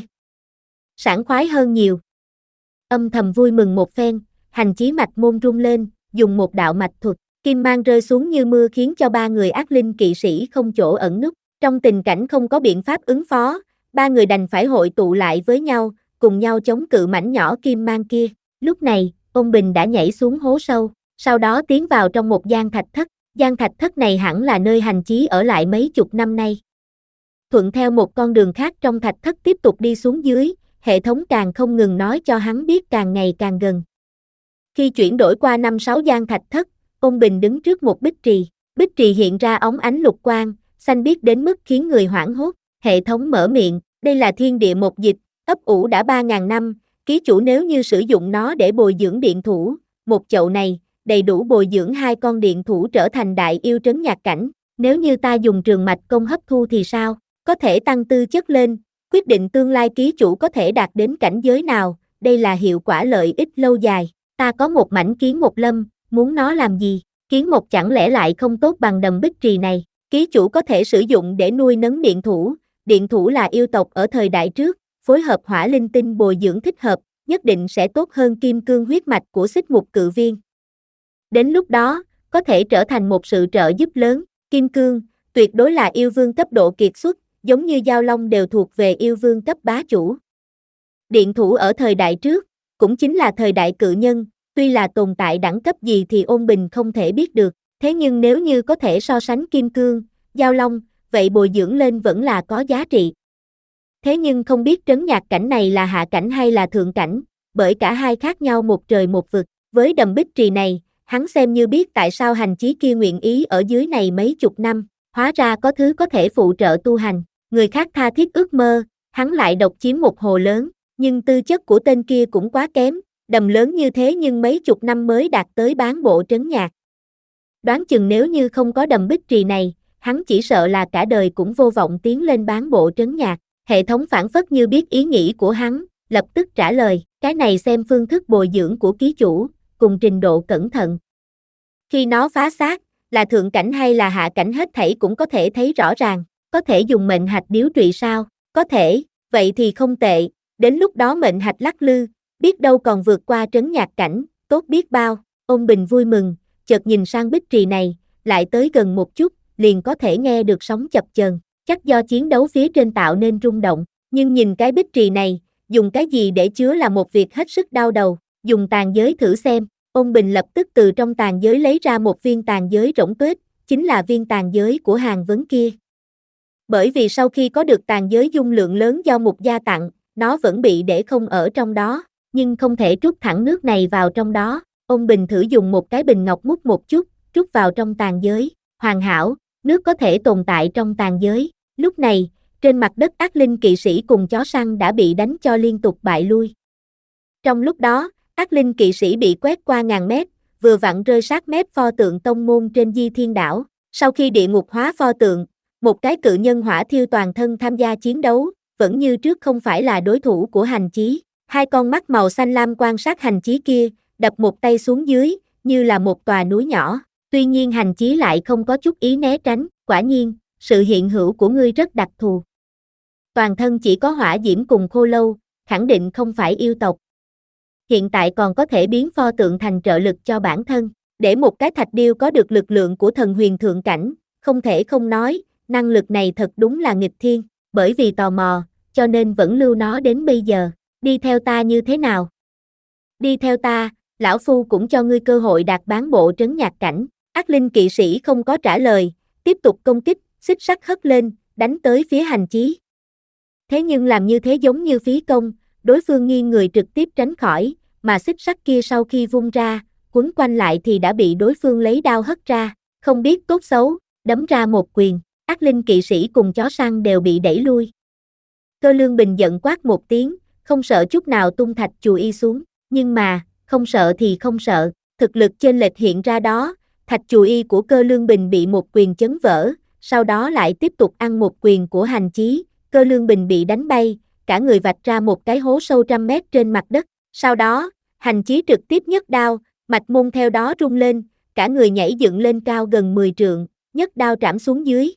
Sảng khoái hơn nhiều. Âm thầm vui mừng một phen, Hành Chí mạch môn rung lên, dùng một đạo mạch thuật, kim mang rơi xuống như mưa khiến cho ba người ác linh kỵ sĩ không chỗ ẩn núp. Trong tình cảnh không có biện pháp ứng phó, ba người đành phải hội tụ lại với nhau, cùng nhau chống cự mảnh nhỏ kim mang kia. Lúc này, Ôn Bình đã nhảy xuống hố sâu, sau đó tiến vào trong một gian thạch thất. Gian thạch thất này hẳn là nơi Hành Chí ở lại mấy chục năm nay. Thuận theo một con đường khác trong thạch thất tiếp tục đi xuống dưới, hệ thống càng không ngừng nói cho hắn biết càng ngày càng gần. Khi chuyển đổi qua năm sáu gian thạch thất, Ôn Bình đứng trước một bích trì. Bích trì hiện ra óng ánh lục quang, xanh biếc đến mức khiến người hoảng hốt. Hệ thống mở miệng, đây là thiên địa một dịch, ấp ủ đã ba ngàn năm, ký chủ nếu như sử dụng nó để bồi dưỡng điện thủ, một chậu này, đầy đủ bồi dưỡng hai con điện thủ trở thành đại yêu trấn nhạc cảnh. Nếu như ta dùng trường mạch công hấp thu thì sao? Có thể tăng tư chất lên, quyết định tương lai ký chủ có thể đạt đến cảnh giới nào, đây là hiệu quả lợi ích lâu dài. Ta có một mảnh kiến một lâm, muốn nó làm gì? Kiến một chẳng lẽ lại không tốt bằng đầm bích trì này? Ký chủ có thể sử dụng để nuôi nấng điện thủ, điện thủ là yêu tộc ở thời đại trước, phối hợp hỏa linh tinh bồi dưỡng thích hợp, nhất định sẽ tốt hơn kim cương huyết mạch của xích mục cự viên. Đến lúc đó, có thể trở thành một sự trợ giúp lớn. Kim cương, tuyệt đối là yêu vương cấp độ kiệt xuất, giống như Giao Long đều thuộc về yêu vương cấp bá chủ. Điện thủ ở thời đại trước, cũng chính là thời đại cự nhân, tuy là tồn tại đẳng cấp gì thì Ôn Bình không thể biết được, thế nhưng nếu như có thể so sánh Kim Cương, Giao Long, vậy bồi dưỡng lên vẫn là có giá trị. Thế nhưng không biết trấn nhạc cảnh này là hạ cảnh hay là thượng cảnh, bởi cả hai khác nhau một trời một vực. Với đầm bích trì này, hắn xem như biết tại sao Hành Chí kia nguyện ý ở dưới này mấy chục năm, hóa ra có thứ có thể phụ trợ tu hành. Người khác tha thiết ước mơ, hắn lại độc chiếm một hồ lớn, nhưng tư chất của tên kia cũng quá kém, đầm lớn như thế nhưng mấy chục năm mới đạt tới bán bộ trấn nhạc. Đoán chừng nếu như không có đầm bích trì này, hắn chỉ sợ là cả đời cũng vô vọng tiến lên bán bộ trấn nhạc. Hệ thống phản phất như biết ý nghĩ của hắn, lập tức trả lời, cái này xem phương thức bồi dưỡng của ký chủ, cùng trình độ cẩn thận. Khi nó phá xác, là thượng cảnh hay là hạ cảnh hết thảy cũng có thể thấy rõ ràng. Có thể dùng mệnh hạch điếu trụy sao? Có thể, vậy thì không tệ, đến lúc đó mệnh hạch lắc lư, biết đâu còn vượt qua trấn nhạc cảnh, tốt biết bao. Ôn Bình vui mừng, chợt nhìn sang bích trì này, lại tới gần một chút, liền có thể nghe được sóng chập chờn, chắc do chiến đấu phía trên tạo nên rung động, nhưng nhìn cái bích trì này, dùng cái gì để chứa là một việc hết sức đau đầu, dùng tàn giới thử xem. Ôn Bình lập tức từ trong tàn giới lấy ra một viên tàn giới rỗng tuếch, chính là viên tàn giới của Hàn Vấn kia. Bởi vì sau khi có được tàn giới dung lượng lớn do Mục Gia tặng, nó vẫn bị để không ở trong đó, nhưng không thể trút thẳng nước này vào trong đó. Ôn Bình thử dùng một cái bình ngọc múc một chút, trút vào trong tàn giới, hoàn hảo, nước có thể tồn tại trong tàn giới. Lúc này, trên mặt đất ác linh kỵ sĩ cùng chó săn đã bị đánh cho liên tục bại lui. Trong lúc đó, ác linh kỵ sĩ bị quét qua ngàn mét, vừa vặn rơi sát mép pho tượng tông môn trên Di Thiên Đảo. Sau khi địa ngục hóa pho tượng, một cái cự nhân hỏa thiêu toàn thân tham gia chiến đấu, vẫn như trước không phải là đối thủ của hành chí. Hai con mắt màu xanh lam quan sát hành chí kia, đập một tay xuống dưới, như là một tòa núi nhỏ. Tuy nhiên hành chí lại không có chút ý né tránh, quả nhiên, sự hiện hữu của ngươi rất đặc thù. Toàn thân chỉ có hỏa diễm cùng khô lâu, khẳng định không phải yêu tộc. Hiện tại còn có thể biến pho tượng thành trợ lực cho bản thân, để một cái thạch điêu có được lực lượng của thần huyền thượng cảnh, không thể không nói, năng lực này thật đúng là nghịch thiên, bởi vì tò mò, cho nên vẫn lưu nó đến bây giờ. Đi theo ta như thế nào? Đi theo ta, lão phu cũng cho ngươi cơ hội đạt bán bộ trấn nhạc cảnh. Ác linh kỵ sĩ không có trả lời, tiếp tục công kích, xích sắt hất lên, đánh tới phía hành chí. Thế nhưng làm như thế giống như phí công, đối phương nghiêng người trực tiếp tránh khỏi, mà xích sắt kia sau khi vung ra, quấn quanh lại thì đã bị đối phương lấy đao hất ra, không biết tốt xấu, đấm ra một quyền, ác linh kỵ sĩ cùng chó săn đều bị đẩy lui. Cơ Lương Bình giận quát một tiếng, không sợ chút nào tung thạch chù y xuống, nhưng mà, không sợ thì không sợ, thực lực chênh lệch hiện ra đó, thạch chù y của Cơ Lương Bình bị một quyền chấn vỡ, sau đó lại tiếp tục ăn một quyền của hành chí, Cơ Lương Bình bị đánh bay, cả người vạch ra một cái hố sâu trăm mét trên mặt đất, sau đó, hành chí trực tiếp nhấc đao, mạch môn theo đó rung lên, cả người nhảy dựng lên cao gần mười trượng, nhấc đao trảm xuống dưới.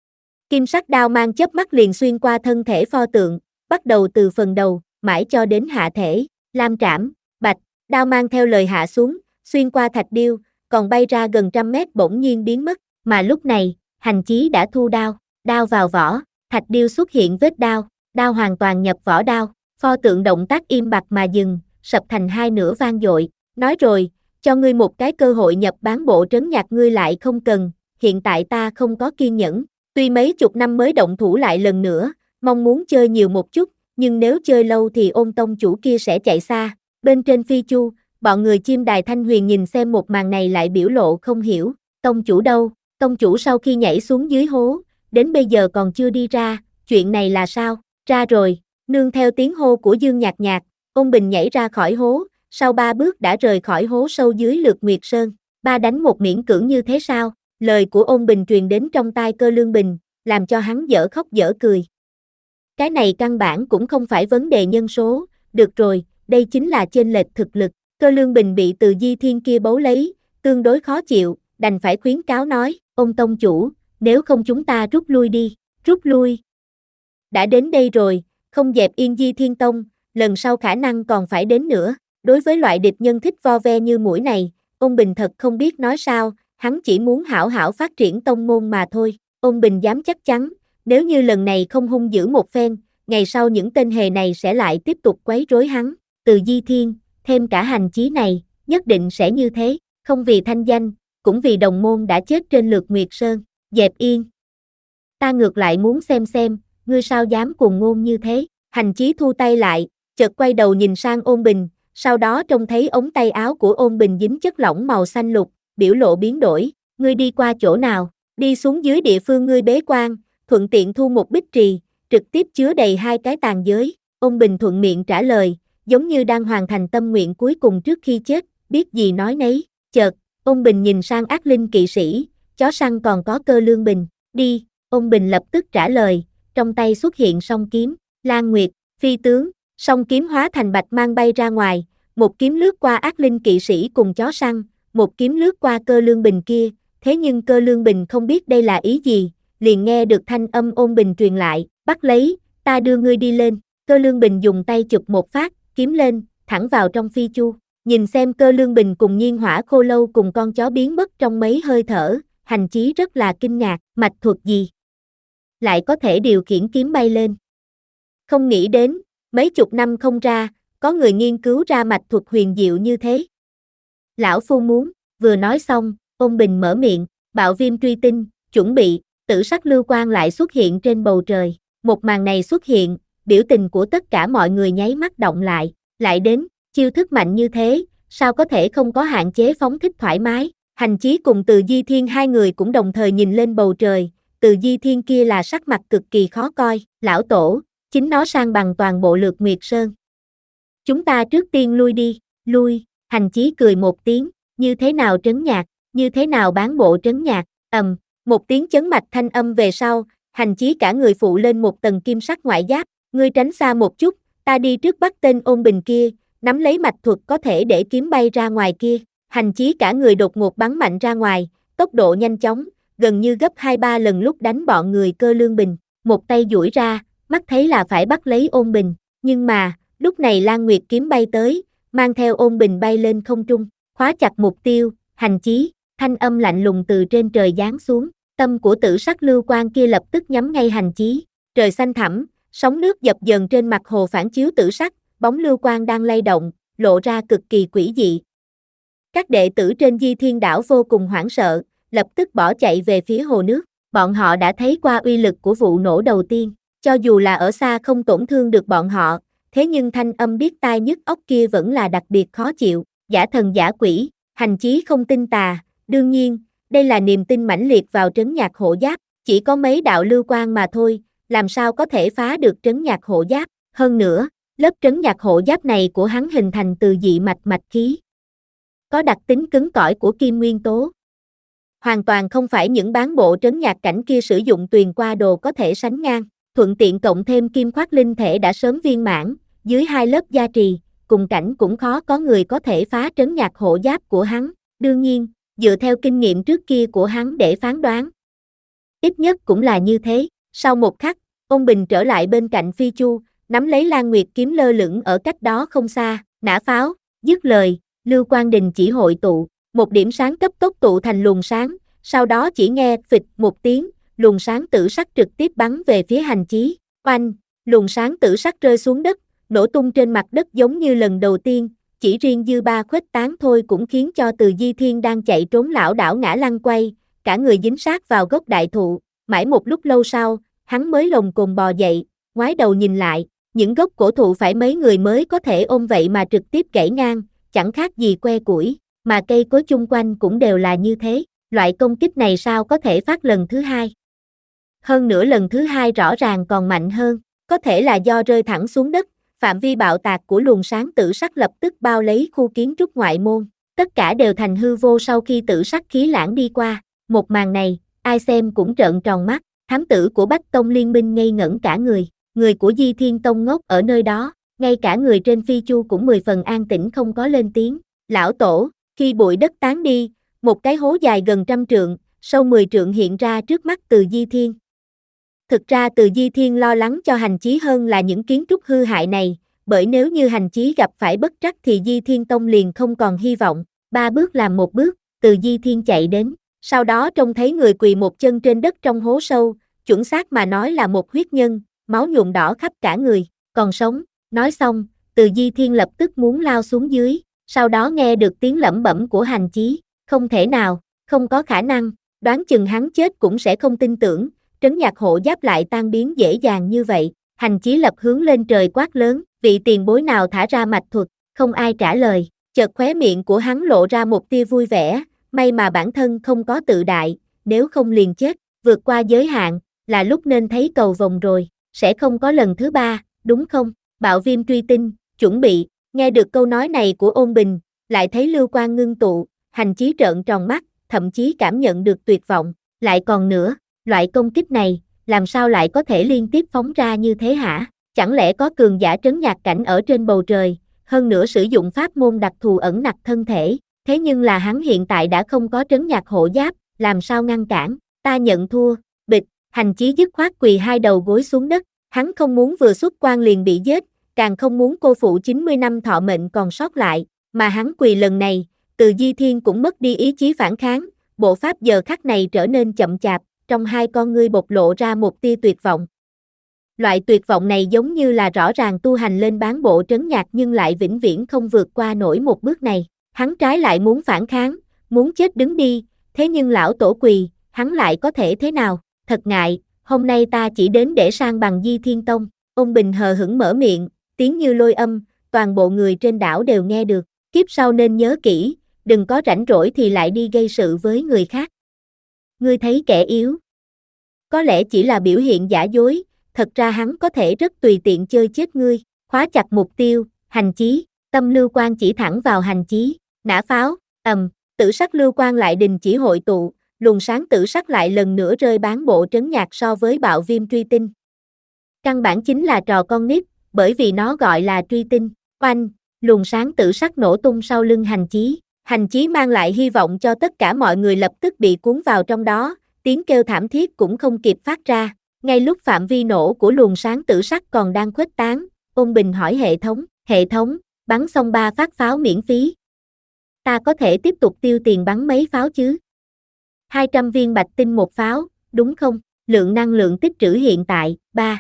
Kim sắc đao mang chớp mắt liền xuyên qua thân thể pho tượng, bắt đầu từ phần đầu, mãi cho đến hạ thể, lam trảm, bạch, đao mang theo lời hạ xuống, xuyên qua thạch điêu, còn bay ra gần trăm mét bỗng nhiên biến mất, mà lúc này, hành chí đã thu đao, đao vào vỏ, thạch điêu xuất hiện vết đao, đao hoàn toàn nhập vỏ đao, pho tượng động tác im bặt mà dừng, sập thành hai nửa vang dội, nói rồi, cho ngươi một cái cơ hội nhập bán bộ trấn nhạc ngươi lại không cần, hiện tại ta không có kiên nhẫn, tuy mấy chục năm mới động thủ lại lần nữa, mong muốn chơi nhiều một chút, nhưng nếu chơi lâu thì Ôn tông chủ kia sẽ chạy xa. Bên trên phi chu, bọn người chim đài Thanh Huyền nhìn xem một màn này lại biểu lộ không hiểu, tông chủ đâu, tông chủ sau khi nhảy xuống dưới hố, đến bây giờ còn chưa đi ra, chuyện này là sao, ra rồi, nương theo tiếng hô của Dương Nhạc Nhạc, Ôn Bình nhảy ra khỏi hố, sau ba bước đã rời khỏi hố sâu dưới Lược Nguyệt Sơn, ba đánh một miễn cưỡng như thế sao, lời của Ôn Bình truyền đến trong tai Cơ Lương Bình, làm cho hắn dở khóc dở cười. Cái này căn bản cũng không phải vấn đề nhân số, được rồi, đây chính là chênh lệch thực lực, Cơ Lương Bình bị từ Di Thiên kia bấu lấy, tương đối khó chịu, đành phải khuyến cáo nói, Ôn tông chủ, nếu không chúng ta rút lui đi, rút lui. Đã đến đây rồi, không dẹp yên Di Thiên Tông, lần sau khả năng còn phải đến nữa, đối với loại địch nhân thích vo ve như mũi này, Ôn Bình thật không biết nói sao, hắn chỉ muốn hảo hảo phát triển tông môn mà thôi, Ôn Bình dám chắc chắn, nếu như lần này không hung dữ một phen, ngày sau những tên hề này sẽ lại tiếp tục quấy rối hắn, từ Di Thiên, thêm cả hành chí này, nhất định sẽ như thế, không vì thanh danh, cũng vì đồng môn đã chết trên Lược Nguyệt Sơn, dẹp yên. Ta ngược lại muốn xem xem, ngươi sao dám cuồng ngôn như thế, hành chí thu tay lại, chợt quay đầu nhìn sang Ôn Bình, sau đó trông thấy ống tay áo của Ôn Bình dính chất lỏng màu xanh lục, biểu lộ biến đổi, ngươi đi qua chỗ nào, đi xuống dưới địa phương ngươi bế quan, thuận tiện thu một bích trì, trực tiếp chứa đầy hai cái tàn giới, Ôn Bình thuận miệng trả lời, giống như đang hoàn thành tâm nguyện cuối cùng trước khi chết, biết gì nói nấy, chợt, Ôn Bình nhìn sang ác linh kỵ sĩ, chó săn còn có Cơ Lương Bình, đi, Ôn Bình lập tức trả lời, trong tay xuất hiện song kiếm, Lan Nguyệt, phi tướng, song kiếm hóa thành bạch mang bay ra ngoài, một kiếm lướt qua ác linh kỵ sĩ cùng chó săn, một kiếm lướt qua Cơ Lương Bình kia, thế nhưng Cơ Lương Bình không biết đây là ý gì, liền nghe được thanh âm Ôn Bình truyền lại, bắt lấy, ta đưa ngươi đi lên, Cơ Lương Bình dùng tay chụp một phát, kiếm lên, thẳng vào trong phi chu, nhìn xem Cơ Lương Bình cùng Nhiên Hỏa Khô Lâu cùng con chó biến mất trong mấy hơi thở, hành chí rất là kinh ngạc, mạch thuật gì? Lại có thể điều khiển kiếm bay lên. Không nghĩ đến, mấy chục năm không ra, có người nghiên cứu ra mạch thuật huyền diệu như thế. Lão phu muốn, vừa nói xong, Ôn Bình mở miệng, bạo viêm truy tinh, chuẩn bị, tử sắc lưu quang lại xuất hiện trên bầu trời. Một màn này xuất hiện, biểu tình của tất cả mọi người nháy mắt động lại, lại đến, chiêu thức mạnh như thế, sao có thể không có hạn chế phóng thích thoải mái. Hành chí cùng Từ Di Thiên hai người cũng đồng thời nhìn lên bầu trời, Từ Di Thiên kia là sắc mặt cực kỳ khó coi, lão tổ, chính nó sang bằng toàn bộ Lược Nguyệt Sơn. Chúng ta trước tiên lui đi, lui, Hành Chí cười một tiếng, như thế nào trấn nhạc, như thế nào bán bộ trấn nhạc, ầm, một tiếng chấn mạch thanh âm về sau, Hành Chí cả người phụ lên một tầng kim sắc ngoại giáp, ngươi tránh xa một chút, ta đi trước bắt tên ôn bình kia, nắm lấy mạch thuật có thể để kiếm bay ra ngoài kia, Hành Chí cả người đột ngột bắn mạnh ra ngoài, tốc độ nhanh chóng, gần như gấp hai ba lần lúc đánh bọn người Cơ Lương Bình, một tay duỗi ra, mắt thấy là phải bắt lấy ôn bình, nhưng mà, lúc này Lan Nguyệt kiếm bay tới, mang theo ôn bình bay lên không trung, khóa chặt mục tiêu, Hành Chí, thanh âm lạnh lùng từ trên trời giáng xuống, tâm của tử sắc lưu quang kia lập tức nhắm ngay Hành Chí, trời xanh thẳm, sóng nước dập dờn trên mặt hồ phản chiếu tử sắc, bóng lưu quang đang lay động, lộ ra cực kỳ quỷ dị. Các đệ tử trên Di Thiên Đảo vô cùng hoảng sợ, lập tức bỏ chạy về phía hồ nước, bọn họ đã thấy qua uy lực của vụ nổ đầu tiên, cho dù là ở xa không tổn thương được bọn họ, thế nhưng thanh âm điếc tai nhức óc kia vẫn là đặc biệt khó chịu, giả thần giả quỷ, Hành Chí không tin tà, đương nhiên, đây là niềm tin mãnh liệt vào trấn nhạc hộ giáp, chỉ có mấy đạo lưu quang mà thôi, làm sao có thể phá được trấn nhạc hộ giáp, hơn nữa, lớp trấn nhạc hộ giáp này của hắn hình thành từ dị mạch mạch khí, có đặc tính cứng cỏi của kim nguyên tố. Hoàn toàn không phải những bán bộ trấn nhạc cảnh kia sử dụng tuyền qua đồ có thể sánh ngang, thuận tiện cộng thêm kim khoác linh thể đã sớm viên mãn, dưới hai lớp gia trì, cùng cảnh cũng khó có người có thể phá trấn nhạc hộ giáp của hắn, đương nhiên, dựa theo kinh nghiệm trước kia của hắn để phán đoán. Ít nhất cũng là như thế, sau một khắc, Ôn Bình trở lại bên cạnh Phi Chu, nắm lấy Lan Nguyệt kiếm lơ lửng ở cách đó không xa, nã pháo, dứt lời, lưu quang đình chỉ hội tụ, một điểm sáng cấp tốc tụ thành luồng sáng, sau đó chỉ nghe phịch một tiếng, luồng sáng tử sắc trực tiếp bắn về phía Hành Chí, oanh, luồng sáng tử sắc rơi xuống đất, nổ tung trên mặt đất giống như lần đầu tiên, chỉ riêng dư ba khuếch tán thôi cũng khiến cho Từ Di Thiên đang chạy trốn lảo đảo ngã lăn quay, cả người dính sát vào gốc đại thụ, mãi một lúc lâu sau, hắn mới lồng cồn bò dậy, ngoái đầu nhìn lại, những gốc cổ thụ phải mấy người mới có thể ôm vậy mà trực tiếp gãy ngang, chẳng khác gì que củi, mà cây cối chung quanh cũng đều là như thế, loại công kích này sao có thể phát lần thứ hai. Hơn nữa lần thứ hai rõ ràng còn mạnh hơn, có thể là do rơi thẳng xuống đất, phạm vi bạo tạc của luồng sáng tử sắc lập tức bao lấy khu kiến trúc ngoại môn, tất cả đều thành hư vô sau khi tử sắc khí lãng đi qua, một màn này, ai xem cũng trợn tròn mắt, thám tử của Bách Tông Liên minh ngây ngẩn cả người, người của Di Thiên Tông ngốc ở nơi đó, ngay cả người trên Phi Chu cũng mười phần an tĩnh không có lên tiếng, lão tổ, khi bụi đất tán đi, một cái hố dài gần trăm trượng, sâu mười trượng hiện ra trước mắt Từ Di Thiên. Thực ra Từ Di Thiên lo lắng cho Hành Chí hơn là những kiến trúc hư hại này, bởi nếu như Hành Chí gặp phải bất trắc thì Di Thiên Tông liền không còn hy vọng, ba bước làm một bước, Từ Di Thiên chạy đến, sau đó trông thấy người quỳ một chân trên đất trong hố sâu, chuẩn xác mà nói là một huyết nhân, máu nhuộm đỏ khắp cả người, còn sống, nói xong, Từ Di Thiên lập tức muốn lao xuống dưới, sau đó nghe được tiếng lẩm bẩm của Hành Chí, không thể nào, không có khả năng, đoán chừng hắn chết cũng sẽ không tin tưởng, trấn nhạc hộ giáp lại tan biến dễ dàng như vậy, Hành Chí lập hướng lên trời quát lớn, vị tiền bối nào thả ra mạch thuật, không ai trả lời, chợt khóe miệng của hắn lộ ra một tia vui vẻ, may mà bản thân không có tự đại, nếu không liền chết, vượt qua giới hạn, là lúc nên thấy cầu vồng rồi, sẽ không có lần thứ ba, đúng không? Bạo Viêm truy tinh, chuẩn bị, nghe được câu nói này của Ôn Bình, lại thấy lưu quang ngưng tụ, Hành Chí trợn tròn mắt, thậm chí cảm nhận được tuyệt vọng, lại còn nữa, loại công kích này, làm sao lại có thể liên tiếp phóng ra như thế hả? Chẳng lẽ có cường giả trấn nhạc cảnh ở trên bầu trời, hơn nữa sử dụng pháp môn đặc thù ẩn nặc thân thể, thế nhưng là hắn hiện tại đã không có trấn nhạc hộ giáp, làm sao ngăn cản, ta nhận thua, bịch, Hành Chí dứt khoát quỳ hai đầu gối xuống đất, hắn không muốn vừa xuất quan liền bị giết, càng không muốn cô phụ chín mươi năm thọ mệnh còn sót lại, mà hắn quỳ lần này, Từ Di Thiên cũng mất đi ý chí phản kháng, bộ pháp giờ khắc này trở nên chậm chạp, trong hai con ngươi bộc lộ ra một tia tuyệt vọng. Loại tuyệt vọng này giống như là rõ ràng tu hành lên bán bộ trấn nhạc nhưng lại vĩnh viễn không vượt qua nổi một bước này, hắn trái lại muốn phản kháng, muốn chết đứng đi, thế nhưng lão tổ quỳ, hắn lại có thể thế nào, thật ngại, hôm nay ta chỉ đến để sang bằng Di Thiên Tông, Ôn Bình hờ hững mở miệng, tiếng như lôi âm, toàn bộ người trên đảo đều nghe được, kiếp sau nên nhớ kỹ, đừng có rảnh rỗi thì lại đi gây sự với người khác. Ngươi thấy kẻ yếu, có lẽ chỉ là biểu hiện giả dối, thật ra hắn có thể rất tùy tiện chơi chết ngươi, khóa chặt mục tiêu, hành chí, tâm lưu quang chỉ thẳng vào hành chí, nã pháo, ầm, tử sắc lưu quang lại đình chỉ hội tụ, luồng sáng tử sắc lại lần nữa rơi bán bộ trấn nhạc so với bạo viêm truy tinh. Căn bản chính là trò con nít, bởi vì nó gọi là truy tinh. Oanh, luồng sáng tử sắc nổ tung sau lưng hành chí. Hành chí mang lại hy vọng cho tất cả mọi người lập tức bị cuốn vào trong đó, tiếng kêu thảm thiết cũng không kịp phát ra. Ngay lúc phạm vi nổ của luồng sáng tử sắc còn đang khuếch tán, Ôn Bình hỏi hệ thống, hệ thống, bắn xong ba phát pháo miễn phí. Ta có thể tiếp tục tiêu tiền bắn mấy pháo chứ? hai trăm viên bạch tinh một pháo, đúng không? Lượng năng lượng tích trữ hiện tại, ba.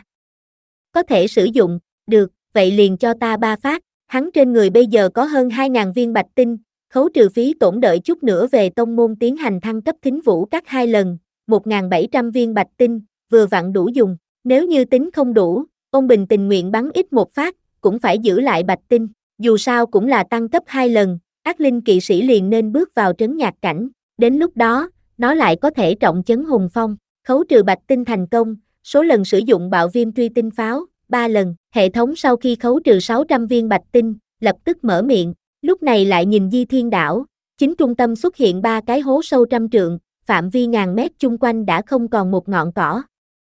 Có thể sử dụng, được, vậy liền cho ta ba phát. Hắn trên người bây giờ có hơn hai nghìn viên bạch tinh, khấu trừ phí tổn đợi chút nữa về tông môn tiến hành thăng cấp thính vũ các hai lần, một nghìn bảy trăm viên bạch tinh, vừa vặn đủ dùng. Nếu như tính không đủ, Ôn Bình tình nguyện bắn ít một phát, cũng phải giữ lại bạch tinh, dù sao cũng là tăng cấp hai lần, ác linh kỵ sĩ liền nên bước vào trấn nhạc cảnh, đến lúc đó, nó lại có thể trọng chấn hùng phong, khấu trừ bạch tinh thành công, số lần sử dụng bạo viêm truy tinh pháo, ba lần, hệ thống sau khi khấu trừ sáu trăm viên bạch tinh, lập tức mở miệng, lúc này lại nhìn Di Thiên đảo, chính trung tâm xuất hiện ba cái hố sâu trăm trượng, phạm vi ngàn mét chung quanh đã không còn một ngọn cỏ.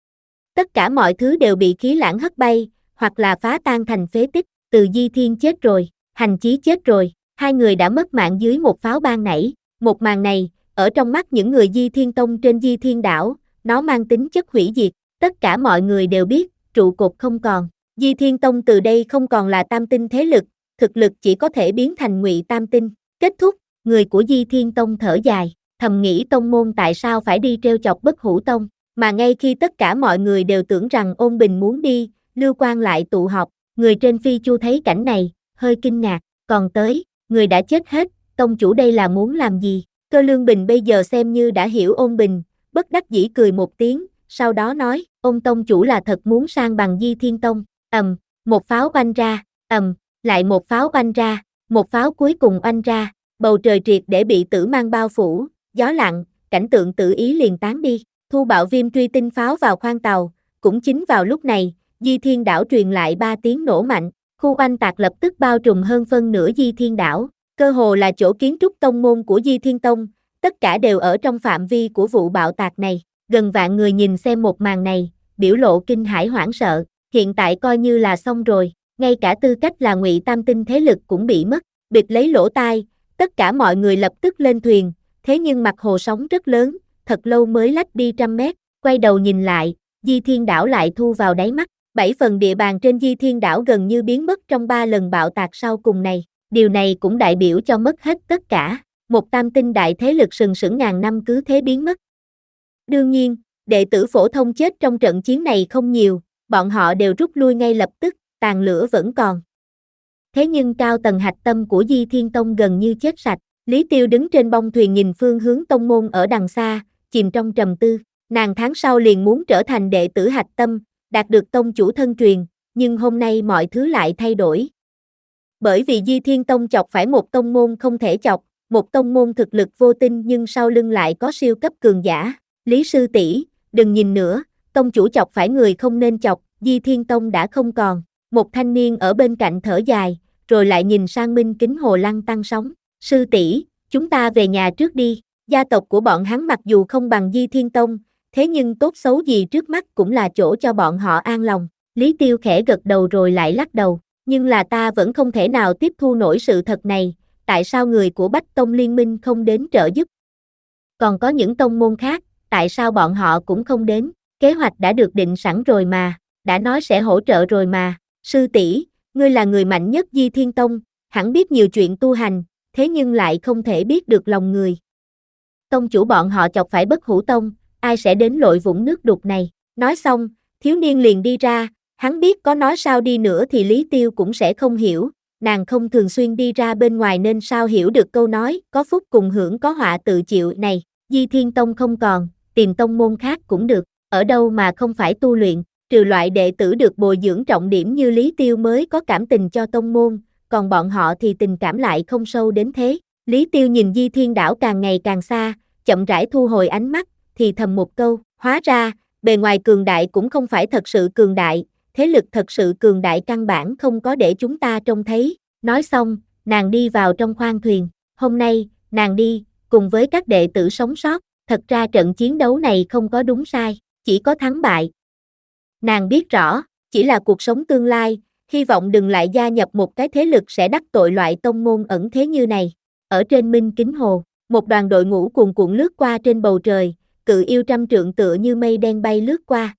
Tất cả mọi thứ đều bị khí lãng hất bay, hoặc là phá tan thành phế tích, từ Di Thiên chết rồi, hành chí chết rồi, hai người đã mất mạng dưới một pháo ban nảy, một màn này, ở trong mắt những người Di Thiên Tông trên Di Thiên đảo, nó mang tính chất hủy diệt, tất cả mọi người đều biết, trụ cột không còn, Di Thiên Tông từ đây không còn là tam tinh thế lực, thực lực chỉ có thể biến thành ngụy tam tinh, kết thúc, người của Di Thiên Tông thở dài, thầm nghĩ tông môn tại sao phải đi trêu chọc Bất Hủ Tông, mà ngay khi tất cả mọi người đều tưởng rằng Ôn Bình muốn đi, Lưu Quang lại tụ họp, người trên phi chu thấy cảnh này, hơi kinh ngạc, còn tới, người đã chết hết, tông chủ đây là muốn làm gì? Cơ Lương Bình bây giờ xem như đã hiểu Ôn Bình, bất đắc dĩ cười một tiếng, sau đó nói, Ôn tông chủ là thật muốn sang bằng Di Thiên Tông, ầm, một pháo oanh ra, ầm, lại một pháo oanh ra, một pháo cuối cùng oanh ra, bầu trời triệt để bị tử mang bao phủ, gió lặng, cảnh tượng tự ý liền tán đi, thu bạo viêm truy tinh pháo vào khoang tàu, cũng chính vào lúc này, Di Thiên đảo truyền lại ba tiếng nổ mạnh, khu oanh tạc lập tức bao trùm hơn phân nửa Di Thiên đảo, cơ hồ là chỗ kiến trúc tông môn của Di Thiên Tông, tất cả đều ở trong phạm vi của vụ bạo tạc này, gần vạn người nhìn xem một màn này, biểu lộ kinh hãi hoảng sợ, hiện tại coi như là xong rồi, ngay cả tư cách là ngụy tam tinh thế lực cũng bị mất, bịt lấy lỗ tai, tất cả mọi người lập tức lên thuyền, thế nhưng mặt hồ sóng rất lớn, thật lâu mới lách đi trăm mét, quay đầu nhìn lại, Di Thiên đảo lại thu vào đáy mắt, bảy phần địa bàn trên Di Thiên đảo gần như biến mất trong ba lần bạo tạc sau cùng này, điều này cũng đại biểu cho mất hết tất cả, một tam tinh đại thế lực sừng sững ngàn năm cứ thế biến mất. Đương nhiên, đệ tử phổ thông chết trong trận chiến này không nhiều, bọn họ đều rút lui ngay lập tức, tàn lửa vẫn còn. Thế nhưng cao tầng hạch tâm của Di Thiên Tông gần như chết sạch, Lý Tiêu đứng trên bông thuyền nhìn phương hướng tông môn ở đằng xa, chìm trong trầm tư, nàng tháng sau liền muốn trở thành đệ tử hạch tâm, đạt được tông chủ thân truyền, nhưng hôm nay mọi thứ lại thay đổi. Bởi vì Di Thiên Tông chọc phải một tông môn không thể chọc, một tông môn thực lực vô tinh nhưng sau lưng lại có siêu cấp cường giả, Lý sư tỷ, đừng nhìn nữa, tông chủ chọc phải người không nên chọc, Di Thiên Tông đã không còn, một thanh niên ở bên cạnh thở dài, rồi lại nhìn sang Minh Kính Hồ Lăng tăng sóng, sư tỷ, chúng ta về nhà trước đi, gia tộc của bọn hắn mặc dù không bằng Di Thiên Tông, thế nhưng tốt xấu gì trước mắt cũng là chỗ cho bọn họ an lòng, Lý Tiêu khẽ gật đầu rồi lại lắc đầu, nhưng là ta vẫn không thể nào tiếp thu nổi sự thật này, tại sao người của Bách Tông Liên minh không đến trợ giúp? Còn có những tông môn khác, tại sao bọn họ cũng không đến? Kế hoạch đã được định sẵn rồi mà, đã nói sẽ hỗ trợ rồi mà, sư tỷ, ngươi là người mạnh nhất Di Thiên Tông, hẳn biết nhiều chuyện tu hành, thế nhưng lại không thể biết được lòng người. Tông chủ bọn họ chọc phải Bất Hủ Tông, ai sẽ đến lội vũng nước đục này? Nói xong, thiếu niên liền đi ra, hắn biết có nói sao đi nữa thì Lý Tiêu cũng sẽ không hiểu, nàng không thường xuyên đi ra bên ngoài nên sao hiểu được câu nói, có phúc cùng hưởng có họa tự chịu này, Di Thiên Tông không còn, tìm tông môn khác cũng được, ở đâu mà không phải tu luyện, trừ loại đệ tử được bồi dưỡng trọng điểm như Lý Tiêu mới có cảm tình cho tông môn, còn bọn họ thì tình cảm lại không sâu đến thế. Lý Tiêu nhìn Di Thiên đảo càng ngày càng xa, chậm rãi thu hồi ánh mắt, thì thầm một câu, hóa ra, bề ngoài cường đại cũng không phải thật sự cường đại, thế lực thật sự cường đại căn bản không có để chúng ta trông thấy. Nói xong, nàng đi vào trong khoang thuyền. Hôm nay, nàng đi, cùng với các đệ tử sống sót, thật ra trận chiến đấu này không có đúng sai, chỉ có thắng bại. Nàng biết rõ, chỉ là cuộc sống tương lai, hy vọng đừng lại gia nhập một cái thế lực sẽ đắc tội loại tông môn ẩn thế như này. Ở trên Minh Kính Hồ, một đoàn đội ngũ cuồn cuộn lướt qua trên bầu trời, cự yêu trăm trượng tựa như mây đen bay lướt qua.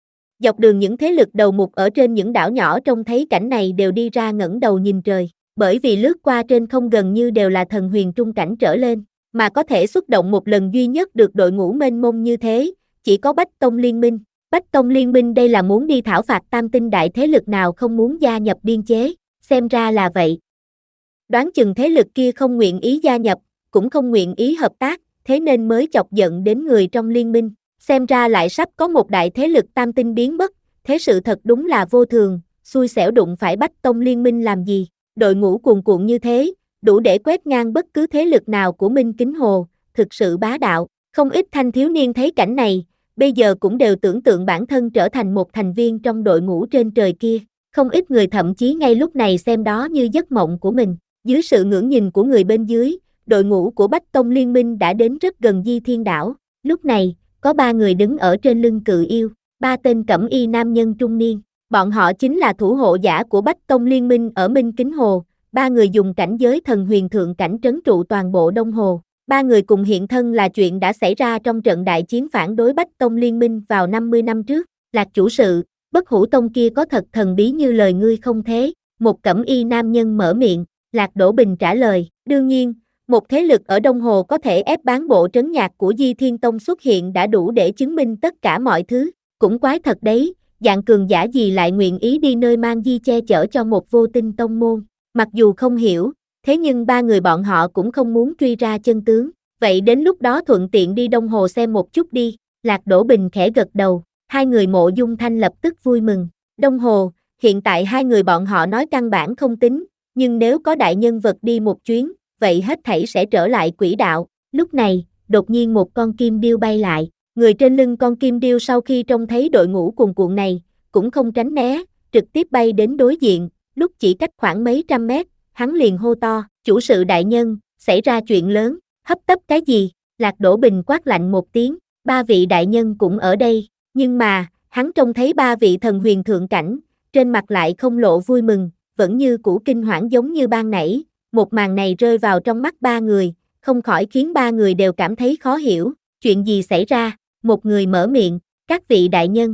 Dọc đường những thế lực đầu mục ở trên những đảo nhỏ trông thấy cảnh này đều đi ra ngẩng đầu nhìn trời, bởi vì lướt qua trên không gần như đều là thần huyền trung cảnh trở lên, mà có thể xuất động một lần duy nhất được đội ngũ mênh mông như thế, chỉ có Bách Tông Liên Minh. Bách Tông Liên Minh đây là muốn đi thảo phạt tam tinh đại thế lực nào không muốn gia nhập biên chế, xem ra là vậy. Đoán chừng thế lực kia không nguyện ý gia nhập, cũng không nguyện ý hợp tác, thế nên mới chọc giận đến người trong liên minh, xem ra lại sắp có một đại thế lực tam tinh biến mất, thế sự thật đúng là vô thường, xui xẻo đụng phải Bách Tông Liên Minh làm gì, đội ngũ cuồn cuộn như thế, đủ để quét ngang bất cứ thế lực nào của Minh Kính Hồ, thực sự bá đạo, không ít thanh thiếu niên thấy cảnh này, bây giờ cũng đều tưởng tượng bản thân trở thành một thành viên trong đội ngũ trên trời kia, không ít người thậm chí ngay lúc này xem đó như giấc mộng của mình, dưới sự ngưỡng nhìn của người bên dưới, đội ngũ của Bách Tông Liên Minh đã đến rất gần Di Thiên Đảo, lúc này, có ba người đứng ở trên lưng cự yêu, ba tên cẩm y nam nhân trung niên, bọn họ chính là thủ hộ giả của Bách Tông Liên Minh ở Minh Kính Hồ, ba người dùng cảnh giới thần huyền thượng cảnh trấn trụ toàn bộ Đông Hồ. Ba người cùng hiện thân là chuyện đã xảy ra trong trận đại chiến phản đối Bách Tông Liên Minh vào năm mươi năm trước. Lạc chủ sự, Bất Hủ Tông kia có thật thần bí như lời ngươi không thế? Một cẩm y nam nhân mở miệng, Lạc Đỗ Bình trả lời, đương nhiên, một thế lực ở Đông Hồ có thể ép bán bộ trấn nhạc của Di Thiên Tông xuất hiện đã đủ để chứng minh tất cả mọi thứ, cũng quái thật đấy, dạng cường giả gì lại nguyện ý đi nơi mang di che chở cho một vô tinh tông môn, mặc dù không hiểu. Thế nhưng ba người bọn họ cũng không muốn truy ra chân tướng, vậy đến lúc đó thuận tiện đi Đông Hồ xem một chút đi, Lạc Đỗ Bình khẽ gật đầu, hai người Mộ Dung Thanh lập tức vui mừng, Đông Hồ, hiện tại hai người bọn họ nói căn bản không tính, nhưng nếu có đại nhân vật đi một chuyến, vậy hết thảy sẽ trở lại quỹ đạo, lúc này, đột nhiên một con kim điêu bay lại, người trên lưng con kim điêu sau khi trông thấy đội ngũ cuồn cuộn này, cũng không tránh né, trực tiếp bay đến đối diện, lúc chỉ cách khoảng mấy trăm mét. Hắn liền hô to, chủ sự đại nhân, xảy ra chuyện lớn, hấp tấp cái gì? Lạc Đỗ Bình quát lạnh một tiếng, ba vị đại nhân cũng ở đây, nhưng mà, hắn trông thấy ba vị thần huyền thượng cảnh, trên mặt lại không lộ vui mừng, vẫn như cũ kinh hoảng giống như ban nãy, một màn này rơi vào trong mắt ba người, không khỏi khiến ba người đều cảm thấy khó hiểu, chuyện gì xảy ra? Một người mở miệng, các vị đại nhân.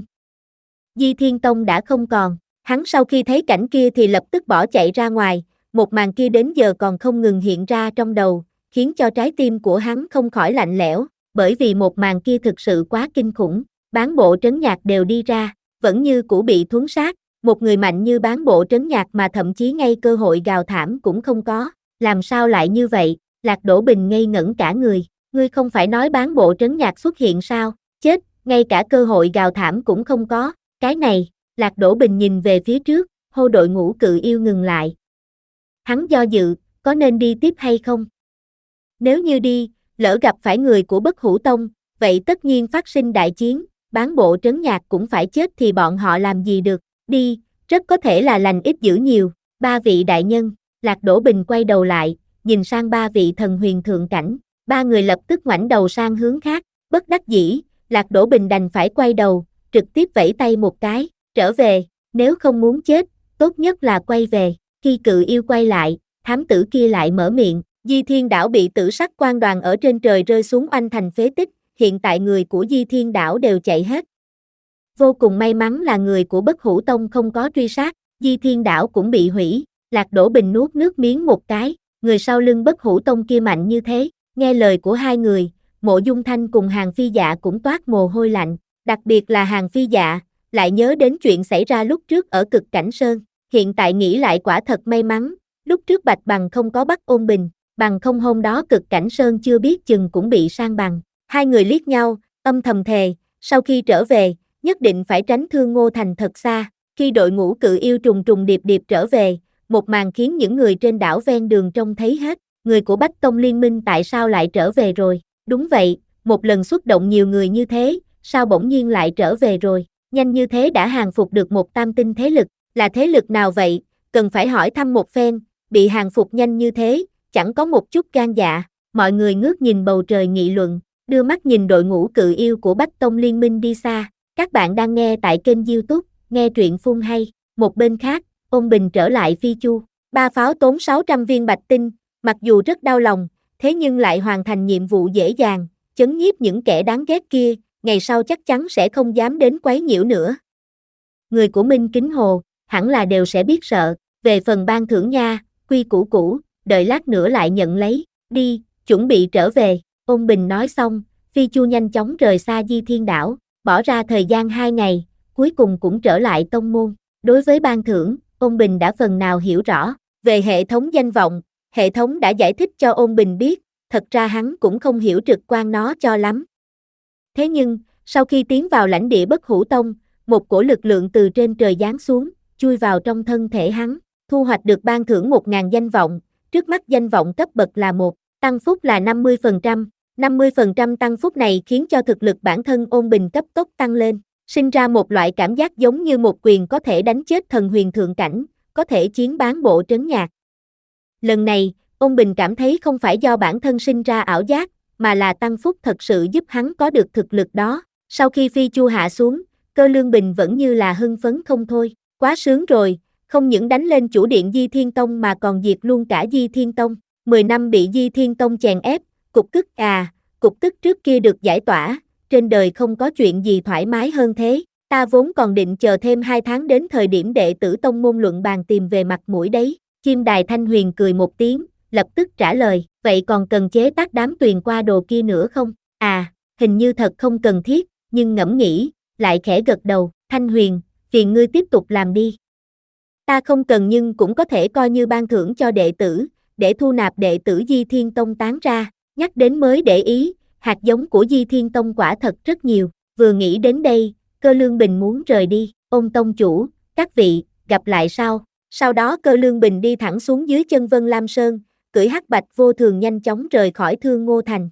Di Thiên Tông đã không còn, hắn sau khi thấy cảnh kia thì lập tức bỏ chạy ra ngoài. Một màn kia đến giờ còn không ngừng hiện ra trong đầu, khiến cho trái tim của hắn không khỏi lạnh lẽo, bởi vì một màn kia thực sự quá kinh khủng, bán bộ trấn nhạc đều đi ra, vẫn như cũ bị thuấn sát, một người mạnh như bán bộ trấn nhạc mà thậm chí ngay cơ hội gào thảm cũng không có, làm sao lại như vậy? Lạc Đỗ Bình ngây ngẩn cả người, ngươi không phải nói bán bộ trấn nhạc xuất hiện sao? Chết, ngay cả cơ hội gào thảm cũng không có, cái này, Lạc Đỗ Bình nhìn về phía trước, hô đội ngũ cự yêu ngừng lại. Hắn do dự, có nên đi tiếp hay không? Nếu như đi, lỡ gặp phải người của Bất Hủ Tông, vậy tất nhiên phát sinh đại chiến, bán bộ trấn nhạc cũng phải chết thì bọn họ làm gì được, đi, rất có thể là lành ít dữ nhiều, ba vị đại nhân, Lạc Đỗ Bình quay đầu lại, nhìn sang ba vị thần huyền thượng cảnh, ba người lập tức ngoảnh đầu sang hướng khác, bất đắc dĩ, Lạc Đỗ Bình đành phải quay đầu, trực tiếp vẫy tay một cái, trở về, nếu không muốn chết, tốt nhất là quay về. Khi cự yêu quay lại, thám tử kia lại mở miệng, Di Thiên Đảo bị tử sắc quan đoàn ở trên trời rơi xuống oanh thành phế tích, hiện tại người của Di Thiên Đảo đều chạy hết. Vô cùng may mắn là người của Bất Hủ Tông không có truy sát, Di Thiên Đảo cũng bị hủy, Lạc Đỗ Bình nuốt nước miếng một cái, người sau lưng Bất Hủ Tông kia mạnh như thế, nghe lời của hai người, Mộ Dung Thanh cùng Hàng Phi Dạ cũng toát mồ hôi lạnh, đặc biệt là Hàng Phi Dạ, lại nhớ đến chuyện xảy ra lúc trước ở Cực Cảnh Sơn. Hiện tại nghĩ lại quả thật may mắn, lúc trước Bạch Bằng không có bắt Ôn Bình, bằng không hôm đó Cực Cảnh Sơn chưa biết chừng cũng bị san bằng. Hai người liếc nhau, âm thầm thề, sau khi trở về, nhất định phải tránh Thương Ngô Thành thật xa. Khi đội ngũ cự yêu trùng trùng điệp điệp trở về, một màn khiến những người trên đảo ven đường trông thấy hết, người của Bách Tông Liên Minh tại sao lại trở về rồi? Đúng vậy, một lần xuất động nhiều người như thế, sao bỗng nhiên lại trở về rồi? nhanh như thế đã hàng phục được một tam tinh thế lực, là thế lực nào vậy, cần phải hỏi thăm một phen, bị hàng phục nhanh như thế, chẳng có một chút gan dạ, mọi người ngước nhìn bầu trời nghị luận, đưa mắt nhìn đội ngũ cự yêu của Bách Tông Liên minh đi xa, các bạn đang nghe tại kênh YouTube, nghe truyện phun hay, một bên khác, Ôn Bình trở lại Phi Chu, ba pháo tốn sáu trăm viên bạch tinh, mặc dù rất đau lòng, thế nhưng lại hoàn thành nhiệm vụ dễ dàng, chấn nhiếp những kẻ đáng ghét kia, ngày sau chắc chắn sẽ không dám đến quấy nhiễu nữa. Người của Minh Kính Hồ, hẳn là đều sẽ biết sợ, về phần ban thưởng nha, quy củ cũ, đợi lát nữa lại nhận lấy, đi, chuẩn bị trở về, Ôn Bình nói xong, Phi Chu nhanh chóng rời xa Di Thiên Đảo, bỏ ra thời gian hai ngày, cuối cùng cũng trở lại tông môn, đối với ban thưởng, Ôn Bình đã phần nào hiểu rõ, về hệ thống danh vọng, hệ thống đã giải thích cho Ôn Bình biết, thật ra hắn cũng không hiểu trực quan nó cho lắm. Thế nhưng, sau khi tiến vào lãnh địa Bất Hủ Tông, một cổ lực lượng từ trên trời giáng xuống, chui vào trong thân thể hắn, thu hoạch được ban thưởng một nghìn danh vọng, trước mắt danh vọng cấp bậc là một, tăng phúc là năm mươi phần trăm, năm mươi phần trăm tăng phúc này khiến cho thực lực bản thân Ôn Bình cấp tốc tăng lên, sinh ra một loại cảm giác giống như một quyền có thể đánh chết thần huyền thượng cảnh, có thể chiến bán bộ trấn nhạc. Lần này, Ôn Bình cảm thấy không phải do bản thân sinh ra ảo giác, mà là tăng phúc thật sự giúp hắn có được thực lực đó. Sau khi Phi Chu hạ xuống, Cơ Lương Bình vẫn như là hưng phấn không thôi, quá sướng rồi, không những đánh lên chủ điện Di Thiên Tông mà còn diệt luôn cả Di Thiên Tông. mười năm bị Di Thiên Tông chèn ép, cục tức à, cục tức trước kia được giải tỏa, trên đời không có chuyện gì thoải mái hơn thế. Ta vốn còn định chờ thêm hai tháng đến thời điểm đệ tử tông môn luận bàn tìm về mặt mũi đấy. Chim Đài Thanh Huyền cười một tiếng, lập tức trả lời, vậy còn cần chế tác đám tuyền qua đồ kia nữa không? À, hình như thật không cần thiết, nhưng ngẫm nghĩ, lại khẽ gật đầu, Thanh Huyền, phiền ngươi tiếp tục làm đi. Ta không cần nhưng cũng có thể coi như ban thưởng cho đệ tử, để thu nạp đệ tử Di Thiên Tông tán ra, nhắc đến mới để ý, hạt giống của Di Thiên Tông quả thật rất nhiều, vừa nghĩ đến đây, Cơ Lương Bình muốn rời đi, Ôn tông chủ, các vị, gặp lại sau. Sau đó Cơ Lương Bình đi thẳng xuống dưới chân Vân Lam Sơn, cưỡi hắc bạch vô thường nhanh chóng rời khỏi Thương Ngô Thành.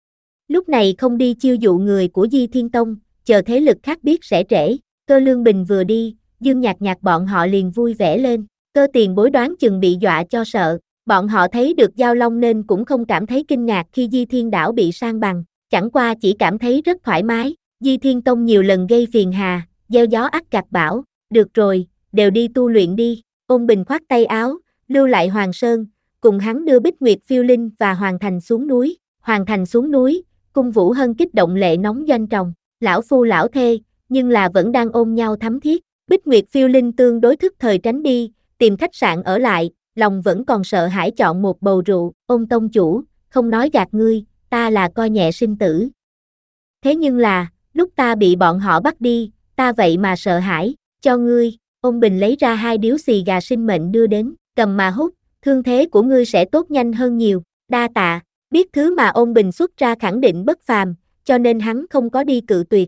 Lúc này không đi chiêu dụ người của Di Thiên Tông, chờ thế lực khác biết sẽ trễ, Cơ Lương Bình vừa đi, Dương Nhạc Nhạc bọn họ liền vui vẻ lên, Cơ tiền bối đoán chừng bị dọa cho sợ, bọn họ thấy được Giao Long nên cũng không cảm thấy kinh ngạc khi Di Thiên Đảo bị san bằng, chẳng qua chỉ cảm thấy rất thoải mái, Di Thiên Tông nhiều lần gây phiền hà, gieo gió ắt gặt bão, được rồi, đều đi tu luyện đi, Ôn Bình khoát tay áo, lưu lại Hoàng Sơn, cùng hắn đưa Bích Nguyệt Phiêu Linh và Hoàng Thành xuống núi, Hoàng Thành xuống núi, Cung Vũ Hân kích động lệ nóng doanh tròng, lão phu lão thê, nhưng là vẫn đang ôm nhau thắm thiết, Bích Nguyệt Phiêu Linh tương đối thức thời tránh đi, tìm khách sạn ở lại, lòng vẫn còn sợ hãi chọn một bầu rượu, Ôn tông chủ, không nói gạt ngươi, ta là coi nhẹ sinh tử. Thế nhưng là, lúc ta bị bọn họ bắt đi, ta vậy mà sợ hãi, cho ngươi, Ôn Bình lấy ra hai điếu xì gà sinh mệnh đưa đến, cầm mà hút, thương thế của ngươi sẽ tốt nhanh hơn nhiều, đa tạ, biết thứ mà Ôn Bình xuất ra khẳng định bất phàm, cho nên hắn không có đi cự tuyệt.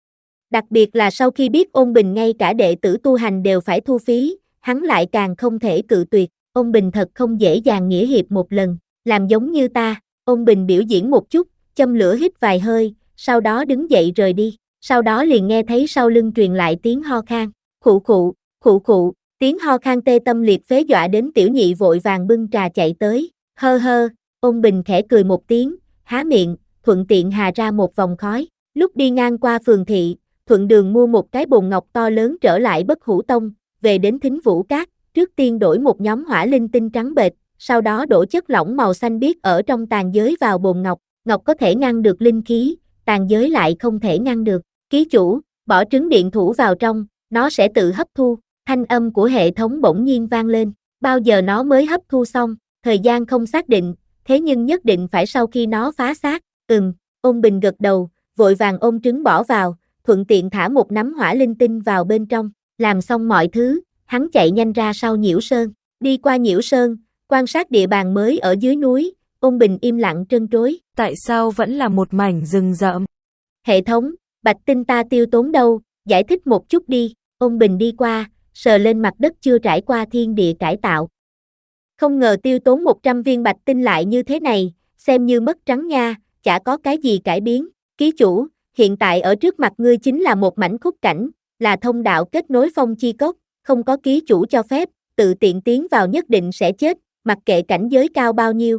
Đặc biệt là sau khi biết Ôn Bình ngay cả đệ tử tu hành đều phải thu phí, hắn lại càng không thể cự tuyệt, Ôn Bình thật không dễ dàng nghĩa hiệp một lần, làm giống như ta, Ôn Bình biểu diễn một chút, châm lửa hít vài hơi, sau đó đứng dậy rời đi, sau đó liền nghe thấy sau lưng truyền lại tiếng ho khan, khụ khụ, khụ khụ, tiếng ho khan tê tâm liệt phế dọa đến tiểu nhị vội vàng bưng trà chạy tới, hơ hơ, Ôn Bình khẽ cười một tiếng, há miệng, thuận tiện hà ra một vòng khói, lúc đi ngang qua phường thị, thuận đường mua một cái bồn ngọc to lớn trở lại Bất Hủ Tông, về đến Thính Vũ Cát, trước tiên đổi một nhóm hỏa linh tinh trắng bệch, sau đó đổ chất lỏng màu xanh biếc ở trong tàn giới vào bồn ngọc, ngọc có thể ngăn được linh khí, tàn giới lại không thể ngăn được, ký chủ, bỏ trứng điện thủ vào trong, nó sẽ tự hấp thu, thanh âm của hệ thống bỗng nhiên vang lên, bao giờ nó mới hấp thu xong, thời gian không xác định, thế nhưng nhất định phải sau khi nó phá xác, ừm, Ôn Bình gật đầu, vội vàng ôm trứng bỏ vào, thuận tiện thả một nắm hỏa linh tinh vào bên trong, làm xong mọi thứ, hắn chạy nhanh ra sau Nhiễu Sơn, đi qua Nhiễu Sơn, quan sát địa bàn mới ở dưới núi, Ôn Bình im lặng trân trối. Tại sao vẫn là một mảnh rừng rậm? Hệ thống, bạch tinh ta tiêu tốn đâu, giải thích một chút đi, Ôn Bình đi qua, sờ lên mặt đất chưa trải qua thiên địa cải tạo. Không ngờ tiêu tốn một trăm viên bạch tinh lại như thế này, xem như mất trắng nha, chả có cái gì cải biến, ký chủ, hiện tại ở trước mặt ngươi chính là một mảnh khúc cảnh, là thông đạo kết nối phong chi cốc, không có ký chủ cho phép, tự tiện tiến vào nhất định sẽ chết, mặc kệ cảnh giới cao bao nhiêu.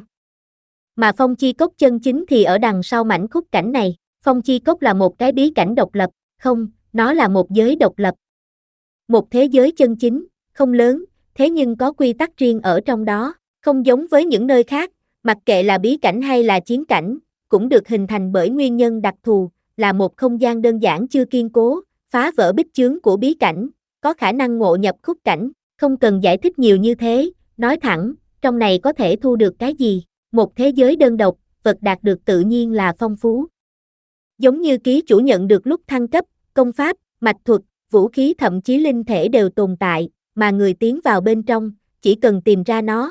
Mà phong chi cốc chân chính thì ở đằng sau mảnh khúc cảnh này, phong chi cốc là một cái bí cảnh độc lập, không, nó là một giới độc lập. Một thế giới chân chính, không lớn, thế nhưng có quy tắc riêng ở trong đó, không giống với những nơi khác, mặc kệ là bí cảnh hay là chiến cảnh, cũng được hình thành bởi nguyên nhân đặc thù, là một không gian đơn giản chưa kiên cố, phá vỡ bích chướng của bí cảnh, có khả năng ngộ nhập khúc cảnh, không cần giải thích nhiều như thế, nói thẳng, trong này có thể thu được cái gì, một thế giới đơn độc, vật đạt được tự nhiên là phong phú. Giống như ký chủ nhận được lúc thăng cấp, công pháp, mạch thuật, vũ khí thậm chí linh thể đều tồn tại, mà người tiến vào bên trong, chỉ cần tìm ra nó.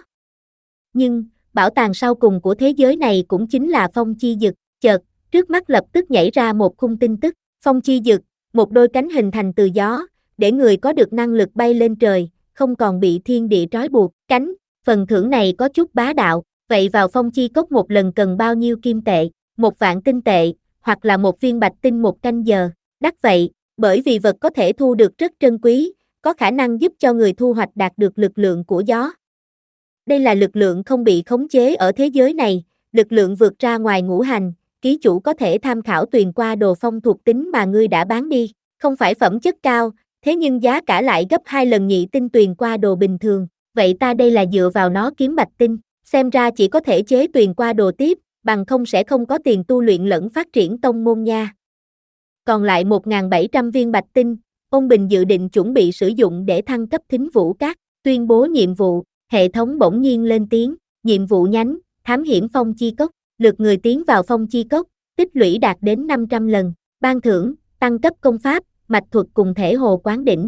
Nhưng, bảo tàng sau cùng của thế giới này cũng chính là phong chi dực, chợt, trước mắt lập tức nhảy ra một khung tin tức, phong chi dực, một đôi cánh hình thành từ gió, để người có được năng lực bay lên trời, không còn bị thiên địa trói buộc, cánh, phần thưởng này có chút bá đạo, vậy vào phong chi cốc một lần cần bao nhiêu kim tệ, một vạn tinh tệ, hoặc là một viên bạch tinh một canh giờ, đắt vậy, bởi vì vật có thể thu được rất trân quý, có khả năng giúp cho người thu hoạch đạt được lực lượng của gió. Đây là lực lượng không bị khống chế ở thế giới này, lực lượng vượt ra ngoài ngũ hành, ký chủ có thể tham khảo tuyền qua đồ phong thuộc tính mà ngươi đã bán đi, không phải phẩm chất cao, thế nhưng giá cả lại gấp hai lần nhị tinh tuyền qua đồ bình thường, vậy ta đây là dựa vào nó kiếm bạch tinh, xem ra chỉ có thể chế tuyền qua đồ tiếp, bằng không sẽ không có tiền tu luyện lẫn phát triển tông môn nha. Còn lại một nghìn bảy trăm viên bạch tinh, Ôn Bình dự định chuẩn bị sử dụng để thăng cấp Thính Vũ Các, tuyên bố nhiệm vụ, hệ thống bỗng nhiên lên tiếng, nhiệm vụ nhánh, thám hiểm phong chi cốc, lượt người tiến vào phong chi cốc, tích lũy đạt đến năm trăm lần, ban thưởng, tăng cấp công pháp, mạch thuật cùng thể hồ quán đỉnh.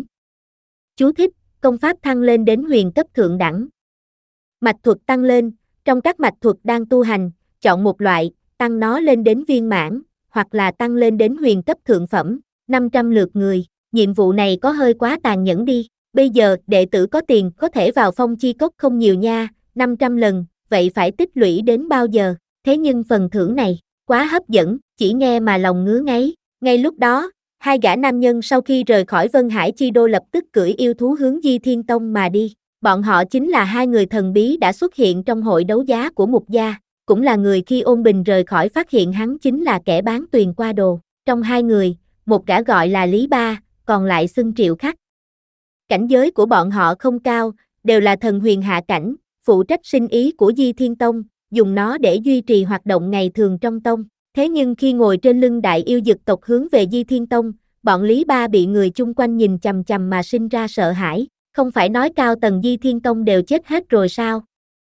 Chú thích, công pháp thăng lên đến huyền cấp thượng đẳng. Mạch thuật tăng lên, trong các mạch thuật đang tu hành, chọn một loại, tăng nó lên đến viên mãn, hoặc là tăng lên đến huyền cấp thượng phẩm, năm trăm lượt người, nhiệm vụ này có hơi quá tàn nhẫn đi, bây giờ đệ tử có tiền có thể vào phong chi cốc không nhiều nha, năm trăm lần, vậy phải tích lũy đến bao giờ, thế nhưng phần thưởng này, quá hấp dẫn, chỉ nghe mà lòng ngứa ngáy, ngay lúc đó, hai gã nam nhân sau khi rời khỏi Vân Hải Chi Đô lập tức cưỡi yêu thú hướng Di Thiên Tông mà đi, bọn họ chính là hai người thần bí đã xuất hiện trong hội đấu giá của Mục Gia, cũng là người khi Ôn Bình rời khỏi phát hiện hắn chính là kẻ bán tuyền qua đồ, trong hai người, một gã gọi là Lý Ba, còn lại xưng Triệu Khắc. Cảnh giới của bọn họ không cao, đều là thần huyền hạ cảnh, phụ trách sinh ý của Di Thiên Tông, dùng nó để duy trì hoạt động ngày thường trong tông. Thế nhưng khi ngồi trên lưng đại yêu dực tộc hướng về Di Thiên Tông, bọn Lý Ba bị người chung quanh nhìn chằm chằm mà sinh ra sợ hãi, không phải nói cao tầng Di Thiên Tông đều chết hết rồi sao?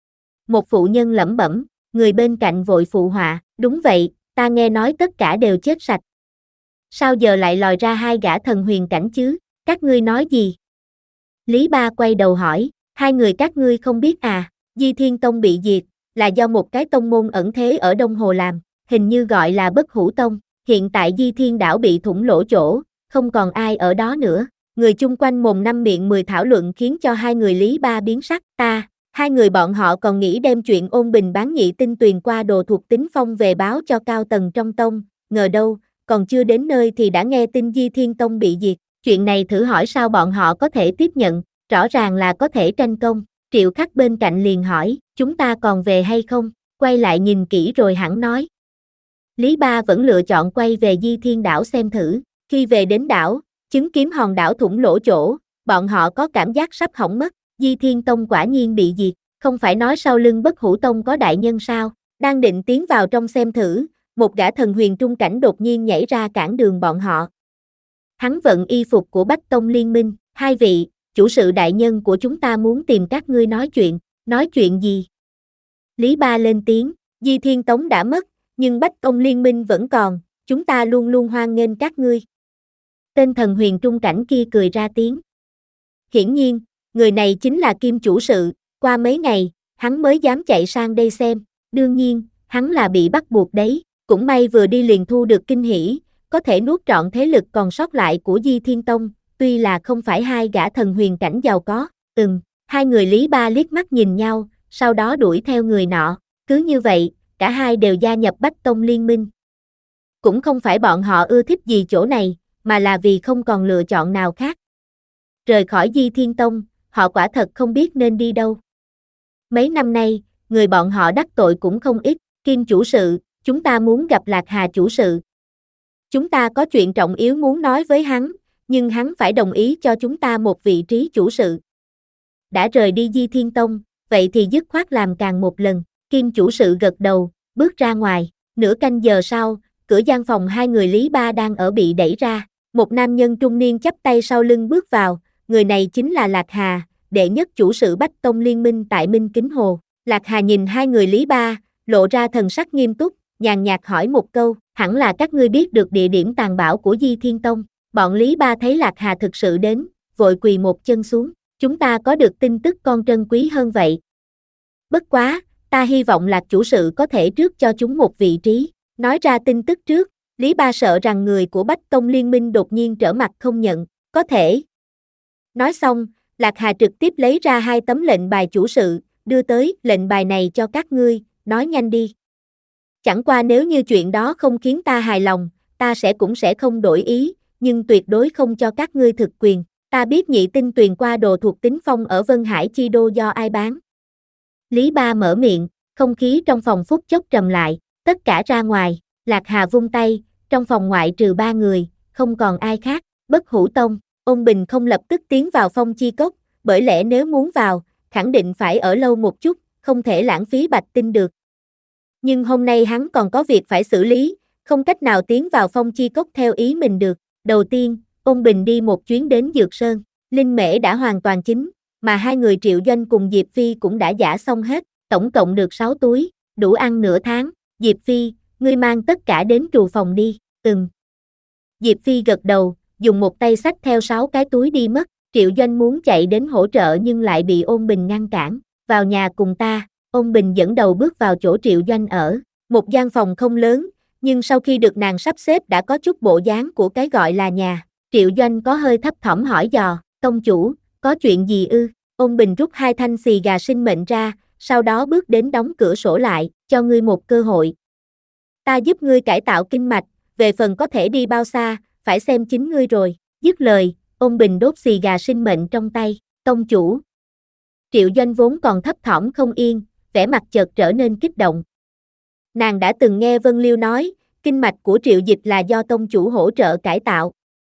Một phụ nhân lẩm bẩm, người bên cạnh vội phụ họa, đúng vậy, ta nghe nói tất cả đều chết sạch. Sao giờ lại lòi ra hai gã thần huyền cảnh chứ, các ngươi nói gì? Lý Ba quay đầu hỏi, hai người các ngươi không biết à, Di Thiên Tông bị diệt, là do một cái tông môn ẩn thế ở Đông Hồ làm, hình như gọi là Bất Hủ Tông, hiện tại Di Thiên đảo bị thủng lỗ chỗ, không còn ai ở đó nữa. Người chung quanh mồm năm miệng mười thảo luận khiến cho hai người Lý Ba biến sắc, ta, hai người bọn họ còn nghĩ đem chuyện Ôn Bình bán nhị tinh tuyền qua đồ thuộc tính phong về báo cho cao tầng trong tông, ngờ đâu, còn chưa đến nơi thì đã nghe tin Di Thiên Tông bị diệt, chuyện này thử hỏi sao bọn họ có thể tiếp nhận, rõ ràng là có thể tranh công. Triệu Khắc bên cạnh liền hỏi, chúng ta còn về hay không, quay lại nhìn kỹ rồi hẳn nói. Lý Ba vẫn lựa chọn quay về Di Thiên đảo xem thử, khi về đến đảo, chứng kiến hòn đảo thủng lỗ chỗ, bọn họ có cảm giác sắp hỏng mất, Di Thiên Tông quả nhiên bị diệt, không phải nói sau lưng Bất Hủ Tông có đại nhân sao, đang định tiến vào trong xem thử, một gã thần huyền trung cảnh đột nhiên nhảy ra cản đường bọn họ. Hắn vận y phục của Bách Tông Liên Minh, hai vị, chủ sự đại nhân của chúng ta muốn tìm các ngươi nói chuyện, nói chuyện gì? Lý Ba lên tiếng, Di Thiên Tông đã mất, nhưng Bách Tông Liên Minh vẫn còn, chúng ta luôn luôn hoan nghênh các ngươi. Tên thần huyền trung cảnh kia cười ra tiếng. Hiển nhiên, người này chính là Kim chủ sự, qua mấy ngày, hắn mới dám chạy sang đây xem, đương nhiên, hắn là bị bắt buộc đấy, cũng may vừa đi liền thu được kinh hỉ, có thể nuốt trọn thế lực còn sót lại của Di Thiên Tông, tuy là không phải hai gã thần huyền cảnh giàu có, ừm, hai người Lý Ba liếc mắt nhìn nhau, sau đó đuổi theo người nọ, cứ như vậy, cả hai đều gia nhập Bách Tông Liên Minh. Cũng không phải bọn họ ưa thích gì chỗ này, mà là vì không còn lựa chọn nào khác. Rời khỏi Di Thiên Tông, họ quả thật không biết nên đi đâu. Mấy năm nay, người bọn họ đắc tội cũng không ít. Kim chủ sự, chúng ta muốn gặp Lạc Hà chủ sự. Chúng ta có chuyện trọng yếu muốn nói với hắn, nhưng hắn phải đồng ý cho chúng ta một vị trí chủ sự. Đã rời đi Di Thiên Tông, vậy thì dứt khoát làm càng một lần. Kim chủ sự gật đầu, bước ra ngoài. Nửa canh giờ sau, cửa gian phòng hai người Lý Ba đang ở bị đẩy ra. Một nam nhân trung niên chắp tay sau lưng bước vào, người này chính là Lạc Hà, đệ nhất chủ sự Bách Tông Liên minh tại Minh Kính Hồ. Lạc Hà nhìn hai người Lý Ba, lộ ra thần sắc nghiêm túc, nhàn nhạt hỏi một câu, hẳn là các ngươi biết được địa điểm tàng bảo của Di Thiên Tông. Bọn Lý Ba thấy Lạc Hà thực sự đến, vội quỳ một chân xuống, chúng ta có được tin tức con trân quý hơn vậy. Bất quá, ta hy vọng Lạc chủ sự có thể trước cho chúng một vị trí. Nói ra tin tức trước, Lý Ba sợ rằng người của Bách Tông Liên minh đột nhiên trở mặt không nhận, có thể. Nói xong, Lạc Hà trực tiếp lấy ra hai tấm lệnh bài chủ sự, đưa tới, lệnh bài này cho các ngươi, nói nhanh đi. Chẳng qua nếu như chuyện đó không khiến ta hài lòng, ta sẽ cũng sẽ không đổi ý, nhưng tuyệt đối không cho các ngươi thực quyền. Ta biết nhị tinh tuyền qua đồ thuộc tính phong ở Vân Hải Chi Đô do ai bán. Lý Ba mở miệng, không khí trong phòng phút chốc trầm lại, tất cả ra ngoài. Lạc Hà vung tay, trong phòng ngoại trừ ba người, không còn ai khác. Bất Hủ Tông, Ôn Bình không lập tức tiến vào Phong Chi Cốc, bởi lẽ nếu muốn vào, khẳng định phải ở lâu một chút, không thể lãng phí bạch tinh được. Nhưng hôm nay hắn còn có việc phải xử lý, không cách nào tiến vào Phong Chi Cốc theo ý mình được. Đầu tiên, Ôn Bình đi một chuyến đến Dược Sơn, Linh Mễ đã hoàn toàn chín, mà hai người Triệu Doanh cùng Diệp Phi cũng đã giã xong hết, tổng cộng được sáu túi, đủ ăn nửa tháng. Diệp Phi, ngươi mang tất cả đến trù phòng đi. Ừm. Diệp Phi gật đầu, dùng một tay xách theo sáu cái túi đi mất. Triệu Doanh muốn chạy đến hỗ trợ nhưng lại bị Ôn Bình ngăn cản. Vào nhà cùng ta. Ôn Bình dẫn đầu bước vào chỗ Triệu Doanh ở. Một gian phòng không lớn, nhưng sau khi được nàng sắp xếp đã có chút bộ dáng của cái gọi là nhà. Triệu Doanh có hơi thấp thỏm hỏi dò, tông chủ, có chuyện gì ư? Ôn Bình rút hai thanh xì gà sinh mệnh ra, sau đó bước đến đóng cửa sổ lại, cho ngươi một cơ hội. Ta giúp ngươi cải tạo kinh mạch, về phần có thể đi bao xa, phải xem chính ngươi rồi. Dứt lời, Ôn Bình đốt xì gà sinh mệnh trong tay, tông chủ. Triệu Doanh vốn còn thấp thỏm không yên, vẻ mặt chợt trở nên kích động. Nàng đã từng nghe Vân Liêu nói, kinh mạch của Triệu Dịch là do tông chủ hỗ trợ cải tạo.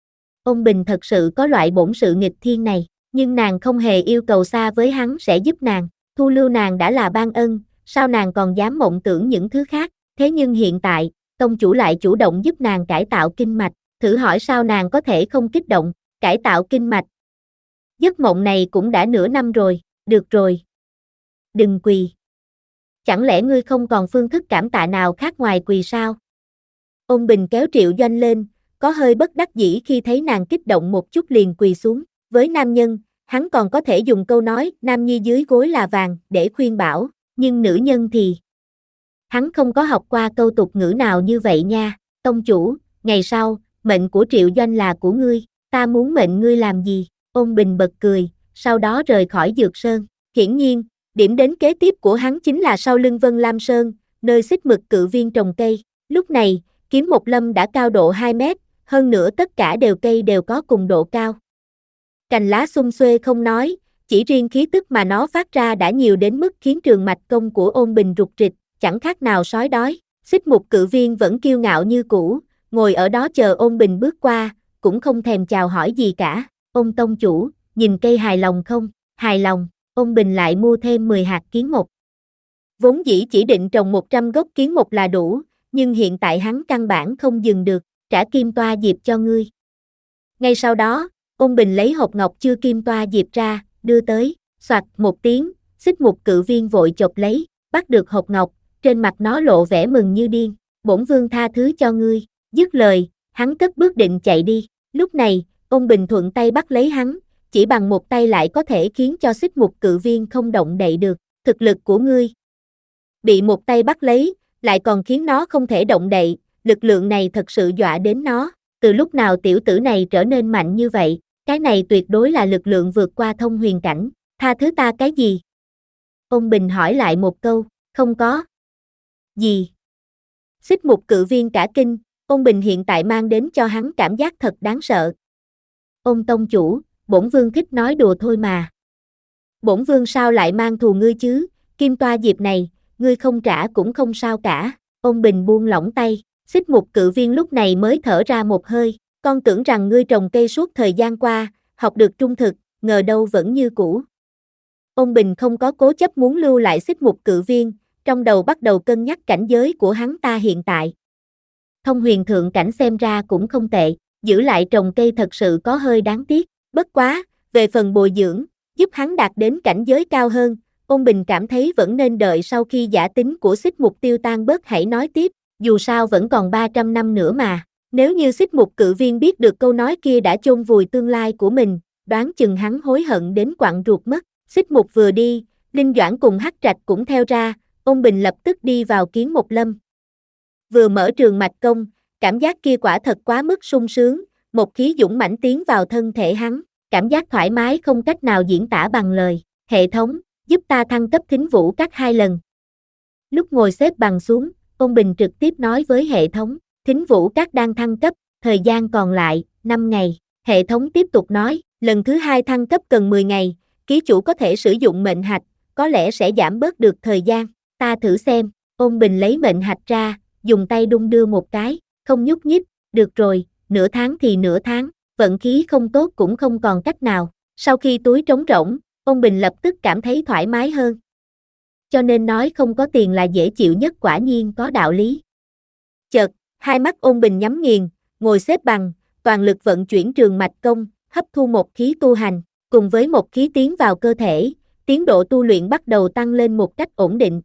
Ôn Bình thật sự có loại bổn sự nghịch thiên này, nhưng nàng không hề yêu cầu xa với hắn sẽ giúp nàng, thu lưu nàng đã là ban ân, sao nàng còn dám mộng tưởng những thứ khác, thế nhưng hiện tại, tông chủ lại chủ động giúp nàng cải tạo kinh mạch, thử hỏi sao nàng có thể không kích động, cải tạo kinh mạch. Giấc mộng này cũng đã nửa năm rồi, được rồi. Đừng quỳ. Chẳng lẽ ngươi không còn phương thức cảm tạ nào khác ngoài quỳ sao? Ôn Bình kéo Triệu Doanh lên, có hơi bất đắc dĩ khi thấy nàng kích động một chút liền quỳ xuống. Với nam nhân, hắn còn có thể dùng câu nói nam nhi dưới gối là vàng để khuyên bảo, nhưng nữ nhân thì... Hắn không có học qua câu tục ngữ nào như vậy nha. Tông chủ, ngày sau, mệnh của Triệu Doanh là của ngươi, ta muốn mệnh ngươi làm gì? Ôn Bình bật cười, sau đó rời khỏi Dược Sơn. Hiển nhiên, điểm đến kế tiếp của hắn chính là sau lưng Vân Lam Sơn, nơi xích mực cự viên trồng cây. Lúc này, Kiếm Một Lâm đã cao độ hai mét, hơn nữa tất cả đều cây đều có cùng độ cao. Cành lá xum xuê không nói, chỉ riêng khí tức mà nó phát ra đã nhiều đến mức khiến trường mạch công của Ôn Bình rục rịch, chẳng khác nào sói đói. Xích mục cự viên vẫn kiêu ngạo như cũ, ngồi ở đó chờ Ôn Bình bước qua, cũng không thèm chào hỏi gì cả. Ôn tông chủ, nhìn cây hài lòng không? Hài lòng. Ôn Bình lại mua thêm mười hạt kiến mục. Vốn dĩ chỉ định trồng một trăm gốc kiến mục là đủ, nhưng hiện tại hắn căn bản không dừng được, trả kim toa diệp cho ngươi. Ngay sau đó, Ôn Bình lấy hộp ngọc chưa kim toa diệp ra, đưa tới, soạt một tiếng, xích mục cự viên vội chộp lấy, bắt được hộp ngọc, trên mặt nó lộ vẻ mừng như điên, bổn vương tha thứ cho ngươi. Dứt lời, hắn cất bước định chạy đi. Lúc này, Ôn Bình thuận tay bắt lấy hắn, chỉ bằng một tay lại có thể khiến cho xích mục cự viên không động đậy được. Thực lực của ngươi bị một tay bắt lấy, lại còn khiến nó không thể động đậy, lực lượng này thật sự dọa đến nó. Từ lúc nào tiểu tử này trở nên mạnh như vậy? Cái này tuyệt đối là lực lượng vượt qua thông huyền cảnh. Tha thứ ta cái gì? Ôn Bình hỏi lại một câu, không có gì. Xích mục cự viên cả kinh, Ôn Bình hiện tại mang đến cho hắn cảm giác thật đáng sợ. Ôn tông chủ, bổn vương thích nói đùa thôi mà. Bổn vương sao lại mang thù ngươi chứ, kim toa dịp này, ngươi không trả cũng không sao cả. Ôn Bình buông lỏng tay, Xích Mục cự viên lúc này mới thở ra một hơi, con tưởng rằng ngươi trồng cây suốt thời gian qua, học được trung thực, ngờ đâu vẫn như cũ. Ôn Bình không có cố chấp muốn lưu lại Xích Mục cự viên, trong đầu bắt đầu cân nhắc cảnh giới của hắn ta hiện tại. Thông huyền thượng cảnh xem ra cũng không tệ, giữ lại trồng cây thật sự có hơi đáng tiếc, bất quá, về phần bồi dưỡng, giúp hắn đạt đến cảnh giới cao hơn, Ôn Bình cảm thấy vẫn nên đợi sau khi giả tính của Xích Mục tiêu tan bớt hãy nói tiếp, dù sao vẫn còn ba trăm năm nữa mà. Nếu như Xích Mục cự viên biết được câu nói kia đã chôn vùi tương lai của mình, đoán chừng hắn hối hận đến quặn ruột mất. Xích Mục vừa đi, Linh Doãn cùng Hắc Trạch cũng theo ra, Ôn Bình lập tức đi vào Kiến Một Lâm. Vừa mở trường mạch công, cảm giác kia quả thật quá mức sung sướng, một khí dũng mãnh tiến vào thân thể hắn, cảm giác thoải mái không cách nào diễn tả bằng lời. Hệ thống, giúp ta thăng cấp Thính Vũ Các hai lần. Lúc ngồi xếp bằng xuống, Ôn Bình trực tiếp nói với hệ thống, Thính Vũ Các đang thăng cấp, thời gian còn lại, năm ngày. Hệ thống tiếp tục nói, lần thứ hai thăng cấp cần mười ngày, ký chủ có thể sử dụng mệnh hạch, có lẽ sẽ giảm bớt được thời gian, ta thử xem. Ôn Bình lấy mệnh hạch ra, dùng tay đung đưa một cái, không nhúc nhích, được rồi, nửa tháng thì nửa tháng, vận khí không tốt cũng không còn cách nào. Sau khi túi trống rỗng, Ôn Bình lập tức cảm thấy thoải mái hơn. Cho nên nói không có tiền là dễ chịu nhất, quả nhiên có đạo lý. Chợt, hai mắt Ôn Bình nhắm nghiền, ngồi xếp bằng, toàn lực vận chuyển trường mạch công, hấp thu một khí tu hành, cùng với một khí tiến vào cơ thể, tiến độ tu luyện bắt đầu tăng lên một cách ổn định.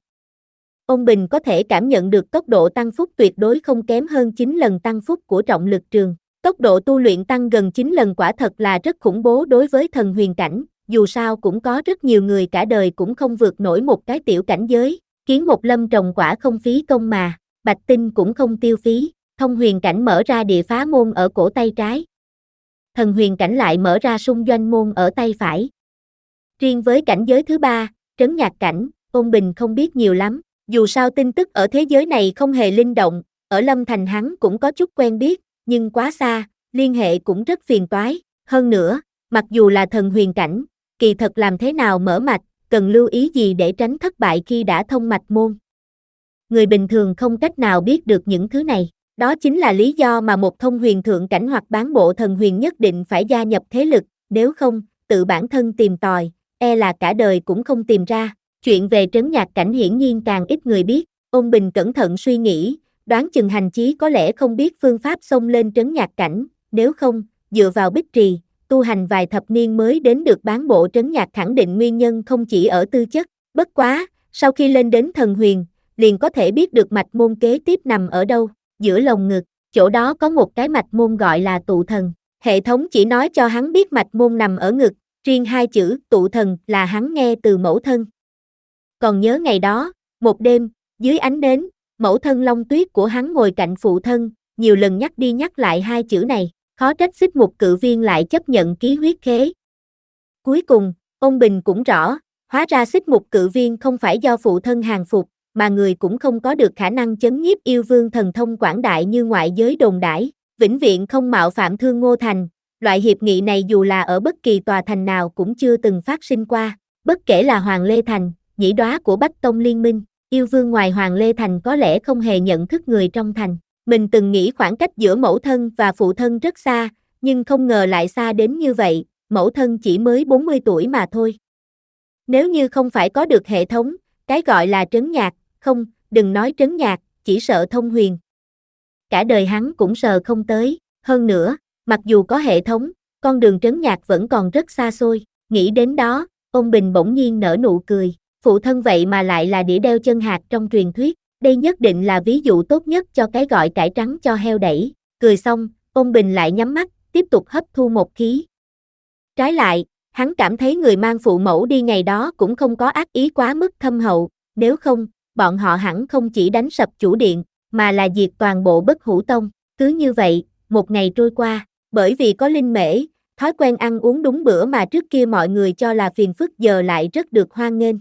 Ôn Bình có thể cảm nhận được tốc độ tăng phúc tuyệt đối không kém hơn chín lần tăng phúc của trọng lực trường. Tốc độ tu luyện tăng gần chín lần quả thật là rất khủng bố đối với thần huyền cảnh, dù sao cũng có rất nhiều người cả đời cũng không vượt nổi một cái tiểu cảnh giới. Kiến Một Lâm trồng quả không phí công mà, bạch tinh cũng không tiêu phí, thông huyền cảnh mở ra địa phá môn ở cổ tay trái. Thần huyền cảnh lại mở ra xung doanh môn ở tay phải. Riêng với cảnh giới thứ ba, trấn nhạc cảnh, Ôn Bình không biết nhiều lắm, dù sao tin tức ở thế giới này không hề linh động, ở Lâm Thành hắn cũng có chút quen biết, nhưng quá xa, liên hệ cũng rất phiền toái. Hơn nữa, mặc dù là thần huyền cảnh, kỳ thật làm thế nào mở mạch, cần lưu ý gì để tránh thất bại khi đã thông mạch môn. Người bình thường không cách nào biết được những thứ này. Đó chính là lý do mà một thông huyền thượng cảnh hoặc bán bộ thần huyền nhất định phải gia nhập thế lực, nếu không, tự bản thân tìm tòi, e là cả đời cũng không tìm ra. Chuyện về trấn nhạc cảnh hiển nhiên càng ít người biết, Ôn Bình cẩn thận suy nghĩ, đoán chừng hành chí có lẽ không biết phương pháp xông lên trấn nhạc cảnh, nếu không, dựa vào bích trì, tu hành vài thập niên mới đến được bán bộ trấn nhạc khẳng định nguyên nhân không chỉ ở tư chất, bất quá, sau khi lên đến thần huyền, liền có thể biết được mạch môn kế tiếp nằm ở đâu, giữa lồng ngực, chỗ đó có một cái mạch môn gọi là tụ thần, hệ thống chỉ nói cho hắn biết mạch môn nằm ở ngực, riêng hai chữ tụ thần là hắn nghe từ mẫu thân. Còn nhớ ngày đó, một đêm, dưới ánh nến, mẫu thân Long Tuyết của hắn ngồi cạnh phụ thân, nhiều lần nhắc đi nhắc lại hai chữ này, khó trách Xích Mục cự viên lại chấp nhận ký huyết khế. Cuối cùng, Ôn Bình cũng rõ, hóa ra Xích Mục cự viên không phải do phụ thân hàng phục, mà người cũng không có được khả năng chấn nhiếp yêu vương thần thông quảng đại như ngoại giới đồn đãi, vĩnh viễn không mạo phạm Thương Ngô Thành. Loại hiệp nghị này dù là ở bất kỳ tòa thành nào cũng chưa từng phát sinh qua, bất kể là Hoàng Lê Thành, nhĩ đóa của Bách Tông Liên minh, yêu vương ngoài Hoàng Lê Thành có lẽ không hề nhận thức người trong thành. Mình từng nghĩ khoảng cách giữa mẫu thân và phụ thân rất xa, nhưng không ngờ lại xa đến như vậy, mẫu thân chỉ mới bốn mươi tuổi mà thôi. Nếu như không phải có được hệ thống, cái gọi là trấn nhạc, không, đừng nói trấn nhạc, chỉ sợ thông huyền. Cả đời hắn cũng sờ không tới, hơn nữa, mặc dù có hệ thống, con đường trấn nhạc vẫn còn rất xa xôi, nghĩ đến đó, Ôn Bình bỗng nhiên nở nụ cười, phụ thân vậy mà lại là đĩa đeo chân hạt trong truyền thuyết, đây nhất định là ví dụ tốt nhất cho cái gọi cải trắng cho heo đẩy, cười xong, Ôn Bình lại nhắm mắt, tiếp tục hấp thu một khí. Trái lại, hắn cảm thấy người mang phụ mẫu đi ngày đó cũng không có ác ý quá mức thâm hậu, nếu không, bọn họ hẳn không chỉ đánh sập chủ điện, mà là diệt toàn bộ Bất Hủ Tông. Cứ như vậy, một ngày trôi qua, bởi vì có linh mễ, thói quen ăn uống đúng bữa mà trước kia mọi người cho là phiền phức giờ lại rất được hoan nghênh.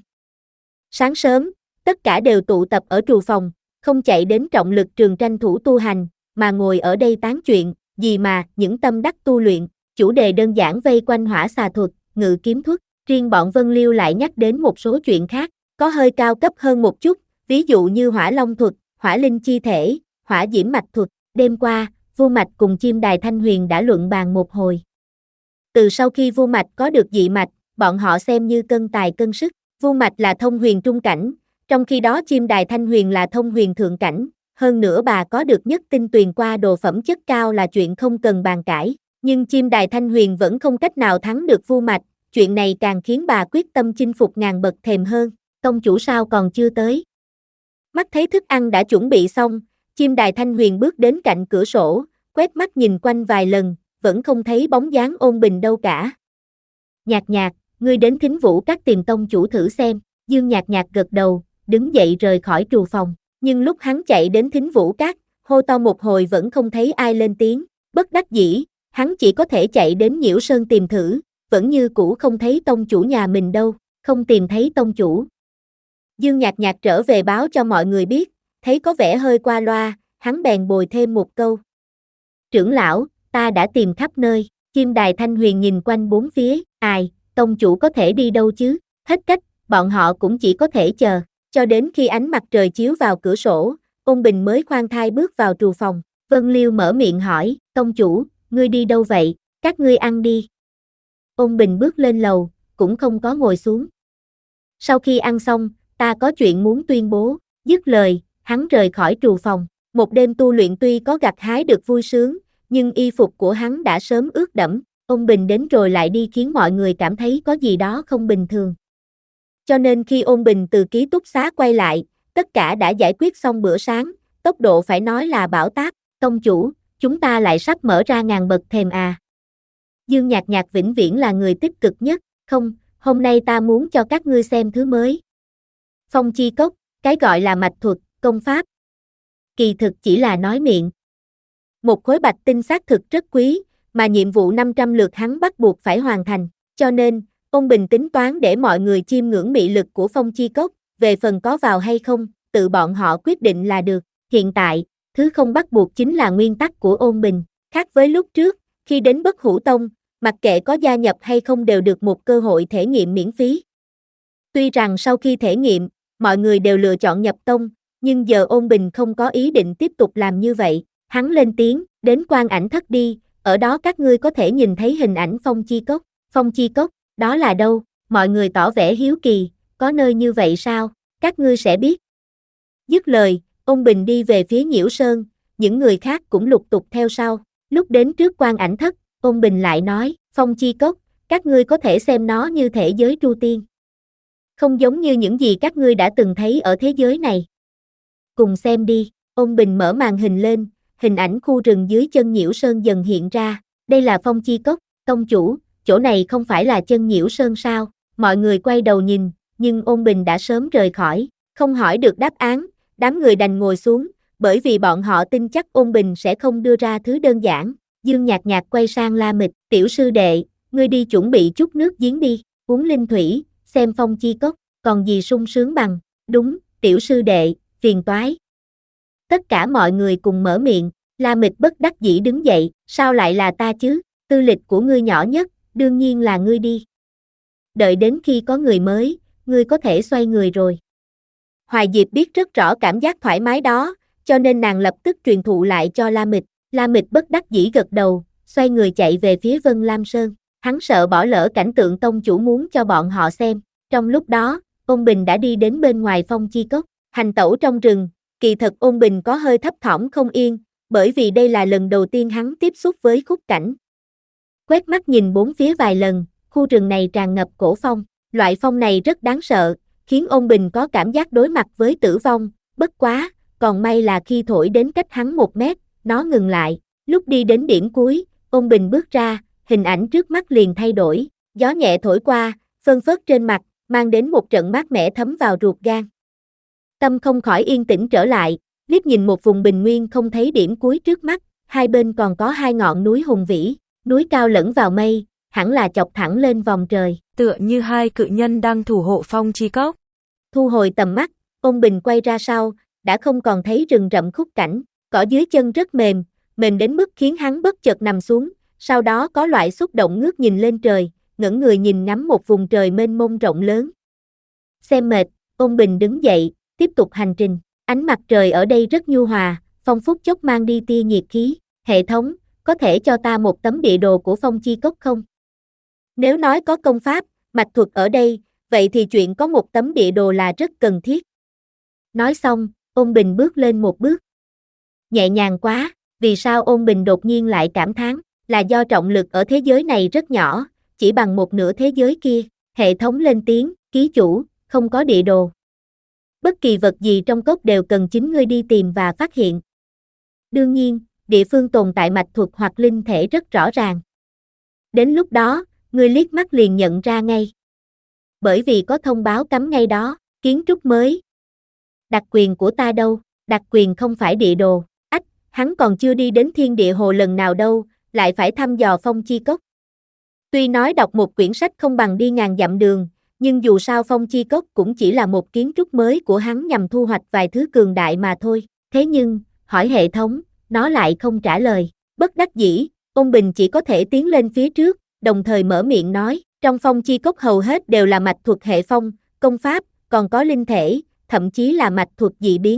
Sáng sớm, tất cả đều tụ tập ở trù phòng, không chạy đến trọng lực trường tranh thủ tu hành, mà ngồi ở đây tán chuyện, gì mà, những tâm đắc tu luyện, chủ đề đơn giản vây quanh hỏa xà thuật, ngự kiếm thuật, riêng bọn Vân Liêu lại nhắc đến một số chuyện khác, có hơi cao cấp hơn một chút, ví dụ như hỏa long thuật, hỏa linh chi thể, hỏa diễm mạch thuật. Đêm qua, Vu Mạch cùng Chim Đài Thanh Huyền đã luận bàn một hồi. Từ sau khi Vu Mạch có được dị mạch, bọn họ xem như cân tài cân sức. Vu Mạch là thông huyền trung cảnh, trong khi đó Chim Đài Thanh Huyền là thông huyền thượng cảnh. Hơn nữa bà có được nhất tinh tuyền qua đồ phẩm chất cao là chuyện không cần bàn cãi. Nhưng Chim Đài Thanh Huyền vẫn không cách nào thắng được Vu Mạch, chuyện này càng khiến bà quyết tâm chinh phục ngàn bậc thềm hơn. Tông chủ sao còn chưa tới? Mắt thấy thức ăn đã chuẩn bị xong, Chim Đài Thanh Huyền bước đến cạnh cửa sổ, quét mắt nhìn quanh vài lần, vẫn không thấy bóng dáng Ôn Bình đâu cả. Nhạc Nhạc, ngươi đến Thính Vũ Các tìm tông chủ thử xem. Dương Nhạc Nhạc gật đầu, đứng dậy rời khỏi trù phòng. Nhưng lúc hắn chạy đến Thính Vũ Các, hô to một hồi vẫn không thấy ai lên tiếng. Bất đắc dĩ, hắn chỉ có thể chạy đến Nhiễu Sơn tìm thử, vẫn như cũ không thấy tông chủ nhà mình đâu, không tìm thấy tông chủ. Dương Nhạc Nhạc trở về báo cho mọi người biết, thấy có vẻ hơi qua loa, hắn bèn bồi thêm một câu. Trưởng lão, ta đã tìm khắp nơi. Chim Đài Thanh Huyền nhìn quanh bốn phía, ai, tông chủ có thể đi đâu chứ? Hết cách, bọn họ cũng chỉ có thể chờ, cho đến khi ánh mặt trời chiếu vào cửa sổ, Ôn Bình mới khoan thai bước vào trù phòng. Vân Liêu mở miệng hỏi, tông chủ, ngươi đi đâu vậy? Các ngươi ăn đi. Ôn Bình bước lên lầu, cũng không có ngồi xuống. Sau khi ăn xong, ta có chuyện muốn tuyên bố. Dứt lời, hắn rời khỏi trù phòng. Một đêm tu luyện tuy có gặt hái được vui sướng, nhưng y phục của hắn đã sớm ướt đẫm. Ôn Bình đến rồi lại đi khiến mọi người cảm thấy có gì đó không bình thường. Cho nên khi Ôn Bình từ ký túc xá quay lại, tất cả đã giải quyết xong bữa sáng, tốc độ phải nói là bão táp. Tông chủ, chúng ta lại sắp mở ra ngàn bậc thềm à. Dương Nhạc Nhạc vĩnh viễn là người tích cực nhất. Không, hôm nay ta muốn cho các ngươi xem thứ mới. Phong chi cốc, cái gọi là mạch thuật, công pháp. Kỳ thực chỉ là nói miệng. Một khối bạch tinh xác thực rất quý, mà nhiệm vụ năm trăm lượt hắn bắt buộc phải hoàn thành. Cho nên, Ôn Bình tính toán để mọi người chiêm ngưỡng mị lực của phong chi cốc, về phần có vào hay không, tự bọn họ quyết định là được. Hiện tại, thứ không bắt buộc chính là nguyên tắc của Ôn Bình. Khác với lúc trước, khi đến Bất Hủ Tông, mặc kệ có gia nhập hay không đều được một cơ hội thể nghiệm miễn phí. Tuy rằng sau khi thể nghiệm, mọi người đều lựa chọn nhập tông, nhưng giờ Ôn Bình không có ý định tiếp tục làm như vậy. Hắn lên tiếng, đến Quan Ảnh Thất đi, ở đó các ngươi có thể nhìn thấy hình ảnh Phong Chi Cốc. Phong Chi Cốc, đó là đâu? Mọi người tỏ vẻ hiếu kỳ, có nơi như vậy sao? Các ngươi sẽ biết. Dứt lời, Ôn Bình đi về phía Nhiễu Sơn, những người khác cũng lục tục theo sau. Lúc đến trước Quan Ảnh Thất, Ôn Bình lại nói, Phong Chi Cốc, các ngươi có thể xem nó như thể giới Tru Tiên. Không giống như những gì các ngươi đã từng thấy ở thế giới này. Cùng xem đi. Ôn Bình mở màn hình lên, hình ảnh khu rừng dưới chân Nhiễu Sơn dần hiện ra. Đây là Phong Chi Cốc, tông chủ, chỗ này không phải là chân Nhiễu Sơn sao? Mọi người quay đầu nhìn, nhưng Ôn Bình đã sớm rời khỏi, không hỏi được đáp án, đám người đành ngồi xuống, bởi vì bọn họ tin chắc Ôn Bình sẽ không đưa ra thứ đơn giản. Dương Nhạc Nhạc quay sang La Mịch, tiểu sư đệ, ngươi đi chuẩn bị chút nước giếng đi, uống linh thủy, xem Phong Chi Cốc, còn gì sung sướng bằng, đúng, tiểu sư đệ, phiền toái. Tất cả mọi người cùng mở miệng, La Mịch bất đắc dĩ đứng dậy, sao lại là ta chứ, tư lịch của ngươi nhỏ nhất, đương nhiên là ngươi đi. Đợi đến khi có người mới, ngươi có thể xoay người rồi. Hoài Diệp biết rất rõ cảm giác thoải mái đó, cho nên nàng lập tức truyền thụ lại cho La Mịch. La Mịch bất đắc dĩ gật đầu, xoay người chạy về phía Vân Lam Sơn. Hắn sợ bỏ lỡ cảnh tượng tông chủ muốn cho bọn họ xem. Trong lúc đó, Ôn Bình đã đi đến bên ngoài Phong Chi Cốc, hành tẩu trong rừng. Kỳ thật Ôn Bình có hơi thấp thỏm không yên, bởi vì đây là lần đầu tiên hắn tiếp xúc với khúc cảnh. Quét mắt nhìn bốn phía vài lần, khu rừng này tràn ngập cổ phong. Loại phong này rất đáng sợ, khiến Ôn Bình có cảm giác đối mặt với tử vong. Bất quá, còn may là khi thổi đến cách hắn một mét, nó ngừng lại. Lúc đi đến điểm cuối, Ôn Bình bước ra, hình ảnh trước mắt liền thay đổi. Gió nhẹ thổi qua, phơn phớt trên mặt, mang đến một trận mát mẻ thấm vào ruột gan. Tâm không khỏi yên tĩnh trở lại, liếc nhìn một vùng bình nguyên không thấy điểm cuối trước mắt, hai bên còn có hai ngọn núi hùng vĩ, núi cao lẫn vào mây, hẳn là chọc thẳng lên vòng trời. Tựa như hai cự nhân đang thủ hộ Phong Chi Cốc. Thu hồi tầm mắt, Ôn Bình quay ra sau, đã không còn thấy rừng rậm khúc cảnh, cỏ dưới chân rất mềm, mềm đến mức khiến hắn bất chợt nằm xuống, sau đó có loại xúc động ngước nhìn lên trời, ngẩng người nhìn ngắm một vùng trời mênh mông rộng lớn. Xem mệt, Ôn Bình đứng dậy, tiếp tục hành trình. Ánh mặt trời ở đây rất nhu hòa, phong phút chốc mang đi tia nhiệt khí. Hệ thống, có thể cho ta một tấm địa đồ của Phong Chi Cốc không? Nếu nói có công pháp, mạch thuật ở đây, vậy thì chuyện có một tấm địa đồ là rất cần thiết. Nói xong, Ôn Bình bước lên một bước. Nhẹ nhàng quá, vì sao Ôn Bình đột nhiên lại cảm thán, là do trọng lực ở thế giới này rất nhỏ, chỉ bằng một nửa thế giới kia. Hệ thống lên tiếng, ký chủ, không có địa đồ. Bất kỳ vật gì trong cốc đều cần chính ngươi đi tìm và phát hiện. Đương nhiên, địa phương tồn tại mạch thuật hoặc linh thể rất rõ ràng. Đến lúc đó, ngươi liếc mắt liền nhận ra ngay. Bởi vì có thông báo cấm ngay đó, kiến trúc mới. Đặc quyền của ta đâu? Đặc quyền không phải địa đồ. Ách, hắn còn chưa đi đến Thiên Địa Hồ lần nào đâu, lại phải thăm dò Phong Chi Cốc. Tuy nói đọc một quyển sách không bằng đi ngàn dặm đường, nhưng dù sao Phong Chi Cốc cũng chỉ là một kiến trúc mới của hắn nhằm thu hoạch vài thứ cường đại mà thôi. Thế nhưng, hỏi hệ thống, nó lại không trả lời. Bất đắc dĩ, Ôn Bình chỉ có thể tiến lên phía trước, đồng thời mở miệng nói, trong Phong Chi Cốc hầu hết đều là mạch thuật hệ phong, công pháp, còn có linh thể, thậm chí là mạch thuật dị biến.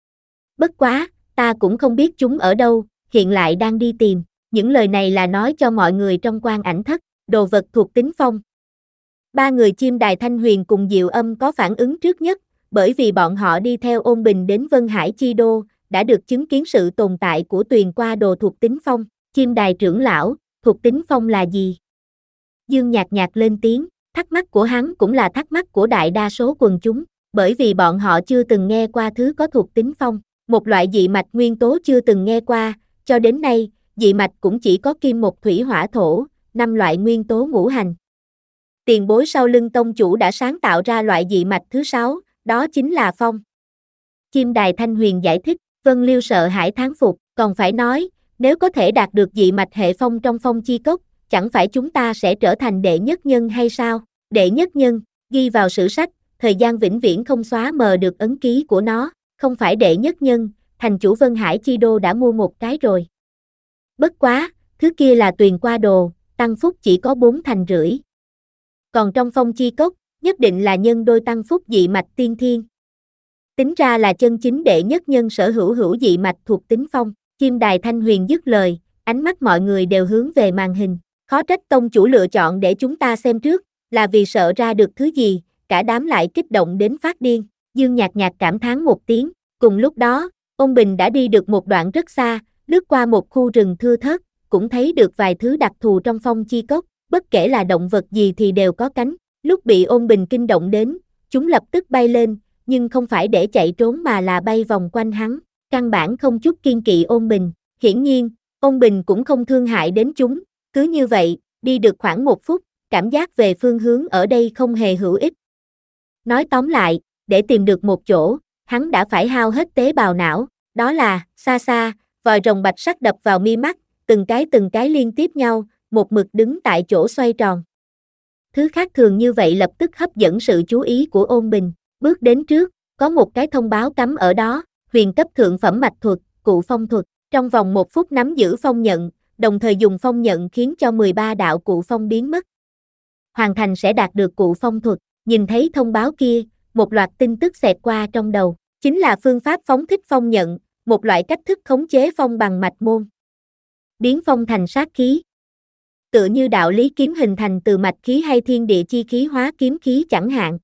Bất quá, ta cũng không biết chúng ở đâu, hiện lại đang đi tìm. Những lời này là nói cho mọi người trong quan ảnh thất, đồ vật thuộc tính phong. Ba người chim đài Thanh Huyền cùng Diệu Âm có phản ứng trước nhất, bởi vì bọn họ đi theo Ôn Bình đến Vân Hải Chi Đô, đã được chứng kiến sự tồn tại của tuyền qua đồ thuộc tính phong. Chim đài trưởng lão, thuộc tính phong là gì? Dương Nhạc Nhạc lên tiếng, thắc mắc của hắn cũng là thắc mắc của đại đa số quần chúng, bởi vì bọn họ chưa từng nghe qua thứ có thuộc tính phong, một loại dị mạch nguyên tố chưa từng nghe qua, cho đến nay, dị mạch cũng chỉ có kim mộc thủy hỏa thổ, năm loại nguyên tố ngũ hành. Tiền bối sau lưng tông chủ đã sáng tạo ra loại dị mạch thứ sáu, đó chính là phong. Chim đài Thanh Huyền giải thích, Vân Liêu sợ hãi thán phục, còn phải nói, nếu có thể đạt được dị mạch hệ phong trong Phong Chi Cốc, chẳng phải chúng ta sẽ trở thành đệ nhất nhân hay sao? Đệ nhất nhân, ghi vào sử sách, thời gian vĩnh viễn không xóa mờ được ấn ký của nó, không phải đệ nhất nhân, thành chủ Vân Hải Chi Đô đã mua một cái rồi. Bất quá, thứ kia là tuyền qua đồ, tăng phúc chỉ có bốn thành rưỡi. Còn trong Phong Chi Cốc, nhất định là nhân đôi tăng phúc dị mạch tiên thiên. Tính ra là chân chính đệ nhất nhân sở hữu hữu dị mạch thuộc tính phong. Chim đài Thanh Huyền dứt lời, ánh mắt mọi người đều hướng về màn hình. Khó trách tông chủ lựa chọn để chúng ta xem trước, là vì sợ ra được thứ gì, cả đám lại kích động đến phát điên. Dương Nhạc Nhạc cảm thán một tiếng, cùng lúc đó, Ôn Bình đã đi được một đoạn rất xa, lướt qua một khu rừng thưa thớt, cũng thấy được vài thứ đặc thù trong Phong Chi Cốc, bất kể là động vật gì thì đều có cánh. Lúc bị Ôn Bình kinh động đến, chúng lập tức bay lên, nhưng không phải để chạy trốn mà là bay vòng quanh hắn, căn bản không chút kiên kỵ Ôn Bình. Hiển nhiên, Ôn Bình cũng không thương hại đến chúng, cứ như vậy, đi được khoảng một phút, cảm giác về phương hướng ở đây không hề hữu ích. Nói tóm lại, để tìm được một chỗ, hắn đã phải hao hết tế bào não, đó là, xa xa, vòi rồng bạch sắc đập vào mi mắt, từng cái từng cái liên tiếp nhau, một mực đứng tại chỗ xoay tròn. Thứ khác thường như vậy lập tức hấp dẫn sự chú ý của Ôn Bình, bước đến trước, có một cái thông báo cấm ở đó, huyền cấp thượng phẩm mạch thuật, cụ phong thuật, trong vòng một phút nắm giữ phong nhận, đồng thời dùng phong nhận khiến cho mười ba đạo cụ phong biến mất. Hoàn thành sẽ đạt được cụ phong thuật, nhìn thấy thông báo kia, một loạt tin tức xẹt qua trong đầu, chính là phương pháp phóng thích phong nhận, một loại cách thức khống chế phong bằng mạch môn. Biến phong thành sát khí. Tựa như đạo lý kiếm hình thành từ mạch khí hay thiên địa chi khí hóa kiếm khí chẳng hạn.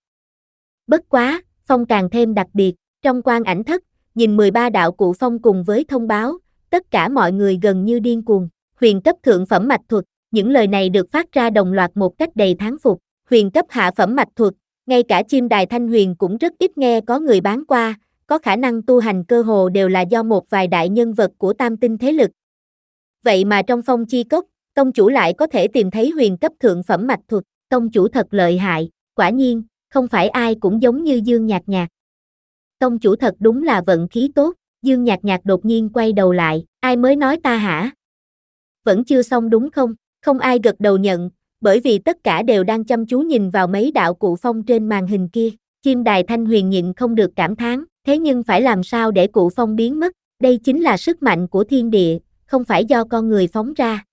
Bất quá, phong càng thêm đặc biệt, trong quan ảnh thất, nhìn mười ba đạo cụ phong cùng với thông báo, tất cả mọi người gần như điên cuồng. Huyền cấp thượng phẩm mạch thuật, những lời này được phát ra đồng loạt một cách đầy thán phục. Huyền cấp hạ phẩm mạch thuật, ngay cả chim đài Thanh Huyền cũng rất ít nghe có người bán qua, có khả năng tu hành cơ hồ đều là do một vài đại nhân vật của tam tinh thế lực. Vậy mà trong Phong Chi Cốc, tông chủ lại có thể tìm thấy huyền cấp thượng phẩm mạch thuật, tông chủ thật lợi hại, quả nhiên, không phải ai cũng giống như Dương Nhạc Nhạc. Tông chủ thật đúng là vận khí tốt, Dương Nhạc Nhạc đột nhiên quay đầu lại, ai mới nói ta hả? Vẫn chưa xong đúng không? Không ai gật đầu nhận, bởi vì tất cả đều đang chăm chú nhìn vào mấy đạo cụ phong trên màn hình kia. Chim đài Thanh Huyền nhịn không được cảm thán, thế nhưng phải làm sao để cụ phong biến mất? Đây chính là sức mạnh của thiên địa, không phải do con người phóng ra.